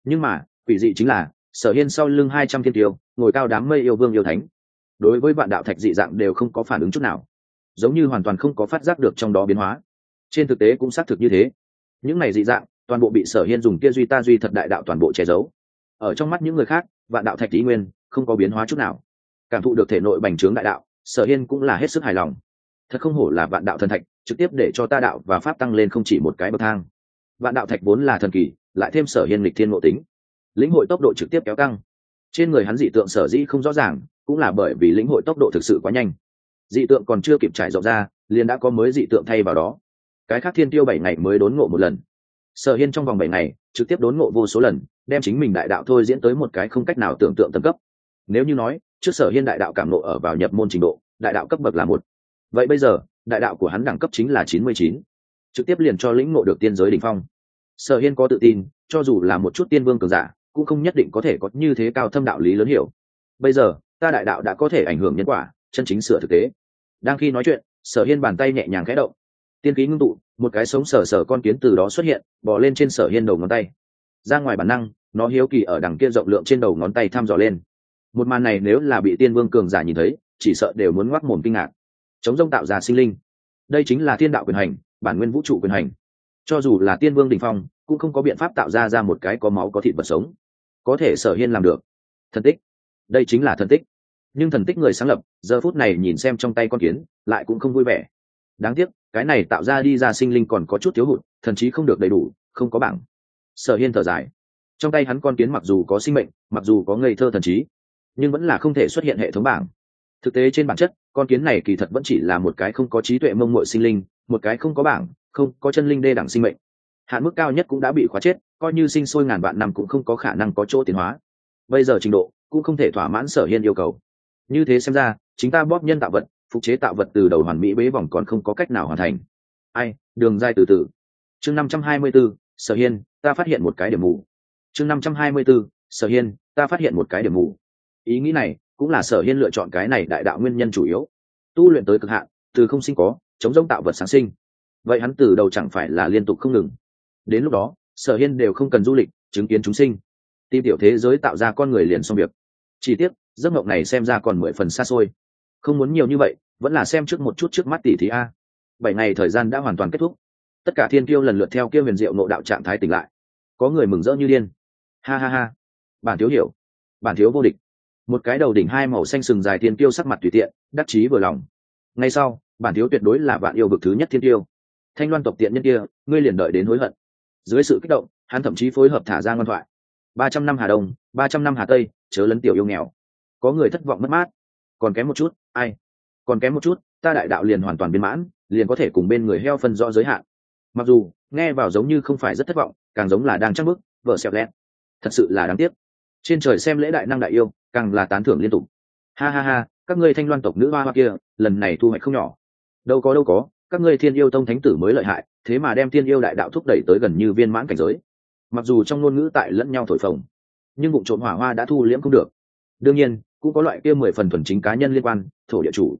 Nhưng mà quỷ dị chính là Sở Hiên sau lưng 200 thiên tiêu ngồi cao đám mây yêu vương yêu thánh, đối với vạn đạo thạch dị dạng đều không có phản ứng chút nào, giống như hoàn toàn không có phát giác được trong đó biến hóa. Trên thực tế cũng xác thực như thế, những này dị dạng toàn bộ bị Sở Hiên dùng kia duy ta duy thật đại đạo toàn bộ che giấu. Ở trong mắt những người khác, vạn đạo thạch tí nguyên không có biến hóa chút nào. Cảm thụ được thể nội bành trướng đại đạo, Sở Hiên cũng là hết sức hài lòng. Thật không hổ là vạn đạo thần thạch, trực tiếp để cho ta đạo và pháp tăng lên không chỉ một cái bậc thang. Vạn đạo thạch vốn là thần kỳ, lại thêm Sở Hiên lịch thiên ngộ tính, lĩnh hội tốc độ trực tiếp kéo căng. Trên người hắn dị tượng sở dĩ không rõ ràng, cũng là bởi vì lĩnh hội tốc độ thực sự quá nhanh. Dị tượng còn chưa kịp trải rộng ra, liền đã có mới dị tượng thay vào đó. Cái khác thiên tiêu 7 ngày mới đốn ngộ một lần. Sở Hiên trong vòng 7 ngày trực tiếp đốn ngộ vô số lần, đem chính mình đại đạo thôi diễn tới một cái không cách nào tưởng tượng tầng cấp. Nếu như nói trước Sở Hiên đại đạo cảm ngộ ở vào nhập môn trình độ, đại đạo cấp bậc là 1, vậy bây giờ đại đạo của hắn đẳng cấp chính là 99, trực tiếp liền cho lĩnh ngộ được tiên giới đỉnh phong. Sở Hiên có tự tin, cho dù là một chút tiên vương cường giả cũng không nhất định có thể có như thế cao thâm đạo lý lớn hiểu. Bây giờ ta đại đạo đã có thể ảnh hưởng nhân quả, chân chính sửa thực tế. Đang khi nói chuyện, Sở Hiên bàn tay nhẹ nhàng khẽ động, tiên khí ngưng tụ, một cái sống sờ sờ con kiến từ đó xuất hiện, bò lên trên Sở Hiên đầu ngón tay. Ra ngoài bản năng, nó hiếu kỳ ở đằng kia rộng lượng trên đầu ngón tay thăm dò lên. Một màn này nếu là bị tiên vương cường giả nhìn thấy, chỉ sợ đều muốn ngoác mồm kinh ngạc. Chống rông tạo ra sinh linh, đây chính là thiên đạo quyền hành, bản nguyên vũ trụ quyền hành. Cho dù là tiên vương đỉnh phong, cũng không có biện pháp tạo ra một cái có máu có thịt vật sống. Có thể Sở Hiên làm được. Thần tích, đây chính là thần tích. Nhưng thần tích người sáng lập giờ phút này nhìn xem trong tay con kiến lại cũng không vui vẻ. Đáng tiếc cái này tạo ra đi ra sinh linh còn có chút thiếu hụt, thần trí không được đầy đủ, không có bảng. Sở Hiên thở dài, trong tay hắn con kiến mặc dù có sinh mệnh, mặc dù có ngây thơ thần trí, nhưng vẫn là không thể xuất hiện hệ thống bảng. Thực tế trên bản chất, con kiến này kỳ thật vẫn chỉ là một cái không có trí tuệ mông muội sinh linh, một cái không có bảng, không có chân linh đê đẳng sinh mệnh. Hạn mức cao nhất cũng đã bị khóa chết, coi như sinh sôi ngàn vạn năm cũng không có khả năng có chỗ tiến hóa. Bây giờ trình độ cũng không thể thỏa mãn Sở Hiên yêu cầu. Như thế xem ra, chính ta bóp nhân tạo vật, phục chế tạo vật từ đầu hoàn mỹ bế vòng còn không có cách nào hoàn thành. Ai, đường dài từ từ. Chương 524, Sở Hiên, ta phát hiện một cái điểm mù. Chương 524, Sở Hiên, ta phát hiện một cái điểm mù. Ý nghĩ này cũng là Sở Hiên lựa chọn cái này đại đạo nguyên nhân chủ yếu. Tu luyện tới cực hạn, từ không sinh có, chống rông tạo vật sáng sinh. Vậy hắn từ đầu chẳng phải là liên tục không ngừng. Đến lúc đó, Sở Hiên đều không cần du lịch, chứng kiến chúng sinh, tìm tiểu thế giới tạo ra con người liền xong việc. Chỉ tiếc, giấc mộng này xem ra còn 10 phần xa xôi. Không muốn nhiều như vậy, vẫn là xem trước một chút trước mắt tỷ thí a. 7 ngày thời gian đã hoàn toàn kết thúc. Tất cả thiên kiêu lần lượt theo kia huyền diệu ngộ đạo trạng thái tỉnh lại. Có người mừng rỡ như điên. Ha ha ha, bản thiếu hiểu, bản thiếu vô địch. Một cái đầu đỉnh hai màu xanh sừng dài thiên kiêu sắc mặt tùy tiện, đắc chí vừa lòng. Ngay sau, bản thiếu tuyệt đối là vạn yêu vực thứ nhất thiên kiêu. Thanh Loan tộc tiện nhân kia, ngươi liền đợi đến hối hận. Dưới sự kích động, hắn thậm chí phối hợp thả ra ngoan thoại. 300 năm Hà Đông, 300 năm Hà Tây, chớ lấn tiểu yêu nghèo. Có người thất vọng mất mát. Còn kém một chút, ai? Còn kém một chút, ta đại đạo liền hoàn toàn viên mãn, liền có thể cùng bên người heo phân rõ giới hạn. Mặc dù nghe vào giống như không phải rất thất vọng, càng giống là đang trắc bức, vợ xẹo lẹt. Thật sự là đáng tiếc. Trên trời xem lễ đại năng đại yêu, càng là tán thưởng liên tục. Ha ha ha, các ngươi Thanh Loan tộc nữ hoa kia, lần này thu hoạch không nhỏ. Đâu có, các ngươi Thiên Yêu Tông thánh tử mới lợi hại, thế mà đem Thiên Yêu đại đạo thúc đẩy tới gần như viên mãn cảnh giới. Mặc dù trong ngôn ngữ tại lẫn nhau thổi phồng, nhưng vụ trộm hỏa hoa đã thu liễm không được. Đương nhiên, cũng có loại kia 10 phần thuần chính cá nhân liên quan, thổ địa chủ.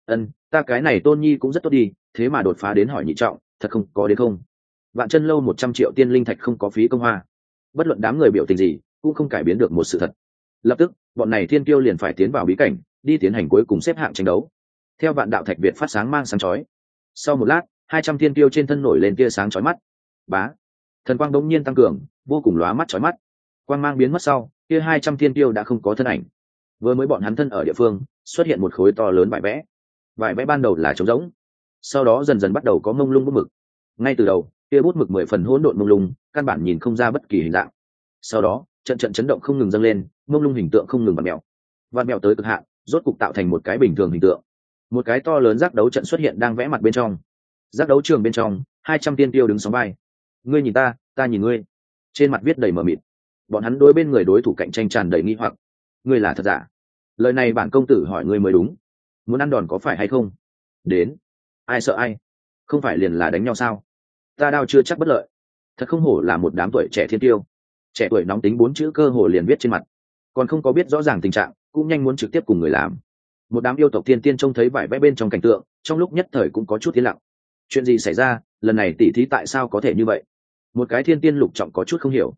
Ta cái này tôn nhi cũng rất tốt đi, thế mà đột phá đến hỏi nhị trọng, thật không có đến không. Vạn chân lâu 100 triệu tiên linh thạch không có phí công hoa. Bất luận đám người biểu tình gì, cũng không cải biến được một sự thật. Lập tức, bọn này thiên kiêu liền phải tiến vào bí cảnh, đi tiến hành cuối cùng xếp hạng tranh đấu. Theo vạn đạo thạch Việt phát sáng mang sáng chói. Sau một lát, 200 thiên kiêu trên thân nổi lên tia sáng chói mắt. Bá, thần quang đống nhiên tăng cường, vô cùng lóa mắt chói mắt. Quang mang biến mất sau, kia 200 thiên kiêu đã không có thân ảnh. Vừa mới bọn hắn thân ở địa phương, xuất hiện một khối to lớn vải vẽ. Vải vẽ ban đầu là trống rỗng, sau đó dần dần bắt đầu có mông lung bút mực. Ngay từ đầu, kia bút mực 10 phần hỗn độn mông lung, căn bản nhìn không ra bất kỳ hình dạng. Sau đó, trận chấn động không ngừng dâng lên, mông lung hình tượng không ngừng vặn mèo tới cực hạn, rốt cục tạo thành một cái bình thường hình tượng. Một cái to lớn giác đấu trận xuất hiện đang vẽ mặt bên trong. Giác đấu trường bên trong, 200 tiên tiêu đứng sóng vai. Ngươi nhìn ta, ta nhìn ngươi. Trên mặt viết đầy mờ mịt. Bọn hắn đối bên người đối thủ cạnh tranh tràn đầy nghi hoặc. Ngươi là thật giả? Lời này bản công tử hỏi ngươi mới đúng. Muốn ăn đòn có phải hay không? Đến. Ai sợ ai? Không phải liền là đánh nhau sao? Ta đao chưa chắc bất lợi. Thật không hổ là một đám tuổi trẻ thiên tiêu. Trẻ tuổi nóng tính 4 chữ cơ hồ liền viết trên mặt. Còn không có biết rõ ràng tình trạng, cũng nhanh muốn trực tiếp cùng người làm. Một đám yêu tộc thiên tiên trông thấy vải vẽ bên trong cảnh tượng, trong lúc nhất thời cũng có chút tiến lặng. Chuyện gì xảy ra, lần này tỷ thí tại sao có thể như vậy? Một cái thiên tiên lục trọng có chút không hiểu.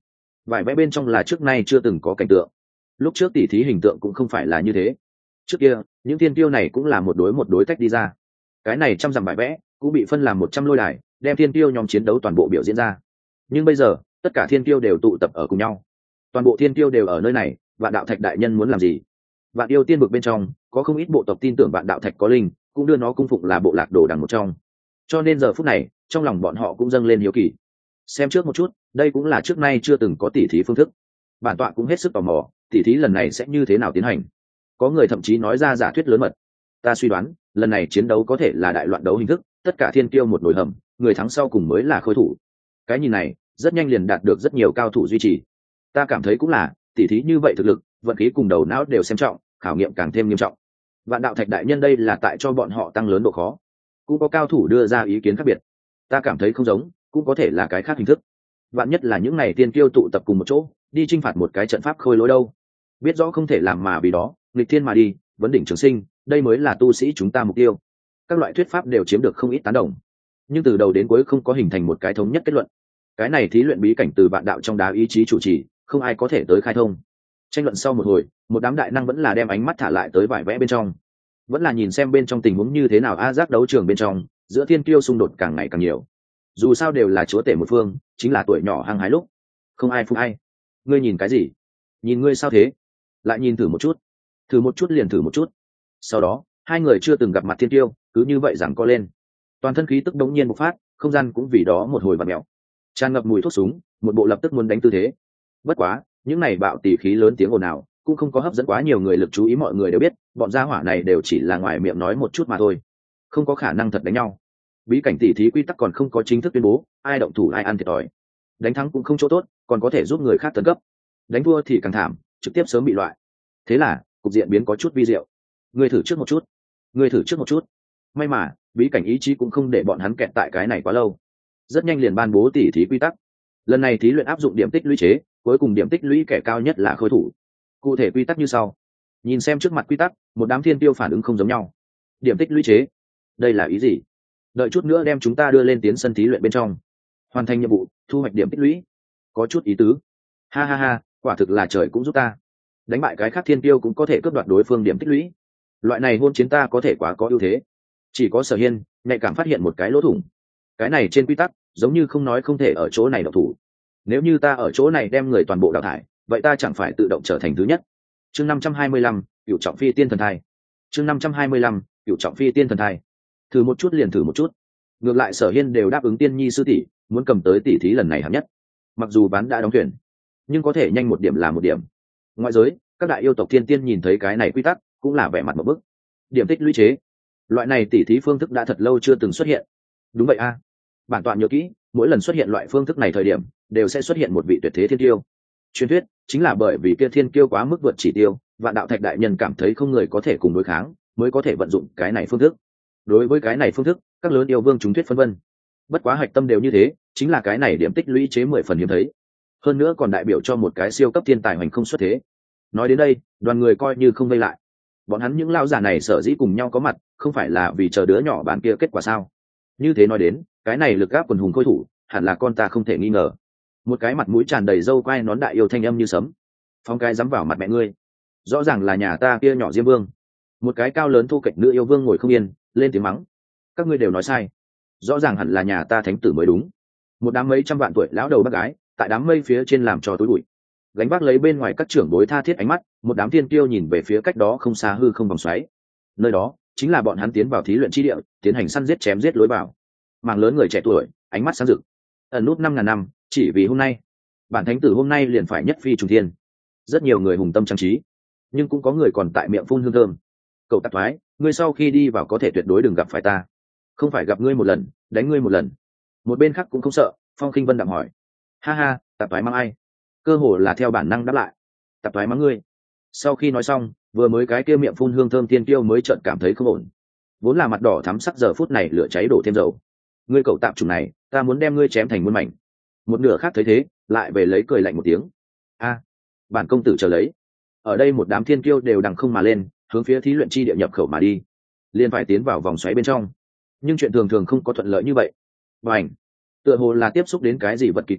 vải vẽ bên trong là trước nay chưa từng có cảnh tượng. Lúc trước tỉ thí hình tượng cũng không phải là như thế. Trước kia những thiên tiêu này cũng là một đối tách đi ra, cái này trăm dặm vải vẽ cũng bị phân làm 100 lôi đài, đem thiên tiêu nhóm chiến đấu toàn bộ biểu diễn ra. Nhưng bây giờ tất cả thiên tiêu đều tụ tập ở cùng nhau, toàn bộ thiên tiêu đều ở nơi này. Vạn đạo thạch đại nhân muốn làm gì? Vạn yêu tiên vực bên trong có không ít bộ tộc tin tưởng vạn đạo thạch có linh, cũng đưa nó cung phụng là bộ lạc đồ đằng một trong, cho nên giờ phút này trong lòng bọn họ cũng dâng lên hiếu kỳ. Xem trước một chút, đây cũng là trước nay chưa từng có tỉ thí phương thức. Bản tọa cũng hết sức tò mò, tỉ thí lần này sẽ như thế nào tiến hành. Có người thậm chí nói ra giả thuyết lớn mật. Ta suy đoán lần này chiến đấu có thể là đại loạn đấu hình thức, tất cả thiên kiêu một nồi hầm, người thắng sau cùng mới là khôi thủ. Cái nhìn này rất nhanh liền đạt được rất nhiều cao thủ duy trì. Ta cảm thấy cũng là, tỉ thí như vậy thực lực, vận khí cùng đầu não đều xem trọng, khảo nghiệm càng thêm nghiêm trọng. Vạn đạo thạch đại nhân đây là tại cho bọn họ tăng lớn độ khó. Cũng có cao thủ đưa ra ý kiến khác biệt. Ta cảm thấy không giống, cũng có thể là cái khác hình thức. Vạn nhất là những này tiên kiêu tụ tập cùng một chỗ, đi chinh phạt một cái trận pháp khôi lỗi đâu. Biết rõ không thể làm mà vì đó, nghịch thiên mà đi, vấn đỉnh trường sinh, đây mới là tu sĩ chúng ta mục tiêu. Các loại thuyết pháp đều chiếm được không ít tán đồng, nhưng từ đầu đến cuối không có hình thành một cái thống nhất kết luận. Cái này thí luyện bí cảnh từ vạn đạo trong đá ý chí chủ trì, không ai có thể tới khai thông. Tranh luận sau một hồi, một đám đại năng vẫn là đem ánh mắt thả lại tới vải vẽ bên trong, vẫn là nhìn xem bên trong tình huống như thế nào. Giác đấu trường bên trong giữa thiên kiêu xung đột càng ngày càng nhiều, dù sao đều là chúa tể một phương, chính là tuổi nhỏ hăng hái lúc, không ai phụ ai. Ngươi nhìn cái gì? Nhìn ngươi sao thế? Lại nhìn thử một chút, thử một chút liền thử một chút. Sau đó hai người chưa từng gặp mặt thiên kiêu cứ như vậy giằng co lên, toàn thân khí tức đống nhiên bộc phát, không gian cũng vì đó một hồi vặn mèo, tràn ngập mùi thuốc súng, một bộ lập tức muốn đánh tư thế. Bất quá những này bạo tỉ khí lớn tiếng ồn ào cũng không có hấp dẫn quá nhiều người lực chú ý. Mọi người đều biết bọn gia hỏa này đều chỉ là ngoài miệng nói một chút mà thôi, không có khả năng thật đánh nhau. Bí cảnh tỉ thí quy tắc còn không có chính thức tuyên bố, ai động thủ ai ăn thiệt thòi. Đánh thắng cũng không chỗ tốt, còn có thể giúp người khác tấn cấp. Đánh thua thì càng thảm, trực tiếp sớm bị loại. Thế là cục diện biến có chút vi diệu. Người thử trước một chút, người thử trước một chút. May mà bí cảnh ý chí cũng không để bọn hắn kẹt tại cái này quá lâu, rất nhanh liền ban bố tỉ thí quy tắc. Lần này thí luyện áp dụng điểm tích lũy chế, cuối cùng điểm tích lũy kẻ cao nhất là khôi thủ. Cụ thể quy tắc như sau. Nhìn xem trước mặt quy tắc, một đám thiên tiêu phản ứng không giống nhau. Điểm tích lũy chế, đây là ý gì? Đợi chút nữa đem chúng ta đưa lên tiến sân thí luyện bên trong, hoàn thành nhiệm vụ thu hoạch điểm tích lũy. Có chút ý tứ. Ha ha ha, quả thực là trời cũng giúp ta, đánh bại cái khác thiên tiêu cũng có thể cướp đoạt đối phương điểm tích lũy. Loại này hôn chiến ta có thể quá có ưu thế. Chỉ có Sở Hiên nhạy cảm phát hiện một cái lỗ thủng. Cái này trên quy tắc giống như không nói không thể ở chỗ này độc thủ. Nếu như ta ở chỗ này đem người toàn bộ đào thải, vậy ta chẳng phải tự động trở thành thứ nhất. Chương 525, Cửu Trọng Phi Tiên Thần Thai. Chương 525, Cửu Trọng Phi Tiên Thần Thai. Thử một chút liền thử một chút. Ngược lại Sở Hiên đều đáp ứng Tiên Nhi sư tỷ, muốn cầm tới tỷ thí lần này hạng nhất. Mặc dù bán đã đóng thuyền, nhưng có thể nhanh một điểm là một điểm. Ngoại giới, các đại yêu tộc thiên tiên nhìn thấy cái này quy tắc, cũng là vẻ mặt một bức. Điểm tích lũy chế, loại này tỷ thí phương thức đã thật lâu chưa từng xuất hiện. Đúng vậy a. Bản tọa nhớ kỹ, mỗi lần xuất hiện loại phương thức này thời điểm, đều sẽ xuất hiện một vị tuyệt thế thiên tiêu. Truyền thuyết chính là bởi vì kia thiên kiêu quá mức vượt chỉ tiêu, Vạn đạo thạch đại nhân cảm thấy không người có thể cùng đối kháng, mới có thể vận dụng cái này phương thức. Đối với cái này phương thức, các lớn yêu vương chúng thuyết phân vân. Bất quá hạch tâm đều như thế, chính là cái này điểm tích lũy chế 10 phần hiếm thấy. Hơn nữa còn đại biểu cho một cái siêu cấp thiên tài hoành không xuất thế. Nói đến đây, đoàn người coi như không vây lại. Bọn hắn những lao giả này sở dĩ cùng nhau có mặt, không phải là vì chờ đứa nhỏ bán kia kết quả sao? Như thế nói đến, cái này lực áp quần hùng khôi thủ, hẳn là con ta không thể nghi ngờ. Một cái mặt mũi tràn đầy râu quai nón đại yêu thanh âm như sấm. Phong cái dám vào mặt mẹ ngươi, rõ ràng là nhà ta kia nhỏ Diêm Vương. Một cái cao lớn thu kệch nữ yêu vương ngồi không yên, lên tiếng mắng. Các ngươi đều nói sai, rõ ràng hẳn là nhà ta thánh tử mới đúng. Một đám mấy trăm vạn tuổi lão đầu bác gái tại đám mây phía trên làm cho tối bụi, gánh vác lấy bên ngoài các trưởng bối tha thiết ánh mắt. Một đám thiên kiêu nhìn về phía cách đó không xa hư không vòng xoáy, nơi đó chính là bọn hắn tiến vào thí luyện chi địa, tiến hành săn giết chém giết lối vào. Mảng lớn người trẻ tuổi ánh mắt sáng rực, ẩn nút 5.000 năm, chỉ vì hôm nay bản thánh tử hôm nay liền phải nhất phi trùng thiên. Rất nhiều người hùng tâm trang trí, nhưng cũng có người còn tại miệng phun hương thơm. Cậu tạp thoái, ngươi sau khi đi vào có thể tuyệt đối đừng gặp phải ta, không phải gặp ngươi một lần đánh ngươi một lần. Một bên khác cũng không sợ, Phong Khinh Vân đạm hỏi. Ha ha, tạp thoái mang ai? Cơ hồ là theo bản năng đáp lại. Tạp thoái mắng ngươi. Sau khi nói xong, vừa mới cái kia miệng phun hương thơm tiên tiêu mới chợt cảm thấy không ổn, vốn là mặt đỏ thắm sắc giờ phút này lửa cháy đổ thêm dầu. Ngươi cậu tạp chủng này, ta muốn đem ngươi chém thành muôn mảnh. Một nửa khác thấy thế, lại về lấy cười lạnh một tiếng. A, bản công tử chờ lấy. Ở đây một đám thiên kiêu đều đằng không mà lên, hướng phía thí luyện chi địa nhập khẩu mà đi, liền phải tiến vào vòng xoáy bên trong. Nhưng chuyện thường thường không có thuận lợi như vậy. Bành, tựa hồ là tiếp xúc đến cái gì vật kỳ quái,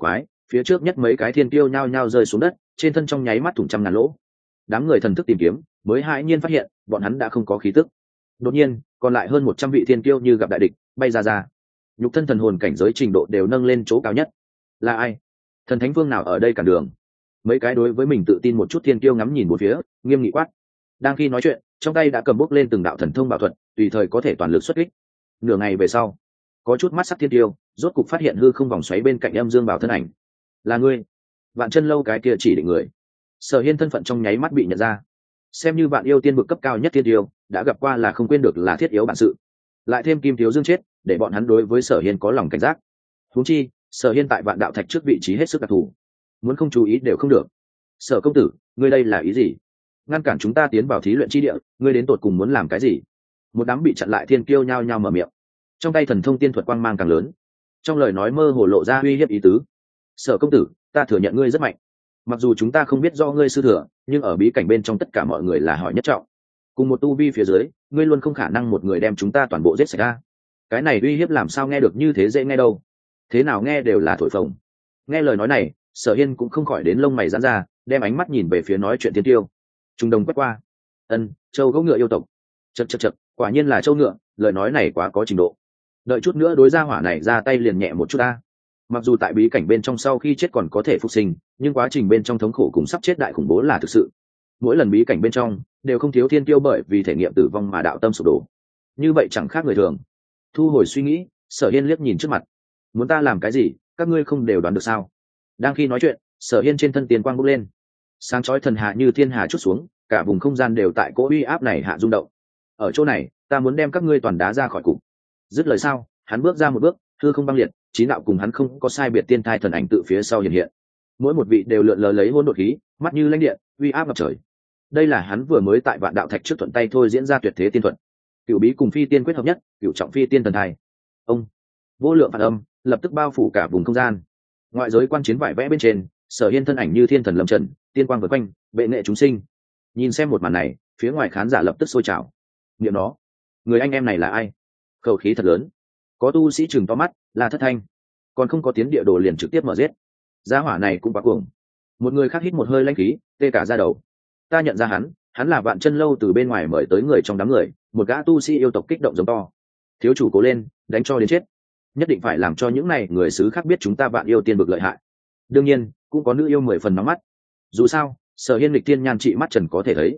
phía trước nhất mấy cái thiên tiêu nhao nhao rơi xuống đất, trên thân trong nháy mắt thủng trăm ngàn lỗ. Đám người thần thức tìm kiếm mới hãi nhiên phát hiện bọn hắn đã không có khí tức. Đột nhiên còn lại hơn 100 vị thiên tiêu như gặp đại địch bay ra, nhục thân thần hồn cảnh giới trình độ đều nâng lên chỗ cao nhất. Là ai? Thần thánh vương nào ở đây cản đường? Mấy cái đối với mình tự tin một chút thiên tiêu ngắm nhìn một phía, nghiêm nghị quát. Đang khi nói chuyện, trong tay đã cầm bốc lên từng đạo thần thông bảo thuật, tùy thời có thể toàn lực xuất kích. Nửa ngày về sau, có chút mắt sắc thiên tiêu rốt cục phát hiện hư không vòng xoáy bên cạnh âm dương bảo thân ảnh. Là ngươi? Vạn Chân Lâu cái kia chỉ định người. Sở Hiên thân phận trong nháy mắt bị nhận ra. Xem như Vạn Yêu tiên vực cấp cao nhất thiên tiêu, đã gặp qua là không quên được là thiết yếu bản sự. Lại thêm Kim Thiếu Dương chết, để bọn hắn đối với Sở Hiên có lòng cảnh giác. Huống chi, Sở Hiên tại Vạn Đạo Thạch trước vị trí hết sức đặc thù, muốn không chú ý đều không được. Sở công tử, ngươi đây là ý gì? Ngăn cản chúng ta tiến vào thí luyện chi địa, ngươi đến tột cùng muốn làm cái gì? Một đám bị chặn lại thiên kiêu nhao nhao mở miệng, trong tay thần thông tiên thuật quang mang càng lớn, trong lời nói mơ hồ lộ ra uy hiếp ý tứ. Sở công tử, ta thừa nhận ngươi rất mạnh, mặc dù chúng ta không biết do ngươi sư thừa, nhưng ở bí cảnh bên trong tất cả mọi người là hỏi nhất trọng, cùng một tu vi phía dưới, ngươi luôn không khả năng một người đem chúng ta toàn bộ giết sạch ra. Cái này uy hiếp làm sao nghe được như thế dễ nghe đâu? Thế nào nghe đều là thổi phồng. Nghe lời nói này, Sở Hiên cũng không khỏi đến lông mày giãn ra, đem ánh mắt nhìn về phía nói chuyện thiên tiêu. Trung đồng quét qua. Châu gấu ngựa yêu tộc. Chậc, quả nhiên là châu ngựa, lời nói này quá có trình độ. Đợi chút nữa đối gia hỏa này ra tay liền nhẹ một chút ta. Mặc dù tại bí cảnh bên trong sau khi chết còn có thể phục sinh, nhưng quá trình bên trong thống khổ cùng sắp chết đại khủng bố là thực sự. Mỗi lần bí cảnh bên trong đều không thiếu thiên tiêu bởi vì thể nghiệm tử vong mà đạo tâm sụp đổ. Như vậy chẳng khác người thường. Thu hồi suy nghĩ, Sở Hiên liếc nhìn trước mặt. Muốn ta làm cái gì, các ngươi không đều đoán được sao? Đang khi nói chuyện, Sở Hiên trên thân tiền quang bốc lên, sáng chói thần hạ như thiên hà chút xuống, cả vùng không gian đều tại cỗ uy áp này hạ rung động. Ở chỗ này, ta muốn đem các ngươi toàn đá ra khỏi cục. Dứt lời sau, hắn bước ra một bước, hư không băng liệt, chín đạo cùng hắn không có sai biệt tiên thai thần ảnh tự phía sau hiện hiện. Mỗi một vị đều lượn lờ lấy hỗn độn khí, mắt như lãnh điện, uy áp ngập trời. Đây là hắn vừa mới tại Vạn Đạo Thạch trước thuận tay thôi diễn ra tuyệt thế tiên thuật. Cửu bí cùng phi tiên quyết hợp nhất, cửu trọng phi tiên thần thai. Ông vô lượng phản âm lập tức bao phủ cả vùng không gian. Ngoại giới quan chiến vải vẽ bên trên, Sở Hiên thân ảnh như thiên thần lâm trần, tiên quang vượt quanh, bệ nghệ chúng sinh. Nhìn xem một màn này, phía ngoài khán giả lập tức sôi trào. Niệm nó, người anh em này là ai? Khẩu khí thật lớn. Có tu sĩ chừng to mắt, là Thất Thanh, còn không có tiến địa đồ liền trực tiếp mở giết. Gia hỏa này cũng quá cuồng. Một người khác hít một hơi lãnh khí, tê cả da đầu. Ta nhận ra hắn là Vạn Chân Lâu từ bên ngoài mời tới người trong đám người, một gã tu sĩ yêu tộc kích động giống to. Thiếu chủ cố lên, đánh cho đến chết. Nhất định phải làm cho những này người xứ khác biết chúng ta Vạn Yêu tiên vực lợi hại. Đương nhiên cũng có nữ yêu 10 phần nóng mắt. Dù sao Sở Hiên lịch tiên nhan trị mắt trần có thể thấy.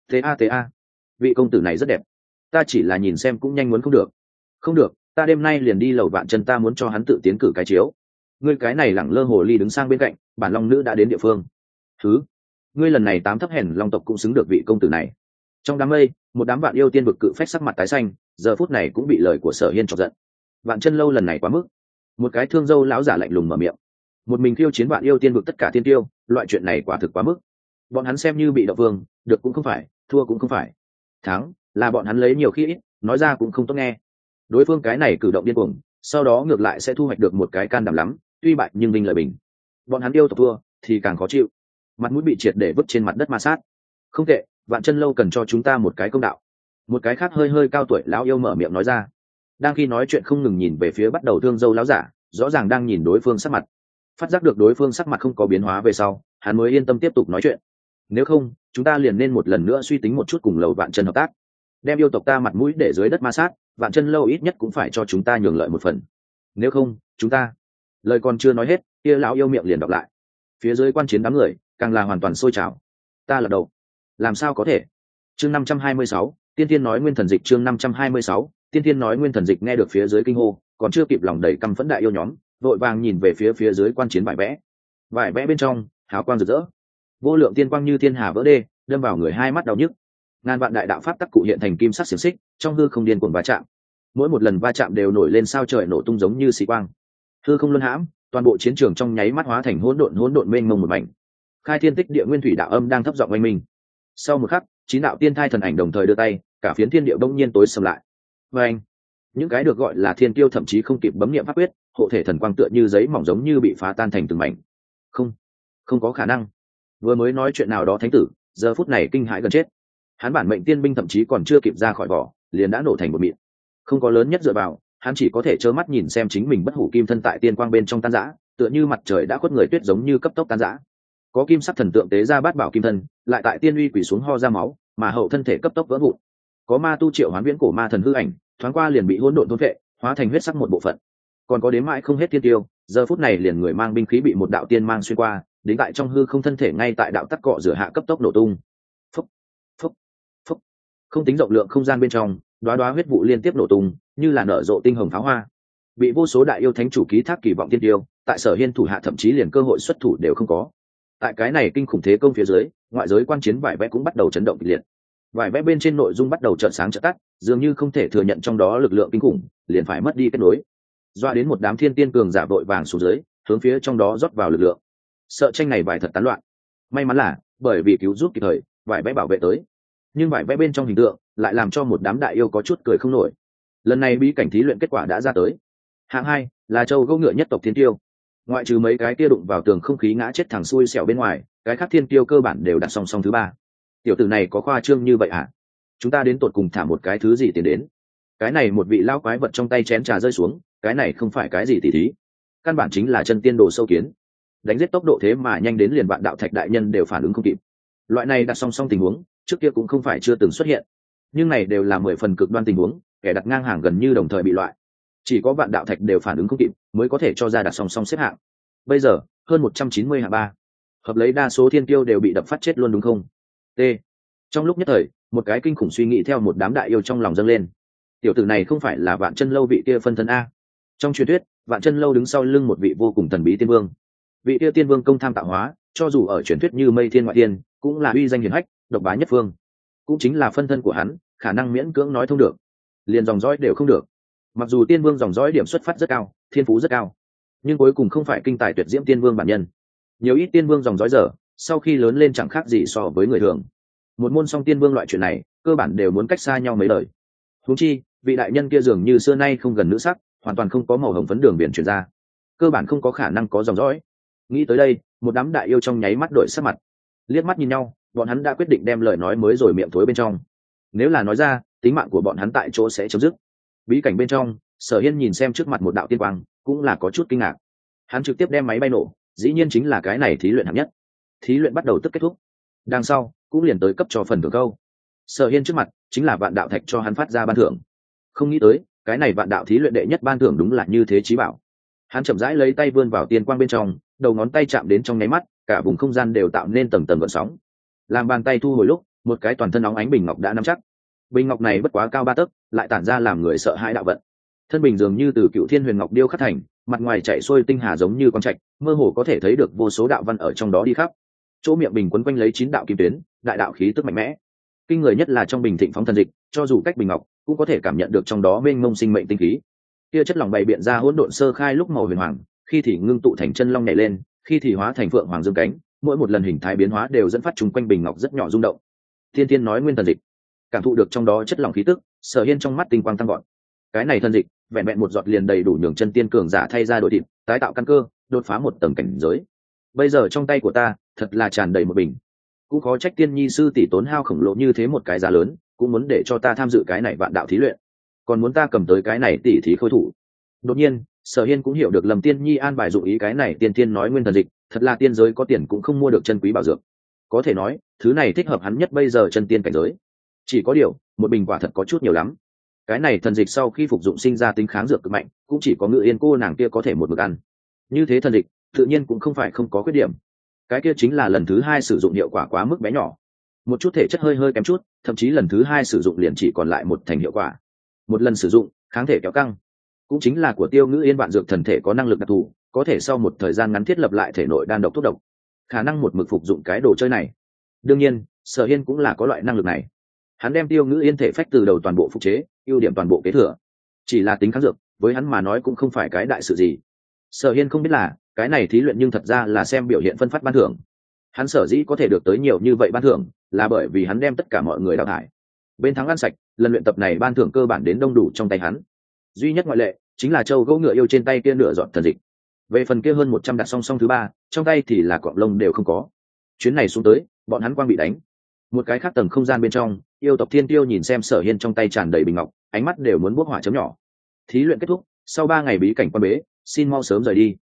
Ta vị công tử này rất đẹp, ta chỉ là nhìn xem cũng nhanh muốn không được, ta đêm nay liền đi lầu Vạn Chân, ta muốn cho hắn tự tiến cử cái chiếu. Ngươi cái này lẳng lơ hồ ly đứng sang bên cạnh, bản long nữ đã đến địa phương. Ngươi lần này 8 thấp hèn long tộc cũng xứng được vị công tử này. Trong đám mây, một đám Vạn Yêu tiên vực cự phách sắc mặt tái xanh, giờ phút này cũng bị lời của Sở Hiên chọc giận. Vạn Chân Lâu lần này quá mức. Một cái thương dâu lão giả lạnh lùng mở miệng. Một mình khiêu chiến Vạn Yêu tiên vực tất cả tiên tiêu, loại chuyện này quả thực quá mức. Bọn hắn xem như bị động vương, được cũng không phải, thua cũng không phải. Thắng là bọn hắn lấy nhiều khi ít, nói ra cũng không tốt nghe. Đối phương cái này cử động điên cuồng, sau đó ngược lại sẽ thu hoạch được một cái can đảm lắm, tuy bại nhưng vinh lợi bình. Bọn hắn yêu tộc thua thì càng khó chịu, mặt mũi bị triệt để vứt trên mặt đất ma sát. Không tệ, Vạn Chân Lâu cần cho chúng ta một cái công đạo. Một cái khác hơi cao tuổi lão yêu mở miệng nói ra. Đang khi nói chuyện không ngừng nhìn về phía bắt đầu thương dâu lão giả, rõ ràng đang nhìn đối phương sắc mặt. Phát giác được đối phương sắc mặt không có biến hóa về sau, hắn mới yên tâm tiếp tục nói chuyện. Nếu không, chúng ta liền nên một lần nữa suy tính một chút cùng lầu Vạn Chân hợp tác, đem yêu tộc ta mặt mũi để dưới đất ma sát. Vạn Chân Lâu ít nhất cũng phải cho chúng ta nhường lợi một phần. Nếu không, chúng ta... Lời còn chưa nói hết, kia lão yêu miệng liền đọc lại. Phía dưới quan chiến đám người càng là hoàn toàn sôi trào. Ta là đầu, làm sao có thể? Chương 526, tiên tiên nói nguyên thần dịch. Chương 526, tiên tiên nói nguyên thần dịch. Nghe được phía dưới kinh hô, còn chưa kịp lòng đầy căm phẫn đại yêu nhóm, vội vàng nhìn về phía dưới quan chiến vải vẽ bên trong hào quang rực rỡ, vô lượng tiên quang như thiên hà vỡ đê, đâm vào người hai mắt đau nhức. Ngàn vạn đại đạo pháp tắc cụ hiện thành kim sắc xiềng xích, trong hư không điên cuồng va chạm. Mỗi một lần va chạm đều nổi lên sao trời nổ tung giống như xì quang. Hư không luân hãm, toàn bộ chiến trường trong nháy mắt hóa thành hỗn độn mênh mông một mảnh. Khai thiên tích địa nguyên thủy đạo âm đang thấp giọng oanh minh. Sau một khắc, 9 đạo tiên thai thần ảnh đồng thời đưa tay, cả phiến thiên địa đông nhiên tối sầm lại. Và anh, những cái được gọi là thiên tiêu thậm chí không kịp bấm niệm pháp quyết, hộ thể thần quang tựa như giấy mỏng giống như bị phá tan thành từng mảnh. Không có khả năng. Vừa mới nói chuyện nào đó thánh tử, giờ phút này kinh hãi gần chết. Hắn bản mệnh tiên binh thậm chí còn chưa kịp ra khỏi vỏ, liền đã nổ thành một mịn. Không có lớn nhất dựa vào, hắn chỉ có thể trơ mắt nhìn xem chính mình bất hủ kim thân tại tiên quang bên trong tan rã, tựa như mặt trời đã khuất người tuyết giống như cấp tốc tan rã. Có kim sắc thần tượng tế ra bát bảo kim thân, lại tại tiên uy quỷ xuống ho ra máu, mà hậu thân thể cấp tốc vỡ vụn. Có ma tu triệu hoán viễn cổ ma thần hư ảnh, thoáng qua liền bị hỗn độn thôn vệ, hóa thành huyết sắc một bộ phận. Còn có đến mãi không hết tiên tiêu, giờ phút này liền người mang binh khí bị một đạo tiên mang xuyên qua, đến tại trong hư không thân thể ngay tại đạo tắc cọ rửa hạ cấp tốc nổ tung. Phốc, phốc, phốc. Không tính rộng lượng không gian bên trong, đóa đóa huyết vụ liên tiếp nổ tung, như là nở rộ tinh hồng pháo hoa. Bị vô số đại yêu thánh chủ ký thác kỳ vọng tiên tiêu, tại Sở Hiên thủ hạ thậm chí liền cơ hội xuất thủ đều không có. Tại cái này kinh khủng thế công phía dưới, ngoại giới quan chiến vải vẽ cũng bắt đầu chấn động kịch liệt. Vải vẽ bên trên nội dung bắt đầu chợt sáng chợt tắt, dường như không thể thừa nhận trong đó lực lượng kinh khủng, liền phải mất đi kết nối. Doa đến một đám thiên tiên cường giả vội vàng xuống dưới, hướng phía trong đó rót vào lực lượng. Sợ tranh này vải thật tán loạn. May mắn là, bởi vì cứu giúp kịp thời, vải vẽ bảo vệ tới. Nhưng vải vẽ bên trong hình tượng lại làm cho một đám đại yêu có chút cười không nổi. Lần này bí cảnh thí luyện kết quả đã ra tới. Hạng 2 là châu gấu ngựa nhất tộc thiên tiêu. Ngoại trừ mấy cái kia đụng vào tường không khí ngã chết thằng xui xẻo bên ngoài, cái khác thiên tiêu cơ bản đều đặt song song thứ 3. Tiểu tử này có khoa trương như vậy hả? Chúng ta đến tột cùng thả một cái thứ gì tiền đến? Cái này một vị lao quái vật trong tay chén trà rơi xuống, cái này không phải cái gì tỉ thí, căn bản chính là chân tiên đồ sâu kiến. Đánh giết tốc độ thế mà nhanh đến liền vạn đạo thạch đại nhân đều phản ứng không kịp. Loại này đặt song song tình huống, trước kia cũng không phải chưa từng xuất hiện, nhưng này đều là 10 phần cực đoan tình huống, kẻ đặt ngang hàng gần như đồng thời bị loại. Chỉ có vạn đạo thạch đều phản ứng không kịp, mới có thể cho ra đặt song song xếp hạng. Bây giờ, hơn 190 hạng 3. Hợp lấy đa số thiên tiêu đều bị đập phát chết luôn đúng không? T. Trong lúc nhất thời, một cái kinh khủng suy nghĩ theo một đám đại yêu trong lòng dâng lên. Tiểu tử này không phải là Vạn Chân Lâu vị kia phân thân a? Trong truyền thuyết, Vạn Chân Lâu đứng sau lưng một vị vô cùng thần bí tiên vương. Vị kia tiên vương công tham tạo hóa, cho dù ở truyền thuyết như mây thiên ngoại tiên, cũng là uy danh hiển hách, độc bá nhất phương. Cũng chính là phân thân của hắn, khả năng miễn cưỡng nói thông được, liền dòng dõi đều không được. Mặc dù tiên vương dòng dõi điểm xuất phát rất cao, thiên phú rất cao, nhưng cuối cùng không phải kinh tài tuyệt diễm tiên vương bản nhân. Nhiều ít tiên vương dòng dõi dở, sau khi lớn lên chẳng khác gì so với người thường. Một môn song tiên vương loại chuyện này, cơ bản đều muốn cách xa nhau mấy đời. Huống chi, vị đại nhân kia dường như xưa nay không gần nữ sắc, hoàn toàn không có màu hồng phấn đường biển truyền ra, cơ bản không có khả năng có dòng dõi. Nghĩ tới đây, một đám đại yêu trong nháy mắt đổi sắc mặt, liếc mắt nhìn nhau, bọn hắn đã quyết định đem lời nói mới rồi miệng thối bên trong. Nếu là nói ra, tính mạng của bọn hắn tại chỗ sẽ chấm dứt. Bí cảnh bên trong, Sở Hiên nhìn xem trước mặt một đạo tiên quang, cũng là có chút kinh ngạc. Hắn trực tiếp đem máy bay nổ, dĩ nhiên chính là cái này thí luyện hạng nhất. Thí luyện bắt đầu tức kết thúc, đằng sau cũng liền tới cấp cho phần thưởng câu. Sở Hiên trước mặt chính là vạn đạo thạch cho hắn phát ra ban thưởng. Không nghĩ tới, cái này vạn đạo thí luyện đệ nhất ban thưởng đúng là như thế chí bảo. Hắn chậm rãi lấy tay vươn vào tiên quang bên trong, đầu ngón tay chạm đến trong nháy mắt, cả vùng không gian đều tạo nên tầng tầng gợn sóng. Làm bàn tay thu hồi lúc, một cái toàn thân óng ánh bình ngọc đã nắm chắc. Bình ngọc này bất quá cao 3 tấc, lại tản ra làm người sợ hãi đạo vận. Thân bình dường như từ cựu thiên huyền ngọc điêu khắc thành, mặt ngoài chạy xuôi tinh hà giống như con trạch, mơ hồ có thể thấy được vô số đạo văn ở trong đó đi khắp. Chỗ miệng bình quấn quanh lấy 9 đạo kim tuyến, đại đạo khí tức mạnh mẽ. Kinh người nhất là trong bình thịnh phóng thần dịch, cho dù cách bình ngọc, cũng có thể cảm nhận được trong đó mênh mông sinh mệnh tinh khí. Kia chất lỏng bày biện ra hỗn độn sơ khai lúc màu huyền hoàng, khi thì ngưng tụ thành chân long nhảy lên, khi thì hóa thành phượng hoàng dương cánh, mỗi một lần hình thái biến hóa đều dẫn phát chúng quanh bình ngọc rất nhỏ rung động. Thiên Thiên nói nguyên thần dịch, cảm thụ được trong đó chất lỏng khí tức, Sở Hiên trong mắt tinh quang tăng vọt. Cái này thần dịch, vẹn vẹn một giọt liền đầy đủ nhường chân tiên cường giả thay ra đổi thịt, tái tạo căn cơ, đột phá một tầng cảnh giới. Bây giờ trong tay của ta, thật là tràn đầy một bình. Cũng có trách tiên nhi sư tỷ tốn hao khổng lồ như thế một cái giá lớn, cũng muốn để cho ta tham dự cái này vạn đạo thí luyện, còn muốn ta cầm tới cái này tỷ thí khôi thủ. Đột nhiên, Sở Hiên cũng hiểu được Lâm Tiên Nhi an bài dụng ý cái này tiên tiên nói nguyên thần dịch, thật là tiên giới có tiền cũng không mua được chân quý bảo dược. Có thể nói, thứ này thích hợp hắn nhất bây giờ chân tiên cảnh giới. Chỉ có điều, một bình quả thật có chút nhiều lắm. Cái này thần dịch sau khi phục dụng sinh ra tính kháng dược cực mạnh, cũng chỉ có Ngự Yên cô nàng kia có thể một mực ăn. Như thế thần dịch, tự nhiên cũng không phải không có khuyết điểm. Cái kia chính là lần thứ 2 sử dụng hiệu quả quá mức bé nhỏ, một chút thể chất hơi hơi kém chút, thậm chí lần thứ 2 sử dụng liền chỉ còn lại một thành hiệu quả. Một lần sử dụng, kháng thể kéo căng, cũng chính là của Tiêu Ngữ Yên vạn dược thần thể có năng lực đặc thù, có thể sau một thời gian ngắn thiết lập lại thể nội đan độc thuốc độc, khả năng một mực phục dụng cái đồ chơi này. Đương nhiên, Sở Hiên cũng là có loại năng lực này. Hắn đem Tiêu Ngữ Yên thể phách từ đầu toàn bộ phục chế, ưu điểm toàn bộ kế thừa. Chỉ là tính kháng dược, với hắn mà nói cũng không phải cái đại sự gì. Sở Hiên không biết là, cái này thí luyện nhưng thật ra là xem biểu hiện phân phát ban thưởng. Hắn sở dĩ có thể được tới nhiều như vậy ban thưởng, là bởi vì hắn đem tất cả mọi người đào thải. Bên thắng ăn sạch, lần luyện tập này ban thưởng cơ bản đến đông đủ trong tay hắn. Duy nhất ngoại lệ chính là châu gấu ngựa yêu trên tay kia nửa giọt thần dịch. Về phần kia hơn 100 đặt song song thứ 3, trong tay thì là cọng lông đều không có. Chuyến này xuống tới, bọn hắn quang bị đánh. Một cái khác tầng không gian bên trong, yêu tộc Thiên Tiêu nhìn xem Sở Hiên trong tay tràn đầy bình ngọc, ánh mắt đều muốn bốc hỏa chấm nhỏ. Thí luyện kết thúc, sau 3 ngày bí cảnh quan bế, xin mau sớm rời đi.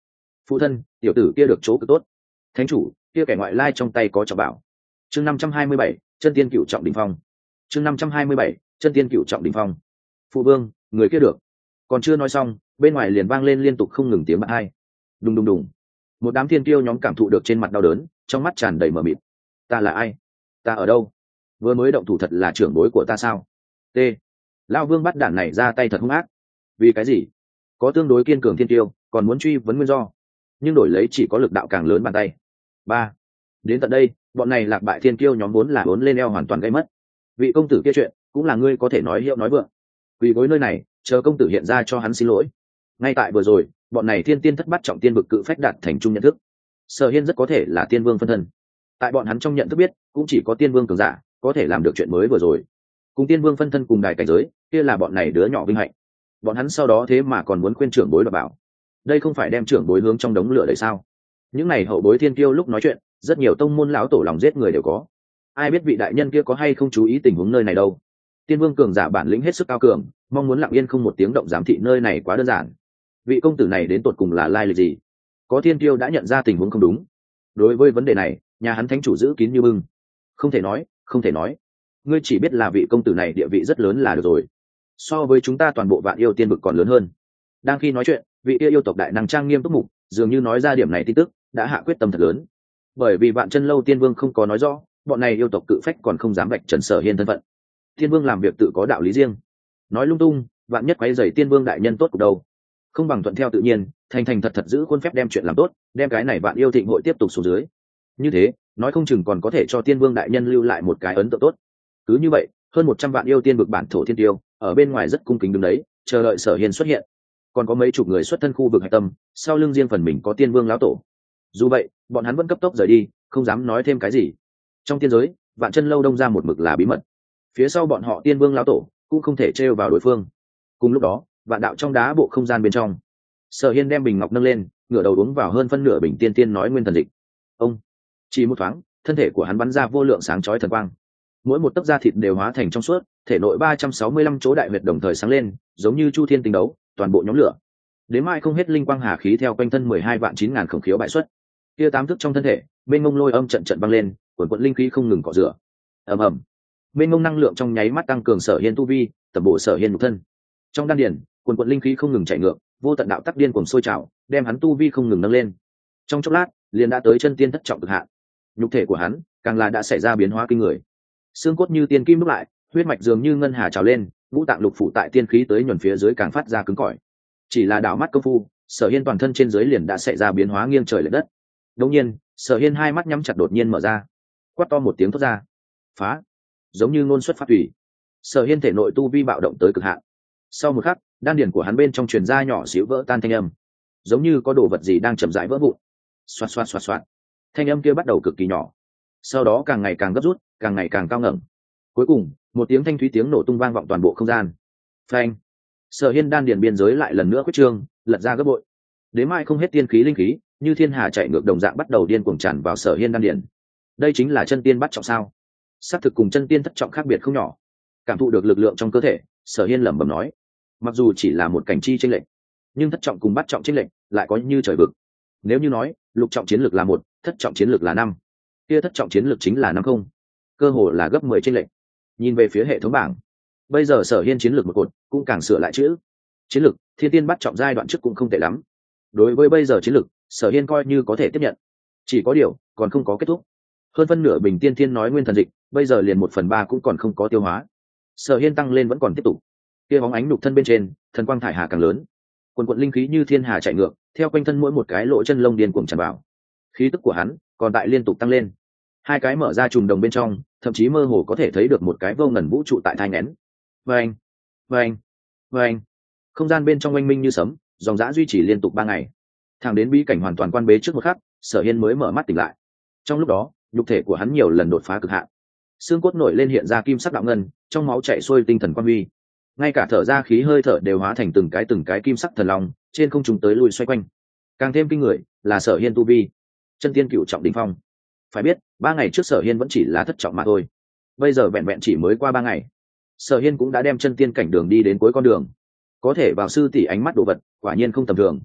Phụ thân, tiểu tử kia được chỗ cực tốt. Thánh chủ, kia kẻ ngoại lai trong tay có trọng bảo. Chương 527, chân tiên cửu trọng đỉnh phong. Chương 527, chân tiên cửu trọng đỉnh phong. Phụ vương, người kia được. Còn chưa nói xong, bên ngoài liền vang lên liên tục không ngừng tiếng bạc hai. Đùng đùng đùng. Một đám thiên kiêu nhóm cảm thụ được trên mặt đau đớn, trong mắt tràn đầy mờ mịt. Ta là ai? Ta ở đâu? Vừa mới động thủ thật là trưởng bối của ta sao? T. Lão vương bắt đản này ra tay thật hung ác. Vì cái gì? Có tương đối kiên cường thiên kiêu, còn muốn truy vấn nguyên do, nhưng đổi lấy chỉ có lực đạo càng lớn bàn tay. Ba. Đến tận đây, bọn này lạc bại thiên kiêu nhóm vốn là vốn lên eo hoàn toàn gây mất. Vị công tử kia chuyện, cũng là ngươi có thể nói hiệu nói vượng. Vì gối nơi này, chờ công tử hiện ra cho hắn xin lỗi. Ngay tại vừa rồi, bọn này thiên tiên thất bắt trọng tiên vực cự phách đạt thành chung nhận thức. Sở Hiên rất có thể là tiên vương phân thân. Tại bọn hắn trong nhận thức biết, cũng chỉ có tiên vương cường giả có thể làm được chuyện mới vừa rồi. Cùng tiên vương phân thân cùng đài cảnh giới, kia là bọn này đứa nhỏ vinh hạnh. Bọn hắn sau đó thế mà còn muốn khuyên trưởng bối đoạt bảo. Đây không phải đem trưởng bối hướng trong đống lửa đấy sao? Những này hậu bối thiên kiêu lúc nói chuyện, rất nhiều tông môn lão tổ lòng giết người đều có. Ai biết vị đại nhân kia có hay không chú ý tình huống nơi này đâu? Tiên vương cường giả bản lĩnh hết sức cao cường, mong muốn lặng yên không một tiếng động giám thị nơi này quá đơn giản. Vị công tử này đến tột cùng là lai lịch gì? Có thiên kiêu đã nhận ra tình huống không đúng. Đối với vấn đề này, nhà hắn thánh chủ giữ kín như bưng. Không thể nói, không thể nói. Ngươi chỉ biết là vị công tử này địa vị rất lớn là được rồi. So với chúng ta toàn bộ vạn yêu tiên vực còn lớn hơn. Đang khi nói chuyện, vị yêu tộc đại năng trang nghiêm túc mục, dường như nói ra điểm này tin tức, đã hạ quyết tâm thật lớn. Bởi vì Vạn Chân Lâu tiên vương không có nói rõ, bọn này yêu tộc cự phách còn không dám vạch trần Sở Hiên thân phận. Tiên vương làm việc tự có đạo lý riêng, nói lung tung, vạn nhất quấy rầy tiên vương đại nhân tốt của đâu. Không bằng thuận theo tự nhiên, thành thành thật thật giữ khuôn phép đem chuyện làm tốt, đem cái này vạn yêu thịnh hội tiếp tục xuống dưới. Như thế, nói không chừng còn có thể cho tiên vương đại nhân lưu lại một cái ấn tượng tốt. Cứ như vậy, hơn 100 vạn yêu tiên vực bản thổ thiên tiêu, ở bên ngoài rất cung kính đứng đấy, chờ đợi Sở Hiên xuất hiện. Còn có mấy chục người xuất thân khu vực hải tâm, sau lưng riêng phần mình có tiên vương lão tổ. Dù vậy, bọn hắn vẫn cấp tốc rời đi, không dám nói thêm cái gì. Trong tiên giới, Vạn Chân Lâu đông ra một mực là bí mật. Phía sau bọn họ tiên vương lão tổ cũng không thể trêu vào đối phương. Cùng lúc đó, vạn đạo trong đá bộ không gian bên trong, Sở Hiên đem bình ngọc nâng lên, ngửa đầu uống vào hơn phân nửa bình tiên tiên nói nguyên thần dịch. Ông chỉ một thoáng, thân thể của hắn bắn ra vô lượng sáng chói thần quang. Mỗi một tấc da thịt đều hóa thành trong suốt, thể nội 365 chỗ đại huyệt đồng thời sáng lên, giống như chu thiên tinh đấu, toàn bộ nhóm lửa. Đến mai không hết linh quang hà khí theo quanh thân 12 vạn 9000 khổng khiếu bại xuất. Kia tám thức trong thân thể, bên ngông lôi âm trận trận băng lên, quần quần linh khí không ngừng cọ rửa. Ầm ầm. Bên ngông năng lượng trong nháy mắt tăng cường Sở Hiên tu vi, tập bộ Sở Hiên nhục thân. Trong đan điền, quần quần linh khí không ngừng chảy ngược, vô tận đạo tắc điên cuồng sôi trào, đem hắn tu vi không ngừng nâng lên. Trong chốc lát, liền đã tới chân tiên thất trọng cực hạn. Nhục thể của hắn, càng là đã xảy ra biến hóa kinh người. Xương cốt như tiên kim đúc lại, huyết mạch dường như ngân hà trào lên, ngũ tạng lục phủ tại tiên khí tới nhuần phía dưới càng phát ra cứng cỏi. Chỉ là đảo mắt công phu, Sở Hiên toàn thân trên dưới liền đã xảy ra biến hóa nghiêng trời lệch đất. Đột nhiên, Sở Hiên hai mắt nhắm chặt đột nhiên mở ra, quát to một tiếng thốt ra: "Phá!" Giống như ngôn xuất phát thủy. Sở Hiên thể nội tu vi bạo động tới cực hạn. Sau một khắc, đan điền của hắn bên trong truyền ra nhỏ xíu vỡ tan thanh âm, giống như có đồ vật gì đang chậm rãi vỡ vụn. Xoạt xoạt xoạt xoạt. Thanh âm kia bắt đầu cực kỳ nhỏ, sau đó càng ngày càng gấp rút, càng ngày càng cao ngẩng. Cuối cùng, một tiếng thanh thúy tiếng nổ tung vang vọng toàn bộ không gian. Phanh! Sở Hiên đan điền biên giới lại lần nữa quyết trương, lật ra gấp bội. Đến mai không hết tiên khí linh khí, như thiên hà chạy ngược đồng dạng bắt đầu điên cuồng tràn vào Sở Hiên đan điền. Đây chính là chân tiên bắt trọng sao? Xác thực cùng chân tiên thất trọng khác biệt không nhỏ. Cảm thụ được lực lượng trong cơ thể, Sở Hiên lẩm bẩm nói: mặc dù chỉ là một cảnh chi chênh lệch, nhưng thất trọng cùng bắt trọng chênh lệch lại có như trời vực. Nếu như nói, lục trọng chiến lược là 1, thất trọng chiến lược là 5, kia thất trọng chiến lược chính là 50, cơ hồ là gấp 10 chênh lệch. Nhìn về phía hệ thống bảng, bây giờ Sở Hiên chiến lược một cột cũng càng sửa lại chữ. Chiến lược thiên tiên bắt trọng giai đoạn trước cũng không tệ lắm. Đối với bây giờ chiến lược, Sở Hiên coi như có thể tiếp nhận. Chỉ có điều, còn không có kết thúc. Hơn phân nửa bình tiên thiên nói nguyên thần dịch, bây giờ liền 1/3 cũng còn không có tiêu hóa. Sở Hiên tăng lên vẫn còn tiếp tục. Kia bóng ánh nhục thân bên trên, thần quang thải hà càng lớn. Quần quần linh khí như thiên hà chạy ngược, theo quanh thân mỗi một cái lỗ chân lông điên cuồng tràn vào. Khí tức của hắn còn tại liên tục tăng lên. Hai cái mở ra trùng đồng bên trong, thậm chí mơ hồ có thể thấy được một cái vô ngần vũ trụ tại thai nghén. Vâng, vâng, vâng. Không gian bên trong oanh minh như sấm, dòng dã duy trì liên tục 3 ngày. Thẳng đến bí cảnh hoàn toàn quan bế trước một khắc, Sở Hiên mới mở mắt tỉnh lại. Trong lúc đó, nhục thể của hắn nhiều lần đột phá cực hạn. Xương cốt nổi lên hiện ra kim sắc đạo ngân, trong máu chảy xuôi tinh thần quan huy. Ngay cả thở ra khí hơi thở đều hóa thành từng cái kim sắc thần long, trên không trung tới lui xoay quanh. Càng thêm kinh người là Sở Hiên tu vi, chân tiên cửu trọng đỉnh phong. Phải biết, 3 ngày trước Sở Hiên vẫn chỉ là thất trọng mà thôi. Bây giờ vẹn vẹn chỉ mới qua 3 ngày, Sở Hiên cũng đã đem chân tiên cảnh đường đi đến cuối con đường. Có thể vào sư tỷ ánh mắt đồ vật, quả nhiên không tầm thường.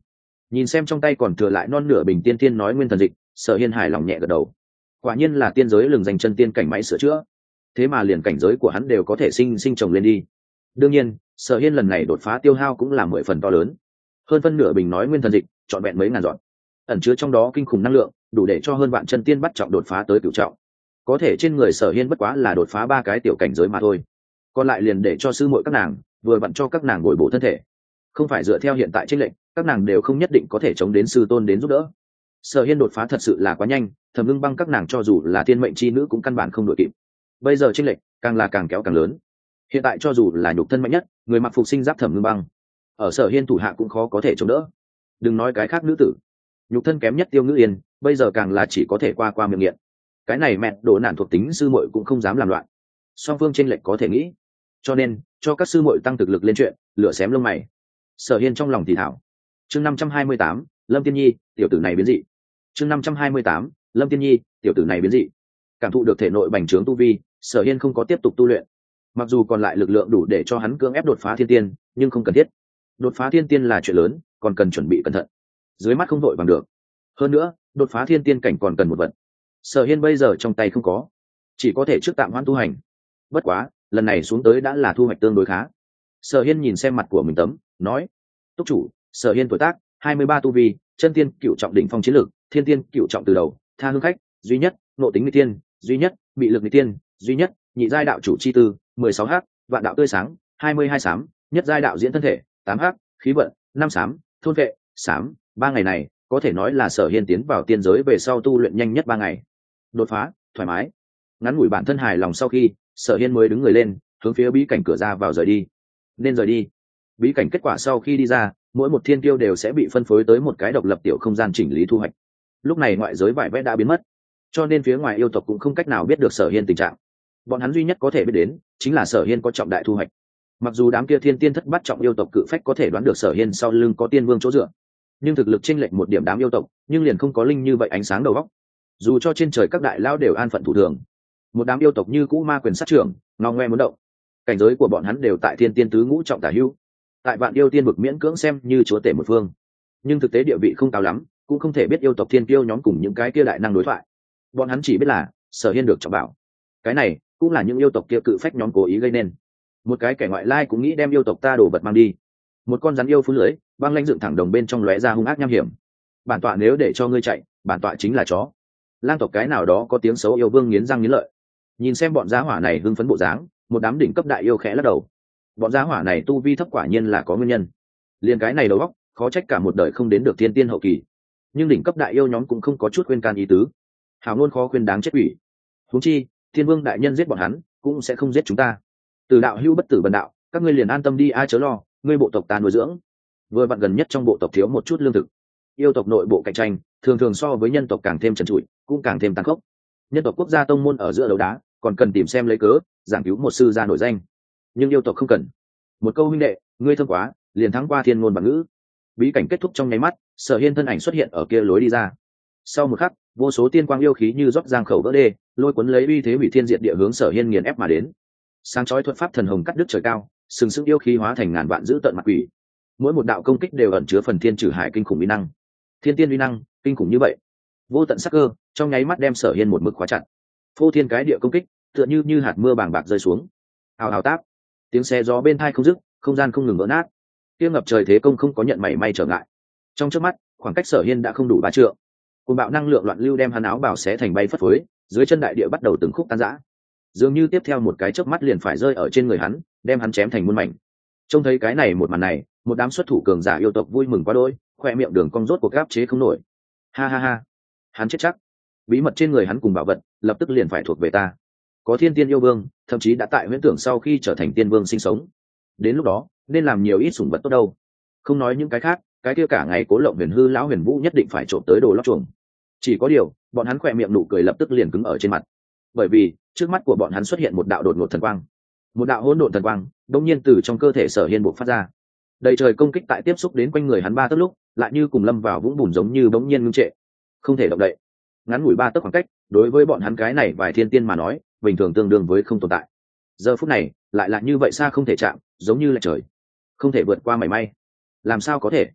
Nhìn xem trong tay còn thừa lại non nửa bình tiên tiên nói nguyên thần dịch, Sở Hiên hài lòng nhẹ gật đầu. Quả nhiên là tiên giới lừng danh chân tiên cảnh máy sửa chữa, thế mà liền cảnh giới của hắn đều có thể sinh trồng lên đi. Đương nhiên, Sở Hiên lần này đột phá tiêu hao cũng là 10 phần to lớn. Hơn phân nửa bình nói nguyên thần dịch, trọn vẹn mấy ngàn giọt, ẩn chứa trong đó kinh khủng năng lượng, đủ để cho hơn vạn chân tiên bắt trọng đột phá tới cửu trọng. Có thể trên người Sở Hiên bất quá là đột phá 3 cái tiểu cảnh giới mà thôi. Còn lại liền để cho sư muội các nàng, vừa vặn cho các nàng bồi bổ thân thể. Không phải dựa theo hiện tại chênh lệnh, các nàng đều không nhất định có thể chống đến sư tôn đến giúp đỡ. Sở Hiên đột phá thật sự là quá nhanh, Thẩm Ngưng Băng các nàng cho dù là thiên mệnh chi nữ cũng căn bản không đội kịp. Bây giờ chênh lệnh càng là càng kéo càng lớn. Hiện tại cho dù là nhục thân mạnh nhất, người mặc phục sinh giáp Thẩm Ngưng Băng, ở Sở Hiên thủ hạ cũng khó có thể chống đỡ. Đừng nói cái khác nữ tử, nhục thân kém nhất Tiêu Ngữ Yên, bây giờ càng là chỉ có thể qua miệng nghiện. Cái này mẹ đồ nản thuộc tính sư muội cũng không dám làm loạn. Song phương chênh lệch có thể nghĩ, cho nên cho các sư muội tăng thực lực lên chuyện, lửa xém lông mày. Sở Hiên trong lòng thì thảo. Chương 528, Lâm Tiên Nhi, tiểu tử này biến dị. Chương 528, Lâm Tiên Nhi, tiểu tử này biến dị. Cảm thụ được thể nội bành trướng tu vi, Sở Hiên không có tiếp tục tu luyện. Mặc dù còn lại lực lượng đủ để cho hắn cưỡng ép đột phá thiên tiên, nhưng không cần thiết. Đột phá thiên tiên là chuyện lớn, còn cần chuẩn bị cẩn thận. Dưới mắt không vội bằng được. Hơn nữa, đột phá thiên tiên cảnh còn cần một vật. Sở Hiên bây giờ trong tay không có, chỉ có thể trước tạm hoãn tu hành. Bất quá, lần này xuống tới đã là thu hoạch tương đối khá. Sở Hiên nhìn xem mặt của mình tấm, nói: "Túc chủ, Sở Hiên tuổi tác 23 tu vi, chân tiên cựu trọng đỉnh phong chiến lược, thiên tiên cựu trọng từ đầu, tha hương khách duy nhất, nộ tính nghịch tiên duy nhất, bị lực nghịch tiên duy nhất, nhị giai đạo chủ chi tư 16h, vạn đạo tươi sáng 22 sám, nhất giai đạo diễn thân thể 8h, khí vận 5 sám, thôn vệ sám. 3 ngày này có thể nói là Sở Hiên tiến vào tiên giới về sau tu luyện nhanh nhất 3 ngày. Đột phá thoải mái." Ngắn ngủi bản thân hài lòng sau khi, Sở Hiên mới đứng người lên, hướng phía bí cảnh cửa ra vào rời đi. Nên rời đi. Bí cảnh kết quả sau khi đi ra, mỗi một thiên kiêu đều sẽ bị phân phối tới một cái độc lập tiểu không gian chỉnh lý thu hoạch. Lúc này ngoại giới vải vẽ đã biến mất, cho nên phía ngoài yêu tộc cũng không cách nào biết được Sở Hiên tình trạng. Bọn hắn duy nhất có thể biết đến chính là Sở Hiên có trọng đại thu hoạch. Mặc dù đám kia thiên tiên thất bát trọng yêu tộc cự phách có thể đoán được Sở Hiên sau lưng có tiên vương chỗ dựa, nhưng thực lực chênh lệch một điểm đám yêu tộc, nhưng liền không có linh như vậy ánh sáng đầu óc. Dù cho trên trời các đại lao đều an phận thủ thường, một đám yêu tộc như cũ ma quyền sát trưởng, ngao ngoe muốn động. Cảnh giới của bọn hắn đều tại thiên tiên tứ ngũ trọng tả hữu, tại vạn yêu tiên vực miễn cưỡng xem như chúa tể một phương, nhưng thực tế địa vị không cao lắm, cũng không thể biết yêu tộc thiên kiêu nhóm cùng những cái kia đại năng đối thoại. Bọn hắn chỉ biết là Sở Hiên được trọng bảo, cái này cũng là những yêu tộc kia cự phách nhóm cố ý gây nên. Một cái kẻ ngoại lai cũng nghĩ đem yêu tộc ta đổ vật mang đi. Một con rắn yêu phun lưới, băng lãnh dựng thẳng đồng bên trong lóe ra hung ác nham hiểm. Bản tọa nếu để cho ngươi chạy, bản tọa chính là chó. Lang tộc cái nào đó có tiếng xấu yêu vương nghiến răng nghiến lợi. Nhìn xem bọn giá hỏa này hưng phấn bộ dáng, một đám đỉnh cấp đại yêu khẽ lắc đầu. Bọn giá hỏa này tu vi thấp quả nhiên là có nguyên nhân. Liên cái này đầu óc, khó trách cả một đời không đến được thiên tiên hậu kỳ. Nhưng đỉnh cấp đại yêu nhóm cũng không có chút khuyên can ý tứ. Hào ngôn khó khuyên đáng chết quỷ. Huống chi, thiên vương đại nhân giết bọn hắn, cũng sẽ không giết chúng ta. Từ đạo hữu bất tử bần đạo, các ngươi liền an tâm đi, ai chớ lo, ngươi bộ tộc ta nuôi dưỡng. Vừa vặn gần nhất trong bộ tộc thiếu một chút lương thực. Yêu tộc nội bộ cạnh tranh, thường thường so với nhân tộc càng thêm trần trụi, cũng càng thêm tàn khốc. Nhân tộc quốc gia tông môn ở giữa đấu đá, còn cần tìm xem lấy cớ, giảng cứu một sư gia nổi danh. Nhưng yêu tộc không cần. Một câu huynh đệ, ngươi thơm quá, liền thắng qua thiên ngôn bằng ngữ. Bí cảnh kết thúc trong nháy mắt, Sở Hiên thân ảnh xuất hiện ở kia lối đi ra. Sau một khắc, vô số tiên quang yêu khí như rót giang khẩu vỡ đê, lôi cuốn lấy uy thế hủy thiên diệt địa hướng Sở Hiên nghiền ép mà đến. Sáng chói thuật pháp thần hồng cắt đứt trời cao, sừng sững yêu khí hóa thành ngàn vạn dữ tợn mặt quỷ. Mỗi một đạo công kích đều ẩn chứa phần thiên trừ hải kinh khủng uy năng. Thiên tiên uy năng kinh khủng như vậy, vô tận sắc cơ trong nháy mắt đem Sở Hiên một mực khóa chặt. Phô thiên cái địa công kích, tựa như hạt mưa bàng bạc rơi xuống. Hào hào táp, tiếng xe gió bên tai không dứt, không gian không ngừng vỡ nát. Kia ngập trời thế công không có nhận mảy may trở ngại. Trong chớp mắt, khoảng cách Sở Hiên đã không đủ 3 trượng. Cuồng bạo năng lượng loạn lưu đem hắn áo bào xé thành bay phất phới, dưới chân đại địa bắt đầu từng khúc tan rã. Dường như tiếp theo một cái chớp mắt liền phải rơi ở trên người hắn, đem hắn chém thành muôn mảnh. Trông thấy cái này một màn này, một đám xuất thủ cường giả yêu tộc vui mừng quá đỗi, khoe miệng đường cong rốt cuộc áp chế không nổi. Ha ha ha, hắn chết chắc. Bí mật trên người hắn cùng bảo vật, lập tức liền phải thuộc về ta. Có thiên tiên yêu vương, thậm chí đã tại huyễn tưởng sau khi trở thành tiên vương sinh sống. Đến lúc đó, nên làm nhiều ít sủng vật tốt đâu. Không nói những cái khác, cái kia cả ngày cố lộng huyền hư lão huyền vũ nhất định phải trộm tới đồ lót chuồng. Chỉ có điều, bọn hắn khoe miệng nụ cười lập tức liền cứng ở trên mặt. Bởi vì, trước mắt của bọn hắn xuất hiện một đạo đột ngột thần quang. Một đạo hỗn độn thần quang, đột nhiên từ trong cơ thể Sở Hiên bộc phát ra. Đầy trời công kích tại tiếp xúc đến quanh người hắn 3 tấc lúc, lại như cùng lâm vào vũng bùn giống như bỗng nhiên ngưng trệ, không thể động đậy. Ngắn ngủi 3 tấc khoảng cách, đối với bọn hắn cái này vài thiên tiên mà nói, bình thường tương đương với không tồn tại. Giờ phút này, lại là như vậy xa không thể chạm, giống như là trời, không thể vượt qua mảy may. Làm sao có thể?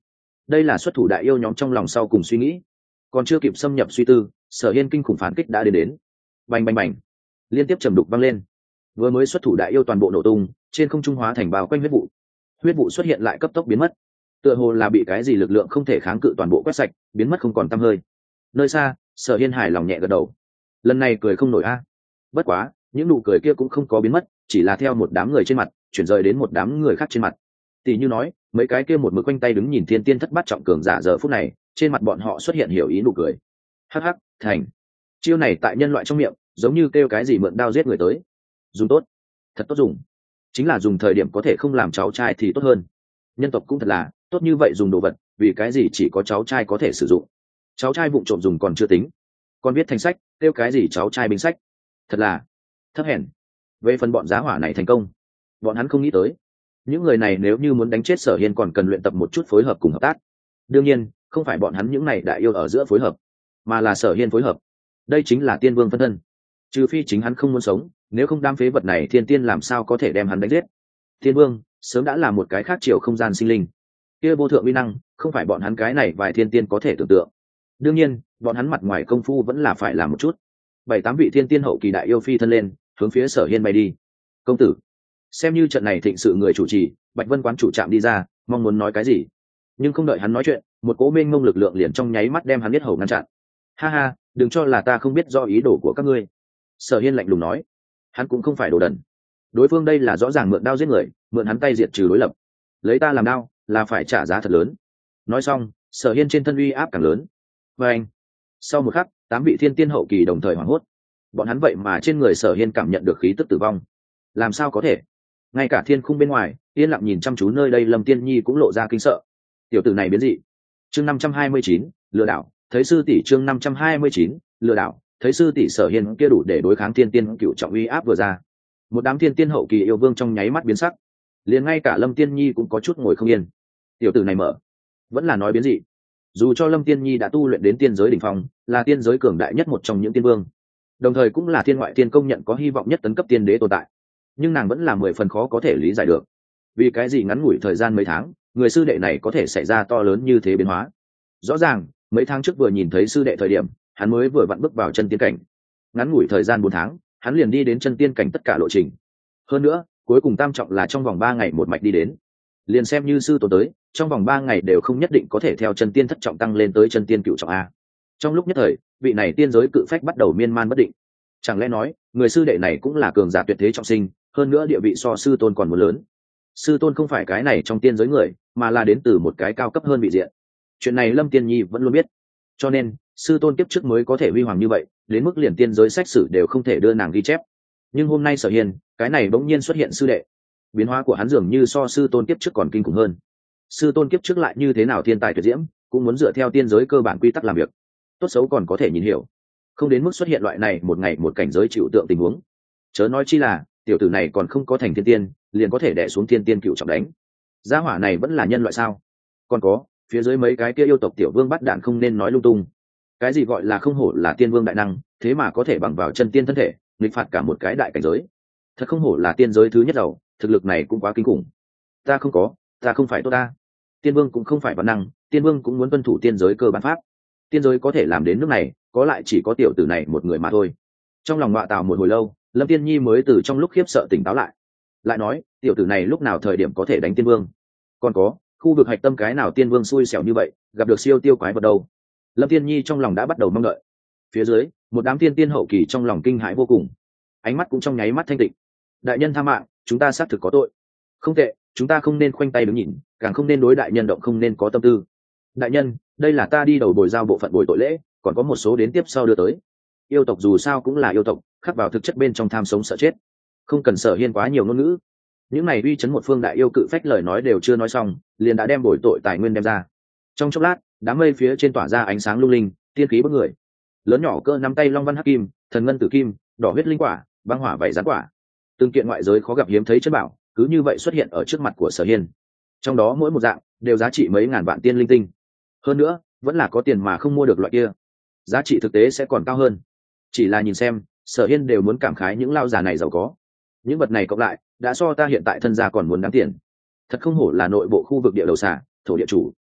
đây là xuất thủ đại yêu nhóm trong lòng sau cùng suy nghĩ. Còn chưa kịp xâm nhập suy tư, Sở Hiên kinh khủng phản kích đã đến. Bành bành bành, liên tiếp trầm đục vang lên. Vừa mới xuất thủ đại yêu toàn bộ nổ tung, trên không trung hóa thành bao quanh huyết vụ. Huyết vụ xuất hiện lại cấp tốc biến mất, tựa hồ là bị cái gì lực lượng không thể kháng cự toàn bộ quét sạch, biến mất không còn tăm hơi. Nơi xa, Sở Hiên hài lòng nhẹ gật đầu. Lần này cười không nổi a. Bất quá, những nụ cười kia cũng không có biến mất, chỉ là theo một đám người trên mặt chuyển rời đến một đám người khác trên mặt. Tỷ như nói, mấy cái kia một mực quanh tay đứng nhìn thiên tiên thất bát trọng cường giả giờ phút này, trên mặt bọn họ xuất hiện hiểu ý nụ cười. Hắc hắc, thành. Chiêu này tại nhân loại trong miệng, giống như kêu cái gì mượn đao giết người tới. Dùng tốt, thật tốt dùng. Chính là dùng thời điểm có thể không làm cháu trai thì tốt hơn. Nhân tộc cũng thật là tốt như vậy dùng đồ vật, vì cái gì chỉ có cháu trai có thể sử dụng. Cháu trai vụng trộm dùng còn chưa tính, còn viết thành sách, kêu cái gì cháu trai binh sách. Thật là thấp hèn. Về phần bọn giá hỏa này thành công, bọn hắn không nghĩ tới. Những người này nếu như muốn đánh chết Sở Hiên còn cần luyện tập một chút phối hợp cùng hợp tác. Đương nhiên, không phải bọn hắn những này đại yêu ở giữa phối hợp, mà là Sở Hiên phối hợp. Đây chính là tiên vương phân thân. Trừ phi chính hắn không muốn sống, nếu không đám phế vật này thiên tiên làm sao có thể đem hắn đánh giết. Tiên vương sớm đã là một cái khác chiều không gian sinh linh, kia vô thượng uy năng không phải bọn hắn cái này vài thiên tiên có thể tưởng tượng. Đương nhiên, bọn hắn mặt ngoài công phu vẫn là phải làm một chút. 7-8 vị thiên tiên hậu kỳ đại yêu phi thân lên, hướng phía Sở Hiên bay đi. Công tử, xem như trận này thịnh sự người chủ trì, Bạch Vân quán chủ trạm đi ra, mong muốn nói cái gì, nhưng không đợi hắn nói chuyện, một cỗ mênh mông lực lượng liền trong nháy mắt đem hắn biết hầu ngăn chặn. Ha ha, đừng cho là ta không biết do ý đồ của các ngươi. Sở Hiên lạnh lùng nói. Hắn cũng không phải đồ đần. Đối phương đây là rõ ràng mượn đao giết người, mượn hắn tay diệt trừ đối lập. Lấy ta làm đao, là phải trả giá thật lớn. Nói xong, Sở Hiên trên thân uy áp càng lớn. Và anh, sau một khắc, 8 vị thiên tiên hậu kỳ đồng thời hoảng hốt. Bọn hắn vậy mà trên người Sở Hiên cảm nhận được khí tức tử vong. Làm sao có thể? Ngay cả thiên khung bên ngoài, yên lặng nhìn chăm chú nơi đây, Lâm Tiên Nhi cũng lộ ra kinh sợ. Tiểu tử này biến dị. Chương 529, lừa đảo, thấy sư tỷ. Chương 529, lừa đảo, thấy sư tỷ. Sở Hiên kia đủ để đối kháng thiên tiên cựu trọng uy áp vừa ra, một đám thiên tiên hậu kỳ yêu vương trong nháy mắt biến sắc, liền ngay cả Lâm Tiên Nhi cũng có chút ngồi không yên. Tiểu tử này mở, vẫn là nói biến dị. Dù cho Lâm Tiên Nhi đã tu luyện đến tiên giới đỉnh phong, là tiên giới cường đại nhất một trong những tiên vương, đồng thời cũng là thiên ngoại tiên công nhận có hy vọng nhất tấn cấp tiên đế tồn tại, nhưng nàng vẫn là 10 phần khó có thể lý giải được, vì cái gì ngắn ngủi thời gian mấy tháng, người sư đệ này có thể xảy ra to lớn như thế biến hóa. Rõ ràng mấy tháng trước vừa nhìn thấy sư đệ thời điểm, hắn mới vừa vặn bước vào chân tiên cảnh, ngắn ngủi thời gian 4 tháng, hắn liền đi đến chân tiên cảnh tất cả lộ trình. Hơn nữa, cuối cùng tam trọng là trong vòng 3 ngày một mạch đi đến. Liền xem như sư tổ tới, trong vòng 3 ngày đều không nhất định có thể theo chân tiên thất trọng tăng lên tới chân tiên cửu trọng a. Trong lúc nhất thời, vị này tiên giới cự phách bắt đầu miên man bất định. Chẳng lẽ nói, người sư đệ này cũng là cường giả tuyệt thế trọng sinh, hơn nữa địa vị so sư tôn còn muốn lớn. Sư tôn không phải cái này trong tiên giới người, mà là đến từ một cái cao cấp hơn vị diện. Chuyện này Lâm Tiên Nhi vẫn luôn biết, cho nên sư tôn kiếp trước mới có thể huy hoàng như vậy, đến mức liền tiên giới sách sử đều không thể đưa nàng ghi chép. Nhưng hôm nay Sở Hiên, cái này bỗng nhiên xuất hiện sư đệ, biến hóa của hắn dường như so sư tôn kiếp trước còn kinh khủng hơn. Sư tôn kiếp trước lại như thế nào thiên tài tuyệt diễm, cũng muốn dựa theo tiên giới cơ bản quy tắc làm việc, tốt xấu còn có thể nhìn hiểu, không đến mức xuất hiện loại này một ngày một cảnh giới chịu tượng tình huống. Chớ nói chi là tiểu tử này còn không có thành thiên tiên, liền có thể đè xuống thiên tiên cựu trọng đánh. Gia hỏa này vẫn là nhân loại sao? Còn có phía dưới mấy cái kia yêu tộc tiểu vương bắt đạn không nên nói lung tung. Cái gì gọi là không hổ là tiên vương đại năng, thế mà có thể bằng vào chân tiên thân thể nghịch phạt cả một cái đại cảnh giới. Thật không hổ là tiên giới thứ nhất đầu, thực lực này cũng quá kinh khủng. Ta không phải tốt ta. Tiên vương cũng không phải văn năng, tiên vương cũng muốn tuân thủ tiên giới cơ bản pháp. Tiên giới có thể làm đến nước này, có lại chỉ có tiểu tử này một người mà thôi. Trong lòng ngọa tào một hồi lâu, Lâm Tiên Nhi mới từ trong lúc khiếp sợ tỉnh táo lại. Lại nói, tiểu tử này lúc nào thời điểm có thể đánh tiên vương? Còn có, khu vực hạch tâm cái nào tiên vương xui xẻo như vậy, gặp được siêu tiêu quái vật đâu? Lâm Tiên Nhi trong lòng đã bắt đầu mong đợi. Phía dưới, một đám tiên tiên hậu kỳ trong lòng kinh hãi vô cùng, ánh mắt cũng trong nháy mắt thanh tịnh. Đại nhân tha mạng, chúng ta xác thực có tội. Không tệ, chúng ta không nên khoanh tay đứng nhìn, càng không nên đối đại nhân động không nên có tâm tư. Đại nhân, đây là ta đi đầu bồi giao bộ phận bồi tội lễ, còn có một số đến tiếp sau đưa tới. Yêu tộc dù sao cũng là yêu tộc, khắc vào thực chất bên trong tham sống sợ chết, không cần Sở Hiên quá nhiều ngôn ngữ. Những này uy chấn một phương đại yêu cự phách lời nói đều chưa nói xong, liền đã đem bồi tội tài nguyên đem ra. Trong chốc lát, đám mây phía trên tỏa ra ánh sáng lung linh, tiên khí bức người. Lớn nhỏ cỡ nắm tay long văn hắc kim, thần ngân tử kim, đỏ huyết linh quả, băng hỏa vảy rắn quả, từng kiện ngoại giới khó gặp hiếm thấy chất bảo, cứ như vậy xuất hiện ở trước mặt của Sở Hiên. Trong đó mỗi một dạng đều giá trị mấy ngàn vạn tiên linh tinh. Hơn nữa, vẫn là có tiền mà không mua được loại kia, giá trị thực tế sẽ còn cao hơn. Chỉ là nhìn xem, Sở Hiên đều muốn cảm khái những lao già này giàu có. Những vật này cộng lại, đã so ta hiện tại thân gia còn muốn đáng tiền. Thật không hổ là nội bộ khu vực địa đầu xả, thổ địa chủ.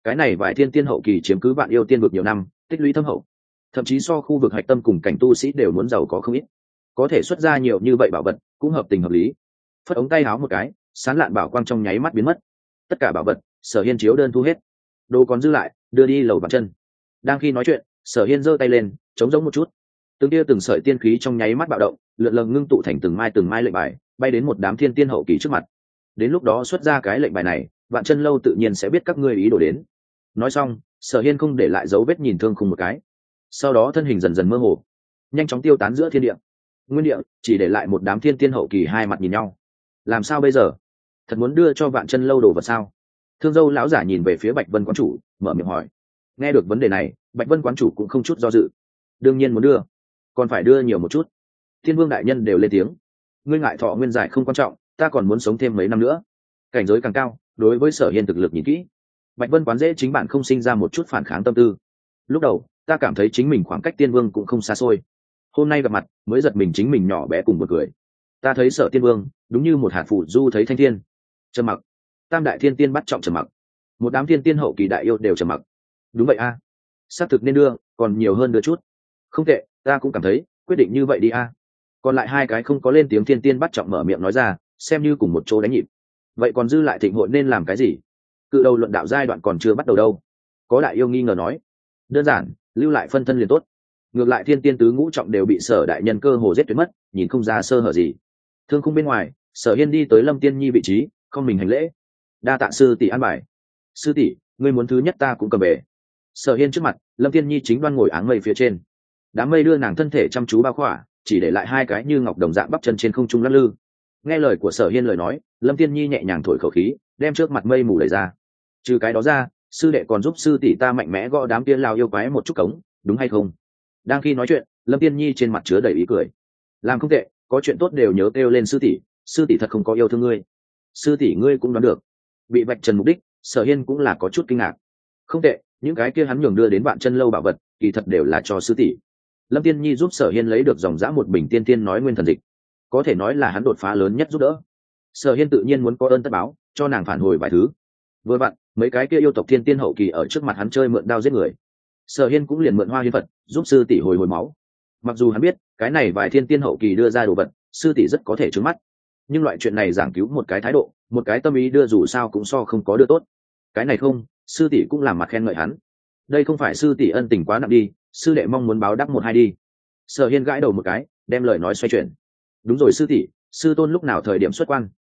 cái này vài thiên tiên hậu kỳ chiếm cứ vạn yêu tiên vực nhiều năm, tích lũy thâm hậu, thậm chí so khu vực hạch tâm cùng cảnh tu sĩ đều muốn giàu có không ít, có thể xuất ra nhiều như vậy bảo vật cũng hợp tình hợp lý. Phất ống tay háo một cái, sán lạn bảo quang trong nháy mắt biến mất, tất cả bảo vật Sở Hiên chiếu đơn thu hết, đồ còn dư lại đưa đi lầu Vạn Chân. Đang khi nói chuyện, Sở Hiên giơ tay lên chống giống một chút, từng tia từng sợi tiên khí trong nháy mắt bạo động, lượn lờ ngưng tụ thành từng mai lệnh bài, bay đến một đám thiên tiên hậu kỳ trước mặt. Đến lúc đó xuất ra cái lệnh bài này, Vạn Chân lâu tự nhiên sẽ biết các ngươi ý đồ đến. Nói xong, Sở Hiên không để lại dấu vết nhìn Thương Khung một cái, sau đó thân hình dần dần mơ hồ, nhanh chóng tiêu tán giữa thiên địa. Nguyên địa chỉ để lại một đám thiên tiên hậu kỳ hai mặt nhìn nhau. Làm sao bây giờ? Thật muốn đưa cho Vạn Chân lâu đồ vật sao? Thương Dâu lão giả nhìn về phía Bạch Vân quán chủ, mở miệng hỏi. Nghe được vấn đề này, Bạch Vân quán chủ cũng không chút do dự. Đương nhiên muốn đưa, còn phải đưa nhiều một chút. Thiên Vương đại nhân đều lên tiếng. Ngươi ngại thọ nguyên dài không quan trọng, ta còn muốn sống thêm mấy năm nữa. Cảnh giới càng cao, đối với Sở Hiên thực lực nhìn kỹ. Bạch Vân quán dễ chính bạn không sinh ra một chút phản kháng tâm tư. Lúc đầu, ta cảm thấy chính mình khoảng cách Tiên Vương cũng không xa xôi. Hôm nay gặp mặt, mới giật mình chính mình nhỏ bé cùng một cười. Ta thấy Sở Tiên Vương, đúng như một hạt phù du thấy thanh thiên. Trầm mặc. Tam đại thiên tiên bắt trọng trầm mặc. Một đám thiên tiên hậu kỳ đại yêu đều trầm mặc. Đúng vậy a, xác thực nên đưa, còn nhiều hơn đưa chút. Không tệ, ta cũng cảm thấy, quyết định như vậy đi a. Còn lại hai cái không có lên tiếng thiên tiên bắt trọng mở miệng nói ra, xem như cùng một chỗ đánh nhịp. Vậy còn dư lại Thịnh hội nên làm cái gì? Cự đầu luận đạo giai đoạn còn chưa bắt đầu đâu. Có đại yêu nghi ngờ nói. Đơn giản, lưu lại phân thân liền tốt. Ngược lại thiên tiên tứ ngũ trọng đều bị Sở đại nhân cơ hồ giết tuyệt mất, nhìn không ra sơ hở gì. Thương Khung bên ngoài, Sở Hiên đi tới Lâm Tiên Nhi vị trí, không mình hành lễ. Đa tạ sư tỷ an bài. Sư tỷ, ngươi muốn thứ nhất ta cũng cầm về. Sở Hiên trước mặt, Lâm Tiên Nhi chính đoan ngồi áng mây phía trên. Đám mây đưa nàng thân thể chăm chú bao khỏa, chỉ để lại hai cái như ngọc đồng dạng bắp chân trên không trung lắc lư. Nghe lời của Sở Hiên lời nói, Lâm Tiên Nhi nhẹ nhàng thổi khẩu khí, đem trước mặt mây mù đẩy ra. Trừ cái đó ra, sư đệ còn giúp sư tỷ ta mạnh mẽ gõ đám tiên lao yêu quái một chút cống, đúng hay không? Đang khi nói chuyện, Lâm Tiên Nhi trên mặt chứa đầy ý cười. Làm không tệ, có chuyện tốt đều nhớ kêu lên sư tỷ thật không có yêu thương ngươi. Sư tỷ ngươi cũng đoán được. Bị vạch trần mục đích, Sở Hiên cũng là có chút kinh ngạc. Không tệ, những cái kia hắn nhường đưa đến Vạn Chân lâu bảo vật, kỳ thật đều là cho sư tỷ. Lâm Tiên Nhi giúp Sở Hiên lấy được dòng dã một bình tiên tiên nói nguyên thần dịch, có thể nói là hắn đột phá lớn nhất giúp đỡ. Sở Hiên tự nhiên muốn có ơn tất báo, cho nàng phản hồi vài thứ. Vừa vặn, mấy cái kia yêu tộc thiên tiên hậu kỳ ở trước mặt hắn chơi mượn đao giết người. Sở Hiên cũng liền mượn Hoa Hiên Phật, giúp sư tỷ hồi máu. Mặc dù hắn biết, cái này vài thiên tiên hậu kỳ đưa ra đồ vật, sư tỷ rất có thể trướng mắt. Nhưng loại chuyện này giảng cứu một cái thái độ, một cái tâm ý đưa dù sao cũng so không có đưa tốt. Cái này không, sư tỷ cũng làm mặt khen ngợi hắn. Đây không phải sư tỷ ân tình quá nặng đi, sư đệ mong muốn báo đáp một hai đi. Sở Hiên gãi đầu một cái, đem lời nói xoay chuyển. Đúng rồi sư tỷ, sư tôn lúc nào thời điểm xuất quan,